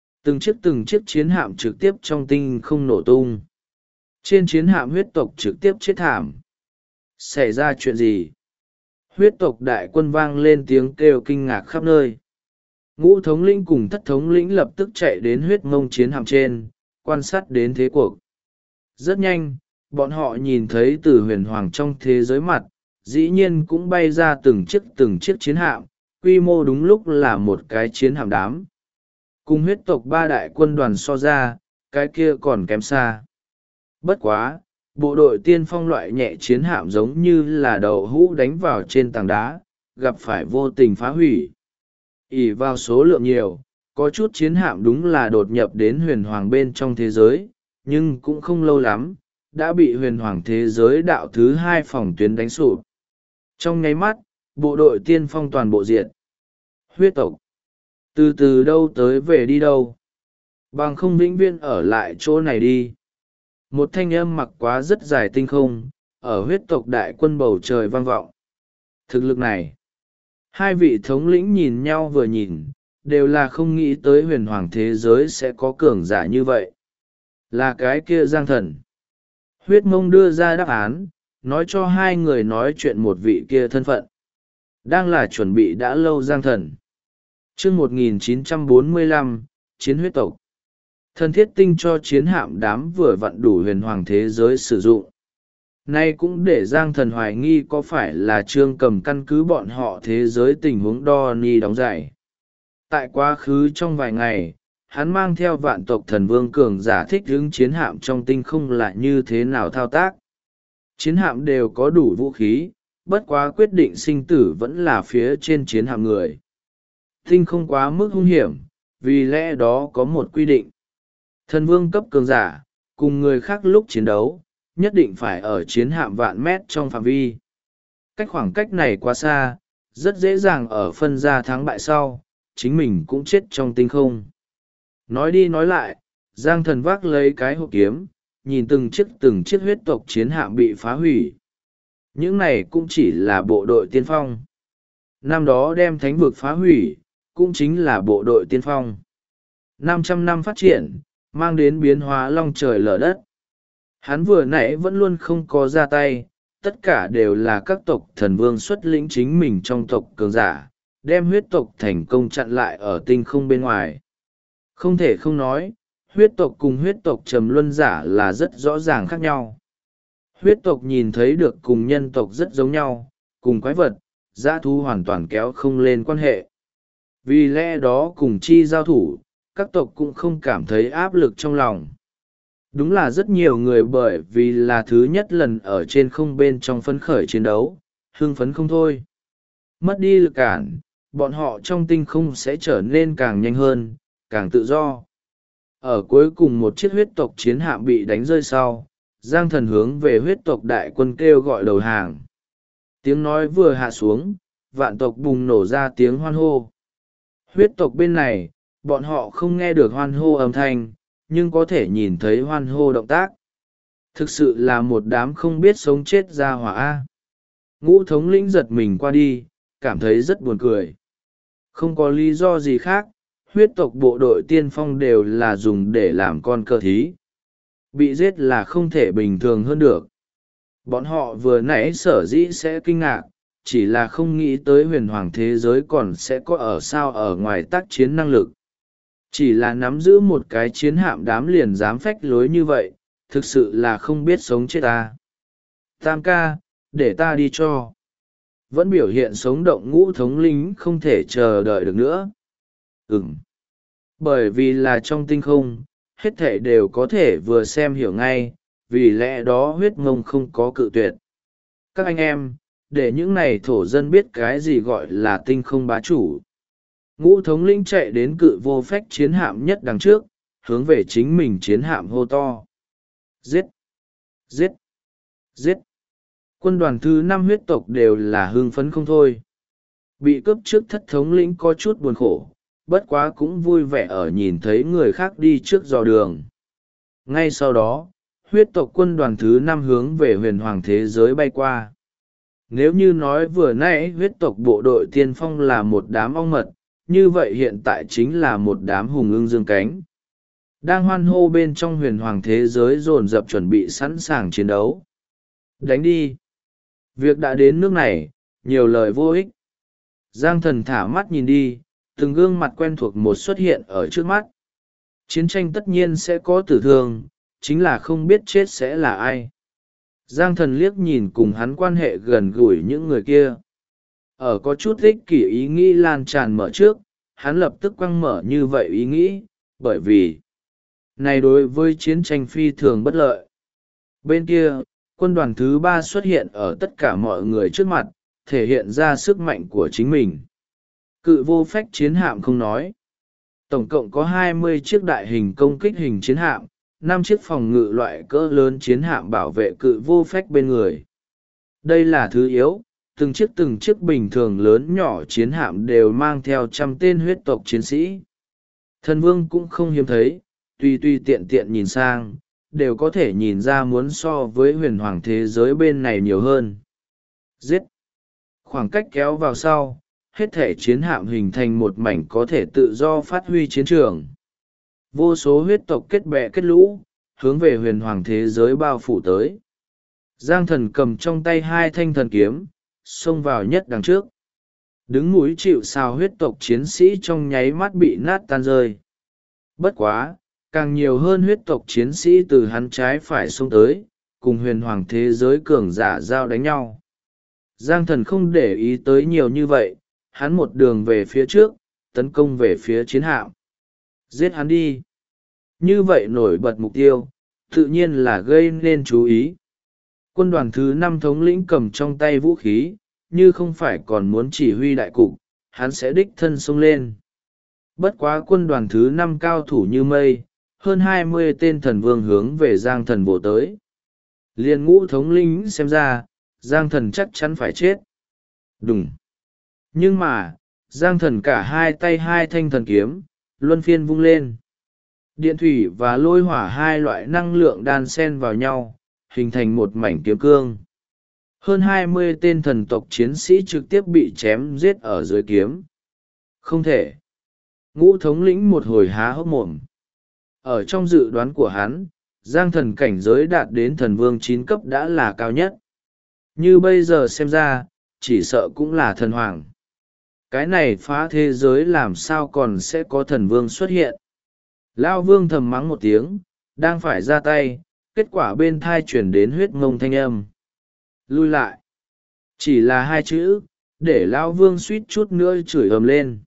Từng chiếc chiến hạm trực tiếp trong tinh không nổ tung. Trên chiến hạm huyết tộc trực tiếp chết thảm. Xảy ra chuyện gì? Huyết tộc đại quân vang lên tiếng kêu kinh ngạc khắp nơi. Ngũ thống lĩnh cùng thất thống lĩnh lập tức chạy đến huyết mông chiến hạm trên, quan sát đến thế cuộc. Rất nhanh, bọn họ nhìn thấy từ huyền hoàng trong thế giới mặt, dĩ nhiên cũng bay ra từng chiếc chiến hạm, quy mô đúng lúc là một cái chiến hạm đám. Cùng huyết tộc 3 đại quân đoàn so ra, cái kia còn kém xa. Bất quá, bộ đội tiên phong loại nhẹ chiến hạm giống như là đậu hũ đánh vào trên tảng đá, gặp phải vô tình phá hủy. Ỷ vào số lượng nhiều, có chút chiến hạm đúng là đột nhập đến huyền hoàng bên trong thế giới, nhưng cũng không lâu lắm, đã bị huyền hoàng thế giới đạo thứ hai phòng tuyến đánh sụp. Trong nháy mắt, bộ đội tiên phong toàn bộ diện. Huyết tộc. Từ từ đâu tới về đi đâu. Bằng không vĩnh viễn ở lại chỗ này đi. Một thanh âm mặc quá rất dài tinh không, ở huyết tộc đại quân bầu trời vang vọng. Thực lực này. Hai vị thống lĩnh nhìn nhau vừa nhìn, đều là không nghĩ tới huyền hoàng thế giới sẽ có cường giả như vậy. Là cái kia Giang Thần. Huyết Mông đưa ra đáp án, nói cho hai người nói chuyện một vị kia thân phận. Đang là chuẩn bị đã lâu Giang Thần. Chương 1945, Chiến huyết tộc. Thần thiết tinh cho chiến hạm đám vừa vặn đủ huyền hoàng thế giới sử dụng. Nay cũng để Giang Thần hoài nghi có phải là Trương Cầm căn cứ bọn họ thế giới tình huống đo ni đóng giải. Tại quá khứ trong vài ngày, hắn mang theo vạn tộc thần vương cường giả thích ứng chiến hạm trong tinh không là như thế nào thao tác. Chiến hạm đều có đủ vũ khí, bất quá quyết định sinh tử vẫn là phía trên chiến hạm người. Tinh không quá mức hung hiểm, vì lẽ đó có một quy định. Thần vương cấp cường giả, cùng người khác lúc chiến đấu, nhất định phải ở chiến hạm vạn mét trong phạm vi. Cách khoảng cách này quá xa, rất dễ dàng ở phân ra thắng bại sau, chính mình cũng chết trong tinh không. Nói đi nói lại, Giang Thần vác lấy cái hộp kiếm, nhìn từng chiếc huyết tộc chiến hạm bị phá hủy. Những này cũng chỉ là bộ đội tiên phong. Năm đó đem thánh vực phá hủy, cũng chính là bộ đội tiên phong. 500 năm phát triển, mang đến biến hóa long trời lở đất. Hắn vừa nãy vẫn luôn không có ra tay, tất cả đều là các tộc thần vương xuất lĩnh chính mình trong tộc cường giả, đem huyết tộc thành công chặn lại ở tinh không bên ngoài. Không thể không nói, huyết tộc cùng huyết tộc trầm luân giả là rất rõ ràng khác nhau. Huyết tộc nhìn thấy được cùng nhân tộc rất giống nhau, cùng quái vật, dã thú hoàn toàn kéo không lên quan hệ. Vì lẽ đó cùng chi giao thủ, các tộc cũng không cảm thấy áp lực trong lòng. Đúng là rất nhiều người bởi vì là thứ nhất lần ở trên không bên trong phấn khởi chiến đấu, hưng phấn không thôi. Mất đi lực cản, bọn họ trong tinh không sẽ trở nên càng nhanh hơn, càng tự do. Ở cuối cùng một chiếc huyết tộc chiến hạm bị đánh rơi sau, Giang Thần hướng về huyết tộc đại quân kêu gọi đầu hàng. Tiếng nói vừa hạ xuống, vạn tộc bùng nổ ra tiếng hoan hô. Huyết tộc bên này, bọn họ không nghe được hoan hô âm thanh, nhưng có thể nhìn thấy hoan hô động tác. Thực sự là một đám không biết sống chết ra hỏa A. Ngũ thống lĩnh giật mình qua đi, cảm thấy rất buồn cười. Không có lý do gì khác, huyết tộc bộ đội tiên phong đều là dùng để làm con cờ thí. Bị giết là không thể bình thường hơn được. Bọn họ vừa nãy sở dĩ sẽ kinh ngạc, chỉ là không nghĩ tới huyền hoàng thế giới còn sẽ có ở sao ở ngoài tác chiến năng lực. Chỉ là nắm giữ một cái chiến hạm đám liền dám phách lối như vậy, thực sự là không biết sống chết ta. Tam ca, để ta đi cho. Vẫn biểu hiện sống động ngũ thống lĩnh không thể chờ đợi được nữa. Bởi vì là trong tinh không, hết thể đều có thể vừa xem hiểu ngay, vì lẽ đó huyết ngông không có cự tuyệt. Các anh em, để những này thổ dân biết cái gì gọi là tinh không bá chủ. Ngũ thống lĩnh chạy đến cự vô phách chiến hạm nhất đằng trước, hướng về chính mình chiến hạm hô to. Giết! Giết! Giết! Quân đoàn thứ 5 huyết tộc đều là hưng phấn không thôi. Bị cướp trước thất thống lĩnh có chút buồn khổ, bất quá cũng vui vẻ ở nhìn thấy người khác đi trước dò đường. Ngay sau đó, huyết tộc quân đoàn thứ 5 hướng về huyền hoàng thế giới bay qua. Nếu như nói vừa nãy huyết tộc bộ đội tiên phong là một đám ong mật, như vậy hiện tại chính là một đám hùng ưng dương cánh. Đang hoan hô bên trong huyền hoàng thế giới dồn dập chuẩn bị sẵn sàng chiến đấu. Đánh đi! Việc đã đến nước này, nhiều lời vô ích. Giang Thần thả mắt nhìn đi, từng gương mặt quen thuộc một xuất hiện ở trước mắt. Chiến tranh tất nhiên sẽ có tử thương, chính là không biết chết sẽ là ai. Giang Thần liếc nhìn cùng hắn quan hệ gần gũi những người kia. Ở có chút ích kỷ ý nghĩ lan tràn mở trước, hắn lập tức quăng mở như vậy ý nghĩ, bởi vì này đối với chiến tranh phi thường bất lợi. Bên kia, quân đoàn thứ ba xuất hiện ở tất cả mọi người trước mặt, thể hiện ra sức mạnh của chính mình. Cự vô phách chiến hạm không nói. Tổng cộng có 20 chiếc đại hình công kích hình chiến hạm, 5 chiếc phòng ngự loại cỡ lớn chiến hạm bảo vệ cự vô phách bên người. Đây là thứ yếu, từng chiếc bình thường lớn nhỏ chiến hạm đều mang theo trăm tên huyết tộc chiến sĩ. Thần vương cũng không hiếm thấy, tùy tiện tiện nhìn sang, đều có thể nhìn ra muốn so với huyền hoàng thế giới bên này nhiều hơn. Giết! Khoảng cách kéo vào sau, hết thể chiến hạm hình thành một mảnh có thể tự do phát huy chiến trường. Vô số huyết tộc kết bè kết lũ, hướng về huyền hoàng thế giới bao phủ tới. Giang thần cầm trong tay hai thanh thần kiếm, xông vào nhất đằng trước. Đứng núi chịu sào huyết tộc chiến sĩ trong nháy mắt bị nát tan rơi. Bất quá, càng nhiều hơn huyết tộc chiến sĩ từ hắn trái phải xông tới, cùng huyền hoàng thế giới cường giả giao đánh nhau. Giang thần không để ý tới nhiều như vậy, hắn một đường về phía trước, tấn công về phía chiến hạm. Giết hắn đi! Như vậy nổi bật mục tiêu, tự nhiên là gây nên chú ý. Quân đoàn thứ 5 thống lĩnh cầm trong tay vũ khí, như không phải còn muốn chỉ huy đại cục, hắn sẽ đích thân xông lên. Bất quá quân đoàn thứ 5 cao thủ như mây, hơn 20 tên thần vương hướng về Giang thần bổ tới. Liên ngũ thống lĩnh xem ra, Giang thần chắc chắn phải chết. Đúng. Nhưng mà, Giang thần cả hai tay hai thanh thần kiếm, luân phiên vung lên. Điện thủy và lôi hỏa hai loại năng lượng đan xen vào nhau, hình thành một mảnh kiếm cương. Hơn 20 tên thần tộc chiến sĩ trực tiếp bị chém giết ở dưới kiếm. Không thể. Ngũ thống lĩnh một hồi há hốc mồm. Ở trong dự đoán của hắn, Giang thần cảnh giới đạt đến thần vương 9 cấp đã là cao nhất. Như bây giờ xem ra, chỉ sợ cũng là thần hoàng. Cái này phá thế giới làm sao còn sẽ có thần vương xuất hiện. Lao vương thầm mắng một tiếng, đang phải ra tay, kết quả bên thai chuyển đến huyết ngông thanh âm. Lui lại. Chỉ là hai chữ, để Lao vương suýt chút nữa chửi ầm lên.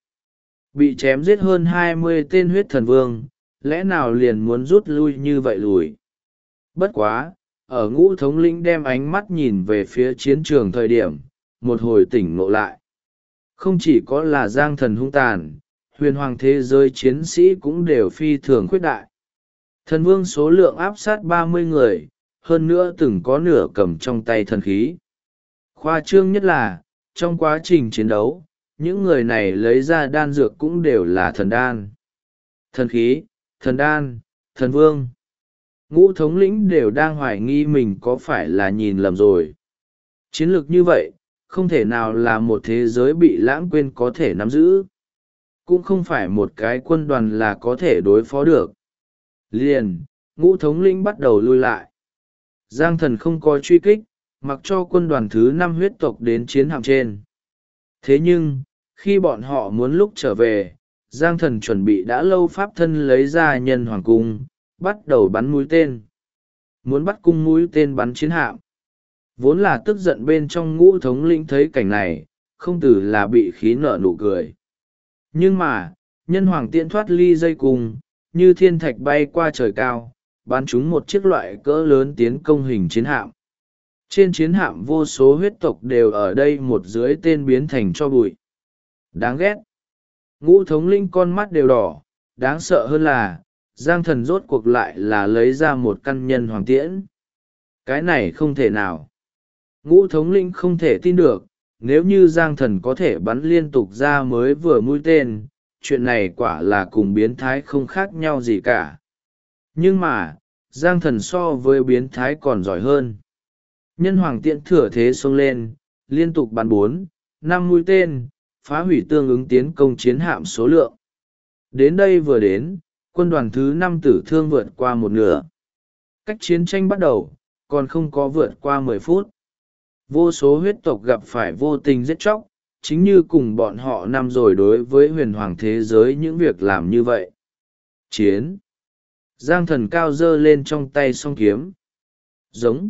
Bị chém giết hơn 20 tên huyết thần vương, lẽ nào liền muốn rút lui như vậy lùi. Bất quá, ở ngũ thống lĩnh đem ánh mắt nhìn về phía chiến trường thời điểm, một hồi tỉnh ngộ lại. Không chỉ có là Giang thần hung tàn, huyền hoàng thế giới chiến sĩ cũng đều phi thường khuyết đại. Thần vương số lượng áp sát 30 người, hơn nữa từng có nửa cầm trong tay thần khí. Khoa trương nhất là, trong quá trình chiến đấu, những người này lấy ra đan dược cũng đều là thần đan. Thần khí, thần đan, thần vương. Ngũ thống lĩnh đều đang hoài nghi mình có phải là nhìn lầm rồi. Chiến lược như vậy, không thể nào là một thế giới bị lãng quên có thể nắm giữ. Cũng không phải một cái quân đoàn là có thể đối phó được. Liền, ngũ thống lĩnh bắt đầu lui lại. Giang thần không có truy kích, mặc cho quân đoàn thứ 5 huyết tộc đến chiến hạm trên. Thế nhưng, khi bọn họ muốn lúc trở về, Giang thần chuẩn bị đã lâu pháp thân lấy ra nhân hoàng cung, bắt đầu bắn mũi tên. Muốn bắt cung mũi tên bắn chiến hạm. Vốn là tức giận bên trong ngũ thống lĩnh thấy cảnh này, không từ là bị khí nở nụ cười. Nhưng mà, nhân hoàng tiễn thoát ly dây cung, như thiên thạch bay qua trời cao, bắn trúng một chiếc loại cỡ lớn tiến công hình chiến hạm. Trên chiến hạm vô số huyết tộc đều ở đây một dưới tên biến thành cho bụi. Đáng ghét. Ngũ thống lĩnh con mắt đều đỏ, đáng sợ hơn là, Giang thần rốt cuộc lại là lấy ra một căn nhân hoàng tiễn. Cái này không thể nào. Ngũ thống lĩnh không thể tin được, nếu như Giang thần có thể bắn liên tục ra mới vừa mũi tên, chuyện này quả là cùng biến thái không khác nhau gì cả. Nhưng mà, Giang thần so với biến thái còn giỏi hơn. Nhân hoàng tiễn thừa thế xông lên, liên tục bắn 4, 5 mũi tên, phá hủy tương ứng tiến công chiến hạm số lượng. Đến đây vừa đến, quân đoàn thứ 5 tử thương vượt qua một nửa. Cách chiến tranh bắt đầu, còn không có vượt qua 10 phút. Vô số huyết tộc gặp phải vô tình giết chóc, chính như cùng bọn họ năm rồi đối với huyền hoàng thế giới những việc làm như vậy. Chiến. Giang thần cao giơ lên trong tay song kiếm. Giống.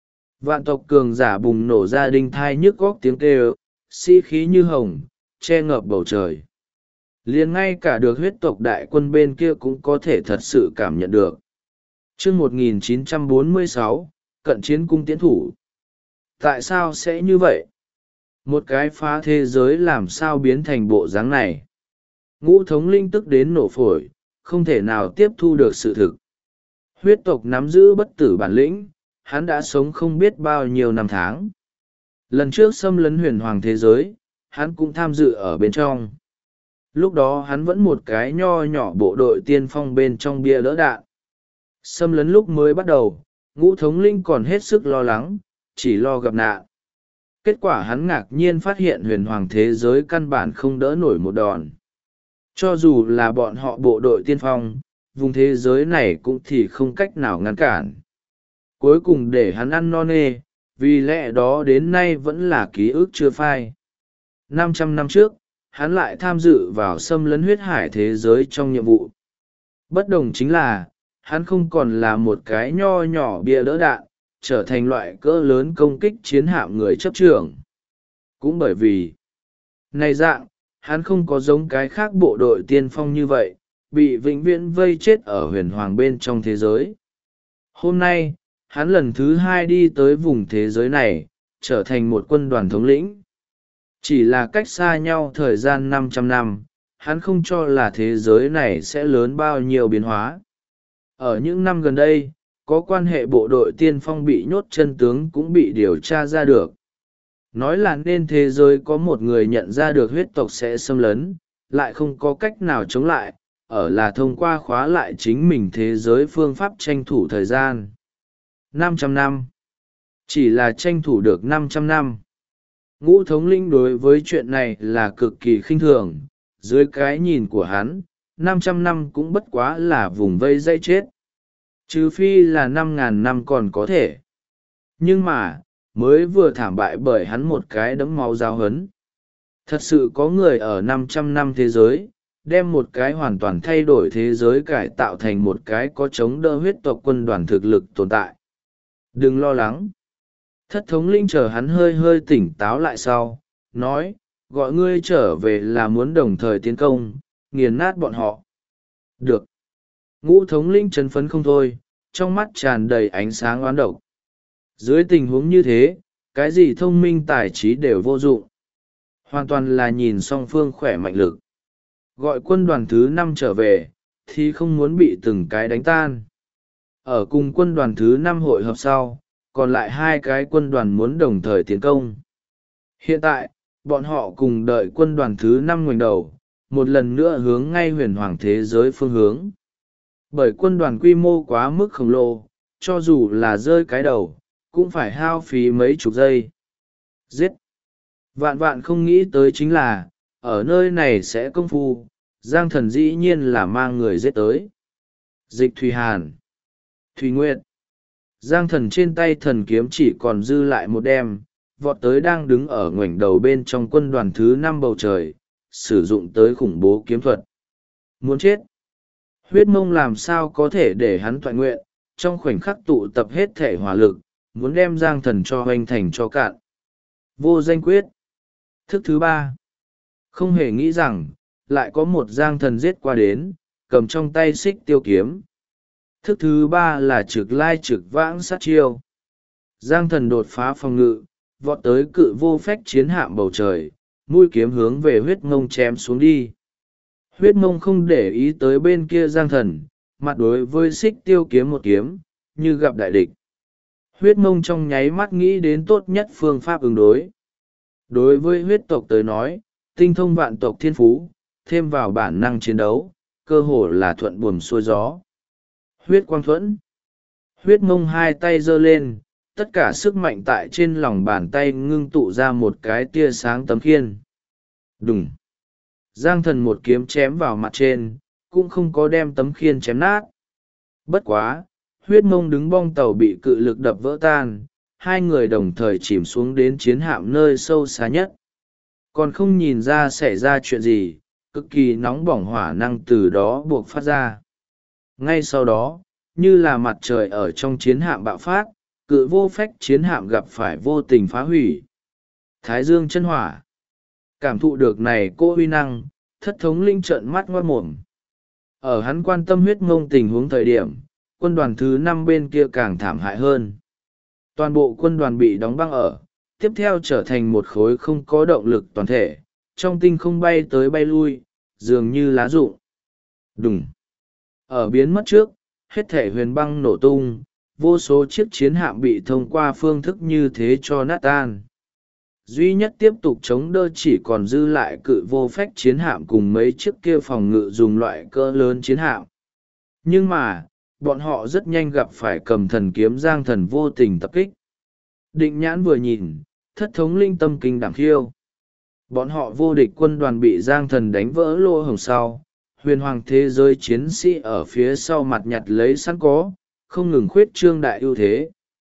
Vạn tộc cường giả bùng nổ ra đinh thai nhức góc tiếng kêu, sĩ khí như hồng, che ngợp bầu trời. Liền ngay cả được huyết tộc đại quân bên kia cũng có thể thật sự cảm nhận được. Chương 1946, cận chiến cung tiến thủ. Tại sao sẽ như vậy? Một cái phá thế giới làm sao biến thành bộ dáng này? Ngũ thống linh tức đến nổ phổi, không thể nào tiếp thu được sự thực. Huyết tộc nắm giữ bất tử bản lĩnh, hắn đã sống không biết bao nhiêu năm tháng. Lần trước xâm lấn huyền hoàng thế giới, hắn cũng tham dự ở bên trong. Lúc đó hắn vẫn một cái nho nhỏ bộ đội tiên phong bên trong bia đỡ đạn. Xâm lấn lúc mới bắt đầu, ngũ thống linh còn hết sức lo lắng, chỉ lo gặp nạn. Kết quả hắn ngạc nhiên phát hiện huyền hoàng thế giới căn bản không đỡ nổi một đòn. Cho dù là bọn họ bộ đội tiên phong, vùng thế giới này cũng thì không cách nào ngăn cản. Cuối cùng để hắn ăn no nê, vì lẽ đó đến nay vẫn là ký ức chưa phai. 500 năm trước, hắn lại tham dự vào xâm lấn huyết hải thế giới trong nhiệm vụ. Bất đồng chính là, hắn không còn là một cái nho nhỏ bia đỡ đạn, trở thành loại cỡ lớn công kích chiến hạm người chấp trưởng. Cũng bởi vì, này dạng, hắn không có giống cái khác bộ đội tiên phong như vậy, bị vĩnh viễn vây chết ở huyền hoàng bên trong thế giới. Hôm nay, hắn lần thứ 2 đi tới vùng thế giới này, trở thành một quân đoàn thống lĩnh. Chỉ là cách xa nhau thời gian 500 năm, hắn không cho là thế giới này sẽ lớn bao nhiêu biến hóa. Ở những năm gần đây, có quan hệ bộ đội tiên phong bị nhốt chân tướng cũng bị điều tra ra được. Nói là nên thế giới có một người nhận ra được huyết tộc sẽ xâm lấn, lại không có cách nào chống lại, ở là thông qua khóa lại chính mình thế giới phương pháp tranh thủ thời gian. 500 năm. Chỉ là tranh thủ được 500 năm. Ngũ thống lĩnh đối với chuyện này là cực kỳ khinh thường, dưới cái nhìn của hắn, 500 năm cũng bất quá là vùng vây dây chết. Trừ phi là 5.000 năm còn có thể. Nhưng mà, mới vừa thảm bại bởi hắn một cái đấm máu giáo hấn. Thật sự có người ở 500 năm thế giới, đem một cái hoàn toàn thay đổi thế giới cải tạo thành một cái có chống đỡ huyết tộc quân đoàn thực lực tồn tại. Đừng lo lắng. Thất thống linh chờ hắn hơi hơi tỉnh táo lại sau, nói, gọi ngươi trở về là muốn đồng thời tiến công, nghiền nát bọn họ. Được. Ngũ thống linh chấn phấn không thôi, trong mắt tràn đầy ánh sáng oán độc. Dưới tình huống như thế, cái gì thông minh tài trí đều vô dụng. Hoàn toàn là nhìn song phương khỏe mạnh lực. Gọi quân đoàn thứ 5 trở về, thì không muốn bị từng cái đánh tan. Ở cùng quân đoàn thứ 5 hội hợp sau, còn lại 2 cái quân đoàn muốn đồng thời tiến công. Hiện tại, bọn họ cùng đợi quân đoàn thứ 5 ngoảnh đầu, một lần nữa hướng ngay huyền hoàng thế giới phương hướng. Bởi quân đoàn quy mô quá mức khổng lồ, cho dù là rơi cái đầu, cũng phải hao phí mấy chục giây. Giết! Vạn vạn không nghĩ tới chính là, ở nơi này sẽ công phu, Giang Thần dĩ nhiên là mang người giết tới. Dịch Thùy Hàn, Thùy Nguyệt. Giang Thần trên tay thần kiếm chỉ còn dư lại một đem, vọt tới đang đứng ở ngoảnh đầu bên trong quân đoàn thứ 5 bầu trời, sử dụng tới khủng bố kiếm thuật. Muốn chết! Huyết Mông làm sao có thể để hắn toại nguyện, trong khoảnh khắc tụ tập hết thể hỏa lực, muốn đem Giang Thần cho hoành thành cho cạn. Vô danh quyết. Thức thứ 3. Không hề nghĩ rằng, lại có một Giang Thần giết qua đến, cầm trong tay xích tiêu kiếm. Thức thứ 3 là trực lai trực vãng sát chiêu. Giang Thần đột phá phòng ngự, vọt tới cự vô phách chiến hạm bầu trời, mũi kiếm hướng về Huyết Mông chém xuống đi. Huyết Mông không để ý tới bên kia Giang Thần, mặt đối với xích tiêu kiếm một kiếm, như gặp đại địch. Huyết Mông trong nháy mắt nghĩ đến tốt nhất phương pháp ứng đối. Đối với huyết tộc tới nói, tinh thông vạn tộc thiên phú, thêm vào bản năng chiến đấu, cơ hồ là thuận buồm xuôi gió. Huyết quang thuẫn. Huyết Mông hai tay giơ lên, tất cả sức mạnh tại trên lòng bàn tay ngưng tụ ra một cái tia sáng tấm khiên. Đùng. Giang Thần một kiếm chém vào mặt trên, cũng không có đem tấm khiên chém nát. Bất quá, Huyết Mông đứng bong tàu bị cự lực đập vỡ tan, hai người đồng thời chìm xuống đến chiến hạm nơi sâu xa nhất. Còn không nhìn ra xảy ra chuyện gì, cực kỳ nóng bỏng hỏa năng từ đó buộc phát ra. Ngay sau đó, như là mặt trời ở trong chiến hạm bạo phát, cự vô phách chiến hạm gặp phải vô tình phá hủy. Thái dương chân hỏa. Cảm thụ được này cô huy năng, thất thống linh trợn mắt ngoát mồm. Ở hắn quan tâm Huyết Mông tình huống thời điểm, quân đoàn thứ 5 bên kia càng thảm hại hơn. Toàn bộ quân đoàn bị đóng băng ở, tiếp theo trở thành một khối không có động lực toàn thể, trong tinh không bay tới bay lui, dường như lá rụng. Đùng! Ở biến mất trước, hết thể huyền băng nổ tung, vô số chiếc chiến hạm bị thông qua phương thức như thế cho nát tan. Duy nhất tiếp tục chống đỡ chỉ còn dư lại cự vô phách chiến hạm cùng mấy chiếc kia phòng ngự dùng loại cỡ lớn chiến hạm. Nhưng mà, bọn họ rất nhanh gặp phải cầm thần kiếm Giang Thần vô tình tập kích. Định Nhãn vừa nhìn, thất thống linh tâm kinh đảm khiêu. Bọn họ vô địch quân đoàn bị Giang Thần đánh vỡ lỗ hổng sau, huyền hoàng thế giới chiến sĩ ở phía sau mặt nhặt lấy sẵn có, không ngừng khuyết trương đại ưu thế.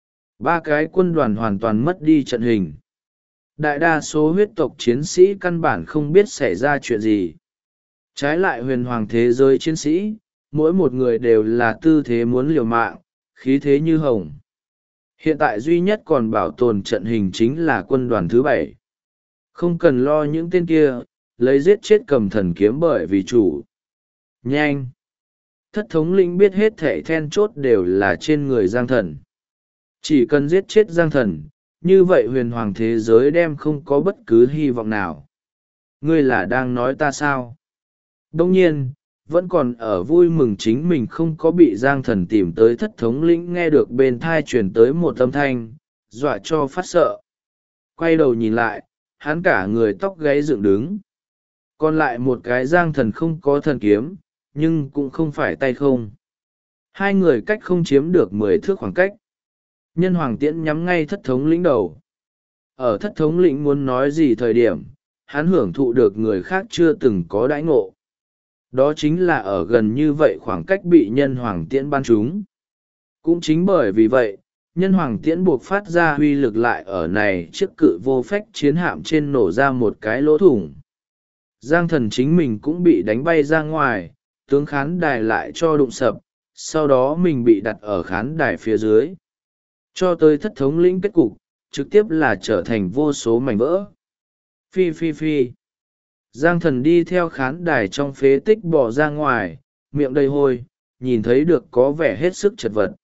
Ba cái quân đoàn hoàn toàn mất đi trận hình. Đại đa số huyết tộc chiến sĩ căn bản không biết xảy ra chuyện gì. Trái lại huyền hoàng thế giới chiến sĩ, mỗi một người đều là tư thế muốn liều mạng, khí thế như hồng. Hiện tại duy nhất còn bảo tồn trận hình chính là quân đoàn thứ 7. Không cần lo những tên kia, lấy giết chết cầm thần kiếm bởi vì chủ. Nhanh! Thất thống lĩnh biết hết thảy then chốt đều là trên người Giang Thần. Chỉ cần giết chết Giang Thần, như vậy huyền hoàng thế giới đem không có bất cứ hy vọng nào. Ngươi là đang nói ta sao? Đông nhiên, vẫn còn ở vui mừng chính mình không có bị Giang Thần tìm tới thất thống lĩnh nghe được bên thai truyền tới một âm thanh, dọa cho phát sợ. Quay đầu nhìn lại, hắn cả người tóc gáy dựng đứng. Còn lại một cái Giang Thần không có thần kiếm, nhưng cũng không phải tay không. Hai người cách không chiếm được 10 thước khoảng cách. Nhân hoàng tiễn nhắm ngay thất thống lĩnh đầu. Ở thất thống lĩnh muốn nói gì thời điểm, hắn hưởng thụ được người khác chưa từng có đãi ngộ. Đó chính là ở gần như vậy khoảng cách bị nhân hoàng tiễn ban chúng. Cũng chính bởi vì vậy, nhân hoàng tiễn buộc phát ra huy lực lại ở này chiếc cự vô phách chiến hạm trên nổ ra một cái lỗ thủng. Giang Thần chính mình cũng bị đánh bay ra ngoài, tướng khán đài lại cho đụng sập, sau đó mình bị đặt ở khán đài phía dưới. Cho tới thất thống lĩnh kết cục, trực tiếp là trở thành vô số mảnh vỡ. Phi phi phi. Giang Thần đi theo khán đài trong phế tích bỏ ra ngoài, miệng đầy hôi, nhìn thấy được có vẻ hết sức chật vật.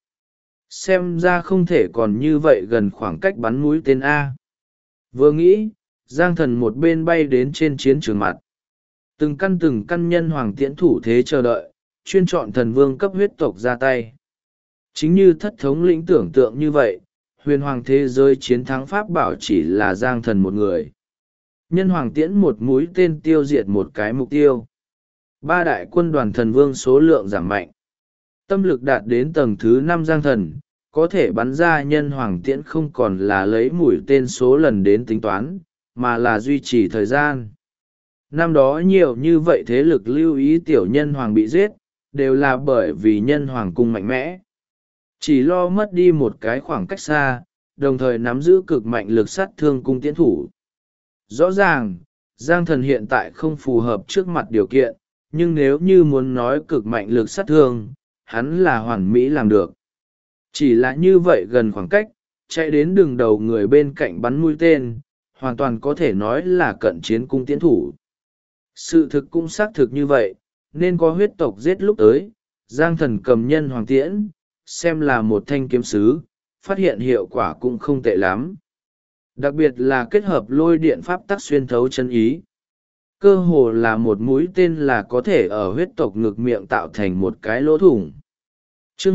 Xem ra không thể còn như vậy gần khoảng cách bắn mũi tên A. Vừa nghĩ, Giang Thần một bên bay đến trên chiến trường mặt. Từng căn nhân hoàng tiễn thủ thế chờ đợi, chuyên chọn thần vương cấp huyết tộc ra tay. Chính như thất thống lĩnh tưởng tượng như vậy, huyền hoàng thế giới chiến thắng Pháp bảo chỉ là Giang Thần một người. Nhân hoàng tiễn một mũi tên tiêu diệt một cái mục tiêu. Ba đại quân đoàn thần vương số lượng giảm mạnh. Tâm lực đạt đến tầng thứ 5 Giang Thần, có thể bắn ra nhân hoàng tiễn không còn là lấy mũi tên số lần đến tính toán, mà là duy trì thời gian. Năm đó nhiều như vậy thế lực lưu ý tiểu nhân hoàng bị giết, đều là bởi vì nhân hoàng cung mạnh mẽ. Chỉ lo mất đi một cái khoảng cách xa, đồng thời nắm giữ cực mạnh lực sát thương cung tiễn thủ. Rõ ràng, Giang Thần hiện tại không phù hợp trước mặt điều kiện, nhưng nếu như muốn nói cực mạnh lực sát thương, hắn là hoàn mỹ làm được. Chỉ là như vậy gần khoảng cách, chạy đến đường đầu người bên cạnh bắn mũi tên, hoàn toàn có thể nói là cận chiến cung tiễn thủ. Sự thực cũng xác thực như vậy, nên có huyết tộc giết lúc tới, Giang Thần cầm nhân hoàng tiễn, xem là một thanh kiếm sứ, phát hiện hiệu quả cũng không tệ lắm. Đặc biệt là kết hợp lôi điện pháp tắc xuyên thấu chân ý. Cơ hồ là một mũi tên là có thể ở huyết tộc ngực miệng tạo thành một cái lỗ thủng. Chương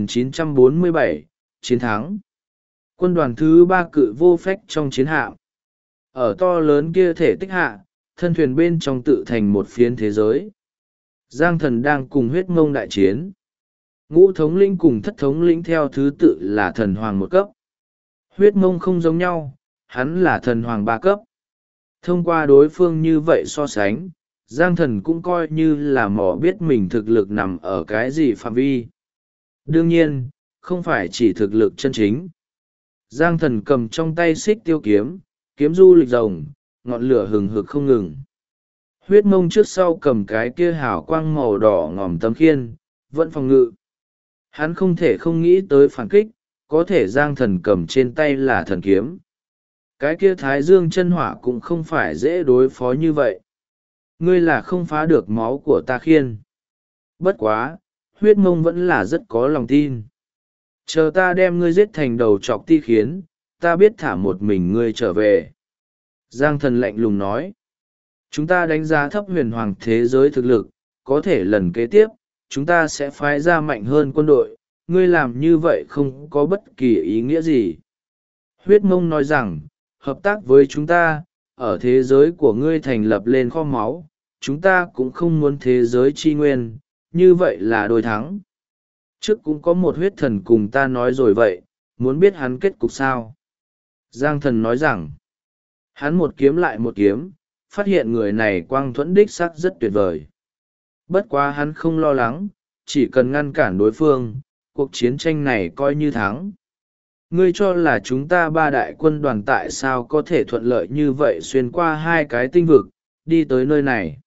1947, chiến thắng. Quân đoàn thứ 3 cự vô phách trong chiến hạm. Ở to lớn kia thể tích hạ, thân thuyền bên trong tự thành một phiến thế giới. Giang Thần đang cùng huyết mông đại chiến. Ngũ thống lĩnh cùng thất thống lĩnh theo thứ tự là thần hoàng 1 cấp. Huyết mông không giống nhau, hắn là thần hoàng 3 cấp. Thông qua đối phương như vậy so sánh, Giang Thần cũng coi như là mò biết mình thực lực nằm ở cái gì phạm vi. Đương nhiên, không phải chỉ thực lực chân chính. Giang Thần cầm trong tay xích tiêu kiếm, kiếm du lịch rồng, ngọn lửa hừng hực không ngừng. Huyết mông trước sau cầm cái kia hào quang màu đỏ ngòm tấm khiên, vẫn phòng ngự. Hắn không thể không nghĩ tới phản kích, có thể Giang Thần cầm trên tay là thần kiếm. Cái kia thái dương chân hỏa cũng không phải dễ đối phó như vậy. Ngươi là không phá được máu của ta khiên. Bất quá, huyết mông vẫn là rất có lòng tin. Chờ ta đem ngươi giết thành đầu chọc ti khiến, ta biết thả một mình ngươi trở về. Giang thần lạnh lùng nói. Chúng ta đánh giá thấp huyền hoàng thế giới thực lực, có thể lần kế tiếp, chúng ta sẽ phái ra mạnh hơn quân đội, ngươi làm như vậy không có bất kỳ ý nghĩa gì. Huyết Mông nói rằng, hợp tác với chúng ta, ở thế giới của ngươi thành lập lên kho máu, chúng ta cũng không muốn thế giới chi nguyên, như vậy là đôi thắng. Trước cũng có một huyết thần cùng ta nói rồi vậy, muốn biết hắn kết cục sao? Giang thần nói rằng, hắn một kiếm lại một kiếm, phát hiện người này quang thuẫn đích sắc rất tuyệt vời. Bất quá hắn không lo lắng, chỉ cần ngăn cản đối phương, cuộc chiến tranh này coi như thắng. Ngươi cho là chúng ta ba đại quân đoàn tại sao có thể thuận lợi như vậy xuyên qua hai cái tinh vực, đi tới nơi này?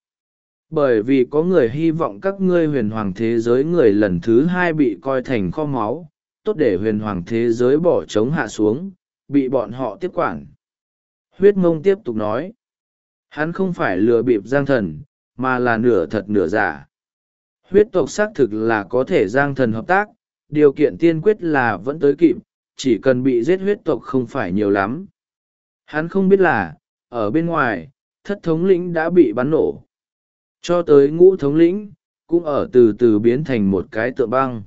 Bởi vì có người hy vọng các ngươi huyền hoàng thế giới người lần thứ hai bị coi thành kho máu, tốt để huyền hoàng thế giới bỏ trống hạ xuống, bị bọn họ tiếp quản. Huyết Mông tiếp tục nói, hắn không phải lừa bịp Giang thần, mà là nửa thật nửa giả. Huyết tộc xác thực là có thể Giang thần hợp tác, điều kiện tiên quyết là vẫn tới kịp, chỉ cần bị giết huyết tộc không phải nhiều lắm. Hắn không biết là, ở bên ngoài, thất thống lĩnh đã bị bắn nổ. Cho tới ngũ thống lĩnh, cũng ở từ từ biến thành một cái tượng băng.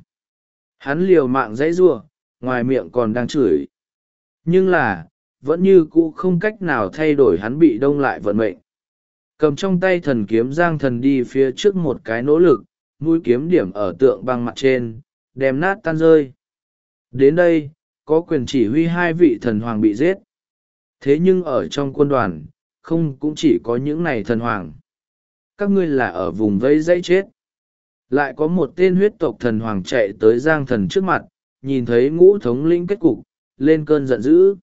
Hắn liều mạng dãy giụa, ngoài miệng còn đang chửi. Nhưng là, vẫn như cũ không cách nào thay đổi hắn bị đông lại vận mệnh. Cầm trong tay thần kiếm Giang thần đi phía trước một cái nỗ lực, mũi kiếm điểm ở tượng băng mặt trên, đem nát tan rơi. Đến đây, có quyền chỉ huy hai vị thần hoàng bị giết. Thế nhưng ở trong quân đoàn, không cũng chỉ có những này thần hoàng. Các ngươi là ở vùng vây dãy chết. Lại có một tên huyết tộc thần hoàng chạy tới Giang thần trước mặt, nhìn thấy ngũ thống lĩnh kết cục, lên cơn giận dữ.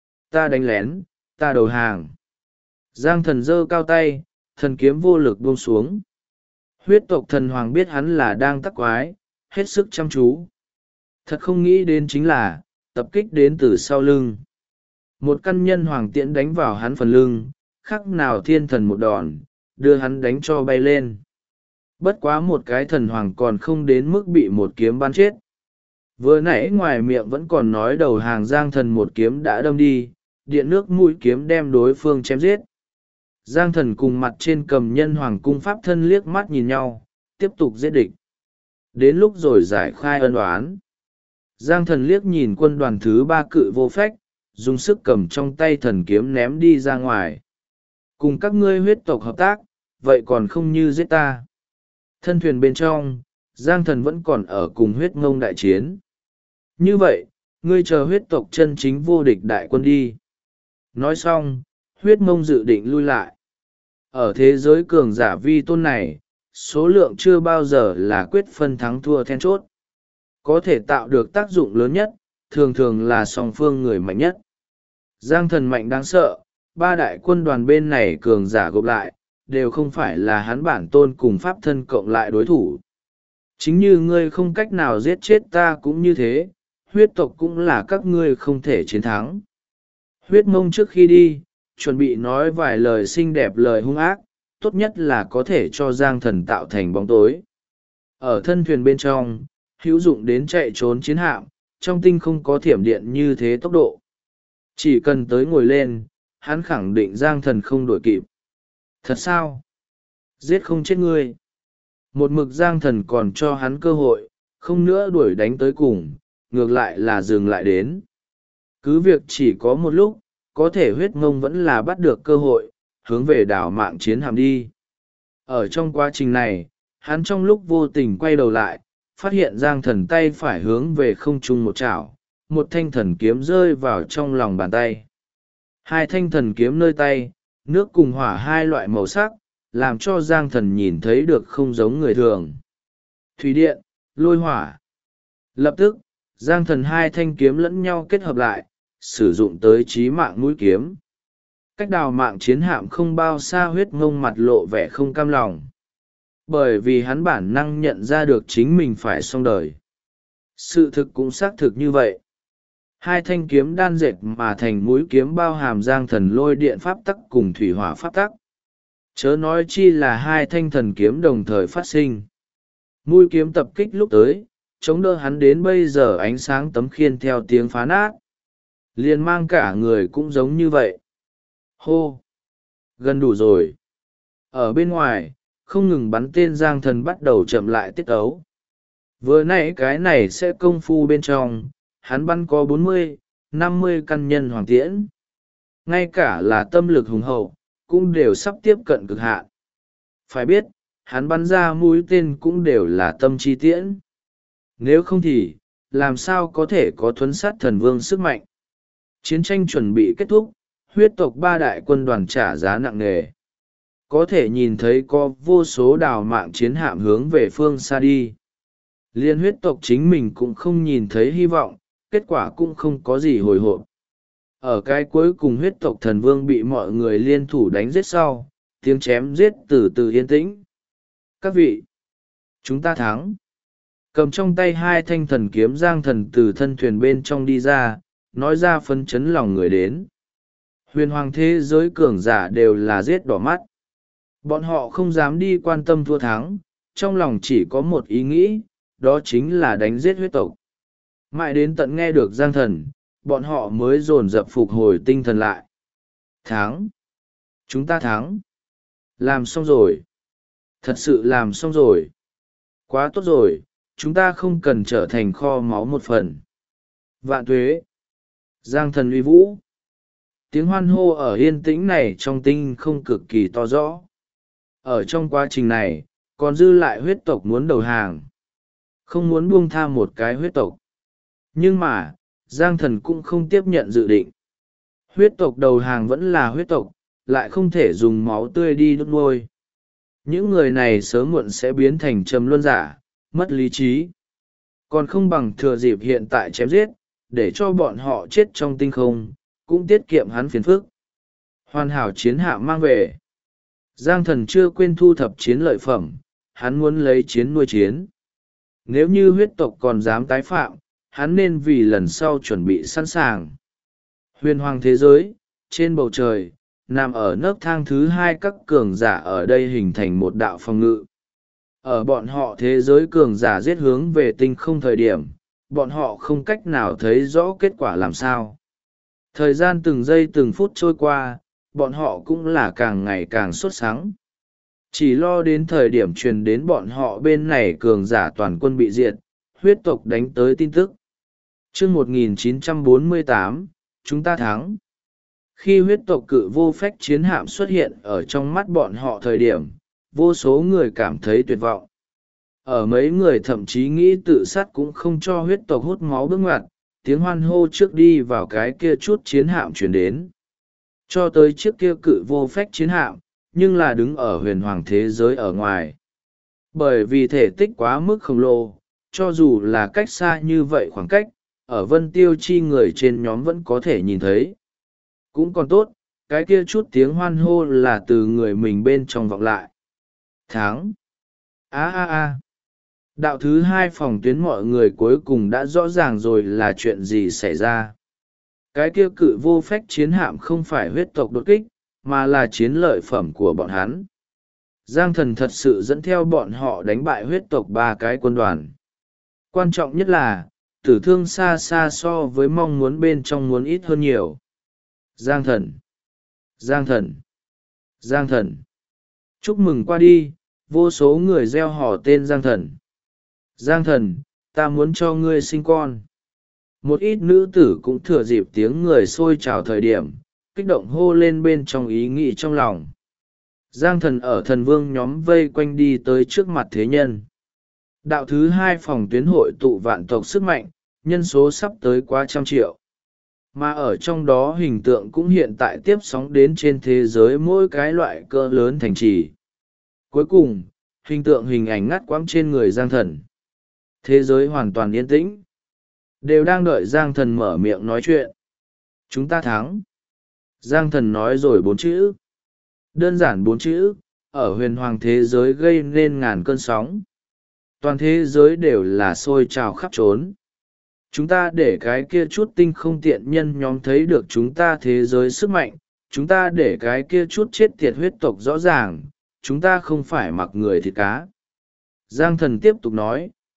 Ta đánh lén, ta đầu hàng. Giang thần giơ cao tay, thần kiếm vô lực buông xuống. Huyết tộc thần hoàng biết hắn là đang tắc quái, hết sức chăm chú. Thật không nghĩ đến chính là, tập kích đến từ sau lưng. Một căn nhân hoàng tiễn đánh vào hắn phần lưng, khác nào thiên thần một đòn, đưa hắn đánh cho bay lên. Bất quá một cái thần hoàng còn không đến mức bị một kiếm bắn chết. Vừa nãy ngoài miệng vẫn còn nói đầu hàng Giang thần một kiếm đã đâm đi, điện nước mũi kiếm đem đối phương chém giết. Giang thần cùng mặt trên cầm nhân hoàng cung pháp thân liếc mắt nhìn nhau, tiếp tục giết địch. Đến lúc rồi giải khai ân oán. Giang thần liếc nhìn quân đoàn thứ ba cự vô phách, dùng sức cầm trong tay thần kiếm ném đi ra ngoài. Cùng các ngươi huyết tộc hợp tác, vậy còn không như giết ta. Thân thuyền bên trong, Giang thần vẫn còn ở cùng huyết Mông đại chiến. Như vậy, ngươi chờ huyết tộc chân chính vô địch đại quân đi. Nói xong, huyết Mông dự định lui lại. Ở thế giới cường giả vi tôn này, số lượng chưa bao giờ là quyết phân thắng thua then chốt. Có thể tạo được tác dụng lớn nhất, thường thường là song phương người mạnh nhất. Giang thần mạnh đáng sợ, ba đại quân đoàn bên này cường giả gộp lại, đều không phải là hắn bản tôn cùng pháp thân cộng lại đối thủ. Chính như ngươi không cách nào giết chết ta cũng như thế, huyết tộc cũng là các ngươi không thể chiến thắng. Huyết Mông trước khi đi, chuẩn bị nói vài lời xinh đẹp lời hung ác, tốt nhất là có thể cho Giang thần tạo thành bóng tối. Ở thân thuyền bên trong, hữu dụng đến chạy trốn chiến hạm, trong tinh không có thiểm điện như thế tốc độ. Chỉ cần tới ngồi lên, hắn khẳng định Giang thần không đuổi kịp. Thật sao? Giết không chết ngươi. Một mực Giang thần còn cho hắn cơ hội, không nữa đuổi đánh tới cùng, ngược lại là dừng lại đến. Cứ việc chỉ có một lúc, có thể huyết Mông vẫn là bắt được cơ hội, hướng về đảo mạng chiến hạm đi. Ở trong quá trình này, hắn trong lúc vô tình quay đầu lại, phát hiện Giang thần tay phải hướng về không trung một chảo, một thanh thần kiếm rơi vào trong lòng bàn tay. Hai thanh thần kiếm nơi tay, nước cùng hỏa hai loại màu sắc, làm cho Giang thần nhìn thấy được không giống người thường. Thủy điện, lôi hỏa. Lập tức, Giang thần hai thanh kiếm lẫn nhau kết hợp lại, sử dụng tới chí mạng mũi kiếm. Cách đào mạng chiến hạm không bao xa huyết Mông mặt lộ vẻ không cam lòng. Bởi vì hắn bản năng nhận ra được chính mình phải xong đời. Sự thực cũng xác thực như vậy. Hai thanh kiếm đan dệt mà thành mũi kiếm bao hàm Giang thần lôi điện pháp tắc cùng thủy hỏa pháp tắc. Chớ nói chi là hai thanh thần kiếm đồng thời phát sinh. Mũi kiếm tập kích lúc tới, chống đỡ hắn đến bây giờ ánh sáng tấm khiên theo tiếng phá nát. Liền mang cả người cũng giống như vậy. Hô! Gần đủ rồi. Ở bên ngoài, không ngừng bắn tên Giang Thần bắt đầu chậm lại tiết ấu. Vừa nãy cái này sẽ công phu bên trong, hắn bắn có 40, 50 căn nhân hoàng tiễn. Ngay cả là tâm lực hùng hậu, cũng đều sắp tiếp cận cực hạn. Phải biết, hắn bắn ra mũi tên cũng đều là tâm chi tiễn. Nếu không thì, làm sao có thể có thuấn sát thần vương sức mạnh. Chiến tranh chuẩn bị kết thúc, huyết tộc ba đại quân đoàn trả giá nặng nề. Có thể nhìn thấy có vô số đào mạng chiến hạm hướng về phương xa đi. Liên huyết tộc chính mình cũng không nhìn thấy hy vọng, kết quả cũng không có gì hồi hộp. Ở cái cuối cùng huyết tộc thần vương bị mọi người liên thủ đánh giết sau, tiếng chém giết từ từ yên tĩnh. Các vị, chúng ta thắng. Cầm trong tay hai thanh thần kiếm Giang Thần từ thân thuyền bên trong đi ra, nói ra phấn chấn lòng người đến. Huyền hoàng thế giới cường giả đều là giết đỏ mắt. Bọn họ không dám đi quan tâm thua thắng, trong lòng chỉ có một ý nghĩ, đó chính là đánh giết huyết tộc. Mãi đến tận nghe được Giang Thần, bọn họ mới dồn dập phục hồi tinh thần lại. Thắng! Chúng ta thắng! Làm xong rồi! Thật sự làm xong rồi! Quá tốt rồi, chúng ta không cần trở thành kho máu một phần. Vạn tuế! Giang Thần uy vũ! Tiếng hoan hô ở yên tĩnh này trong tinh không cực kỳ to rõ. Ở trong quá trình này, còn dư lại huyết tộc muốn đầu hàng. Không muốn buông tha một cái huyết tộc. Nhưng mà, Giang Thần cũng không tiếp nhận dự định. Huyết tộc đầu hàng vẫn là huyết tộc, lại không thể dùng máu tươi đi đốt nuôi. Những người này sớm muộn sẽ biến thành trầm luân giả, mất lý trí. Còn không bằng thừa dịp hiện tại chém giết, để cho bọn họ chết trong tinh không, cũng tiết kiệm hắn phiền phức. Hoàn hảo chiến hạm mang về. Giang Thần chưa quên thu thập chiến lợi phẩm, hắn muốn lấy chiến nuôi chiến. Nếu như huyết tộc còn dám tái phạm, hắn nên vì lần sau chuẩn bị sẵn sàng. Huyền hoàng thế giới, trên bầu trời, nằm ở nấc thang thứ hai các cường giả ở đây hình thành một đạo phòng ngự. Ở bọn họ thế giới cường giả giết hướng về tinh không thời điểm, bọn họ không cách nào thấy rõ kết quả làm sao. Thời gian từng giây từng phút trôi qua, bọn họ cũng là càng ngày càng sốt sắng. Chỉ lo đến thời điểm truyền đến bọn họ bên này cường giả toàn quân bị diệt, huyết tộc đánh tới tin tức. Chương 1948, chúng ta thắng. Khi huyết tộc cự vô phách chiến hạm xuất hiện ở trong mắt bọn họ thời điểm, vô số người cảm thấy tuyệt vọng. Ở mấy người thậm chí nghĩ tự sát cũng không cho huyết tộc hút máu bước ngoặt, tiếng hoan hô trước đi vào cái kia chút chiến hạm chuyển đến. Cho tới chiếc kia cự vô phách chiến hạm, nhưng là đứng ở huyền hoàng thế giới ở ngoài. Bởi vì thể tích quá mức khổng lồ, cho dù là cách xa như vậy khoảng cách, ở Vân Tiêu Chi người trên nhóm vẫn có thể nhìn thấy. Cũng còn tốt, cái kia chút tiếng hoan hô là từ người mình bên trong vọng lại. Tháng. Đạo thứ hai phòng tuyến mọi người cuối cùng đã rõ ràng rồi là chuyện gì xảy ra. Cái kia cự vô phách chiến hạm không phải huyết tộc đột kích, mà là chiến lợi phẩm của bọn hắn. Giang Thần thật sự dẫn theo bọn họ đánh bại huyết tộc ba cái quân đoàn. Quan trọng nhất là, tử thương xa xa so với mong muốn bên trong muốn ít hơn nhiều. Giang Thần! Giang Thần! Giang Thần! Chúc mừng qua đi, vô số người reo hò tên Giang Thần. Giang Thần, ta muốn cho ngươi sinh con. Một ít nữ tử cũng thừa dịp tiếng người xôi trào thời điểm, kích động hô lên bên trong ý nghĩ trong lòng. Giang Thần ở thần vương nhóm vây quanh đi tới trước mặt thế nhân. Đạo thứ hai phòng tuyến hội tụ vạn tộc sức mạnh, nhân số sắp tới quá 100 triệu. Mà ở trong đó hình tượng cũng hiện tại tiếp sóng đến trên thế giới mỗi cái loại cỡ lớn thành trì. Cuối cùng, hình tượng hình ảnh ngắt quãng trên người Giang Thần. Thế giới hoàn toàn yên tĩnh. Đều đang đợi Giang Thần mở miệng nói chuyện. Chúng ta thắng. Giang Thần nói rồi 4 chữ. Đơn giản 4 chữ, ở huyền hoàng thế giới gây nên ngàn cơn sóng. Toàn thế giới đều là sôi trào khắp trốn. Chúng ta để cái kia chút tinh không tiện nhân nhóm thấy được chúng ta thế giới sức mạnh. Chúng ta để cái kia chút chết tiệt huyết tộc rõ ràng. Chúng ta không phải mặc người thịt cá. Giang Thần tiếp tục nói,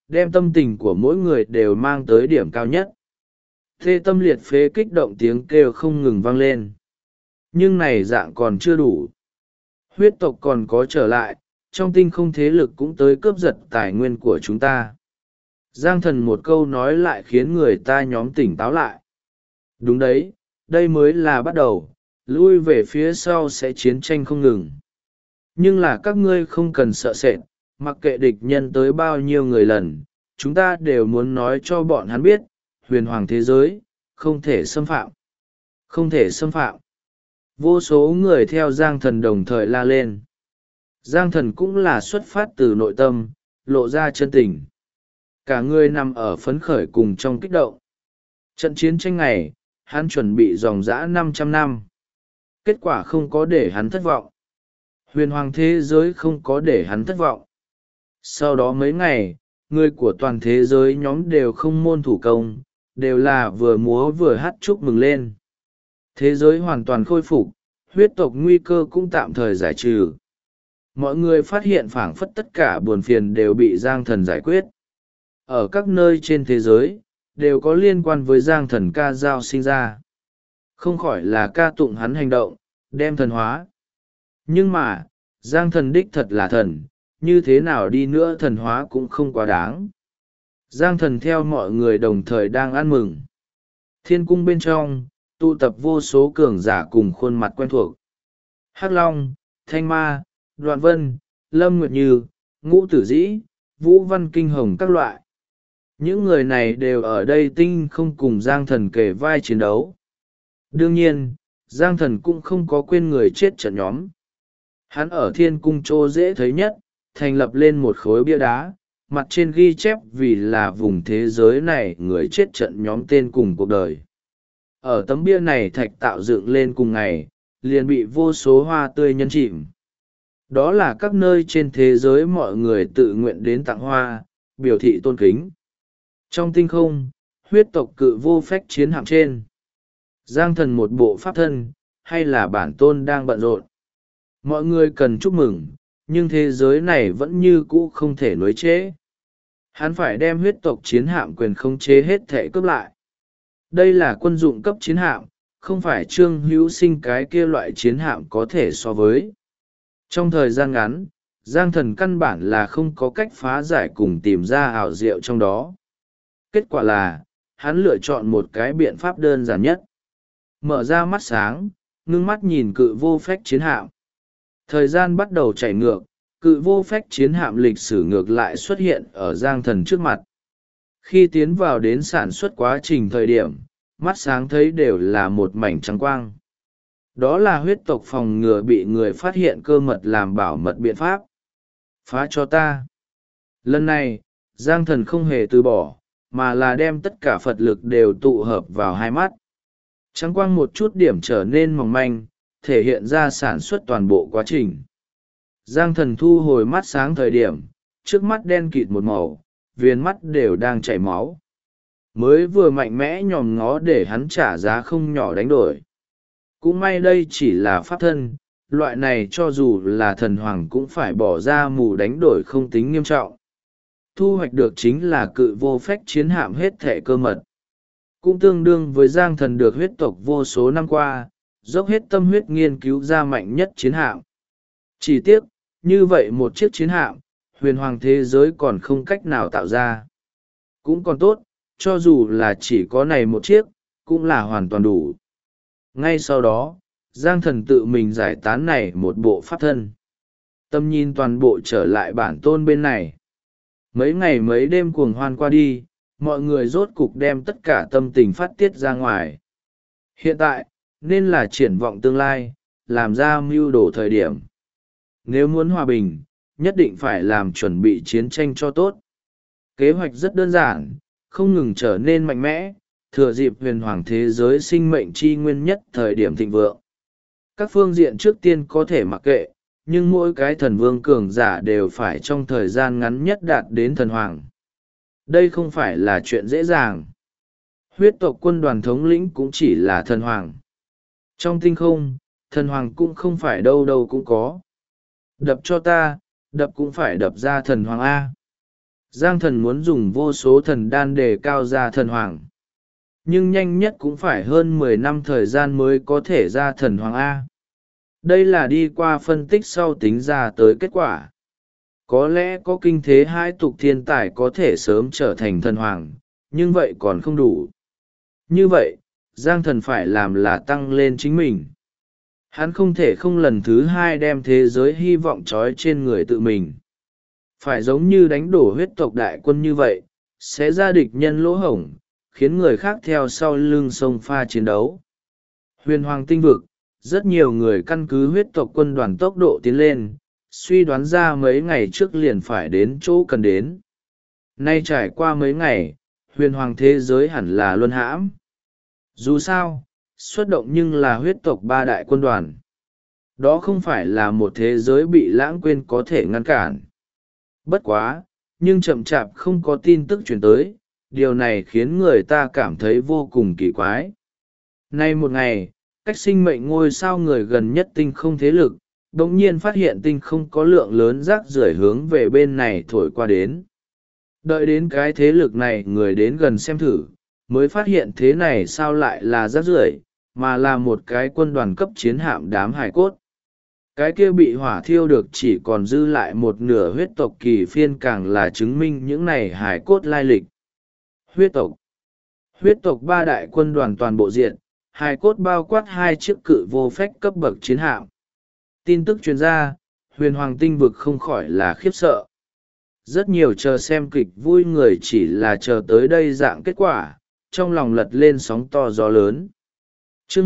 đem tâm tình của mỗi người đều mang tới điểm cao nhất. Thê tâm liệt phế kích động tiếng kêu không ngừng vang lên. Nhưng này dạng còn chưa đủ. Huyết tộc còn có trở lại, trong tinh không thế lực cũng tới cướp giật tài nguyên của chúng ta. Giang Thần một câu nói lại khiến người ta nhóm tỉnh táo lại. Đúng đấy, đây mới là bắt đầu, lui về phía sau sẽ chiến tranh không ngừng. Nhưng là các ngươi không cần sợ sệt, mặc kệ địch nhân tới bao nhiêu người lần, chúng ta đều muốn nói cho bọn hắn biết, huyền hoàng thế giới, không thể xâm phạm. Không thể xâm phạm. Vô số người theo Giang Thần đồng thời la lên. Giang Thần cũng là xuất phát từ nội tâm, lộ ra chân tình. Cả người nằm ở phấn khởi cùng trong kích động. Trận chiến tranh này, hắn chuẩn bị dòng dã 500 năm. Kết quả không có để hắn thất vọng. Huyền hoàng thế giới không có để hắn thất vọng. Sau đó mấy ngày, người của toàn thế giới nhóm đều không môn thủ công, đều là vừa múa vừa hát chúc mừng lên. Thế giới hoàn toàn khôi phục, huyết tộc nguy cơ cũng tạm thời giải trừ. Mọi người phát hiện phảng phất tất cả buồn phiền đều bị Giang Thần giải quyết. Ở các nơi trên thế giới, đều có liên quan với Giang Thần ca dao sinh ra. Không khỏi là ca tụng hắn hành động, đem thần hóa. Nhưng mà, Giang Thần đích thật là thần, như thế nào đi nữa thần hóa cũng không quá đáng. Giang Thần theo mọi người đồng thời đang ăn mừng. Thiên cung bên trong, tụ tập vô số cường giả cùng khuôn mặt quen thuộc. Hắc Long, Thanh Ma, Đoạn Vân, Lâm Nguyệt Như, Ngũ Tử Dĩ, Vũ Văn Kinh Hồng các loại. Những người này đều ở đây tinh không cùng Giang Thần kề vai chiến đấu. Đương nhiên, Giang Thần cũng không có quên người chết trận nhóm. Hắn ở thiên cung chỗ dễ thấy nhất, thành lập lên một khối bia đá, mặt trên ghi chép vì là vùng thế giới này người chết trận nhóm tên cùng cuộc đời. Ở tấm bia này thạch tạo dựng lên cùng ngày, liền bị vô số hoa tươi nhấn chìm. Đó là các nơi trên thế giới mọi người tự nguyện đến tặng hoa, biểu thị tôn kính. Trong tinh không, huyết tộc cự vô phách chiến hạm trên. Giang Thần một bộ pháp thân, hay là bản tôn đang bận rộn. Mọi người cần chúc mừng, nhưng thế giới này vẫn như cũ không thể nối chế. Hắn phải đem huyết tộc chiến hạm quyền khống chế hết thể cướp lại. Đây là quân dụng cấp chiến hạm, không phải Trương Hữu Sinh cái kia loại chiến hạm có thể so với. Trong thời gian ngắn, Giang Thần căn bản là không có cách phá giải cùng tìm ra ảo diệu trong đó. Kết quả là, hắn lựa chọn một cái biện pháp đơn giản nhất. Mở ra mắt sáng, ngưng mắt nhìn cự vô phách chiến hạm. Thời gian bắt đầu chảy ngược, cự vô phách chiến hạm lịch sử ngược lại xuất hiện ở Giang Thần trước mặt. Khi tiến vào đến sản xuất quá trình thời điểm, mắt sáng thấy đều là một mảnh trắng quang. Đó là huyết tộc phòng ngừa bị người phát hiện cơ mật làm bảo mật biện pháp. Phá cho ta. Lần này, Giang Thần không hề từ bỏ, mà là đem tất cả Phật lực đều tụ hợp vào hai mắt. Trắng quang một chút điểm trở nên mỏng manh, thể hiện ra sản xuất toàn bộ quá trình. Giang Thần thu hồi mắt sáng thời điểm, trước mắt đen kịt một màu, viền mắt đều đang chảy máu. Mới vừa mạnh mẽ nhòm ngó để hắn trả giá không nhỏ đánh đổi. Cũng may đây chỉ là pháp thân, loại này cho dù là thần hoàng cũng phải bỏ ra mù đánh đổi không tính nghiêm trọng. Thu hoạch được chính là cự vô phách chiến hạm hết thệ cơ mật. Cũng tương đương với Giang Thần được huyết tộc vô số năm qua, dốc hết tâm huyết nghiên cứu ra mạnh nhất chiến hạm. Chỉ tiếc, như vậy một chiếc chiến hạm, huyền hoàng thế giới còn không cách nào tạo ra. Cũng còn tốt, cho dù là chỉ có này một chiếc, cũng là hoàn toàn đủ. Ngay sau đó, Giang Thần tự mình giải tán này một bộ pháp thân. Tâm nhìn toàn bộ trở lại bản tôn bên này. Mấy ngày mấy đêm cuồng hoan qua đi, mọi người rốt cục đem tất cả tâm tình phát tiết ra ngoài. Hiện tại, nên là triển vọng tương lai, làm ra mưu đồ thời điểm. Nếu muốn hòa bình, nhất định phải làm chuẩn bị chiến tranh cho tốt. Kế hoạch rất đơn giản, không ngừng trở nên mạnh mẽ, thừa dịp huyền hoàng thế giới sinh mệnh chi nguyên nhất thời điểm thịnh vượng. Các phương diện trước tiên có thể mặc kệ, nhưng mỗi cái thần vương cường giả đều phải trong thời gian ngắn nhất đạt đến thần hoàng. Đây không phải là chuyện dễ dàng. Huyết tộc quân đoàn thống lĩnh cũng chỉ là thần hoàng. Trong tinh không, thần hoàng cũng không phải đâu đâu cũng có. Đập cho ta, đập cũng phải đập ra thần hoàng A. Giang thần muốn dùng vô số thần đan đề cao ra thần hoàng, nhưng nhanh nhất cũng phải hơn 10 năm thời gian mới có thể ra thần hoàng A. Đây là đi qua phân tích sau tính ra tới kết quả. Có lẽ có kinh thế hai tục thiên tài có thể sớm trở thành thần hoàng, nhưng vậy còn không đủ. Như vậy, Giang thần phải làm là tăng lên chính mình. Hắn không thể không lần thứ hai đem thế giới hy vọng trói trên người tự mình. Phải giống như đánh đổ huyết tộc đại quân như vậy, sẽ ra địch nhân lỗ hổng, khiến người khác theo sau lưng sông pha chiến đấu. Huyền Hoàng tinh vực, rất nhiều người căn cứ huyết tộc quân đoàn tốc độ tiến lên, suy đoán ra mấy ngày trước liền phải đến chỗ cần đến. Nay trải qua mấy ngày, huyền hoàng thế giới hẳn là luân hãm. Dù sao, xuất động nhưng là huyết tộc ba đại quân đoàn. Đó không phải là một thế giới bị lãng quên có thể ngăn cản. Bất quá, nhưng chậm chạp không có tin tức truyền tới, điều này khiến người ta cảm thấy vô cùng kỳ quái. Nay một ngày, cách sinh mệnh ngôi sao người gần nhất tinh không thế lực, đột nhiên phát hiện tinh không có lượng lớn rác rưởi hướng về bên này thổi qua đến. Đợi đến cái thế lực này người đến gần xem thử, mới phát hiện thế này sao lại là rác rưởi, mà là một cái quân đoàn cấp chiến hạm đám hải cốt. Cái kia bị hỏa thiêu được chỉ còn dư lại một nửa huyết tộc kỳ phiên càng là chứng minh những này hải cốt lai lịch. Huyết tộc ba đại quân đoàn toàn bộ diện, hải cốt bao quát hai chiếc cự vô phách cấp bậc chiến hạm. Tin tức truyền ra, huyền hoàng tinh vực không khỏi là khiếp sợ. Rất nhiều chờ xem kịch vui người chỉ là chờ tới đây dạng kết quả, trong lòng lật lên sóng to gió lớn. Chương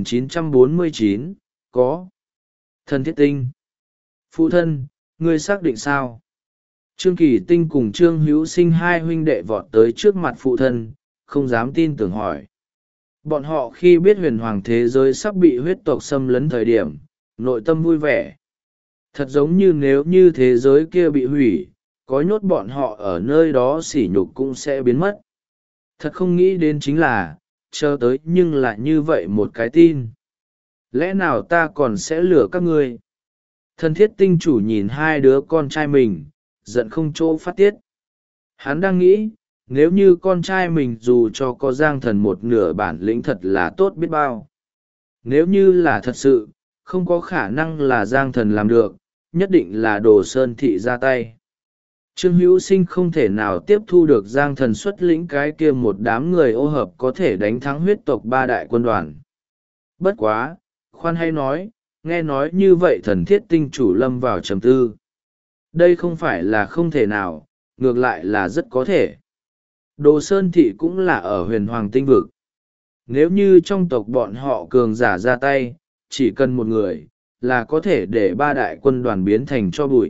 1949, có Thần Thiết Tinh. Phụ thân, ngươi xác định sao? Trương Kỳ Tinh cùng Trương Hữu Sinh hai huynh đệ vọt tới trước mặt phụ thân, không dám tin tưởng hỏi. Bọn họ khi biết huyền hoàng thế giới sắp bị huyết tộc xâm lấn thời điểm, nội tâm vui vẻ. Thật giống như nếu như thế giới kia bị hủy, có nhốt bọn họ ở nơi đó sỉ nhục cũng sẽ biến mất. Thật không nghĩ đến chính là, chờ tới nhưng lại như vậy một cái tin. Lẽ nào ta còn sẽ lừa các ngươi? Thần Thiết Tinh chủ nhìn hai đứa con trai mình, giận không chỗ phát tiết. Hắn đang nghĩ, nếu như con trai mình dù cho có Giang thần một nửa bản lĩnh thật là tốt biết bao. Nếu như là thật sự, không có khả năng là Giang thần làm được, nhất định là Đồ Sơn Thị ra tay. Trương Hữu Sinh không thể nào tiếp thu được Giang thần xuất lĩnh cái kia một đám người ô hợp có thể đánh thắng huyết tộc ba đại quân đoàn. Bất quá, khoan hay nói, nghe nói như vậy Thần Thiết Tinh chủ lâm vào trầm tư. Đây không phải là không thể nào, ngược lại là rất có thể. Đồ Sơn Thị cũng là ở huyền hoàng tinh vực. Nếu như trong tộc bọn họ cường giả ra tay, chỉ cần một người, là có thể để ba đại quân đoàn biến thành cho bụi.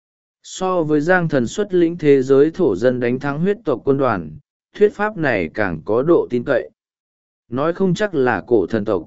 So với Giang thần xuất lĩnh thế giới thổ dân đánh thắng huyết tộc quân đoàn, thuyết pháp này càng có độ tin cậy. Nói không chắc là cổ thần tộc.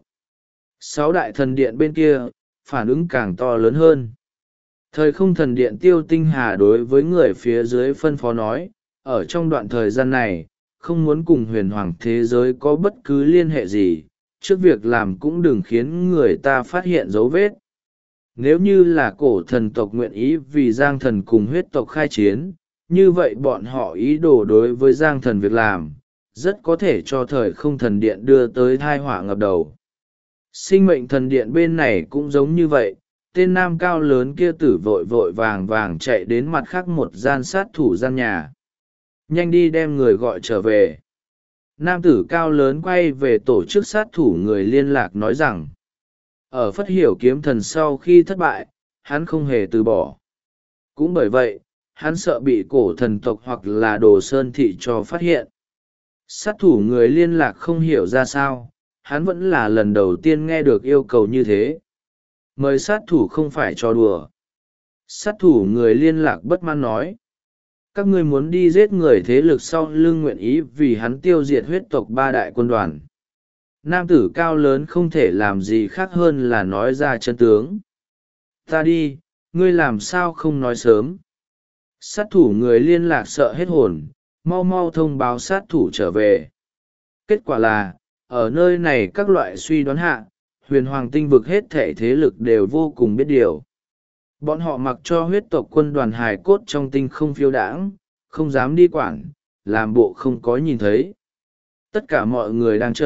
6 đại thần điện bên kia, phản ứng càng to lớn hơn. Thời không thần điện Tiêu Tinh Hà đối với người phía dưới phân phó nói, ở trong đoạn thời gian này, không muốn cùng huyền hoàng thế giới có bất cứ liên hệ gì, trước việc làm cũng đừng khiến người ta phát hiện dấu vết. Nếu như là cổ thần tộc nguyện ý vì Giang thần cùng huyết tộc khai chiến, như vậy bọn họ ý đồ đối với Giang thần việc làm, rất có thể cho thời không thần điện đưa tới thai họa ngập đầu. Sinh mệnh thần điện bên này cũng giống như vậy, tên nam cao lớn kia tử vội vội vàng vàng chạy đến mặt khác một gian sát thủ gian nhà. Nhanh đi đem người gọi trở về. Nam tử cao lớn quay về tổ chức sát thủ người liên lạc nói rằng, ở Phất Hiểu kiếm thần sau khi thất bại, hắn không hề từ bỏ. Cũng bởi vậy, hắn sợ bị cổ thần tộc hoặc là Đồ Sơn Thị cho phát hiện. Sát thủ người liên lạc không hiểu ra sao, hắn vẫn là lần đầu tiên nghe được yêu cầu như thế. Mời sát thủ không phải cho đùa. Sát thủ người liên lạc bất mãn nói, các ngươi muốn đi giết người thế lực sau lưng nguyện ý vì hắn tiêu diệt huyết tộc ba đại quân đoàn. Nam tử cao lớn không thể làm gì khác hơn là nói ra chân tướng. Ta đi, ngươi làm sao không nói sớm? Sát thủ người liên lạc sợ hết hồn, mau mau thông báo sát thủ trở về. Kết quả là, ở nơi này các loại suy đoán hạ, huyền hoàng tinh vực hết thể thế lực đều vô cùng biết điều. Bọn họ mặc cho huyết tộc quân đoàn hài cốt trong tinh không phiêu đãng, không dám đi quản, làm bộ không có nhìn thấy. Tất cả mọi người đang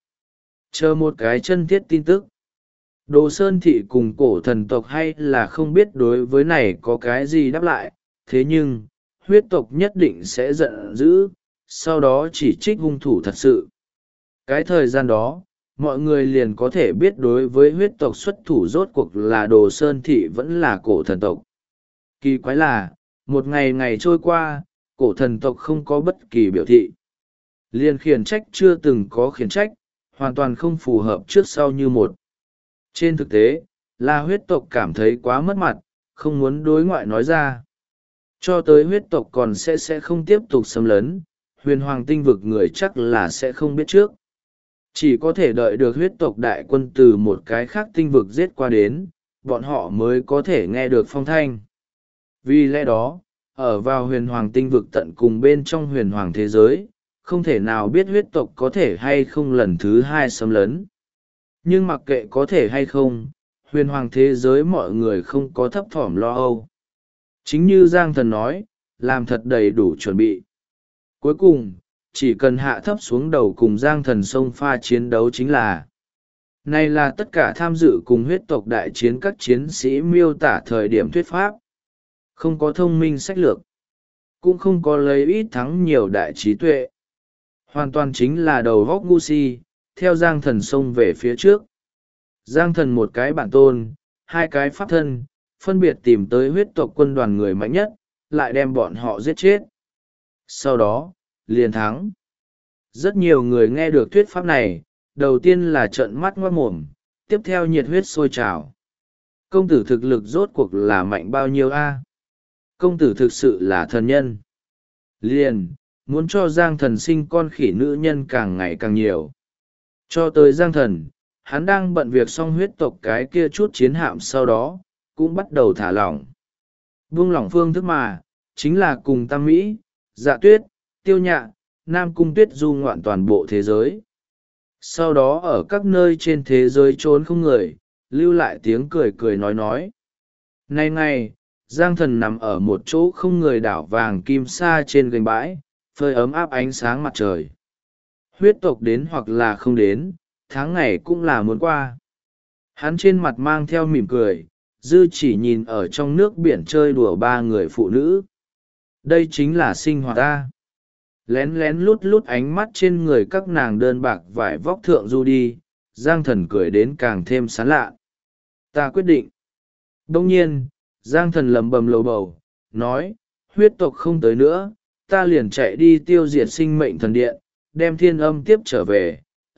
chờ một cái chân thiết tin tức. Đồ Sơn Thị cùng cổ thần tộc hay là không biết đối với này có cái gì đáp lại, thế nhưng, huyết tộc nhất định sẽ giận dữ, sau đó chỉ trích hung thủ thật sự. Cái thời gian đó, mọi người liền có thể biết đối với huyết tộc xuất thủ rốt cuộc là Đồ Sơn Thị vẫn là cổ thần tộc. Kỳ quái là, một ngày ngày trôi qua, cổ thần tộc không có bất kỳ biểu thị. Liền khiển trách chưa từng có khiển trách, hoàn toàn không phù hợp trước sau như một. Trên thực tế, là huyết tộc cảm thấy quá mất mặt, không muốn đối ngoại nói ra. Cho tới huyết tộc còn sẽ không tiếp tục xâm lấn, huyền hoàng tinh vực người chắc là sẽ không biết trước. Chỉ có thể đợi được huyết tộc đại quân từ một cái khác tinh vực giết qua đến, bọn họ mới có thể nghe được phong thanh. Vì lẽ đó, ở vào huyền hoàng tinh vực tận cùng bên trong huyền hoàng thế giới, không thể nào biết huyết tộc có thể hay không lần thứ hai xâm lấn. Nhưng mặc kệ có thể hay không, huyền hoàng thế giới mọi người không có thấp thỏm lo âu. Chính như Giang Thần nói, làm thật đầy đủ chuẩn bị. Cuối cùng, chỉ cần hạ thấp xuống đầu cùng Giang Thần xông pha chiến đấu chính là. Này là tất cả tham dự cùng huyết tộc đại chiến các chiến sĩ miêu tả thời điểm thuyết pháp. Không có thông minh sách lược, cũng không có lấy ít thắng nhiều đại trí tuệ. Hoàn toàn chính là đầu góc ngu si, theo Giang Thần xông về phía trước. Giang Thần một cái bản tôn, hai cái pháp thân, phân biệt tìm tới huyết tộc quân đoàn người mạnh nhất, lại đem bọn họ giết chết. Sau đó, liền thắng. Rất nhiều người nghe được thuyết pháp này, đầu tiên là trợn mắt ngoác mồm, tiếp theo nhiệt huyết sôi trào. Công tử thực lực rốt cuộc là mạnh bao nhiêu a? Công tử thực sự là thần nhân. Liền, muốn cho Giang Thần sinh con khỉ nữ nhân càng ngày càng nhiều. Cho tới Giang Thần, hắn đang bận việc xong huyết tộc cái kia chút chiến hạm sau đó, cũng bắt đầu thả lỏng. Buông lỏng phương thức mà, chính là cùng Tam Mỹ, Dạ Tuyết, Tiêu Nhạ, Nam Cung Tuyết du ngoạn toàn bộ thế giới. Sau đó ở các nơi trên thế giới trốn không người, lưu lại tiếng cười cười nói. Nay ngày, Giang Thần nằm ở một chỗ không người đảo vàng kim sa trên gành bãi, phơi ấm áp ánh sáng mặt trời. Huyết tộc đến hoặc là không đến, tháng ngày cũng là muốn qua. Hắn trên mặt mang theo mỉm cười, dư chỉ nhìn ở trong nước biển chơi đùa ba người phụ nữ. Đây chính là sinh hoạt ta. Lén lén lút lút ánh mắt trên người các nàng đơn bạc vải vóc thượng du đi, Giang Thần cười đến càng thêm sán lạ. Ta quyết định. Đông nhiên, Giang Thần lầm bầm lầu bầu, nói, huyết tộc không tới nữa, ta liền chạy đi tiêu diệt sinh mệnh thần điện, đem thiên âm tiếp trở về,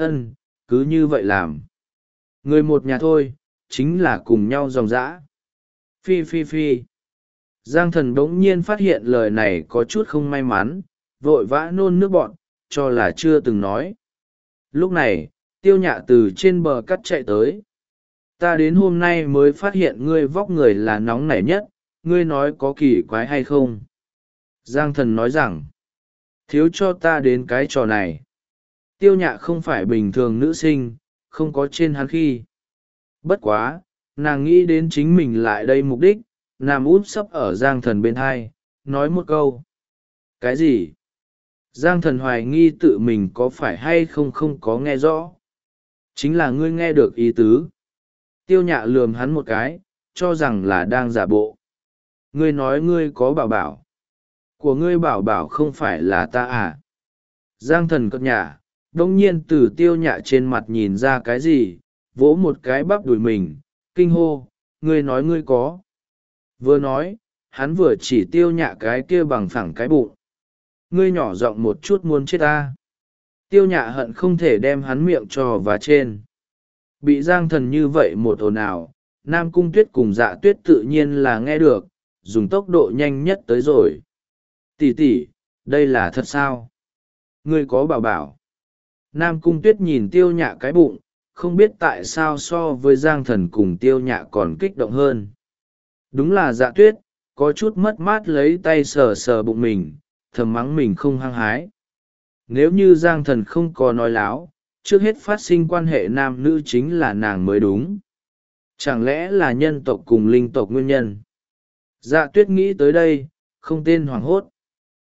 cứ như vậy làm. Người một nhà thôi, chính là cùng nhau dòng dã. Phi phi phi. Giang Thần bỗng nhiên phát hiện lời này có chút không may mắn, vội vã nôn nước bọn, cho là chưa từng nói. Lúc này, Tiêu Nhạ từ trên bờ cắt chạy tới. Ta đến hôm nay mới phát hiện ngươi vóc người là nóng nảy nhất, ngươi nói có kỳ quái hay không? Giang Thần nói rằng, thiếu cho ta đến cái trò này. Tiêu Nhạ không phải bình thường nữ sinh, không có trên hắn khi. Bất quá, nàng nghĩ đến chính mình lại đây mục đích, nằm úp sấp ở Giang Thần bên hai, nói một câu. Cái gì? Giang Thần hoài nghi tự mình có phải hay không có nghe rõ. Chính là ngươi nghe được ý tứ. Tiêu Nhạ lườm hắn một cái, cho rằng là đang giả bộ. Ngươi nói ngươi có bảo bảo. Của ngươi bảo bảo không phải là ta à? Giang Thần cất nhả, đông nhiên từ Tiêu Nhạ trên mặt nhìn ra cái gì, vỗ một cái bắp đùi mình, kinh hô, ngươi nói ngươi có. Vừa nói, hắn vừa chỉ Tiêu Nhạ cái kia bằng phẳng cái bụng. Ngươi nhỏ giọng một chút muốn chết ta. Tiêu Nhạ hận không thể đem hắn miệng trò và trên. Bị Giang Thần như vậy một ồn ào, Nam Cung Tuyết cùng Dạ Tuyết tự nhiên là nghe được, dùng tốc độ nhanh nhất tới rồi. Tỷ tỷ, đây là thật sao? Ngươi có bảo bảo. Nam Cung Tuyết nhìn Tiêu Nhạ cái bụng, không biết tại sao so với Giang Thần cùng Tiêu Nhạ còn kích động hơn. Đúng là Dạ Tuyết, có chút mất mát lấy tay sờ sờ bụng mình, thầm mắng mình không hăng hái. Nếu như Giang Thần không có nói láo, trước hết phát sinh quan hệ nam nữ chính là nàng mới đúng. Chẳng lẽ là nhân tộc cùng linh tộc nguyên nhân? Dạ Tuyết nghĩ tới đây, không tên hoảng hốt.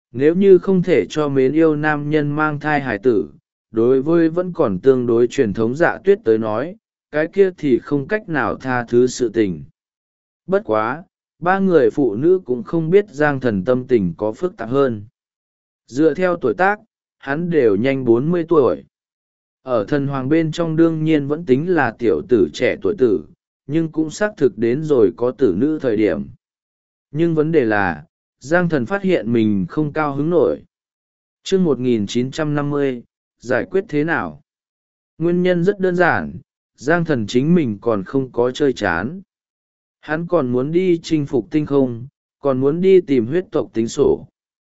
Nếu như không thể cho mến yêu nam nhân mang thai hài tử, đối với vẫn còn tương đối truyền thống Dạ Tuyết tới nói, cái kia thì không cách nào tha thứ sự tình. Bất quá, ba người phụ nữ cũng không biết Giang Thần tâm tình có phức tạp hơn. Dựa theo tuổi tác, hắn đều nhanh 40 tuổi. Ở thần hoàng bên trong đương nhiên vẫn tính là tiểu tử trẻ tuổi tử, nhưng cũng xác thực đến rồi có tử nữ thời điểm. Nhưng vấn đề là, Giang Thần phát hiện mình không cao hứng nổi. Chương 1950, giải quyết thế nào? Nguyên nhân rất đơn giản, Giang Thần chính mình còn không có chơi chán. Hắn còn muốn đi chinh phục tinh không, còn muốn đi tìm huyết tộc tính sổ.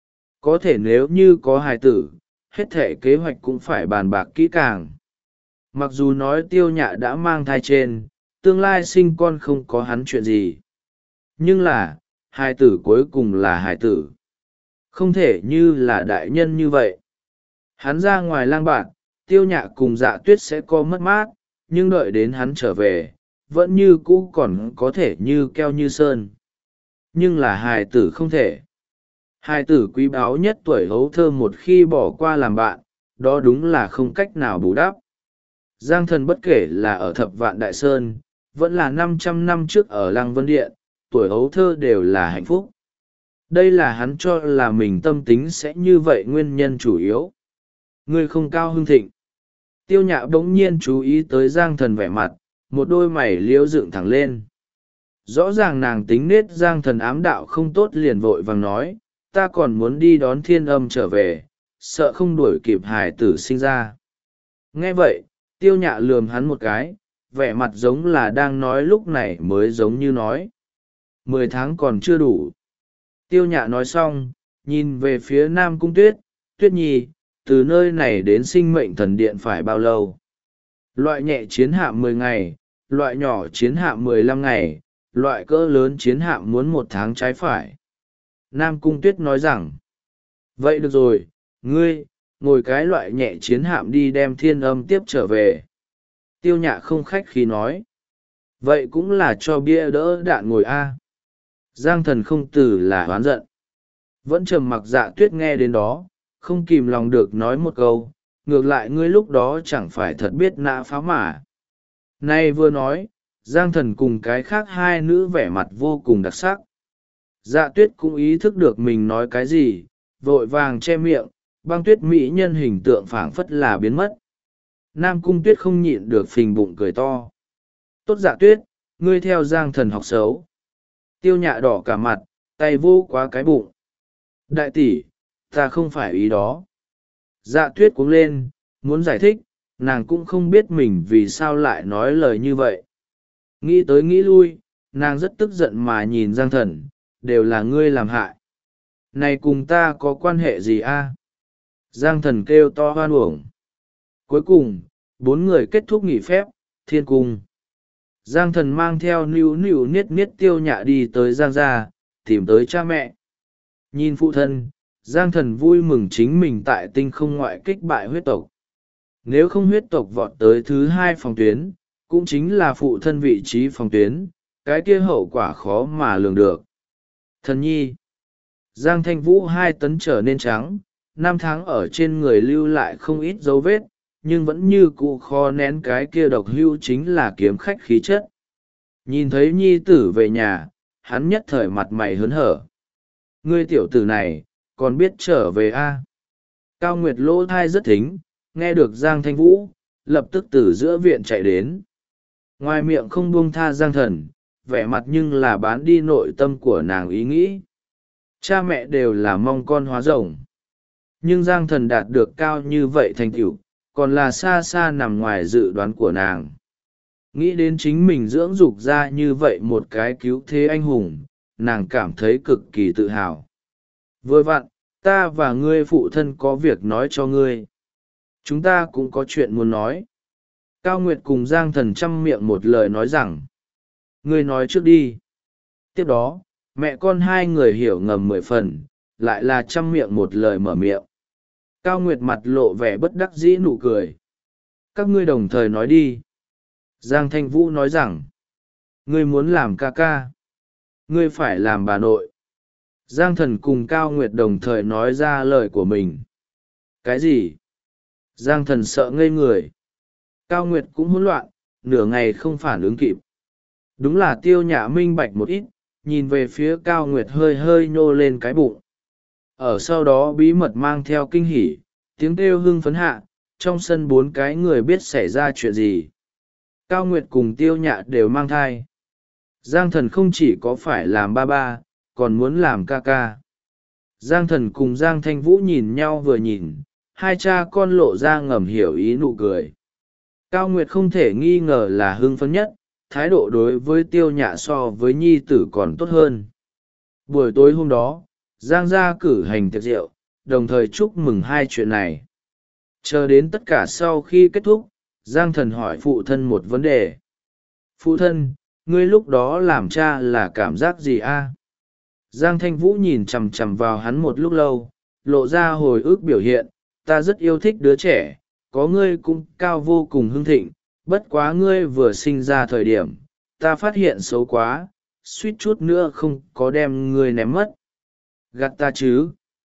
Có thể nếu như có hài tử, hết thể kế hoạch cũng phải bàn bạc kỹ càng. Mặc dù nói Tiêu Nhạ đã mang thai trên, tương lai sinh con không có hắn chuyện gì. Nhưng là, hài tử cuối cùng là hài tử. Không thể như là đại nhân như vậy. Hắn ra ngoài lang bạt, Tiêu Nhạ cùng Dạ Tuyết sẽ có mất mát, nhưng đợi đến hắn trở về, vẫn như cũ còn có thể như keo như sơn. Nhưng là hài tử không thể. Hài tử quý báu nhất tuổi hấu thơ một khi bỏ qua làm bạn, đó đúng là không cách nào bù đắp. Giang Thần bất kể là ở Thập Vạn Đại Sơn, vẫn là 500 năm trước ở Lăng Vân Điện, tuổi hấu thơ đều là hạnh phúc. Đây là hắn cho là mình tâm tính sẽ như vậy nguyên nhân chủ yếu. Người không cao hưng thịnh. Tiêu Nhạ bỗng nhiên chú ý tới Giang Thần vẻ mặt, một đôi mày liễu dựng thẳng lên. Rõ ràng nàng tính nết Giang Thần ám đạo không tốt liền vội vàng nói, ta còn muốn đi đón Thiên Âm trở về, sợ không đuổi kịp hài tử sinh ra. Nghe vậy, Tiêu Nhạ lườm hắn một cái, vẻ mặt giống là đang nói lúc này mới giống như nói. 10 tháng còn chưa đủ. Tiêu Nhạ nói xong, nhìn về phía Nam Cung Tuyết, Tuyết Nhi, từ nơi này đến Sinh Mệnh Thần Điện phải bao lâu? Loại nhẹ chiến hạm 10 ngày, loại nhỏ chiến hạm 15 ngày, loại cỡ lớn chiến hạm muốn 1 tháng trái phải. Nam Cung Tuyết nói rằng, vậy được rồi, ngươi, ngồi cái loại nhẹ chiến hạm đi đem Thiên Âm tiếp trở về. Tiêu Nhạ không khách khí nói, vậy cũng là cho bia đỡ đạn ngồi a. Giang Thần không từ là oán giận. Vẫn trầm mặc Dạ Tuyết nghe đến đó, không kìm lòng được nói một câu, ngược lại ngươi lúc đó chẳng phải thật biết nã pháo mà. Nay vừa nói, Giang Thần cùng cái khác hai nữ vẻ mặt vô cùng đặc sắc. Dạ Tuyết cũng ý thức được mình nói cái gì, vội vàng che miệng, băng tuyết mỹ nhân hình tượng phảng phất là biến mất. Nam Cung Tuyết không nhịn được phình bụng cười to. Tốt Dạ Tuyết, ngươi theo Giang Thần học xấu. Tiêu Nhạ đỏ cả mặt, tay vô quá cái bụng. Đại tỷ, ta không phải ý đó. Dạ Tuyết cuống lên, muốn giải thích, nàng cũng không biết mình vì sao lại nói lời như vậy. Nghĩ tới nghĩ lui, nàng rất tức giận mà nhìn Giang Thần, đều là ngươi làm hại. Này cùng ta có quan hệ gì a? Giang Thần kêu to hoan uổng. Cuối cùng, 4 người kết thúc nghỉ phép, thiên cung. Giang Thần mang theo níu níu niết niết Tiêu Nhạ đi tới Giang gia, tìm tới cha mẹ. Nhìn phụ thân, Giang Thần vui mừng chính mình tại tinh không ngoại kích bại huyết tộc. Nếu không huyết tộc vọt tới thứ 2 phòng tuyến, cũng chính là phụ thân vị trí phòng tuyến, cái kia hậu quả khó mà lường được. Thần nhi. Giang Thanh Vũ 2 tấn trở nên trắng, 5 tháng ở trên người lưu lại không ít dấu vết, nhưng vẫn như cụ khó nén cái kia độc hưu chính là kiếm khách khí chất. Nhìn thấy nhi tử về nhà, hắn nhất thời mặt mày hớn hở. Ngươi tiểu tử này, còn biết trở về a? Cao Nguyệt lỗ thai rất thính, nghe được Giang Thanh Vũ, lập tức từ giữa viện chạy đến. Ngoài miệng không buông tha Giang Thần, vẻ mặt nhưng là bán đi nội tâm của nàng ý nghĩ. Cha mẹ đều là mong con hóa rồng. Nhưng Giang Thần đạt được cao như vậy thành tựu, còn là xa xa nằm ngoài dự đoán của nàng. Nghĩ đến chính mình dưỡng dục ra như vậy một cái cứu thế anh hùng, nàng cảm thấy cực kỳ tự hào. Vừa vặn, ta và ngươi phụ thân có việc nói cho ngươi. Chúng ta cũng có chuyện muốn nói. Cao Nguyệt cùng Giang Thần chăm miệng một lời nói rằng, ngươi nói trước đi. Tiếp đó, mẹ con hai người hiểu ngầm 10 phần, lại là chăm miệng một lời mở miệng. Cao Nguyệt mặt lộ vẻ bất đắc dĩ nụ cười. Các ngươi đồng thời nói đi. Giang Thanh Vũ nói rằng, ngươi muốn làm ca ca. Ngươi phải làm bà nội. Giang Thần cùng Cao Nguyệt đồng thời nói ra lời của mình. Cái gì? Giang Thần sợ ngây người. Cao Nguyệt cũng hỗn loạn, nửa ngày không phản ứng kịp. Đúng là Tiêu Nhã minh bạch một ít, nhìn về phía Cao Nguyệt hơi hơi nhô lên cái bụng. Ở sau đó bí mật mang theo kinh hỉ, tiếng kêu hưng phấn hạ, trong sân bốn cái người biết xảy ra chuyện gì. Cao Nguyệt cùng Tiêu Nhã đều mang thai. Giang Thần không chỉ có phải làm ba ba, còn muốn làm ca ca. Giang Thần cùng Giang Thanh Vũ nhìn nhau vừa nhìn, hai cha con lộ ra ngầm hiểu ý nụ cười. Cao Nguyệt không thể nghi ngờ là hưng phấn nhất, thái độ đối với Tiêu Nhã so với nhi tử còn tốt hơn. Buổi tối hôm đó, Giang gia cử hành tiệc rượu, đồng thời chúc mừng hai chuyện này. Chờ đến tất cả sau khi kết thúc, Giang Thần hỏi phụ thân một vấn đề. Phụ thân, ngươi lúc đó làm cha là cảm giác gì a? Giang Thanh Vũ nhìn chằm chằm vào hắn một lúc lâu, lộ ra hồi ức biểu hiện, ta rất yêu thích đứa trẻ, có ngươi cũng cao vô cùng hưng thịnh, bất quá ngươi vừa sinh ra thời điểm, ta phát hiện xấu quá, suýt chút nữa không có đem ngươi ném mất. Gạt ta chứ.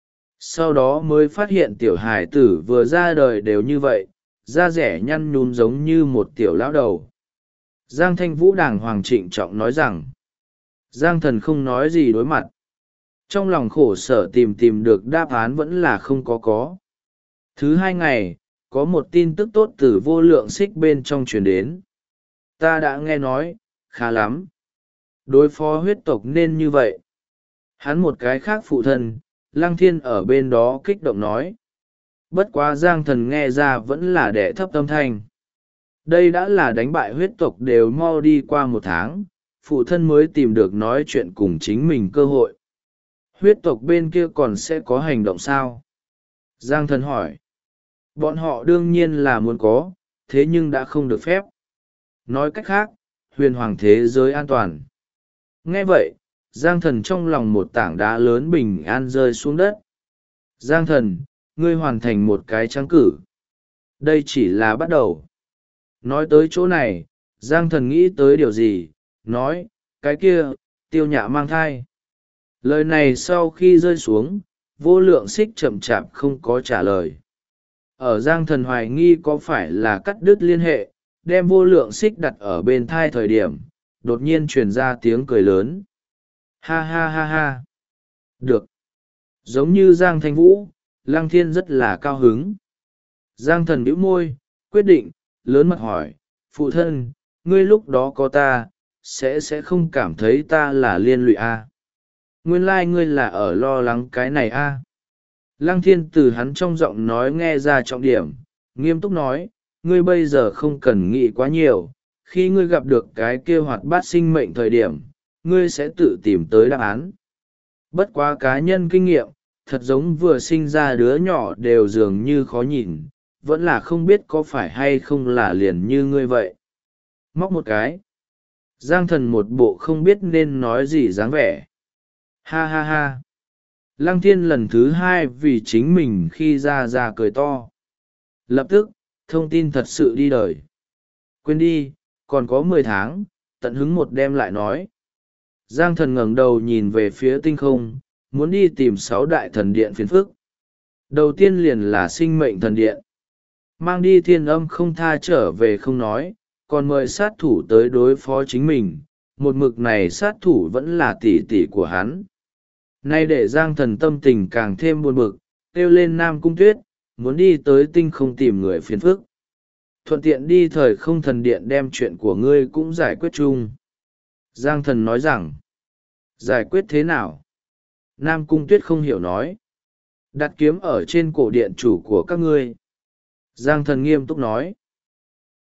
Sau đó mới phát hiện tiểu hải tử vừa ra đời đều như vậy, da rẻ nhăn nhúm giống như một tiểu lão đầu. Giang Thanh Vũ đàng hoàng trịnh trọng nói rằng, Giang Thần không nói gì đối mặt. Trong lòng khổ sở tìm được đáp án vẫn là không có. Thứ hai ngày, có một tin tức tốt từ vô lượng xích bên trong truyền đến. Ta đã nghe nói, khá lắm. Đối phó huyết tộc nên như vậy. Hắn một cái khác phụ thân, Lăng Thiên ở bên đó kích động nói. Bất quá Giang Thần nghe ra vẫn là đẻ thấp tâm thanh. Đây đã là đánh bại huyết tộc đều mau đi qua một tháng, phụ thân mới tìm được nói chuyện cùng chính mình cơ hội. Huyết tộc bên kia còn sẽ có hành động sao? Giang Thần hỏi. Bọn họ đương nhiên là muốn có, thế nhưng đã không được phép. Nói cách khác, huyền hoàng thế giới an toàn. Nghe vậy, Giang Thần trong lòng một tảng đá lớn bình an rơi xuống đất. Giang Thần, ngươi hoàn thành một cái trắng cử. Đây chỉ là bắt đầu. Nói tới chỗ này, Giang Thần nghĩ tới điều gì, nói, cái kia, Tiêu Nhã mang thai. Lời này sau khi rơi xuống, vô lượng xích chậm chạp không có trả lời. Ở Giang Thần hoài nghi có phải là cắt đứt liên hệ, đem vô lượng xích đặt ở bên thai thời điểm, đột nhiên truyền ra tiếng cười lớn. Ha ha ha ha. Được. Giống như Giang Thanh Vũ, Lăng Thiên rất là cao hứng. Giang Thần bĩu môi, quyết định, lớn mặt hỏi, phụ thân, ngươi lúc đó có ta, sẽ không cảm thấy ta là liên lụy à? Nguyên lai ngươi là ở lo lắng cái này à? Lăng Thiên từ hắn trong giọng nói nghe ra trọng điểm, nghiêm túc nói, ngươi bây giờ không cần nghĩ quá nhiều, khi ngươi gặp được cái kia hoạt bát sinh mệnh thời điểm, ngươi sẽ tự tìm tới đáp án. Bất quá cá nhân kinh nghiệm, thật giống vừa sinh ra đứa nhỏ đều dường như khó nhìn, vẫn là không biết có phải hay không là liền như ngươi vậy. Móc một cái. Giang Thần một bộ không biết nên nói gì dáng vẻ. Ha ha ha. Lăng Thiên lần thứ hai vì chính mình khi ra cười to. Lập tức, thông tin thật sự đi đời. Quên đi, còn có 10 tháng, tận hứng một đêm lại nói. Giang Thần ngẩng đầu nhìn về phía tinh không, muốn đi tìm 6 đại thần điện phiền phức. Đầu tiên liền là sinh mệnh thần điện. Mang đi thiên âm không tha trở về không nói, còn mời sát thủ tới đối phó chính mình. Một mực này sát thủ vẫn là tỷ tỷ của hắn. Nay để Giang Thần tâm tình càng thêm buồn bực, kêu lên Nam Cung Tuyết, muốn đi tới tinh không tìm người phiền phức. Thuận tiện đi thời không thần điện đem chuyện của ngươi cũng giải quyết chung. Giang Thần nói rằng, giải quyết thế nào? Nam Cung Tuyết không hiểu nói. Đặt kiếm ở trên cổ điện chủ của các ngươi. Giang Thần nghiêm túc nói.